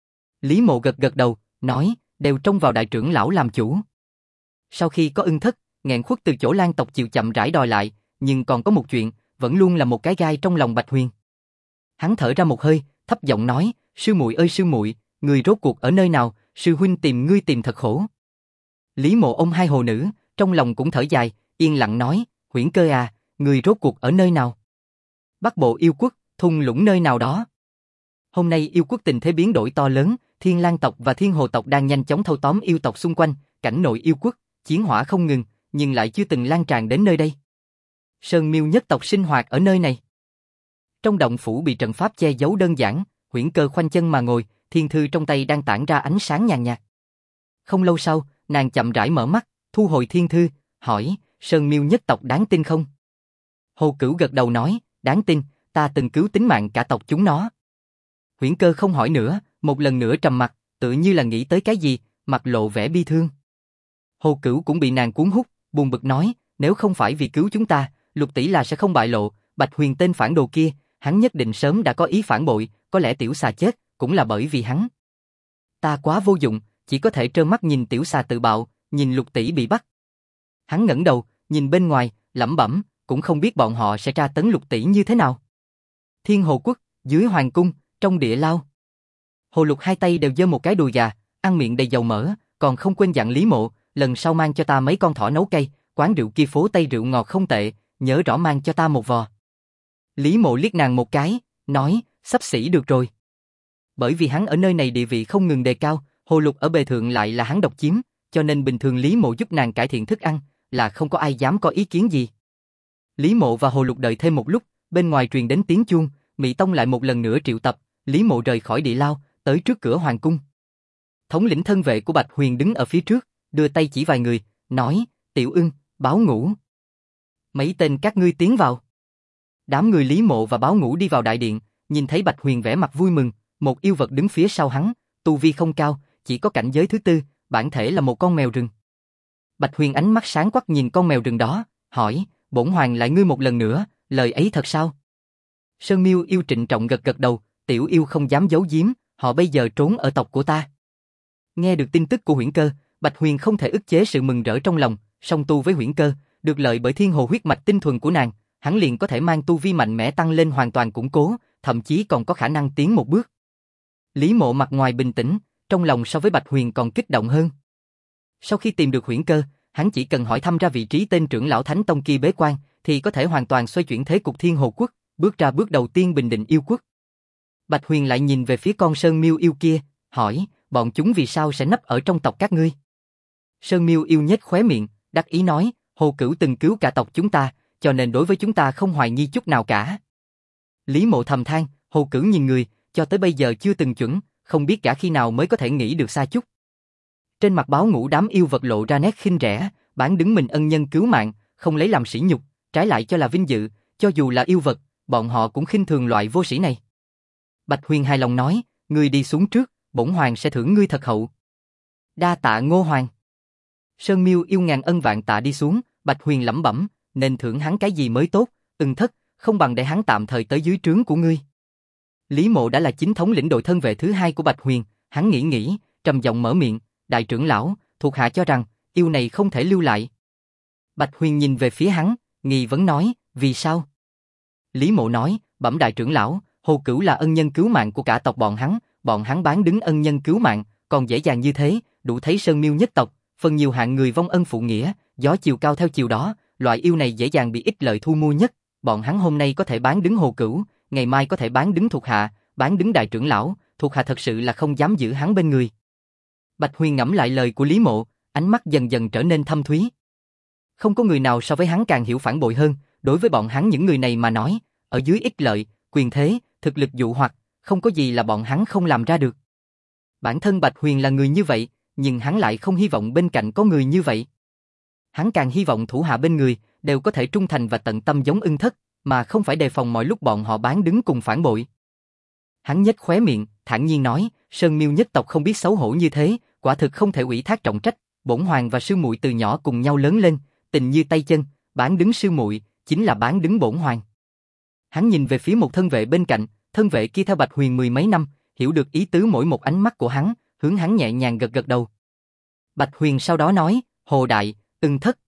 Lý Mộ gật gật đầu, nói, đều trông vào đại trưởng lão làm chủ. Sau khi có Ưng Thất, nghẹn khuất từ chỗ Lan tộc chịu chậm rãi đòi lại, nhưng còn có một chuyện, vẫn luôn là một cái gai trong lòng Bạch Huyền. Hắn thở ra một hơi, thấp giọng nói, sư muội ơi sư muội, người rốt cuộc ở nơi nào, sư huynh tìm ngươi tìm thật khổ. Lý Mộ ôm hai hồ nữ, trong lòng cũng thở dài, yên lặng nói, Huyễn Cơ à, người rốt cuộc ở nơi nào? Bắc bộ yêu quốc, thung lũng nơi nào đó. Hôm nay yêu quốc tình thế biến đổi to lớn, Thiên Lang tộc và Thiên Hồ tộc đang nhanh chóng thâu tóm yêu tộc xung quanh, cảnh nội yêu quốc, chiến hỏa không ngừng, nhưng lại chưa từng lan tràn đến nơi đây. Sơn Miêu nhất tộc sinh hoạt ở nơi này. Trong động phủ bị trận pháp che giấu đơn giản, Huyễn Cơ khoanh chân mà ngồi, thiên thư trong tay đang tản ra ánh sáng nhàn nhạt. Không lâu sau, nàng chậm rãi mở mắt, thu hồi thiên thư, hỏi, Sơn Miêu nhất tộc đáng tin không? Hồ Cửu gật đầu nói, đáng tin, ta từng cứu tính mạng cả tộc chúng nó. Huyễn Cơ không hỏi nữa, một lần nữa trầm mặt, tự như là nghĩ tới cái gì, mặt lộ vẻ bi thương. Hồ Cửu cũng bị nàng cuốn hút, buồn bực nói, nếu không phải vì cứu chúng ta, Lục tỷ là sẽ không bại lộ, Bạch Huyền tên phản đồ kia, hắn nhất định sớm đã có ý phản bội, có lẽ tiểu xà chết, cũng là bởi vì hắn. Ta quá vô dụng, chỉ có thể trơ mắt nhìn tiểu xà tự bạo, nhìn Lục tỷ bị bắt. Hắn ngẩng đầu, nhìn bên ngoài, lẩm bẩm, cũng không biết bọn họ sẽ tra tấn Lục tỷ như thế nào. Thiên Hồ Quốc, dưới hoàng cung, trong địa lao. Hồ Lục hai tay đều giơ một cái đùi gà, ăn miệng đầy dầu mỡ, còn không quên dặn Lý Mộ, lần sau mang cho ta mấy con thỏ nấu cay, quán rượu kia phố Tây rượu ngọt không tệ, nhớ rõ mang cho ta một vò. Lý Mộ liếc nàng một cái, nói, xấp xỉ được rồi. Bởi vì hắn ở nơi này địa vị không ngừng đề cao, Hồ Lục ở bề thượng lại là hắn độc chiếm, cho nên bình thường Lý Mộ giúp nàng cải thiện thức ăn, là không có ai dám có ý kiến gì. Lý Mộ và Hồ Lục đợi thêm một lúc, bên ngoài truyền đến tiếng chuông, Mị Tông lại một lần nữa triệu tập, Lý Mộ rời khỏi địa lao, tới trước cửa hoàng cung. Thống lĩnh thân vệ của Bạch Huyền đứng ở phía trước, đưa tay chỉ vài người, nói, Tiểu Ưng, Báo Ngũ. Mấy tên các ngươi tiến vào. Đám người Lý Mộ và Báo Ngũ đi vào đại điện, nhìn thấy Bạch Huyền vẻ mặt vui mừng, một yêu vật đứng phía sau hắn, tu vi không cao, chỉ có cảnh giới thứ tư, bản thể là một con mèo rừng. Bạch Huyền ánh mắt sáng quắc nhìn con mèo rừng đó, hỏi, bổn hoàng lại ngươi một lần nữa, lời ấy thật sao? Sơn Miêu yêu trịnh trọng gật gật đầu, tiểu yêu không dám giấu giếm, họ bây giờ trốn ở tộc của ta. Nghe được tin tức của Huyễn Cơ, Bạch Huyền không thể ức chế sự mừng rỡ trong lòng, song tu với Huyễn Cơ, được lợi bởi thiên hồ huyết mạch tinh thuần của nàng, hắn liền có thể mang tu vi mạnh mẽ tăng lên hoàn toàn củng cố, thậm chí còn có khả năng tiến một bước. Lý Mộ mặt ngoài bình tĩnh, trong lòng so với Bạch Huyền còn kích động hơn. Sau khi tìm được Huyễn Cơ, hắn chỉ cần hỏi thăm ra vị trí tên trưởng lão Thánh Tông kia bế quan, thì có thể hoàn toàn xoay chuyển thế cục Thiên Hồ Quốc, bước ra bước đầu tiên bình định yêu quốc. Bạch Huyền lại nhìn về phía con Sơn Miêu yêu kia, hỏi, bọn chúng vì sao sẽ nấp ở trong tộc các ngươi? Sơn Miêu yêu nhếch khóe miệng, đắc ý nói, Hồ Cửu từng cứu cả tộc chúng ta, cho nên đối với chúng ta không hoài nghi chút nào cả. Lý Mộ thầm than, Hồ Cửu nhìn người, cho tới bây giờ chưa từng chuẩn, không biết cả khi nào mới có thể nghĩ được xa chút. Trên mặt Báo Ngũ đám yêu vật lộ ra nét khinh rẻ, bán đứng mình ân nhân cứu mạng, không lấy làm sỉ nhục, trái lại cho là vinh dự, cho dù là yêu vật, bọn họ cũng khinh thường loại vô sĩ này. Bạch Huyền hài lòng nói, ngươi đi xuống trước, bổn hoàng sẽ thưởng ngươi thật hậu. Đa tạ Ngô Hoàng. Sơn Miêu yêu ngàn ân vạn tạ đi xuống, Bạch Huyền lẩm bẩm, nên thưởng hắn cái gì mới tốt, Thất, không bằng để hắn tạm thời tới dưới trướng của ngươi. Lý Mộ đã là chính thống lĩnh đội thân vệ thứ hai của Bạch Huyền, hắn nghĩ, trầm giọng mở miệng, đại trưởng lão, thuộc hạ cho rằng, yêu này không thể lưu lại. Bạch Huyền nhìn về phía hắn, nghi vấn nói, vì sao? Lý Mộ nói, bẩm đại trưởng lão, Hồ Cửu là ân nhân cứu mạng của cả tộc bọn hắn bán đứng ân nhân cứu mạng, còn dễ dàng như thế, đủ thấy Sơn Miêu nhất tộc, phần nhiều hạng người vong ân phụ nghĩa, gió chiều cao theo chiều đó, loại yêu này dễ dàng bị ích lợi thu mua nhất, bọn hắn hôm nay có thể bán đứng Hồ Cửu, ngày mai có thể bán đứng thuộc hạ, bán đứng đại trưởng lão, thuộc hạ thật sự là không dám giữ hắn bên người. Bạch Huyền ngẫm lại lời của Lý Mộ, ánh mắt dần dần trở nên thâm thúy. Không có người nào so với hắn càng hiểu phản bội hơn, đối với bọn hắn những người này mà nói, ở dưới ích lợi, quyền thế, thực lực dụ hoặc, không có gì là bọn hắn không làm ra được. Bản thân Bạch Huyền là người như vậy, nhưng hắn lại không hy vọng bên cạnh có người như vậy. Hắn càng hy vọng thủ hạ bên người đều có thể trung thành và tận tâm giống Thất, mà không phải đề phòng mọi lúc bọn họ bán đứng cùng phản bội. Hắn nhếch khóe miệng, thản nhiên nói, Sơn Miêu nhất tộc không biết xấu hổ như thế, quả thực không thể ủy thác trọng trách. Bổn hoàng và sư muội từ nhỏ cùng nhau lớn lên, tình như tay chân, bán đứng sư muội chính là bán đứng bổn hoàng. Hắn nhìn về phía một thân vệ bên cạnh, thân vệ kia theo Bạch Huyền mười mấy năm, hiểu được ý tứ mỗi một ánh mắt của hắn, hướng hắn nhẹ nhàng gật gật đầu. Bạch Huyền sau đó nói, Hồ đại, Thất.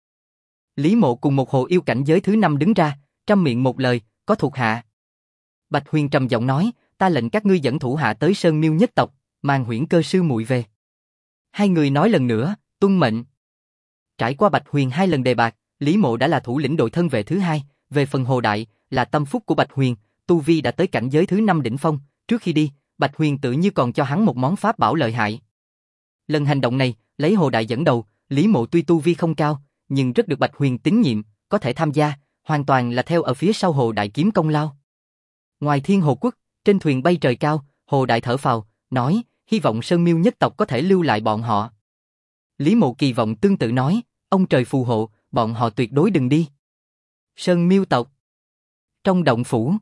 Lý Mộ cùng một hồ yêu cảnh giới thứ 5 đứng ra, trăm miệng một lời, có thuộc hạ. Bạch Huyền trầm giọng nói, ta lệnh các ngươi dẫn thủ hạ tới Sơn Miêu nhất tộc, mang Huyễn Cơ sư muội về. Hai người nói lần nữa, tuân mệnh. Trải qua Bạch Huyền hai lần đề bạt, Lý Mộ đã là thủ lĩnh đội thân vệ thứ hai, về phần Hồ đại, là tâm phúc của Bạch Huyền, tu vi đã tới cảnh giới thứ 5 đỉnh phong, trước khi đi, Bạch Huyền tự như còn cho hắn một món pháp bảo lợi hại. Lần hành động này, lấy Hồ đại dẫn đầu, Lý Mộ tuy tu vi không cao, nhưng rất được Bạch Huyền tín nhiệm, có thể tham gia, hoàn toàn là theo ở phía sau Hồ Đại kiếm công lao. Ngoài Thiên Hồ Quốc, trên thuyền bay trời cao, Hồ Đại thở phào, nói, hy vọng Sơn Miêu nhất tộc có thể lưu lại bọn họ. Lý Mộ kỳ vọng tương tự nói, ông trời phù hộ, bọn họ tuyệt đối đừng đi. Sơn Miêu tộc. Trong động phủ,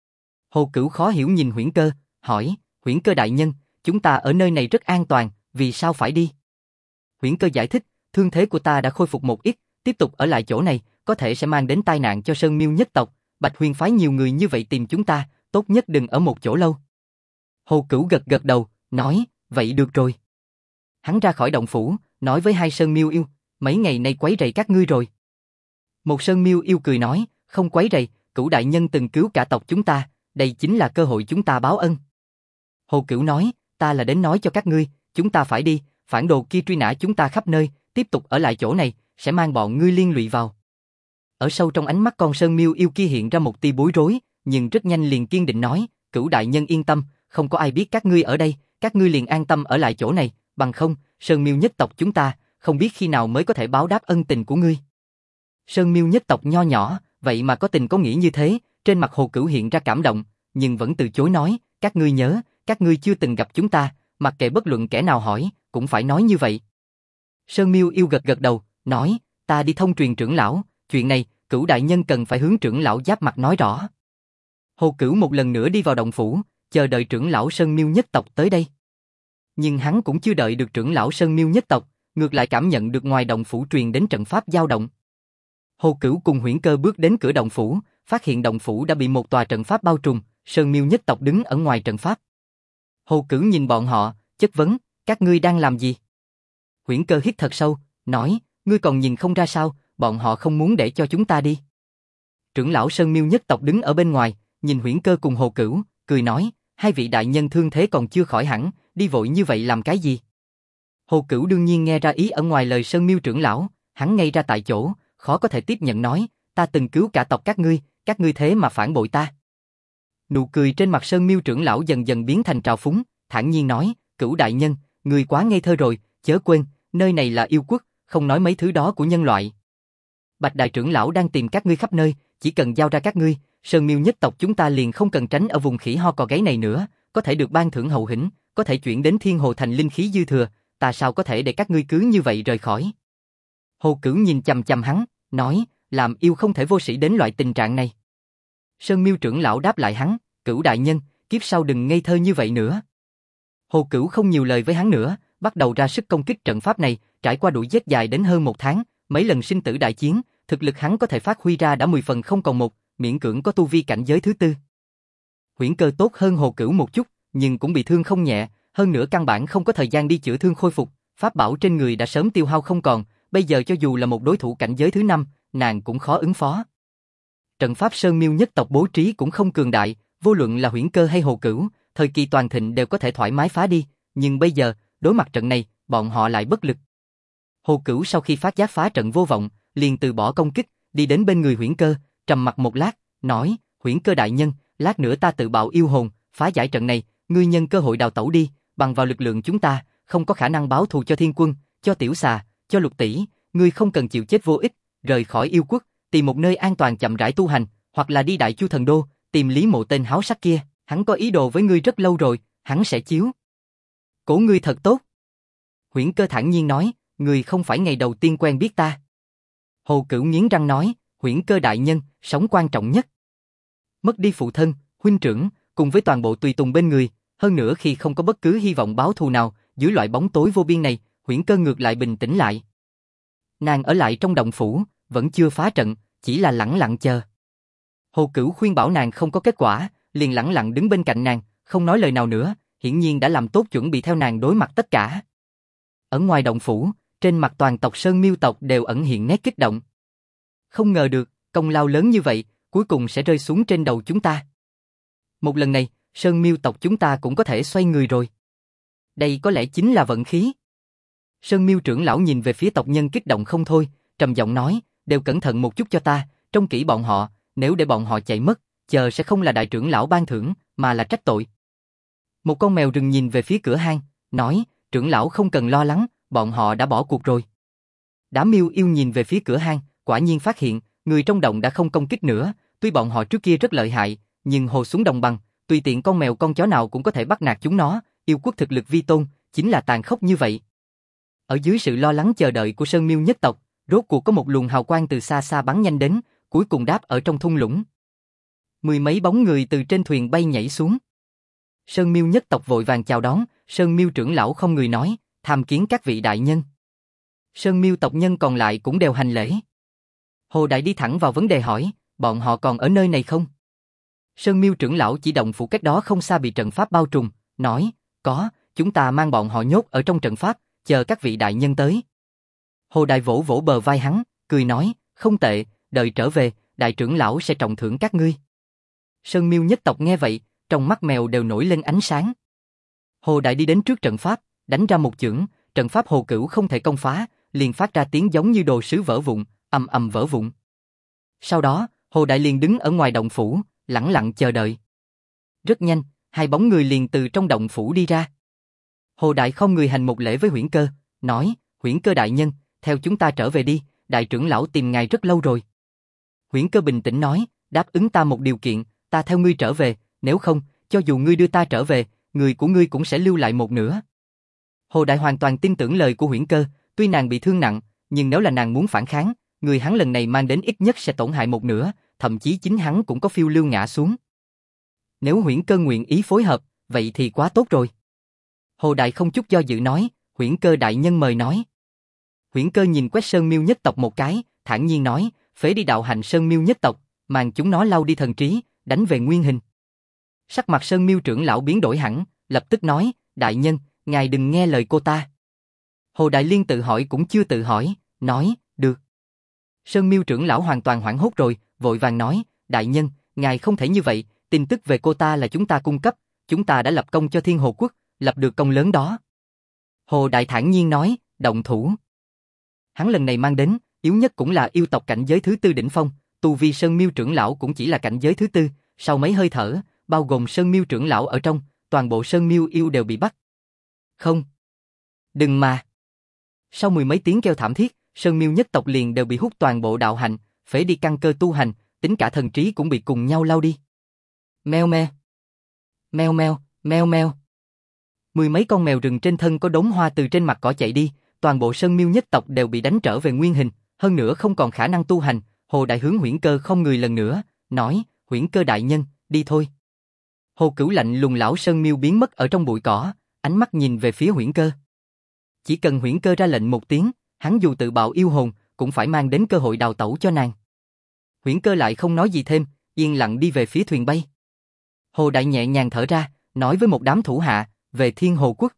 Hồ Cửu khó hiểu nhìn Huyễn Cơ, hỏi, Huyễn Cơ đại nhân, chúng ta ở nơi này rất an toàn, vì sao phải đi? Huyễn Cơ giải thích, thương thế của ta đã khôi phục một ít, tiếp tục ở lại chỗ này, có thể sẽ mang đến tai nạn cho Sơn Miêu nhất tộc. Bạch Huyền phái nhiều người như vậy tìm chúng ta, tốt nhất đừng ở một chỗ lâu. Hồ Cửu gật gật đầu, nói, vậy được rồi. Hắn ra khỏi động phủ, nói với hai Sơn Miêu yêu, mấy ngày nay quấy rầy các ngươi rồi. Một Sơn Miêu yêu cười nói, không quấy rầy, Cửu đại nhân từng cứu cả tộc chúng ta, đây chính là cơ hội chúng ta báo ân. Hồ Cửu nói, ta là đến nói cho các ngươi, chúng ta phải đi, phản đồ kia truy nã chúng ta khắp nơi, tiếp tục ở lại chỗ này, sẽ mang bọn ngươi liên lụy vào. Ở sâu trong ánh mắt con Sơn Miêu yêu kia hiện ra một tia bối rối, nhưng rất nhanh liền kiên định nói, Cửu đại nhân yên tâm, không có ai biết các ngươi ở đây, các ngươi liền an tâm ở lại chỗ này, bằng không, Sơn Miêu nhất tộc chúng ta, không biết khi nào mới có thể báo đáp ân tình của ngươi. Sơn Miêu nhất tộc nho nhỏ, vậy mà có tình có nghĩa như thế, trên mặt Hồ Cửu hiện ra cảm động, nhưng vẫn từ chối nói, các ngươi nhớ, các ngươi chưa từng gặp chúng ta, mặc kệ bất luận kẻ nào hỏi, cũng phải nói như vậy. Sơn Miêu yêu gật gật đầu, nói, ta đi thông truyền trưởng lão, chuyện này, Cửu đại nhân cần phải hướng trưởng lão giáp mặt nói rõ. Hồ Cửu một lần nữa đi vào động phủ, chờ đợi trưởng lão Sơn Miêu nhất tộc tới đây. Nhưng hắn cũng chưa đợi được trưởng lão Sơn Miêu nhất tộc, ngược lại cảm nhận được ngoài động phủ truyền đến trận pháp dao động. Hồ Cửu cùng Huyễn Cơ bước đến cửa động phủ, phát hiện động phủ đã bị một tòa trận pháp bao trùm, Sơn Miêu nhất tộc đứng ở ngoài trận pháp. Hồ Cửu nhìn bọn họ, chất vấn, các ngươi đang làm gì? Huyễn Cơ hít thật sâu, nói, ngươi còn nhìn không ra sao, bọn họ không muốn để cho chúng ta đi. Trưởng lão Sơn Miêu nhất tộc đứng ở bên ngoài, nhìn Huyễn Cơ cùng Hồ Cửu, cười nói, hai vị đại nhân thương thế còn chưa khỏi hẳn, đi vội như vậy làm cái gì? Hồ Cửu đương nhiên nghe ra ý ở ngoài lời Sơn Miêu trưởng lão, hắn ngay ra tại chỗ, khó có thể tiếp nhận nói, ta từng cứu cả tộc các ngươi thế mà phản bội ta. Nụ cười trên mặt Sơn Miêu trưởng lão dần dần biến thành trào phúng, thản nhiên nói, Cửu đại nhân, ngươi quá ngây thơ rồi, chớ quên, nơi này là yêu quốc, không nói mấy thứ đó của nhân loại. Bạch đại trưởng lão đang tìm các ngươi khắp nơi, chỉ cần giao ra các ngươi, Sơn Miêu nhất tộc chúng ta liền không cần tránh ở vùng khỉ ho cò gáy này nữa, có thể được ban thưởng hậu hĩnh, có thể chuyển đến Thiên Hồ thành linh khí dư thừa, ta sao có thể để các ngươi cứ như vậy rời khỏi? Hồ Cửu nhìn chằm chằm hắn, nói, làm yêu không thể vô sĩ đến loại tình trạng này. Sơn Miêu trưởng lão đáp lại hắn, Cửu đại nhân, kiếp sau đừng ngây thơ như vậy nữa. Hồ Cửu không nhiều lời với hắn nữa, bắt đầu ra sức công kích trận pháp này, trải qua đuổi giết dài đến hơn 1 tháng, mấy lần sinh tử đại chiến, thực lực hắn có thể phát huy ra đã 10 phần không còn một, miễn cưỡng có tu vi cảnh giới thứ 4. Huyễn Cơ tốt hơn Hồ Cửu một chút, nhưng cũng bị thương không nhẹ, hơn nữa căn bản không có thời gian đi chữa thương khôi phục, pháp bảo trên người đã sớm tiêu hao không còn, bây giờ cho dù là một đối thủ cảnh giới thứ 5, nàng cũng khó ứng phó. Trận pháp Sơn Miêu nhất tộc bố trí cũng không cường đại, vô luận là Huyễn Cơ hay Hồ Cửu, thời kỳ toàn thịnh đều có thể thoải mái phá đi, nhưng bây giờ, đối mặt trận này, bọn họ lại bất lực. Hồ Cửu sau khi phát giác phá trận vô vọng, liền từ bỏ công kích, đi đến bên người Huyễn Cơ, trầm mặc một lát, nói, Huyễn Cơ đại nhân, lát nữa ta tự bạo yêu hồn, phá giải trận này, ngươi nhân cơ hội đào tẩu đi, bằng vào lực lượng chúng ta, không có khả năng báo thù cho Thiên Quân, cho Tiểu Xà, cho Lục tỷ, ngươi không cần chịu chết vô ích, rời khỏi yêu quốc, tìm một nơi an toàn chậm rãi tu hành, hoặc là đi Đại Chu thần đô, tìm Lý Mộ tên háo sắc kia, hắn có ý đồ với ngươi rất lâu rồi, hắn sẽ chiếu cố ngươi thật tốt. Huyễn Cơ thản nhiên nói, ngươi không phải ngày đầu tiên quen biết ta. Hồ Cửu nghiến răng nói, Huyễn Cơ đại nhân, sống quan trọng nhất. Mất đi phụ thân, huynh trưởng, cùng với toàn bộ tùy tùng bên người, hơn nữa khi không có bất cứ hy vọng báo thù nào, dưới loại bóng tối vô biên này, Huyễn Cơ ngược lại bình tĩnh lại. Nàng ở lại trong động phủ, vẫn chưa phá trận, chỉ là lẳng lặng chờ. Hồ Cửu khuyên bảo nàng không có kết quả, liền lẳng lặng đứng bên cạnh nàng, không nói lời nào nữa, hiển nhiên đã làm tốt chuẩn bị theo nàng đối mặt tất cả. Ở ngoài động phủ, trên mặt toàn tộc Sơn Miêu tộc đều ẩn hiện nét kích động. Không ngờ được, công lao lớn như vậy, cuối cùng sẽ rơi xuống trên đầu chúng ta. Một lần này, Sơn Miêu tộc chúng ta cũng có thể xoay người rồi. Đây có lẽ chính là vận khí. Sơn Miêu trưởng lão nhìn về phía tộc nhân kích động không thôi, trầm giọng nói, đều cẩn thận một chút cho ta, trông kỹ bọn họ, nếu để bọn họ chạy mất, chờ sẽ không là đại trưởng lão ban thưởng, mà là trách tội. Một con mèo rừng nhìn về phía cửa hang, nói, trưởng lão không cần lo lắng, bọn họ đã bỏ cuộc rồi. Đám miêu yêu nhìn về phía cửa hang, quả nhiên phát hiện, người trong động đã không công kích nữa, tuy bọn họ trước kia rất lợi hại, nhưng hồ xuống đồng bằng, tùy tiện con mèo con chó nào cũng có thể bắt nạt chúng nó, yêu quốc thực lực vi tôn, chính là tàn khốc như vậy. Ở dưới sự lo lắng chờ đợi của Sơn Miêu nhất tộc, rốt cuộc có một luồng hào quang từ xa xa bắn nhanh đến, cuối cùng đáp ở trong thung lũng. Mười mấy bóng người từ trên thuyền bay nhảy xuống. Sơn Miêu nhất tộc vội vàng chào đón, Sơn Miêu trưởng lão không người nói, tham kiến các vị đại nhân. Sơn Miêu tộc nhân còn lại cũng đều hành lễ. Hồ Đại đi thẳng vào vấn đề hỏi, bọn họ còn ở nơi này không? Sơn Miêu trưởng lão chỉ động phủ cách đó không xa bị trận pháp bao trùm, nói, có, chúng ta mang bọn họ nhốt ở trong trận pháp, chờ các vị đại nhân tới. Hồ Đại vỗ vỗ bờ vai hắn, cười nói, không tệ, đợi trở về, đại trưởng lão sẽ trọng thưởng các ngươi. Sơn Miêu nhất tộc nghe vậy, trong mắt mèo đều nổi lên ánh sáng. Hồ Đại đi đến trước trận pháp, đánh ra một chưởng, trận pháp Hồ Cửu không thể công phá, liền phát ra tiếng giống như đồ sứ vỡ vụn, ầm ầm vỡ vụn. Sau đó, Hồ Đại liền đứng ở ngoài động phủ, lẳng lặng chờ đợi. Rất nhanh, hai bóng người liền từ trong động phủ đi ra. Hồ Đại không người hành một lễ với Huyễn Cơ, nói, Huyễn Cơ đại nhân, theo chúng ta trở về đi, đại trưởng lão tìm ngài rất lâu rồi. Huyễn Cơ bình tĩnh nói, đáp ứng ta một điều kiện, ta theo ngươi trở về, nếu không, cho dù ngươi đưa ta trở về, người của ngươi cũng sẽ lưu lại một nửa. Hồ Đại hoàn toàn tin tưởng lời của Huyễn Cơ, tuy nàng bị thương nặng, nhưng nếu là nàng muốn phản kháng, người hắn lần này mang đến ít nhất sẽ tổn hại một nửa, thậm chí chính hắn cũng có phiêu lưu ngã xuống. Nếu Huyễn Cơ nguyện ý phối hợp, vậy thì quá tốt rồi. Hồ Đại không chút do dự nói, Huyễn Cơ đại nhân mời nói. Huyễn Cơ nhìn quét Sơn Miêu nhất tộc một cái, thản nhiên nói, phế đi đạo hành Sơn Miêu nhất tộc, màn chúng nó lau đi thần trí, đánh về nguyên hình. Sắc mặt Sơn Miêu trưởng lão biến đổi hẳn, lập tức nói, đại nhân, ngài đừng nghe lời cô ta. Hồ Đại Liên tự hỏi cũng chưa tự hỏi, nói, được. Sơn Miêu trưởng lão hoàn toàn hoảng hốt rồi, vội vàng nói, đại nhân, ngài không thể như vậy, tin tức về cô ta là chúng ta cung cấp, chúng ta đã lập công cho Thiên Hồ Quốc, lập được công lớn đó. Hồ Đại thản nhiên nói, động thủ. Hắn lần này mang đến, yếu nhất cũng là yêu tộc cảnh giới thứ tư đỉnh phong, tu vi Sơn Miêu trưởng lão cũng chỉ là cảnh giới thứ tư, sau mấy hơi thở, bao gồm Sơn Miêu trưởng lão ở trong, toàn bộ Sơn Miêu yêu đều bị bắt. Không. Đừng mà. Sau mười mấy tiếng kêu thảm thiết, Sơn Miêu nhất tộc liền đều bị hút toàn bộ đạo hành, phế đi căn cơ tu hành, tính cả thần trí cũng bị cùng nhau lao đi. Meo me. Meo meo, meo meo. Mười mấy con mèo rừng trên thân có đốm hoa từ trên mặt cỏ chạy đi, toàn bộ Sơn Miêu nhất tộc đều bị đánh trở về nguyên hình, hơn nữa không còn khả năng tu hành. Hồ Đại hướng Huyễn Cơ không người lần nữa, nói, Huyễn Cơ đại nhân, đi thôi. Hồ Cửu lạnh lùng lão Sơn Miêu biến mất ở trong bụi cỏ, ánh mắt nhìn về phía Huyễn Cơ. Chỉ cần Huyễn Cơ ra lệnh một tiếng, hắn dù tự bạo yêu hồn, cũng phải mang đến cơ hội đào tẩu cho nàng. Huyễn Cơ lại không nói gì thêm, yên lặng đi về phía thuyền bay. Hồ Đại nhẹ nhàng thở ra, nói với một đám thủ hạ, về Thiên Hồ Quốc.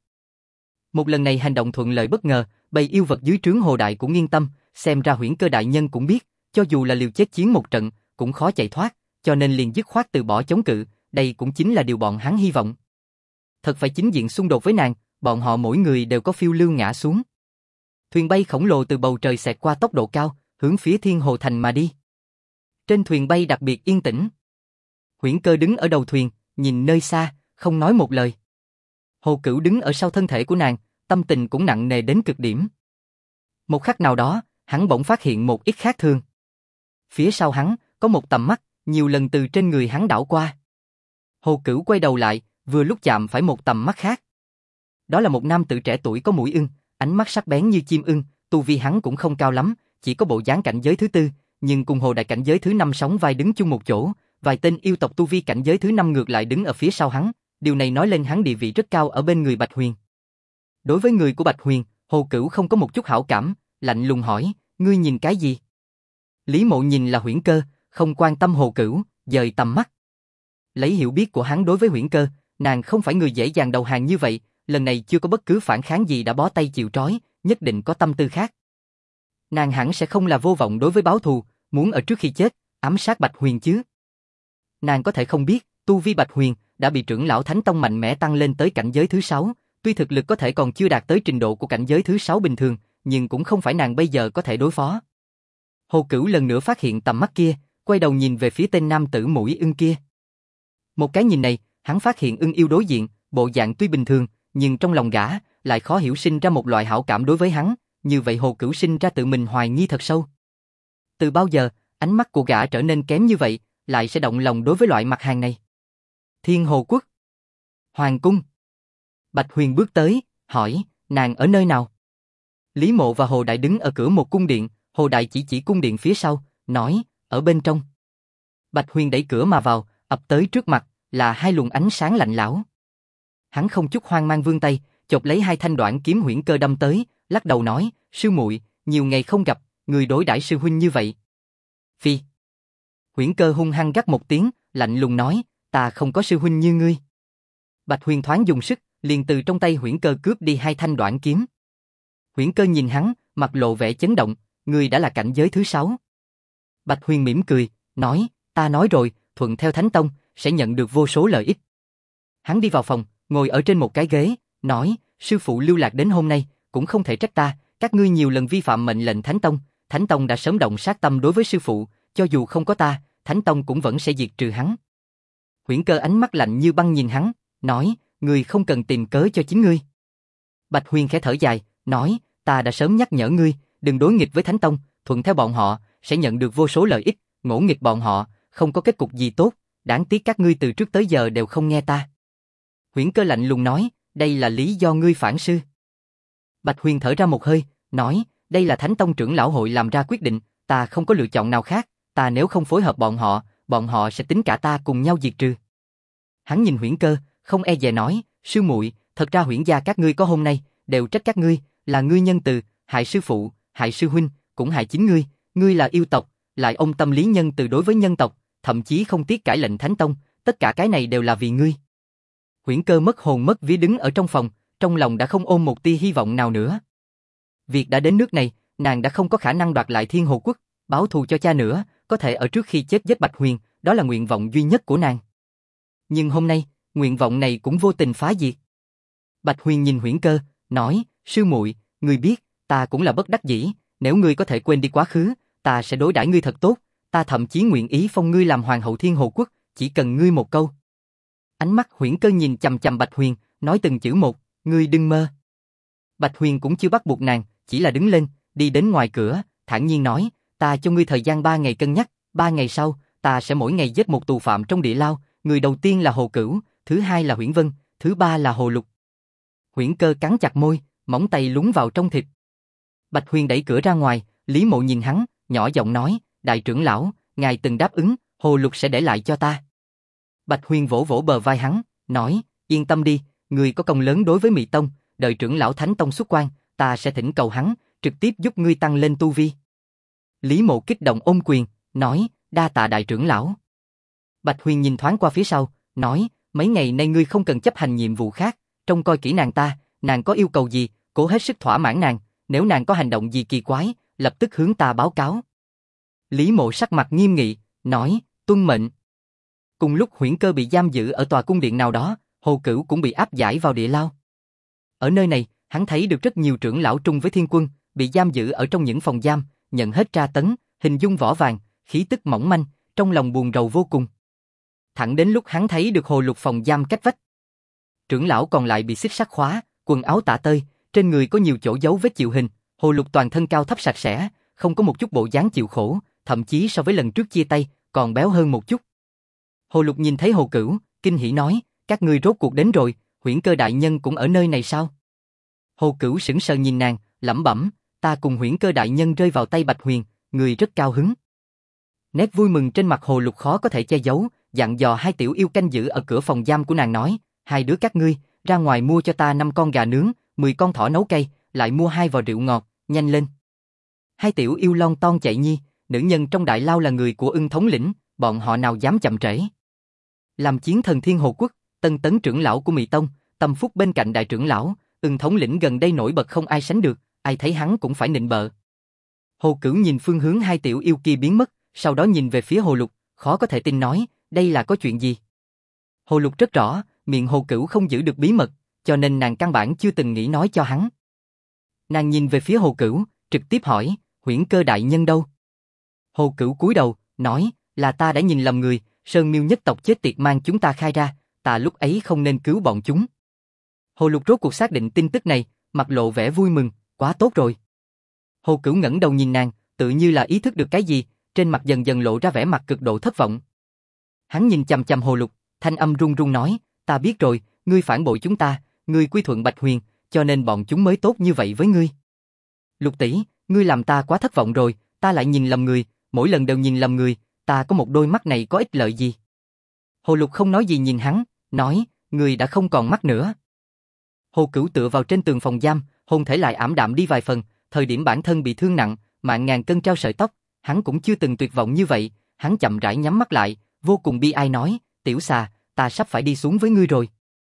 Một lần này hành động thuận lợi bất ngờ, bầy yêu vật dưới trướng Hồ Đại cũng yên tâm, xem ra Huyễn Cơ đại nhân cũng biết, cho dù là liều chết chiến một trận, cũng khó chạy thoát, cho nên liền dứt khoát từ bỏ chống cự, đây cũng chính là điều bọn hắn hy vọng. Thật phải chính diện xung đột với nàng, bọn họ mỗi người đều có phiêu lưu ngã xuống. Thuyền bay khổng lồ từ bầu trời xẹt qua tốc độ cao, hướng phía Thiên Hồ Thành mà đi. Trên thuyền bay đặc biệt yên tĩnh. Huyễn Cơ đứng ở đầu thuyền, nhìn nơi xa, không nói một lời. Hồ Cửu đứng ở sau thân thể của nàng, tâm tình cũng nặng nề đến cực điểm. Một khắc nào đó, hắn bỗng phát hiện một ít khác thường. Phía sau hắn, có một tầm mắt, nhiều lần từ trên người hắn đảo qua. Hồ Cửu quay đầu lại, vừa lúc chạm phải một tầm mắt khác. Đó là một nam tử trẻ tuổi có mũi ưng, ánh mắt sắc bén như chim ưng, tu vi hắn cũng không cao lắm, chỉ có bộ dáng cảnh giới thứ tư, nhưng cùng Hồ Đại cảnh giới thứ năm sóng vai đứng chung một chỗ, vài tên yêu tộc tu vi cảnh giới thứ năm ngược lại đứng ở phía sau hắn, điều này nói lên hắn địa vị rất cao ở bên người Bạch Huyền. Đối với người của Bạch Huyền, Hồ Cửu không có một chút hảo cảm, lạnh lùng hỏi, ngươi nhìn cái gì? Lý Mộ nhìn là Huyễn Cơ, không quan tâm Hồ Cửu, dời tầm mắt. Lấy hiểu biết của hắn đối với Huyễn Cơ, nàng không phải người dễ dàng đầu hàng như vậy, lần này chưa có bất cứ phản kháng gì đã bó tay chịu trói, nhất định có tâm tư khác. Nàng hẳn sẽ không là vô vọng đối với báo thù, muốn ở trước khi chết, ám sát Bạch Huyền chứ. Nàng có thể không biết, tu vi Bạch Huyền đã bị trưởng lão Thánh Tông mạnh mẽ tăng lên tới cảnh giới thứ 6, tuy thực lực có thể còn chưa đạt tới trình độ của cảnh giới thứ 6 bình thường, nhưng cũng không phải nàng bây giờ có thể đối phó. Hồ Cửu lần nữa phát hiện tầm mắt kia, quay đầu nhìn về phía tên nam tử mũi ưng kia. Một cái nhìn này, hắn phát hiện ưng yêu đối diện, bộ dạng tuy bình thường, nhưng trong lòng gã lại khó hiểu sinh ra một loại hảo cảm đối với hắn, như vậy Hồ Cửu sinh ra tự mình hoài nghi thật sâu. Từ bao giờ, ánh mắt của gã trở nên kém như vậy, lại sẽ động lòng đối với loại mặt hàng này. Thiên Hồ Quốc. Hoàng cung. Bạch Huyền bước tới, hỏi, nàng ở nơi nào? Lý Mộ và Hồ Đại đứng ở cửa một cung điện, Hồ Đại chỉ cung điện phía sau, nói, ở bên trong. Bạch Huyền đẩy cửa mà vào, ập tới trước mặt, là hai luồng ánh sáng lạnh lẽo. Hắn không chút hoang mang vươn tay, chộp lấy hai thanh đoạn kiếm Huyễn Cơ đâm tới, lắc đầu nói, sư muội, nhiều ngày không gặp, người đối đãi sư huynh như vậy. Phi. Huyễn Cơ hung hăng gắt một tiếng, lạnh lùng nói, ta không có sư huynh như ngươi. Bạch Huyền thoáng dùng sức, liền từ trong tay Huyễn Cơ cướp đi hai thanh đoạn kiếm. Huyễn Cơ nhìn hắn, mặt lộ vẻ chấn động, ngươi đã là cảnh giới thứ 6. Bạch Huyền mỉm cười, nói, ta nói rồi, thuận theo Thánh Tông, sẽ nhận được vô số lợi ích. Hắn đi vào phòng, ngồi ở trên một cái ghế, nói, sư phụ lưu lạc đến hôm nay, cũng không thể trách ta, các ngươi nhiều lần vi phạm mệnh lệnh Thánh Tông đã sớm động sát tâm đối với sư phụ, cho dù không có ta, Thánh Tông cũng vẫn sẽ diệt trừ hắn. Huyễn Cơ ánh mắt lạnh như băng nhìn hắn, nói, ngươi không cần tìm cớ cho chính ngươi. Bạch Huyền khẽ thở dài, nói, ta đã sớm nhắc nhở ngươi, đừng đối nghịch với Thánh Tông, thuận theo bọn họ, sẽ nhận được vô số lợi ích, ngỗ nghịch bọn họ, không có kết cục gì tốt, đáng tiếc các ngươi từ trước tới giờ đều không nghe ta. Huyễn Cơ lạnh lùng nói, đây là lý do ngươi phản sư. Bạch Huyền thở ra một hơi, nói, đây là Thánh Tông trưởng lão hội làm ra quyết định, ta không có lựa chọn nào khác, ta nếu không phối hợp bọn họ sẽ tính cả ta cùng nhau diệt trừ. Hắn nhìn Huyễn Cơ, không e dè nói, sư muội, thật ra Huyễn gia các ngươi có hôm nay, đều trách các ngươi, là ngươi nhân từ, hại sư phụ, hại sư huynh, cũng hại chính ngươi là yêu tộc, lại ôm tâm lý nhân từ đối với nhân tộc, thậm chí không tiếc cãi lệnh Thánh Tông, tất cả cái này đều là vì ngươi. Huyễn Cơ mất hồn mất vía đứng ở trong phòng, trong lòng đã không ôm một tia hy vọng nào nữa. Việc đã đến nước này, nàng đã không có khả năng đoạt lại Thiên Hồ Quốc, báo thù cho cha nữa, có thể ở trước khi chết giết Bạch Huyền, đó là nguyện vọng duy nhất của nàng. Nhưng hôm nay, nguyện vọng này cũng vô tình phá diệt. Bạch Huyền nhìn Huyễn Cơ, nói, sư muội, ngươi biết, ta cũng là bất đắc dĩ, nếu ngươi có thể quên đi quá khứ, ta sẽ đối đãi ngươi thật tốt, ta thậm chí nguyện ý phong ngươi làm hoàng hậu Thiên Hồ Quốc, chỉ cần ngươi một câu. Ánh mắt Huyễn Cơ nhìn chằm chằm Bạch Huyền, nói từng chữ một, ngươi đừng mơ. Bạch Huyền cũng chưa bắt buộc nàng, chỉ là đứng lên, đi đến ngoài cửa, thản nhiên nói, ta cho ngươi thời gian 3 ngày cân nhắc, 3 ngày sau, ta sẽ mỗi ngày giết một tù phạm trong địa lao, người đầu tiên là Hồ Cửu, thứ hai là Huyễn Vân, thứ ba là Hồ Lục. Huyễn Cơ cắn chặt môi, móng tay lún vào trong thịt. Bạch Huyền đẩy cửa ra ngoài, Lý Mộ nhìn hắn, nhỏ giọng nói, đại trưởng lão, ngài từng đáp ứng, Hồ Lục sẽ để lại cho ta. Bạch Huyền vỗ vỗ bờ vai hắn, nói, yên tâm đi, ngươi có công lớn đối với Mị Tông, đợi trưởng lão Thánh Tông xuất quan, ta sẽ thỉnh cầu hắn, trực tiếp giúp ngươi tăng lên tu vi. Lý Mộ kích động ôm quyền, nói, đa tạ đại trưởng lão. Bạch Huyền nhìn thoáng qua phía sau, nói, mấy ngày nay ngươi không cần chấp hành nhiệm vụ khác, trông coi kỹ nàng ta, nàng có yêu cầu gì, cố hết sức thỏa mãn nàng, nếu nàng có hành động gì kỳ quái, lập tức hướng ta báo cáo. Lý Mộ sắc mặt nghiêm nghị, nói, tuân mệnh. Cùng lúc Huyễn Cơ bị giam giữ ở tòa cung điện nào đó, Hồ Cửu cũng bị áp giải vào địa lao. Ở nơi này, hắn thấy được rất nhiều trưởng lão trung với thiên quân, bị giam giữ ở trong những phòng giam, nhận hết tra tấn, hình dung vỏ vàng, khí tức mỏng manh, trong lòng buồn rầu vô cùng. Thẳng đến lúc hắn thấy được Hồ Lục phòng giam cách vách. Trưởng lão còn lại bị xích sắt khóa, quần áo tả tơi, trên người có nhiều chỗ dấu vết chịu hình, Hồ Lục toàn thân cao thấp sạch sẽ, không có một chút bộ dáng chịu khổ, thậm chí so với lần trước chia tay, còn béo hơn một chút. Hồ Lục nhìn thấy Hồ Cửu, kinh hỉ nói, các ngươi rốt cuộc đến rồi, Huyễn Cơ đại nhân cũng ở nơi này sao? Hồ Cửu sững sờ nhìn nàng, lẩm bẩm, ta cùng Huyễn Cơ đại nhân rơi vào tay Bạch Huyền, người rất cao hứng. Nét vui mừng trên mặt Hồ Lục khó có thể che giấu, dặn dò hai tiểu yêu canh giữ ở cửa phòng giam của nàng nói, hai đứa các ngươi, ra ngoài mua cho ta 5 con gà nướng, 10 con thỏ nấu cay, lại mua 2 vò rượu ngọt, nhanh lên. Hai tiểu yêu lon ton chạy nhi, nữ nhân trong đại lao là người của Ưng thống lĩnh, bọn họ nào dám chậm trễ. Làm chiến thần Thiên Hồ Quốc, tân tấn trưởng lão của Mị Tông, tâm phúc bên cạnh đại trưởng lão, Ưng thống lĩnh gần đây nổi bật không ai sánh được, ai thấy hắn cũng phải nịnh bợ. Hồ Cửu nhìn phương hướng hai tiểu yêu kia biến mất, sau đó nhìn về phía Hồ Lục, khó có thể tin nói, đây là có chuyện gì? Hồ Lục rất rõ, miệng Hồ Cửu không giữ được bí mật, cho nên nàng căn bản chưa từng nghĩ nói cho hắn. Nàng nhìn về phía Hồ Cửu, trực tiếp hỏi, Huyễn Cơ đại nhân đâu? Hồ Cửu cúi đầu, nói, là ta đã nhìn lầm người, Sơn Miêu nhất tộc chết tiệt mang chúng ta khai ra, ta lúc ấy không nên cứu bọn chúng. Hồ Lục rốt cuộc xác định tin tức này, mặt lộ vẻ vui mừng, quá tốt rồi. Hồ Cửu ngẩng đầu nhìn nàng, tự như là ý thức được cái gì, trên mặt dần dần lộ ra vẻ mặt cực độ thất vọng. Hắn nhìn chằm chằm Hồ Lục, thanh âm run run nói, ta biết rồi, ngươi phản bội chúng ta, ngươi quy thuận Bạch Huyền, cho nên bọn chúng mới tốt như vậy với ngươi. Lục tỷ, ngươi làm ta quá thất vọng rồi, ta lại nhìn lầm người, mỗi lần đều nhìn lầm người, ta có một đôi mắt này có ích lợi gì? Hồ Lục không nói gì nhìn hắn, nói, ngươi đã không còn mắt nữa. Hồ Cửu tựa vào trên tường phòng giam, hồn thể lại ảm đạm đi vài phần, thời điểm bản thân bị thương nặng, mạng ngàn cân treo sợi tóc, hắn cũng chưa từng tuyệt vọng như vậy, hắn chậm rãi nhắm mắt lại, vô cùng bi ai nói, tiểu xà, ta sắp phải đi xuống với ngươi rồi.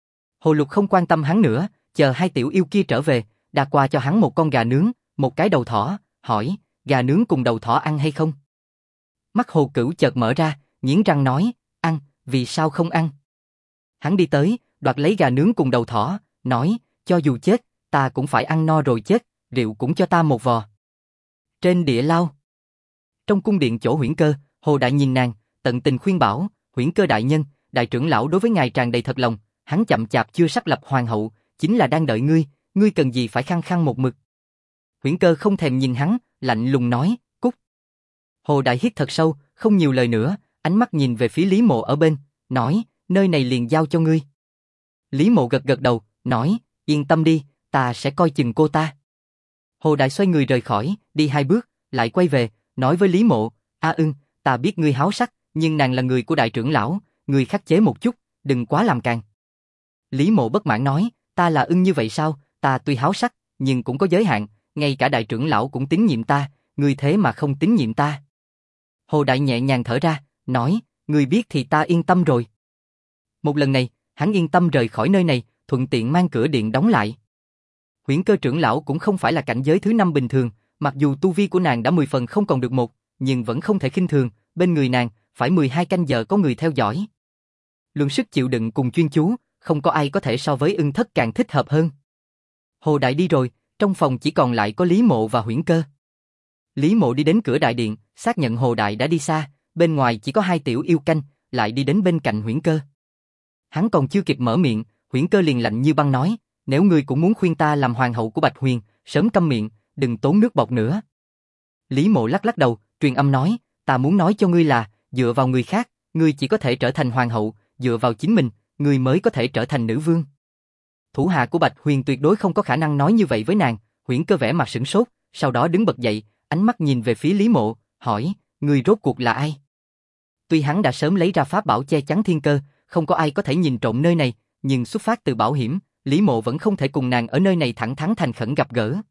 Hồ Lục không quan tâm hắn nữa, chờ hai tiểu yêu kia trở về, đã qua cho hắn một con gà nướng, một cái đầu thỏ, hỏi, gà nướng cùng đầu thỏ ăn hay không? Mắt Hồ Cửu chợt mở ra, nghiến răng nói, ăn, vì sao không ăn? Hắn đi tới, đoạt lấy gà nướng cùng đầu thỏ, nói, cho dù chết, ta cũng phải ăn no rồi chết, rượu cũng cho ta một vò. Trên địa lao, trong cung điện chỗ Huyễn Cơ, Hồ Đại nhìn nàng, tận tình khuyên bảo, Huyễn Cơ đại nhân, đại trưởng lão đối với ngài tràn đầy thật lòng, hắn chậm chạp chưa xác lập hoàng hậu, chính là đang đợi ngươi, ngươi cần gì phải khăng khăng một mực. Huyễn Cơ không thèm nhìn hắn, lạnh lùng nói, cút. Hồ Đại hít thật sâu, không nhiều lời nữa, ánh mắt nhìn về phía Lý Mộ ở bên, nói, nơi này liền giao cho ngươi. Lý Mộ gật gật đầu, nói, yên tâm đi, ta sẽ coi chừng cô ta. Hồ Đại xoay người rời khỏi, đi hai bước, lại quay về, nói với Lý Mộ, A Ưng, ta biết ngươi háo sắc, nhưng nàng là người của đại trưởng lão, ngươi khắc chế một chút, đừng quá làm càng. Lý Mộ bất mãn nói, ta là Ưng như vậy sao, ta tuy háo sắc, nhưng cũng có giới hạn, ngay cả đại trưởng lão cũng tín nhiệm ta, ngươi thế mà không tín nhiệm ta. Hồ Đại nhẹ nhàng thở ra, nói, ngươi biết thì ta yên tâm rồi. Một lần này, hắn yên tâm rời khỏi nơi này, thuận tiện mang cửa điện đóng lại. Huyễn Cơ trưởng lão cũng không phải là cảnh giới thứ 5 bình thường, mặc dù tu vi của nàng đã 10 phần không còn được một, nhưng vẫn không thể khinh thường, bên người nàng phải 12 canh giờ có người theo dõi. Luận sức chịu đựng cùng chuyên chú, không có ai có thể so với Ưng Thất càng thích hợp hơn. Hồ Đại đi rồi, trong phòng chỉ còn lại có Lý Mộ và Huyễn Cơ. Lý Mộ đi đến cửa đại điện, xác nhận Hồ Đại đã đi xa, bên ngoài chỉ có hai tiểu yêu canh, lại đi đến bên cạnh Huyễn Cơ. Hắn còn chưa kịp mở miệng, Huyễn Cơ liền lạnh như băng nói, nếu ngươi cũng muốn khuyên ta làm hoàng hậu của Bạch Huyền, sớm câm miệng, đừng tốn nước bọt nữa. Lý Mộ lắc lắc đầu, truyền âm nói, ta muốn nói cho ngươi là, dựa vào người khác, ngươi chỉ có thể trở thành hoàng hậu, dựa vào chính mình, ngươi mới có thể trở thành nữ vương. Thủ hạ của Bạch Huyền tuyệt đối không có khả năng nói như vậy với nàng. Huyễn Cơ vẻ mặt sửng sốt, sau đó đứng bật dậy, ánh mắt nhìn về phía Lý Mộ, hỏi, ngươi rốt cuộc là ai? Tuy hắn đã sớm lấy ra pháp bảo che chắn thiên cơ, không có ai có thể nhìn trộm nơi này, nhưng xuất phát từ bảo hiểm, Lý Mộ vẫn không thể cùng nàng ở nơi này thẳng thắn thành khẩn gặp gỡ.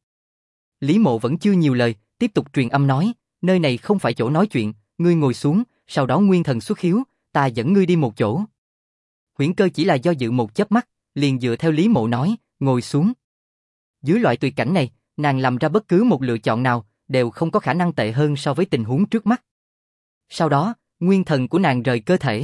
Lý Mộ vẫn chưa nhiều lời, tiếp tục truyền âm nói, nơi này không phải chỗ nói chuyện, ngươi ngồi xuống, sau đó nguyên thần xuất hiếu, ta dẫn ngươi đi một chỗ. Huyễn Cơ chỉ là do dự một chớp mắt, liền dựa theo Lý Mộ nói, ngồi xuống. Dưới loại tuyệt cảnh này, nàng làm ra bất cứ một lựa chọn nào, đều không có khả năng tệ hơn so với tình huống trước mắt. Sau đó, nguyên thần của nàng rời cơ thể.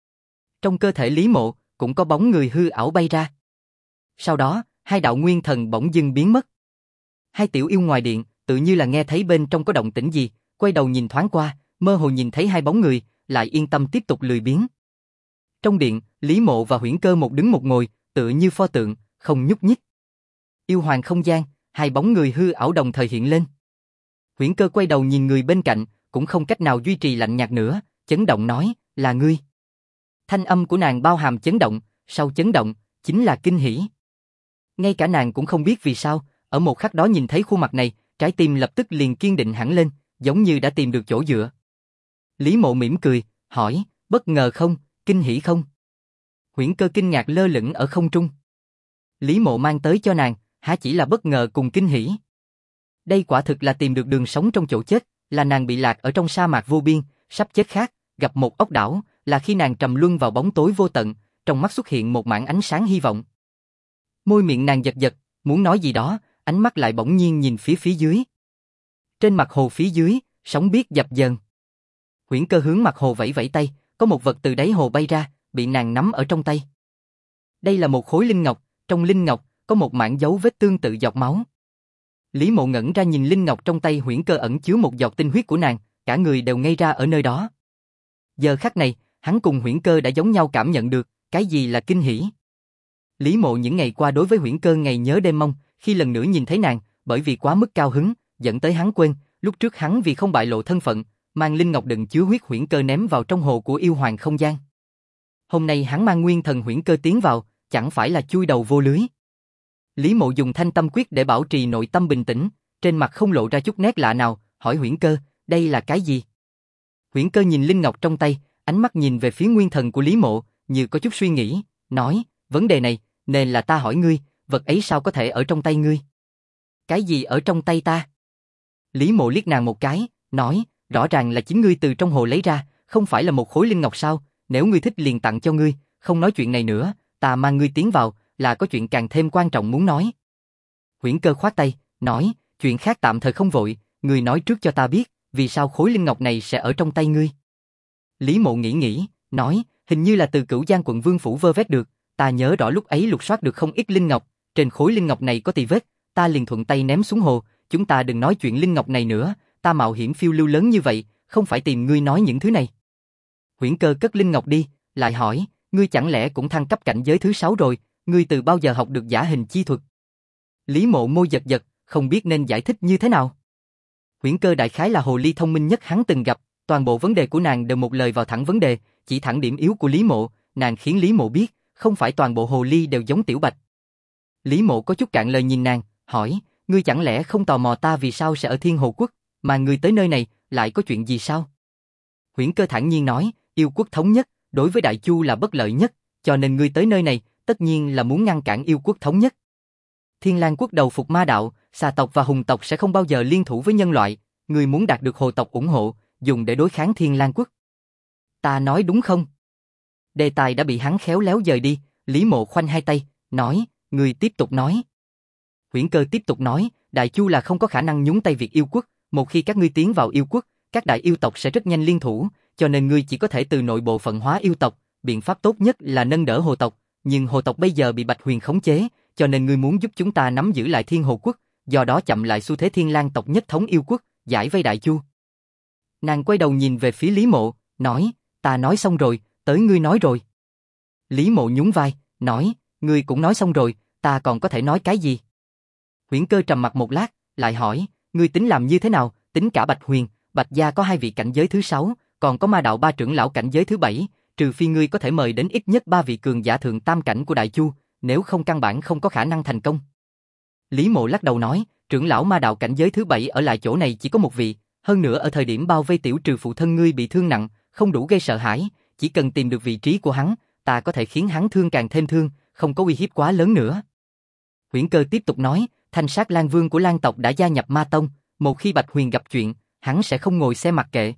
Trong cơ thể Lý Mộ, cũng có bóng người hư ảo bay ra. Sau đó, hai đạo nguyên thần bỗng dưng biến mất. Hai tiểu yêu ngoài điện, tự như là nghe thấy bên trong có động tĩnh gì, quay đầu nhìn thoáng qua, mơ hồ nhìn thấy hai bóng người, lại yên tâm tiếp tục lười biếng. Trong điện, Lý Mộ và Huyễn Cơ một đứng một ngồi, tựa như pho tượng, không nhúc nhích. Yêu hoàng không gian, hai bóng người hư ảo đồng thời hiện lên. Huyễn Cơ quay đầu nhìn người bên cạnh, cũng không cách nào duy trì lạnh nhạt nữa, chấn động nói, là ngươi. Thanh âm của nàng bao hàm chấn động, sau chấn động, chính là kinh hỉ. Ngay cả nàng cũng không biết vì sao, ở một khắc đó nhìn thấy khuôn mặt này, trái tim lập tức liền kiên định hẳn lên, giống như đã tìm được chỗ dựa. Lý Mộ mỉm cười, hỏi, bất ngờ không, kinh hỉ không? Huyễn Cơ kinh ngạc lơ lửng ở không trung. Lý Mộ mang tới cho nàng, há chỉ là bất ngờ cùng kinh hỉ. Đây quả thực là tìm được đường sống trong chỗ chết, là nàng bị lạc ở trong sa mạc vô biên, sắp chết khát, gặp một ốc đảo, là khi nàng trầm luân vào bóng tối vô tận, trong mắt xuất hiện một mảng ánh sáng hy vọng. Môi miệng nàng giật giật, muốn nói gì đó, ánh mắt lại bỗng nhiên nhìn phía dưới. Trên mặt hồ phía dưới, sóng biếc dập dờn. Huyễn Cơ hướng mặt hồ vẫy vẫy tay, có một vật từ đáy hồ bay ra, bị nàng nắm ở trong tay. Đây là một khối linh ngọc, trong linh ngọc có một mảng dấu vết tương tự giọt máu. Lý Mộ ngẩn ra nhìn linh ngọc trong tay Huyễn Cơ ẩn chứa một giọt tinh huyết của nàng, cả người đều ngây ra ở nơi đó. Giờ khắc này, hắn cùng Huyễn Cơ đã giống nhau cảm nhận được, cái gì là kinh hỉ. Lý Mộ những ngày qua đối với Huyễn Cơ ngày nhớ đêm mong, khi lần nữa nhìn thấy nàng, bởi vì quá mức cao hứng, dẫn tới hắn quên, lúc trước hắn vì không bại lộ thân phận, mang linh ngọc đựng chứa huyết huyễn cơ ném vào trong hồ của yêu hoàng không gian. Hôm nay hắn mang nguyên thần huyễn cơ tiến vào, chẳng phải là chui đầu vô lưới. Lý Mộ dùng thanh tâm quyết để bảo trì nội tâm bình tĩnh, trên mặt không lộ ra chút nét lạ nào, hỏi huyễn cơ, đây là cái gì? Huyễn cơ nhìn linh ngọc trong tay, ánh mắt nhìn về phía nguyên thần của Lý Mộ, như có chút suy nghĩ, nói, vấn đề này, nên là ta hỏi ngươi, vật ấy sao có thể ở trong tay ngươi? Cái gì ở trong tay ta? Lý Mộ liếc nàng một cái, nói, rõ ràng là chính ngươi từ trong hồ lấy ra, không phải là một khối linh ngọc sao, nếu ngươi thích liền tặng cho ngươi, không nói chuyện này nữa, ta mang ngươi tiến vào, là có chuyện càng thêm quan trọng muốn nói. Huyễn cơ khoát tay, nói, chuyện khác tạm thời không vội, ngươi nói trước cho ta biết, vì sao khối linh ngọc này sẽ ở trong tay ngươi. Lý Mộ nghĩ, nói, hình như là từ Cửu Giang quận Vương phủ vơ vét được, ta nhớ rõ lúc ấy lục soát được không ít linh ngọc, trên khối linh ngọc này có tì vết, ta liền thuận tay ném xuống hồ, chúng ta đừng nói chuyện linh ngọc này nữa, ta mạo hiểm phiêu lưu lớn như vậy, không phải tìm ngươi nói những thứ này. Huyễn cơ cất linh ngọc đi, lại hỏi, ngươi chẳng lẽ cũng thăng cấp cảnh giới thứ 6 rồi, ngươi từ bao giờ học được giả hình chi thuật? Lý Mộ môi giật giật, không biết nên giải thích như thế nào. Huyễn cơ đại khái là hồ ly thông minh nhất hắn từng gặp, toàn bộ vấn đề của nàng đều một lời vào thẳng vấn đề, chỉ thẳng điểm yếu của Lý Mộ, nàng khiến Lý Mộ biết, không phải toàn bộ hồ ly đều giống Tiểu Bạch. Lý Mộ có chút cạn lời nhìn nàng, hỏi, ngươi chẳng lẽ không tò mò ta vì sao sẽ ở Thiên Hồ Quốc, mà ngươi tới nơi này, lại có chuyện gì sao? Huyễn cơ thản nhiên nói, yêu quốc thống nhất, đối với Đại Chu là bất lợi nhất, cho nên ngươi tới nơi này, tất nhiên là muốn ngăn cản yêu quốc thống nhất. Thiên Lang quốc đầu phục ma đạo, xà tộc và hùng tộc sẽ không bao giờ liên thủ với nhân loại, ngươi muốn đạt được hồ tộc ủng hộ, dùng để đối kháng Thiên Lang quốc. Ta nói đúng không? Đề tài đã bị hắn khéo léo dời đi, Lý Mộ khoanh hai tay, nói, ngươi tiếp tục nói. Huyễn cơ tiếp tục nói, Đại Chu là không có khả năng nhúng tay việc yêu quốc, một khi các ngươi tiến vào yêu quốc, các đại yêu tộc sẽ rất nhanh liên thủ, cho nên ngươi chỉ có thể từ nội bộ phận hóa yêu tộc, biện pháp tốt nhất là nâng đỡ hồ tộc, nhưng hồ tộc bây giờ bị Bạch Huyền khống chế, cho nên ngươi muốn giúp chúng ta nắm giữ lại Thiên Hồ quốc, do đó chậm lại xu thế Thiên Lang tộc nhất thống yêu quốc, giải vây Đại Chu. Nàng quay đầu nhìn về phía Lý Mộ, nói, ta nói xong rồi, tới ngươi nói rồi. Lý Mộ nhún vai, nói, ngươi cũng nói xong rồi, ta còn có thể nói cái gì? Huyễn cơ trầm mặt một lát, lại hỏi, ngươi tính làm như thế nào, tính cả Bạch Huyền, Bạch gia có 2 vị cảnh giới thứ 6, còn có ma đạo 3 trưởng lão cảnh giới thứ 7, trừ phi ngươi có thể mời đến ít nhất 3 vị cường giả thượng tam cảnh của Đại Chu, nếu không căn bản không có khả năng thành công. Lý Mộ lắc đầu nói, trưởng lão ma đạo cảnh giới thứ 7 ở lại chỗ này chỉ có 1 vị, hơn nữa ở thời điểm bao vây tiểu trừ phụ thân ngươi bị thương nặng, không đủ gây sợ hãi, chỉ cần tìm được vị trí của hắn, ta có thể khiến hắn thương càng thêm thương, không có uy hiếp quá lớn nữa. Huyễn cơ tiếp tục nói, Thanh Sát Lang Vương của Lang tộc đã gia nhập Ma Tông, một khi Bạch Huyền gặp chuyện, hắn sẽ không ngồi xem mặc kệ.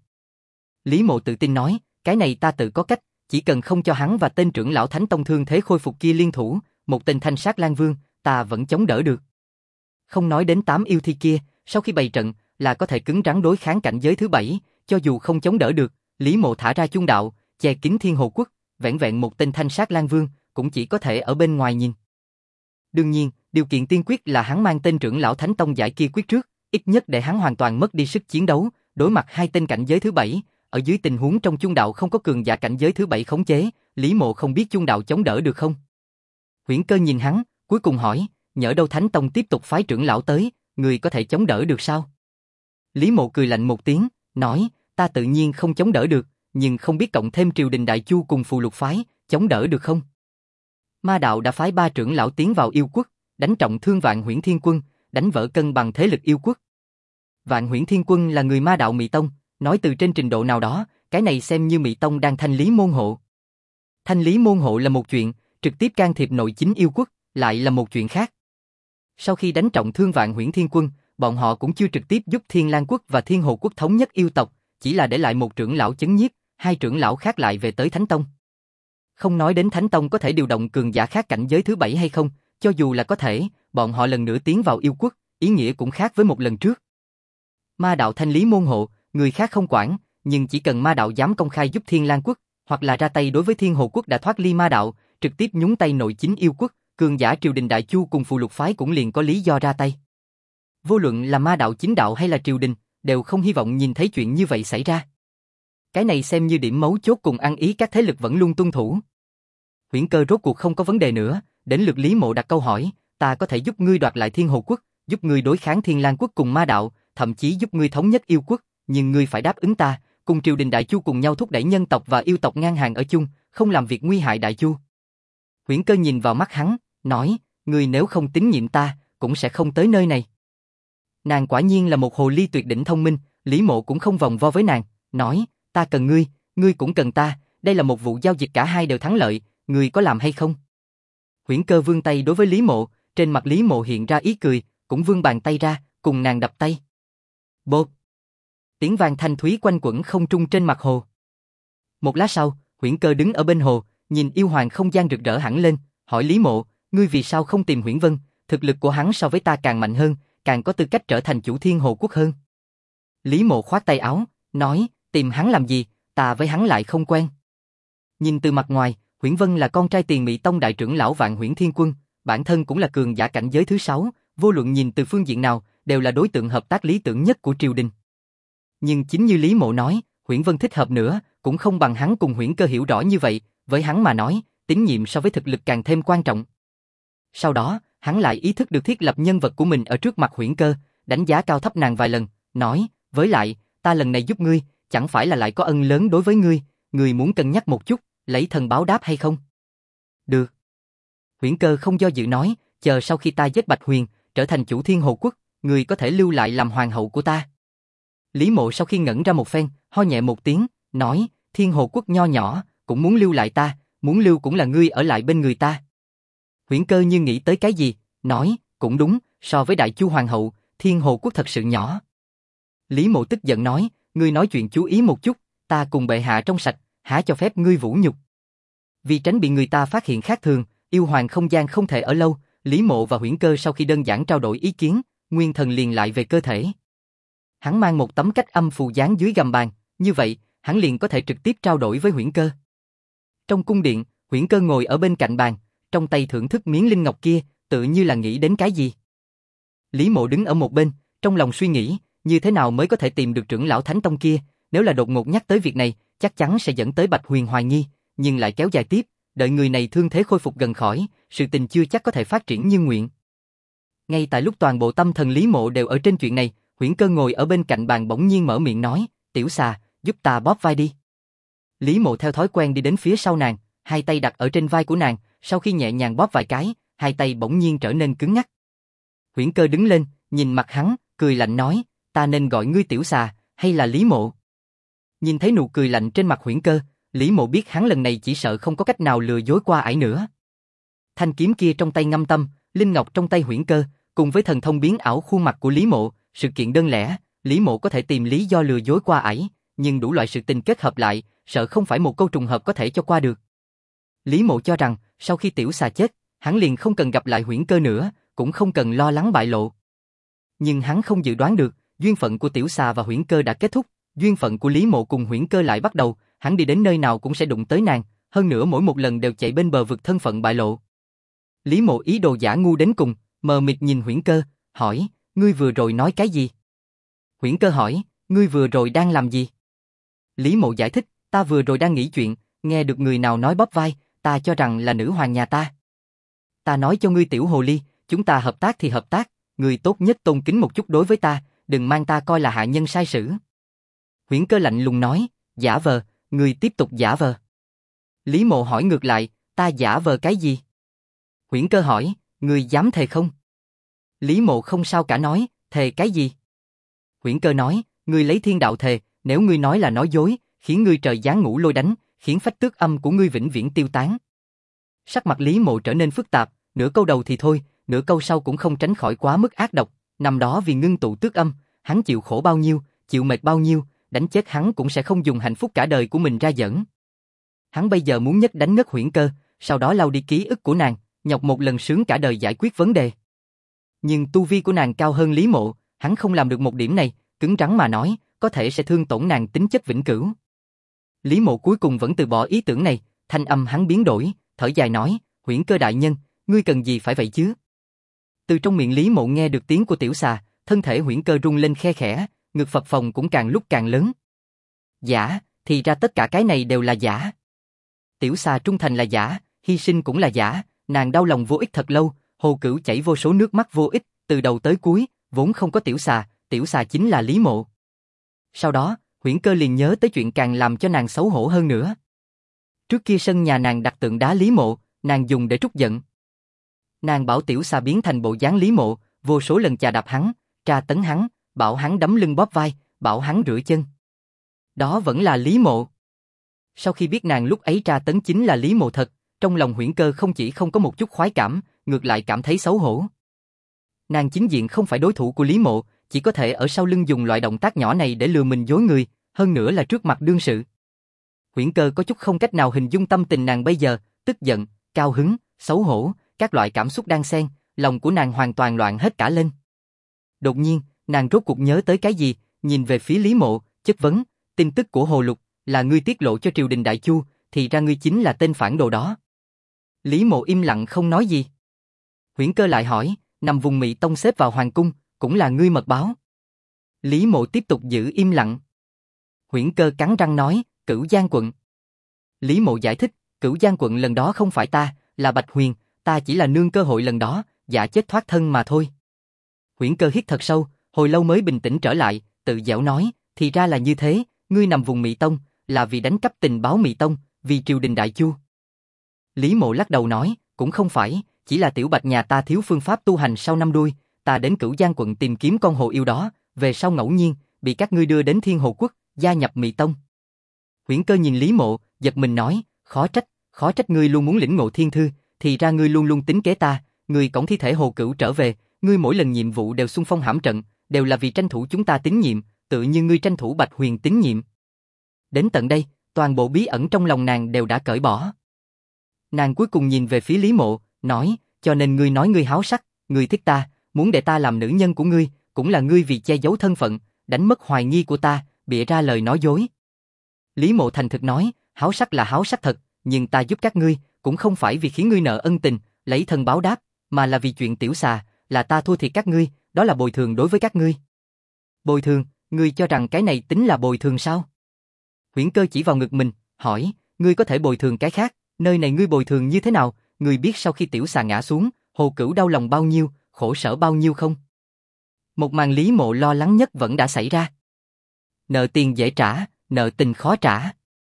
Lý Mộ tự tin nói, cái này ta tự có cách, chỉ cần không cho hắn và tên trưởng lão Thánh Tông thương thế khôi phục kia liên thủ, một tên Thanh Sát Lang Vương, ta vẫn chống đỡ được. Không nói đến 8 yêu thi kia, sau khi bày trận, là có thể cứng rắn đối kháng cảnh giới thứ 7, cho dù không chống đỡ được, Lý Mộ thả ra chung đạo, che kín Thiên Hồ quốc, vẻn vẹn một tên Thanh Sát Lang Vương, cũng chỉ có thể ở bên ngoài nhìn. Đương nhiên, điều kiện tiên quyết là hắn mang tên trưởng lão Thánh Tông giải kia quyết trước, ít nhất để hắn hoàn toàn mất đi sức chiến đấu, đối mặt 2 tên cảnh giới thứ 7, ở dưới tình huống trong chung đạo không có cường giả cảnh giới thứ 7 khống chế, Lý Mộ không biết chung đạo chống đỡ được không. Huyễn cơ nhìn hắn, cuối cùng hỏi, nhỡ đâu Thánh Tông tiếp tục phái trưởng lão tới, người có thể chống đỡ được sao? Lý Mộ cười lạnh một tiếng, nói, ta tự nhiên không chống đỡ được, nhưng không biết cộng thêm triều đình Đại Chu cùng phù lục phái, chống đỡ được không? Ma đạo đã phái 3 trưởng lão tiến vào yêu quốc, đánh trọng thương Vạn Huyễn Thiên Quân, đánh vỡ cân bằng thế lực yêu quốc. Vạn Huyễn Thiên Quân là người ma đạo Mị Tông, nói từ trên trình độ nào đó, cái này xem như Mị Tông đang thanh lý môn hộ. Thanh lý môn hộ là một chuyện, trực tiếp can thiệp nội chính yêu quốc, lại là một chuyện khác. Sau khi đánh trọng thương Vạn Huyễn Thiên Quân, bọn họ cũng chưa trực tiếp giúp Thiên Lang quốc và Thiên Hồ quốc thống nhất yêu tộc, chỉ là để lại một trưởng lão chấn nhiếp, 2 trưởng lão khác lại về tới Thánh Tông. Không nói đến Thánh Tông có thể điều động cường giả khác cảnh giới thứ 7 hay không, cho dù là có thể, bọn họ lần nữa tiến vào yêu quốc, ý nghĩa cũng khác với một lần trước. Ma đạo thanh lý môn hộ, người khác không quản, nhưng chỉ cần ma đạo dám công khai giúp Thiên Lang quốc, hoặc là ra tay đối với Thiên Hồ quốc đã thoát ly ma đạo, trực tiếp nhúng tay nội chính yêu quốc, cường giả triều đình Đại Chu cùng phù lục phái cũng liền có lý do ra tay. Vô luận là ma đạo chính đạo hay là triều đình, đều không hy vọng nhìn thấy chuyện như vậy xảy ra. Cái này xem như điểm mấu chốt cùng ăn ý các thế lực vẫn luôn tuân thủ. Huyễn cơ rốt cuộc không có vấn đề nữa, đến lượt Lý Mộ đặt câu hỏi, ta có thể giúp ngươi đoạt lại Thiên Hồ quốc, giúp ngươi đối kháng Thiên Lang quốc cùng ma đạo, thậm chí giúp ngươi thống nhất yêu quốc, nhưng ngươi phải đáp ứng ta, cùng triều đình Đại Chu cùng nhau thúc đẩy nhân tộc và yêu tộc ngang hàng ở chung, không làm việc nguy hại Đại Chu. Huyễn Cơ nhìn vào mắt hắn, nói, ngươi nếu không tín nhiệm ta, cũng sẽ không tới nơi này. Nàng quả nhiên là một hồ ly tuyệt đỉnh thông minh, Lý Mộ cũng không vòng vo với nàng, nói, ta cần ngươi, ngươi cũng cần ta, đây là một vụ giao dịch cả hai đều thắng lợi, ngươi có làm hay không? Huyễn Cơ vươn tay đối với Lý Mộ, trên mặt Lý Mộ hiện ra ý cười, cũng vươn bàn tay ra, cùng nàng đập tay. Bộp! Tiếng vang thanh thúy quanh quẩn không trung trên mặt hồ. Một lát sau, Huyễn Cơ đứng ở bên hồ, nhìn yêu hoàng không gian rực rỡ hẳn lên, hỏi Lý Mộ, ngươi vì sao không tìm Huyễn Vân, thực lực của hắn so với ta càng mạnh hơn, càng có tư cách trở thành chủ Thiên Hồ Quốc hơn. Lý Mộ khoát tay áo, nói, tìm hắn làm gì, ta với hắn lại không quen. Nhìn từ mặt ngoài, Huyễn Vân là con trai Tiền Mị Tông đại trưởng lão Vạn Huyễn Thiên Quân, bản thân cũng là cường giả cảnh giới thứ 6, vô luận nhìn từ phương diện nào, đều là đối tượng hợp tác lý tưởng nhất của triều đình. Nhưng chính như Lý Mộ nói, Huyễn Vân thích hợp nữa, cũng không bằng hắn cùng Huyễn Cơ hiểu rõ như vậy, với hắn mà nói, tín nhiệm so với thực lực càng thêm quan trọng. Sau đó, hắn lại ý thức được thiết lập nhân vật của mình ở trước mặt Huyễn Cơ, đánh giá cao thấp nàng vài lần, nói, với lại, ta lần này giúp ngươi, chẳng phải là lại có ân lớn đối với ngươi, ngươi muốn cân nhắc một chút, lấy thân báo đáp hay không? Được. Huyễn Cơ không do dự nói, chờ sau khi ta giết Bạch Huyền, trở thành chủ Thiên Hồ Quốc, ngươi có thể lưu lại làm hoàng hậu của ta. Lý Mộ sau khi ngẩn ra một phen, ho nhẹ một tiếng, nói, Thiên Hồ Quốc nho nhỏ, cũng muốn lưu lại ta, muốn lưu cũng là ngươi ở lại bên người ta. Huyễn Cơ như nghĩ tới cái gì, nói, cũng đúng, so với Đại Chu hoàng hậu, Thiên Hồ Quốc thật sự nhỏ. Lý Mộ tức giận nói, ngươi nói chuyện chú ý một chút, ta cùng bệ hạ trong sạch, há cho phép ngươi vũ nhục. Vì tránh bị người ta phát hiện khác thường, yêu hoàng không gian không thể ở lâu, Lý Mộ và Huyễn Cơ sau khi đơn giản trao đổi ý kiến, nguyên thần liền lại về cơ thể. Hắn mang một tấm cách âm phù dán dưới gầm bàn, như vậy, hắn liền có thể trực tiếp trao đổi với Huyễn Cơ. Trong cung điện, Huyễn Cơ ngồi ở bên cạnh bàn, trong tay thưởng thức miếng linh ngọc kia, tự như là nghĩ đến cái gì. Lý Mộ đứng ở một bên, trong lòng suy nghĩ, như thế nào mới có thể tìm được trưởng lão Thánh Tông kia, nếu là đột ngột nhắc tới việc này, chắc chắn sẽ dẫn tới Bạch Huyền hoài nghi, nhưng lại kéo dài tiếp, đợi người này thương thế khôi phục gần khỏi, sự tình chưa chắc có thể phát triển như nguyện. Ngay tại lúc toàn bộ tâm thần Lý Mộ đều ở trên chuyện này, Huyễn Cơ ngồi ở bên cạnh bàn bỗng nhiên mở miệng nói, tiểu xà, giúp ta bóp vai đi. Lý Mộ theo thói quen đi đến phía sau nàng, hai tay đặt ở trên vai của nàng, sau khi nhẹ nhàng bóp vài cái, hai tay bỗng nhiên trở nên cứng ngắc. Huyễn Cơ đứng lên, nhìn mặt hắn, cười lạnh nói, ta nên gọi ngươi tiểu xà, hay là Lý Mộ? Nhìn thấy nụ cười lạnh trên mặt Huyễn Cơ, Lý Mộ biết hắn lần này chỉ sợ không có cách nào lừa dối qua ải nữa. Thanh kiếm kia trong tay Ngâm Tâm, linh ngọc trong tay Huyễn Cơ, cùng với thần thông biến ảo khuôn mặt của Lý Mộ, sự kiện đơn lẻ, Lý Mộ có thể tìm lý do lừa dối qua ải, nhưng đủ loại sự tình kết hợp lại, sợ không phải một câu trùng hợp có thể cho qua được. Lý Mộ cho rằng, sau khi tiểu xà chết, hắn liền không cần gặp lại Huyễn Cơ nữa, cũng không cần lo lắng bại lộ. Nhưng hắn không dự đoán được, duyên phận của tiểu xà và Huyễn Cơ đã kết thúc, duyên phận của Lý Mộ cùng Huyễn Cơ lại bắt đầu, hắn đi đến nơi nào cũng sẽ đụng tới nàng, hơn nữa mỗi một lần đều chạy bên bờ vực thân phận bại lộ. Lý Mộ ý đồ giả ngu đến cùng, mờ mịt nhìn Huyễn Cơ, hỏi, ngươi vừa rồi nói cái gì? Huyễn Cơ hỏi, ngươi vừa rồi đang làm gì? Lý Mộ giải thích, ta vừa rồi đang nghĩ chuyện, nghe được người nào nói bóp vai, ta cho rằng là nữ hoàng nhà ta. Ta nói cho ngươi tiểu hồ ly, chúng ta hợp tác thì hợp tác, ngươi tốt nhất tôn kính một chút đối với ta, đừng mang ta coi là hạ nhân sai sử. Huyễn Cơ lạnh lùng nói, giả vờ, ngươi tiếp tục giả vờ. Lý Mộ hỏi ngược lại, ta giả vờ cái gì? Huyễn Cơ hỏi, ngươi dám thề không? Lý Mộ không sao cả nói, thề cái gì? Huyễn Cơ nói, ngươi lấy thiên đạo thề, nếu ngươi nói là nói dối, khiến ngươi trời giáng ngũ lôi đánh, khiến phách tước âm của ngươi vĩnh viễn tiêu tán. Sắc mặt Lý Mộ trở nên phức tạp, nửa câu đầu thì thôi, nửa câu sau cũng không tránh khỏi quá mức ác độc, năm đó vì ngưng tụ tước âm, hắn chịu khổ bao nhiêu, chịu mệt bao nhiêu, đánh chết hắn cũng sẽ không dùng hạnh phúc cả đời của mình ra giỡn. Hắn bây giờ muốn nhất đánh ngất Huyễn Cơ, sau đó lau đi ký ức của nàng, nhọc một lần sướng cả đời giải quyết vấn đề. Nhưng tu vi của nàng cao hơn Lý Mộ, hắn không làm được một điểm này, cứng rắn mà nói, có thể sẽ thương tổn nàng tính chất vĩnh cửu. Lý Mộ cuối cùng vẫn từ bỏ ý tưởng này, thanh âm hắn biến đổi, thở dài nói, Huyễn Cơ đại nhân, ngươi cần gì phải vậy chứ? Từ trong miệng Lý Mộ nghe được tiếng của tiểu xà, thân thể Huyễn Cơ rung lên khe khẽ, ngực phập phồng cũng càng lúc càng lớn. Giả, thì ra tất cả cái này đều là giả. Tiểu xà trung thành là giả, hy sinh cũng là giả, nàng đau lòng vô ích thật lâu, Hồ Cửu chảy vô số nước mắt vô ích, từ đầu tới cuối, vốn không có tiểu xà chính là Lý Mộ. Sau đó, Huyễn Cơ liền nhớ tới chuyện càng làm cho nàng xấu hổ hơn nữa. Trước kia sân nhà nàng đặt tượng đá Lý Mộ, nàng dùng để trút giận. Nàng bảo tiểu xà biến thành bộ dáng Lý Mộ, vô số lần chà đạp hắn, tra tấn hắn, bảo hắn đấm lưng bóp vai, bảo hắn rửa chân. Đó vẫn là Lý Mộ. Sau khi biết nàng lúc ấy tra tấn chính là Lý Mộ thật, trong lòng Huyễn Cơ không chỉ không có một chút khoái cảm, ngược lại cảm thấy xấu hổ. Nàng chính diện không phải đối thủ của Lý Mộ, chỉ có thể ở sau lưng dùng loại động tác nhỏ này để lừa mình dối người, hơn nữa là trước mặt đương sự. Huyễn Cơ có chút không cách nào hình dung tâm tình nàng bây giờ, tức giận, cao hứng, xấu hổ, các loại cảm xúc đan xen, lòng của nàng hoàn toàn loạn hết cả lên. Đột nhiên, nàng rốt cuộc nhớ tới cái gì, nhìn về phía Lý Mộ, chất vấn, tin tức của Hồ Lục, là ngươi tiết lộ cho triều đình Đại Chu, thì ra ngươi chính là tên phản đồ đó. Lý Mộ im lặng không nói gì. Huyễn Cơ lại hỏi, nằm vùng Mị Tông xếp vào hoàng cung, cũng là ngươi mật báo. Lý Mộ tiếp tục giữ im lặng. Huyễn Cơ cắn răng nói, Cửu Giang quận. Lý Mộ giải thích, Cửu Giang quận lần đó không phải ta, là Bạch Huyền, ta chỉ là nương cơ hội lần đó, giả chết thoát thân mà thôi. Huyễn Cơ hít thật sâu, hồi lâu mới bình tĩnh trở lại, tự giễu nói, thì ra là như thế, ngươi nằm vùng Mị Tông, là vì đánh cắp tình báo Mị Tông, vì triều đình Đại Chu. Lý Mộ lắc đầu nói, cũng không phải, chỉ là tiểu Bạch nhà ta thiếu phương pháp tu hành sau năm đuôi, ta đến Cửu Giang quận tìm kiếm con hồ yêu đó, về sau ngẫu nhiên, bị các ngươi đưa đến Thiên Hồ Quốc, gia nhập Mị Tông. Huyễn Cơ nhìn Lý Mộ, giật mình nói, khó trách ngươi luôn muốn lĩnh ngộ thiên thư, thì ra ngươi luôn luôn tính kế ta, ngươi cõng thi thể Hồ Cửu trở về, ngươi mỗi lần nhiệm vụ đều xung phong hãm trận, đều là vì tranh thủ chúng ta tín nhiệm, tự như ngươi tranh thủ Bạch Huyền tín nhiệm. Đến tận đây, toàn bộ bí ẩn trong lòng nàng đều đã cởi bỏ. Nàng cuối cùng nhìn về phía Lý Mộ, nói, cho nên ngươi nói ngươi háo sắc, ngươi thích ta, muốn để ta làm nữ nhân của ngươi, cũng là ngươi vì che giấu thân phận, đánh mất hoài nghi của ta, bịa ra lời nói dối. Lý Mộ thành thực nói, háo sắc là háo sắc thật, nhưng ta giúp các ngươi, cũng không phải vì khiến ngươi nợ ân tình, lấy thân báo đáp, mà là vì chuyện tiểu xà, là ta thua thiệt các ngươi, đó là bồi thường đối với các ngươi. Bồi thường, ngươi cho rằng cái này tính là bồi thường sao? Huyễn Cơ chỉ vào ngực mình, hỏi, ngươi có thể bồi thường cái khác, nơi này ngươi bồi thường như thế nào, ngươi biết sau khi tiểu xà ngã xuống, Hồ Cửu đau lòng bao nhiêu, khổ sở bao nhiêu không? Một màn Lý Mộ lo lắng nhất vẫn đã xảy ra. Nợ tiền dễ trả, nợ tình khó trả.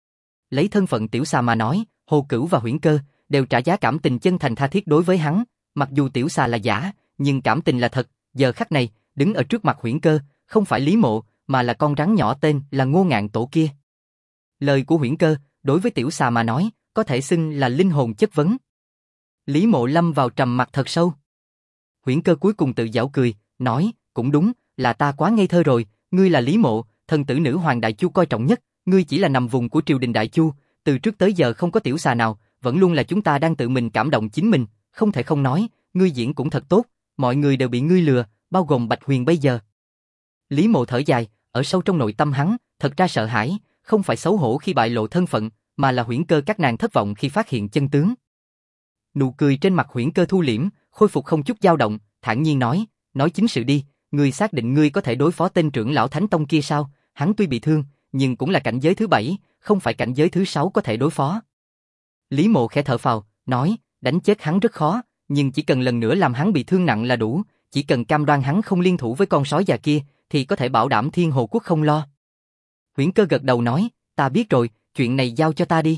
Lấy thân phận tiểu xà mà nói, Hồ Cửu và Huyễn Cơ đều trả giá cảm tình chân thành tha thiết đối với hắn, mặc dù tiểu xà là giả, nhưng cảm tình là thật, giờ khắc này, đứng ở trước mặt Huyễn Cơ, không phải Lý Mộ, mà là con rắn nhỏ tên là Ngô Ngạn Tổ kia. Lời của Huyễn Cơ, đối với tiểu xà mà nói, có thể xưng là linh hồn chất vấn. Lý Mộ lâm vào trầm mặc thật sâu. Huyễn Cơ cuối cùng tự giễu cười, nói, cũng đúng, là ta quá ngây thơ rồi, ngươi là Lý Mộ, thần tử nữ hoàng Đại Chu coi trọng nhất, ngươi chỉ là nằm vùng của triều đình Đại Chu, từ trước tới giờ không có tiểu xà nào, vẫn luôn là chúng ta đang tự mình cảm động chính mình, không thể không nói, ngươi diễn cũng thật tốt, mọi người đều bị ngươi lừa, bao gồm Bạch Huyền bây giờ. Lý Mộ thở dài, ở sâu trong nội tâm hắn, thật ra sợ hãi, không phải xấu hổ khi bại lộ thân phận, mà là Huyễn Cơ các nàng thất vọng khi phát hiện chân tướng. Nụ cười trên mặt Huyễn Cơ thu liễm, khôi phục không chút dao động, thản nhiên nói chính sự đi, ngươi xác định ngươi có thể đối phó tên trưởng lão Thánh Tông kia sao? Hắn tuy bị thương, nhưng cũng là cảnh giới thứ 7, không phải cảnh giới thứ 6 có thể đối phó. Lý Mộ khẽ thở phào, nói, đánh chết hắn rất khó, nhưng chỉ cần lần nữa làm hắn bị thương nặng là đủ, chỉ cần cam đoan hắn không liên thủ với con sói già kia, thì có thể bảo đảm Thiên Hồ Quốc không lo. Huyễn Cơ gật đầu nói, ta biết rồi, chuyện này giao cho ta đi.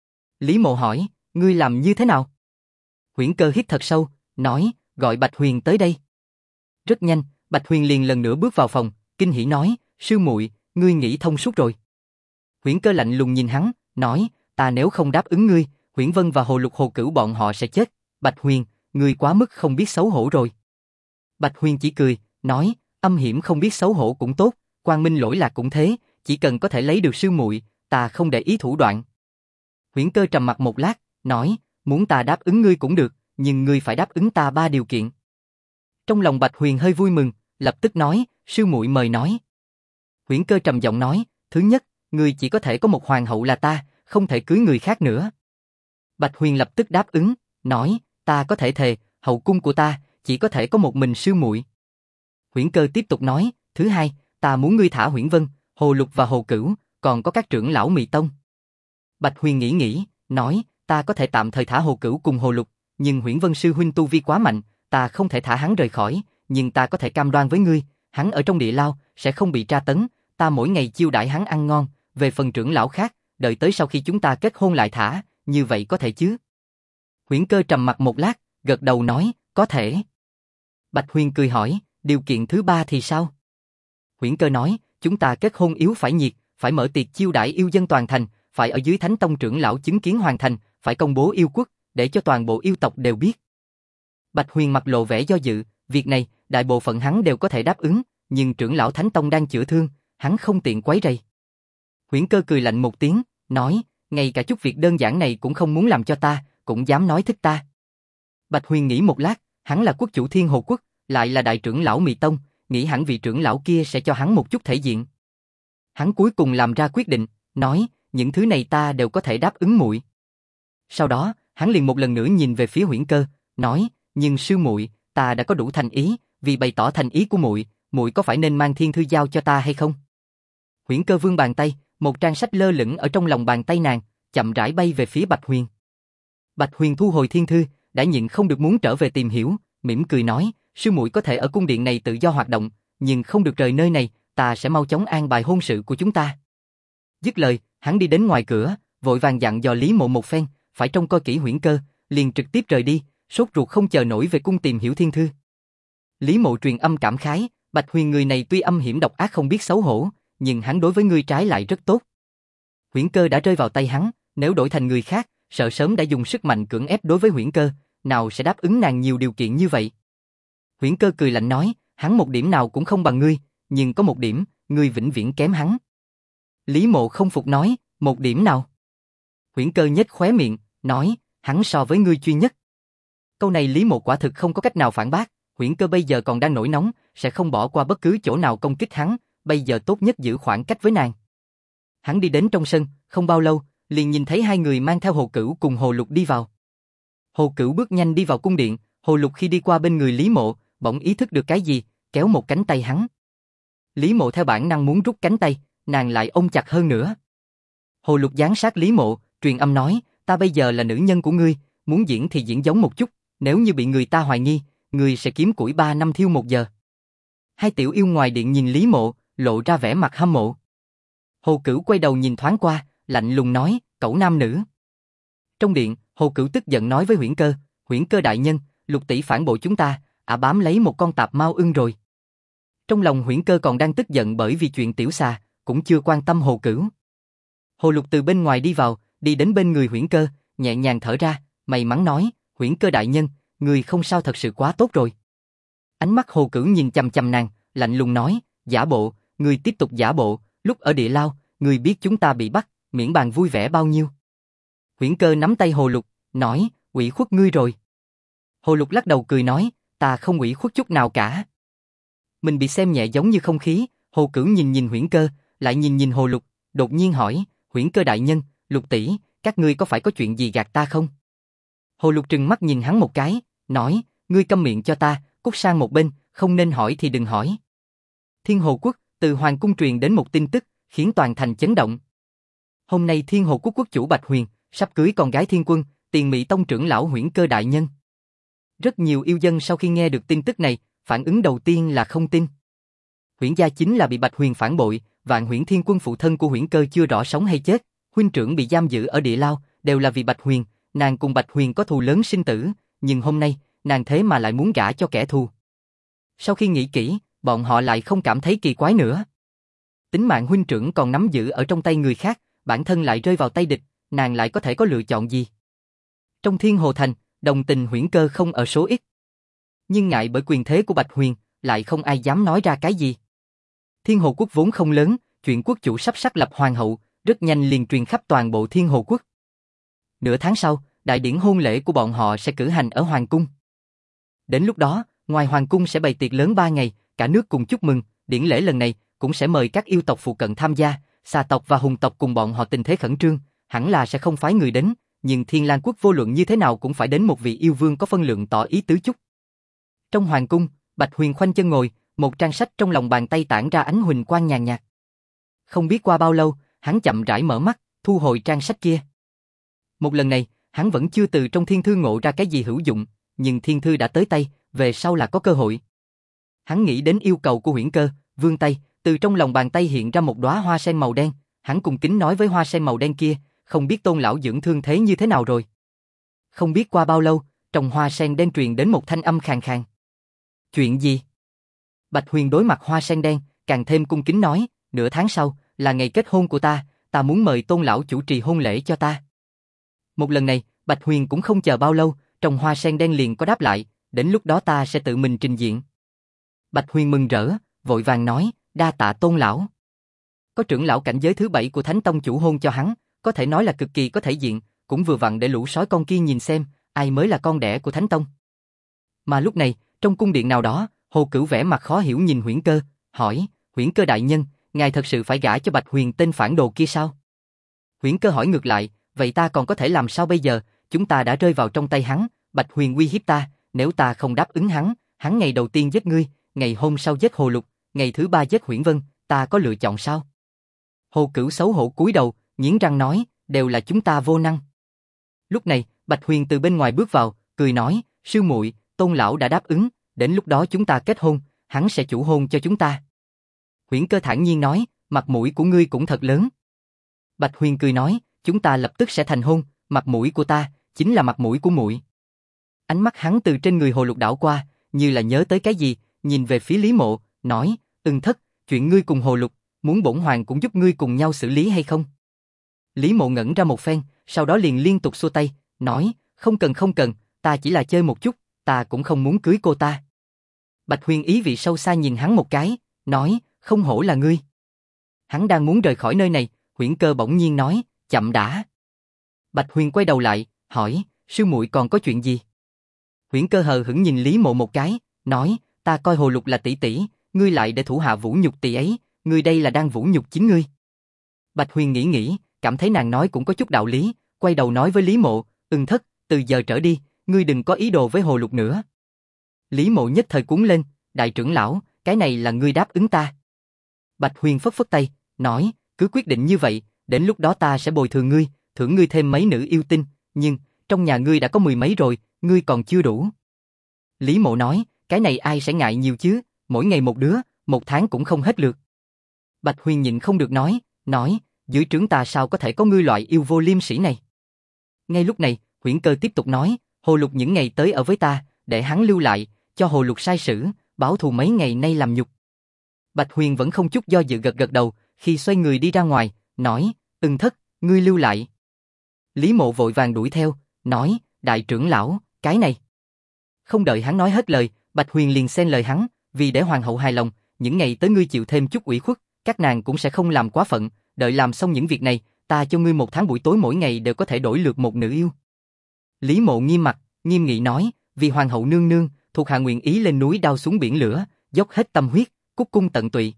Lý Mộ hỏi, ngươi làm như thế nào? Huyễn Cơ hít thật sâu, nói, gọi Bạch Huyền tới đây. Rất nhanh, Bạch Huyền liền lần nữa bước vào phòng, kinh hỉ nói, sư muội, ngươi nghĩ thông suốt rồi. Huyễn Cơ lạnh lùng nhìn hắn, nói, ta nếu không đáp ứng ngươi, Huyễn Vân và Hồ Lục Hồ Cửu bọn họ sẽ chết. Bạch Huyền, ngươi quá mức không biết xấu hổ rồi. Bạch Huyền chỉ cười, nói, âm hiểm không biết xấu hổ cũng tốt, quang minh lỗi lạc cũng thế, chỉ cần có thể lấy được sư muội, ta không để ý thủ đoạn. Huyễn Cơ trầm mặc một lát, nói, muốn ta đáp ứng ngươi cũng được, nhưng ngươi phải đáp ứng ta 3 điều kiện. Trong lòng Bạch Huyền hơi vui mừng, lập tức nói, sư muội mời nói. Huyễn Cơ trầm giọng nói, thứ nhất, ngươi chỉ có thể có một hoàng hậu là ta, không thể cưới người khác nữa. Bạch Huyền lập tức đáp ứng, nói, ta có thể thề, hậu cung của ta chỉ có thể có một mình sư muội. Huyễn Cơ tiếp tục nói, thứ hai, ta muốn ngươi thả Huyễn Vân, Hồ Lục và Hồ Cửu, còn có các trưởng lão Mị Tông. Bạch Huyền nghĩ, nói, ta có thể tạm thời thả Hồ Cửu cùng Hồ Lục, nhưng Huyễn Vân sư huynh tu vi quá mạnh, ta không thể thả hắn rời khỏi, nhưng ta có thể cam đoan với ngươi, hắn ở trong địa lao sẽ không bị tra tấn, ta mỗi ngày chiêu đãi hắn ăn ngon, về phần trưởng lão khác, đợi tới sau khi chúng ta kết hôn lại thả, như vậy có thể chứ? Huyễn Cơ trầm mặt một lát, gật đầu nói, có thể. Bạch Huyền cười hỏi, điều kiện thứ ba thì sao? Huyễn Cơ nói, chúng ta kết hôn yếu phải nhiệt, phải mở tiệc chiêu đãi yêu dân toàn thành, phải ở dưới Thánh Tông trưởng lão chứng kiến hoàn thành, phải công bố yêu quốc, để cho toàn bộ yêu tộc đều biết. Bạch Huyền mặt lộ vẻ do dự, việc này, đại bộ phận hắn đều có thể đáp ứng, nhưng trưởng lão Thánh Tông đang chữa thương, hắn không tiện quấy rầy. Huyễn Cơ cười lạnh một tiếng, nói, ngay cả chút việc đơn giản này cũng không muốn làm cho ta, cũng dám nói thích ta. Bạch Huyền nghĩ một lát, hắn là quốc chủ Thiên Hồ Quốc, lại là đại trưởng lão Mị Tông, nghĩ hẳn vị trưởng lão kia sẽ cho hắn một chút thể diện. Hắn cuối cùng làm ra quyết định, nói, những thứ này ta đều có thể đáp ứng muội. Sau đó, hắn liền một lần nữa nhìn về phía Huyễn Cơ, nói, nhưng sư muội, ta đã có đủ thành ý, vì bày tỏ thành ý của muội, muội có phải nên mang thiên thư giao cho ta hay không? Huyễn Cơ vươn bàn tay, một trang sách lơ lửng ở trong lòng bàn tay nàng, chậm rãi bay về phía Bạch Huyền. Bạch Huyền thu hồi thiên thư, đã nhịn không được muốn trở về tìm hiểu, mỉm cười nói, sư muội có thể ở cung điện này tự do hoạt động, nhưng không được rời nơi này, ta sẽ mau chóng an bài hôn sự của chúng ta. Dứt lời, hắn đi đến ngoài cửa, vội vàng dặn dò Lý Mộ một phen, phải trông coi kỹ Huyễn Cơ, liền trực tiếp rời đi, sốt ruột không chờ nổi về cung tìm hiểu thiên thư. Lý Mộ truyền âm cảm khái, Bạch Huyền người này tuy âm hiểm độc ác không biết xấu hổ, nhưng hắn đối với ngươi trái lại rất tốt. Huyễn Cơ đã rơi vào tay hắn, nếu đổi thành người khác, sợ sớm đã dùng sức mạnh cưỡng ép đối với Huyễn Cơ, nào sẽ đáp ứng nàng nhiều điều kiện như vậy. Huyễn Cơ cười lạnh nói, hắn một điểm nào cũng không bằng ngươi, nhưng có một điểm, ngươi vĩnh viễn kém hắn. Lý Mộ không phục nói, một điểm nào? Huyễn Cơ nhếch khóe miệng, nói, hắn so với ngươi duy nhất. Câu này Lý Mộ quả thực không có cách nào phản bác, Huyễn Cơ bây giờ còn đang nổi nóng, sẽ không bỏ qua bất cứ chỗ nào công kích hắn, bây giờ tốt nhất giữ khoảng cách với nàng. Hắn đi đến trong sân, không bao lâu, liền nhìn thấy hai người mang theo Hồ Cửu cùng Hồ Lục đi vào. Hồ Cửu bước nhanh đi vào cung điện, Hồ Lục khi đi qua bên người Lý Mộ, bỗng ý thức được cái gì, kéo một cánh tay hắn. Lý Mộ theo bản năng muốn rút cánh tay, nàng lại ôm chặt hơn nữa. Hồ Lục giáng sát Lý Mộ, truyền âm nói, ta bây giờ là nữ nhân của ngươi, muốn diễn thì diễn giống một chút, nếu như bị người ta hoài nghi, ngươi sẽ kiếm củi 3 năm thiêu 1 giờ. Hai tiểu yêu ngoài điện nhìn Lý Mộ, lộ ra vẻ mặt hâm mộ. Hồ Cửu quay đầu nhìn thoáng qua, lạnh lùng nói, cẩu nam nữ. Trong điện, Hồ Cửu tức giận nói với Huyễn Cơ đại nhân, Lục tỷ phản bội chúng ta, bám lấy một con tạp mao ưng rồi. Trong lòng Huyễn Cơ còn đang tức giận bởi vì chuyện tiểu xà, cũng chưa quan tâm Hồ Cửu. Hồ Lục từ bên ngoài đi vào, đi đến bên người Huyễn Cơ, nhẹ nhàng thở ra, may mắn nói, Huyễn Cơ đại nhân, người không sao thật sự quá tốt rồi. Ánh mắt Hồ Cửu nhìn chằm chằm nàng, lạnh lùng nói, giả bộ, người tiếp tục giả bộ, lúc ở địa lao, người biết chúng ta bị bắt, miễn bàn vui vẻ bao nhiêu. Huyễn Cơ nắm tay Hồ Lục, nói, ủy khuất ngươi rồi. Hồ Lục lắc đầu cười nói, ta không ủy khuất chút nào cả. Mình bị xem nhẹ giống như không khí, Hồ Cửu nhìn nhìn Huyễn Cơ, lại nhìn nhìn Hồ Lục, đột nhiên hỏi, Huyễn Cơ đại nhân, Lục tỷ, các ngươi có phải có chuyện gì gạt ta không? Hồ Lục trừng mắt nhìn hắn một cái, nói, ngươi câm miệng cho ta, cút sang một bên, không nên hỏi thì đừng hỏi. Thiên Hồ Quốc, từ Hoàng Cung truyền đến một tin tức, khiến toàn thành chấn động. Hôm nay Thiên Hồ Quốc quốc chủ Bạch Huyền, sắp cưới con gái Thiên Quân, Tiền Mị Tông trưởng lão Huyễn Cơ đại nhân. Rất nhiều yêu dân sau khi nghe được tin tức này, phản ứng đầu tiên là không tin. Huyễn gia chính là bị Bạch Huyền phản bội, Vạn Huyễn Thiên Quân phụ thân của Huyễn Cơ chưa rõ sống hay chết, huynh trưởng bị giam giữ ở địa lao, đều là vì Bạch Huyền, nàng cùng Bạch Huyền có thù lớn sinh tử, nhưng hôm nay, nàng thế mà lại muốn gả cho kẻ thù. Sau khi nghĩ kỹ, bọn họ lại không cảm thấy kỳ quái nữa. Tính mạng huynh trưởng còn nắm giữ ở trong tay người khác, bản thân lại rơi vào tay địch, nàng lại có thể có lựa chọn gì? Trong Thiên Hồ Thành, đồng tình Huyễn Cơ không ở số ít. Nhưng ngại bởi quyền thế của Bạch Huyền, lại không ai dám nói ra cái gì. Thiên Hồ Quốc vốn không lớn, chuyện quốc chủ sắp xác lập hoàng hậu, rất nhanh liền truyền khắp toàn bộ Thiên Hồ Quốc. Nửa tháng sau, đại điển hôn lễ của bọn họ sẽ cử hành ở Hoàng Cung. Đến lúc đó, ngoài Hoàng Cung sẽ bày tiệc lớn 3 ngày, cả nước cùng chúc mừng, điển lễ lần này cũng sẽ mời các yêu tộc phụ cận tham gia, xà tộc và hùng tộc cùng bọn họ tình thế khẩn trương, hẳn là sẽ không phái người đến, nhưng Thiên Lang Quốc vô luận như thế nào cũng phải đến một vị yêu vương có phân lượng tỏ ý tứ chút. Trong Hoàng Cung, Bạch Huyền khoanh chân ngồi, một trang sách trong lòng bàn tay tản ra ánh huỳnh quang nhàn nhạt. Không biết qua bao lâu, hắn chậm rãi mở mắt, thu hồi trang sách kia. Một lần này, hắn vẫn chưa từ trong thiên thư ngộ ra cái gì hữu dụng, nhưng thiên thư đã tới tay, về sau là có cơ hội. Hắn nghĩ đến yêu cầu của Huyễn Cơ, vươn tay, Từ trong lòng bàn tay hiện ra một đóa hoa sen màu đen, hắn cung kính nói với hoa sen màu đen kia, không biết Tôn lão dưỡng thương thế như thế nào rồi. Không biết qua bao lâu, trong hoa sen đen truyền đến một thanh âm khàn khàn. Chuyện gì? Bạch Huyền đối mặt hoa sen đen, càng thêm cung kính nói, nửa tháng sau, là ngày kết hôn của ta muốn mời Tôn lão chủ trì hôn lễ cho ta. Một lần này, Bạch Huyền cũng không chờ bao lâu, trong hoa sen đen liền có đáp lại, đến lúc đó ta sẽ tự mình trình diện. Bạch Huyền mừng rỡ, vội vàng nói, đa tạ Tôn lão. Có trưởng lão cảnh giới thứ 7 của Thánh Tông chủ hôn cho hắn, có thể nói là cực kỳ có thể diện, cũng vừa vặn để lũ sói con kia nhìn xem, ai mới là con đẻ của Thánh Tông. Mà lúc này, trong cung điện nào đó, Hồ Cửu vẻ mặt khó hiểu nhìn Huyễn Cơ, hỏi, Huyễn Cơ đại nhân, ngài thật sự phải gả cho Bạch Huyền tên phản đồ kia sao? Huyễn Cơ hỏi ngược lại, vậy ta còn có thể làm sao bây giờ, chúng ta đã rơi vào trong tay hắn, Bạch Huyền uy hiếp ta, nếu ta không đáp ứng hắn ngày đầu tiên giết ngươi, ngày hôm sau giết Hồ Lục, ngày thứ 3 giết Huyễn Vân, ta có lựa chọn sao? Hồ Cửu xấu hổ cúi đầu, nghiến răng nói, đều là chúng ta vô năng. Lúc này, Bạch Huyền từ bên ngoài bước vào, cười nói, sư muội, Tôn lão đã đáp ứng, đến lúc đó chúng ta kết hôn, hắn sẽ chủ hôn cho chúng ta. Huyễn Cơ thản nhiên nói, mặt mũi của ngươi cũng thật lớn. Bạch Huyền cười nói, chúng ta lập tức sẽ thành hôn, mặt mũi của ta chính là mặt mũi của muội. Ánh mắt hắn từ trên người Hồ Lục đảo qua, như là nhớ tới cái gì, nhìn về phía Lý Mộ, nói, thất, chuyện ngươi cùng Hồ Lục, muốn bổn hoàng cũng giúp ngươi cùng nhau xử lý hay không? Lý Mộ ngẩn ra một phen, sau đó liền liên tục xua tay, nói, không cần, ta chỉ là chơi một chút, ta cũng không muốn cưới cô ta. Bạch Huyền ý vị sâu xa nhìn hắn một cái, nói, không hổ là ngươi. Hắn đang muốn rời khỏi nơi này, Huyễn Cơ bỗng nhiên nói, chậm đã. Bạch Huyền quay đầu lại, hỏi, sư muội còn có chuyện gì? Huyễn Cơ hờ hững nhìn Lý Mộ một cái, nói, ta coi Hồ Lục là tỷ tỷ, ngươi lại để thủ hạ vũ nhục tỷ ấy, ngươi đây là đang vũ nhục chính ngươi. Bạch Huyền nghĩ, cảm thấy nàng nói cũng có chút đạo lý, quay đầu nói với Lý Mộ, thất, từ giờ trở đi, ngươi đừng có ý đồ với Hồ Lục nữa. Lý Mộ nhất thời cuống lên, đại trưởng lão, cái này là ngươi đáp ứng ta. Bạch Huyền phất phất tay, nói, cứ quyết định như vậy, đến lúc đó ta sẽ bồi thường ngươi, thưởng ngươi thêm mấy nữ yêu tinh, nhưng, trong nhà ngươi đã có 10 mấy rồi, ngươi còn chưa đủ. Lý Mộ nói, cái này ai sẽ ngại nhiều chứ, mỗi ngày một đứa, một tháng cũng không hết lượt. Bạch Huyền nhịn không được nói, dưới trướng ta sao có thể có ngươi loại yêu vô liêm sỉ này. Ngay lúc này, Huyễn Cơ tiếp tục nói, Hồ Lục những ngày tới ở với ta, để hắn lưu lại, cho Hồ Lục sai sử, báo thù mấy ngày nay làm nhục. Bạch Huyền vẫn không chút do dự gật đầu, khi xoay người đi ra ngoài, nói, thất, ngươi lưu lại. Lý Mộ vội vàng đuổi theo, nói, đại trưởng lão, cái này. Không đợi hắn nói hết lời, Bạch Huyền liền xen lời hắn, vì để hoàng hậu hài lòng, những ngày tới ngươi chịu thêm chút ủy khuất, các nàng cũng sẽ không làm quá phận, đợi làm xong những việc này, ta cho ngươi 1 tháng buổi tối mỗi ngày đều có thể đổi lượt một nữ yêu. Lý Mộ nghiêm mặt, nghiêm nghị nói, vì hoàng hậu nương nương, thuộc hạ nguyện ý lên núi đao xuống biển lửa, dốc hết tâm huyết, cúc cung tận tụy.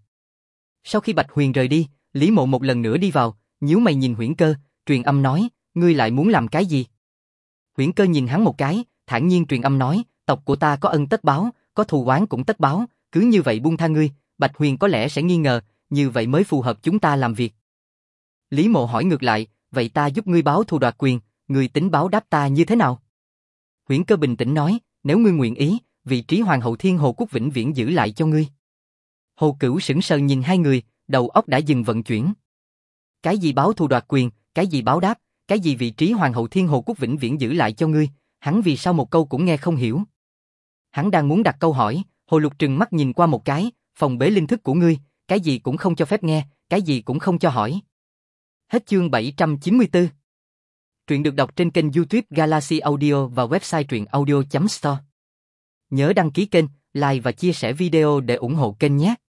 Sau khi Bạch Huyền rời đi, Lý Mộ một lần nữa đi vào, nhíu mày nhìn Huyễn Cơ, truyền âm nói, ngươi lại muốn làm cái gì? Huyễn Cơ nhìn hắn một cái, thản nhiên truyền âm nói, tộc của ta có ân tất báo, có thù oán cũng tất báo, cứ như vậy buông tha ngươi, Bạch Huyền có lẽ sẽ nghi ngờ, như vậy mới phù hợp chúng ta làm việc. Lý Mộ hỏi ngược lại, vậy ta giúp ngươi báo thù đoạt quyền, ngươi tính báo đáp ta như thế nào? Huyễn Cơ bình tĩnh nói, nếu ngươi nguyện ý, vị trí hoàng hậu Thiên Hồ Quốc vĩnh viễn giữ lại cho ngươi. Hồ Cửu sững sờ nhìn hai người, đầu óc đã dừng vận chuyển. Cái gì báo thù đoạt quyền, cái gì báo đáp, cái gì vị trí hoàng hậu Thiên Hồ Quốc vĩnh viễn giữ lại cho ngươi, hắn vì sao một câu cũng nghe không hiểu. Hắn đang muốn đặt câu hỏi, Hồ Lục trừng mắt nhìn qua một cái, phòng bế linh thức của ngươi, cái gì cũng không cho phép nghe, cái gì cũng không cho hỏi. Hết chương 794. Truyện được đọc trên kênh YouTube Galaxy Audio và website truyệnaudio.store. Nhớ đăng ký kênh, like và chia sẻ video để ủng hộ kênh nhé.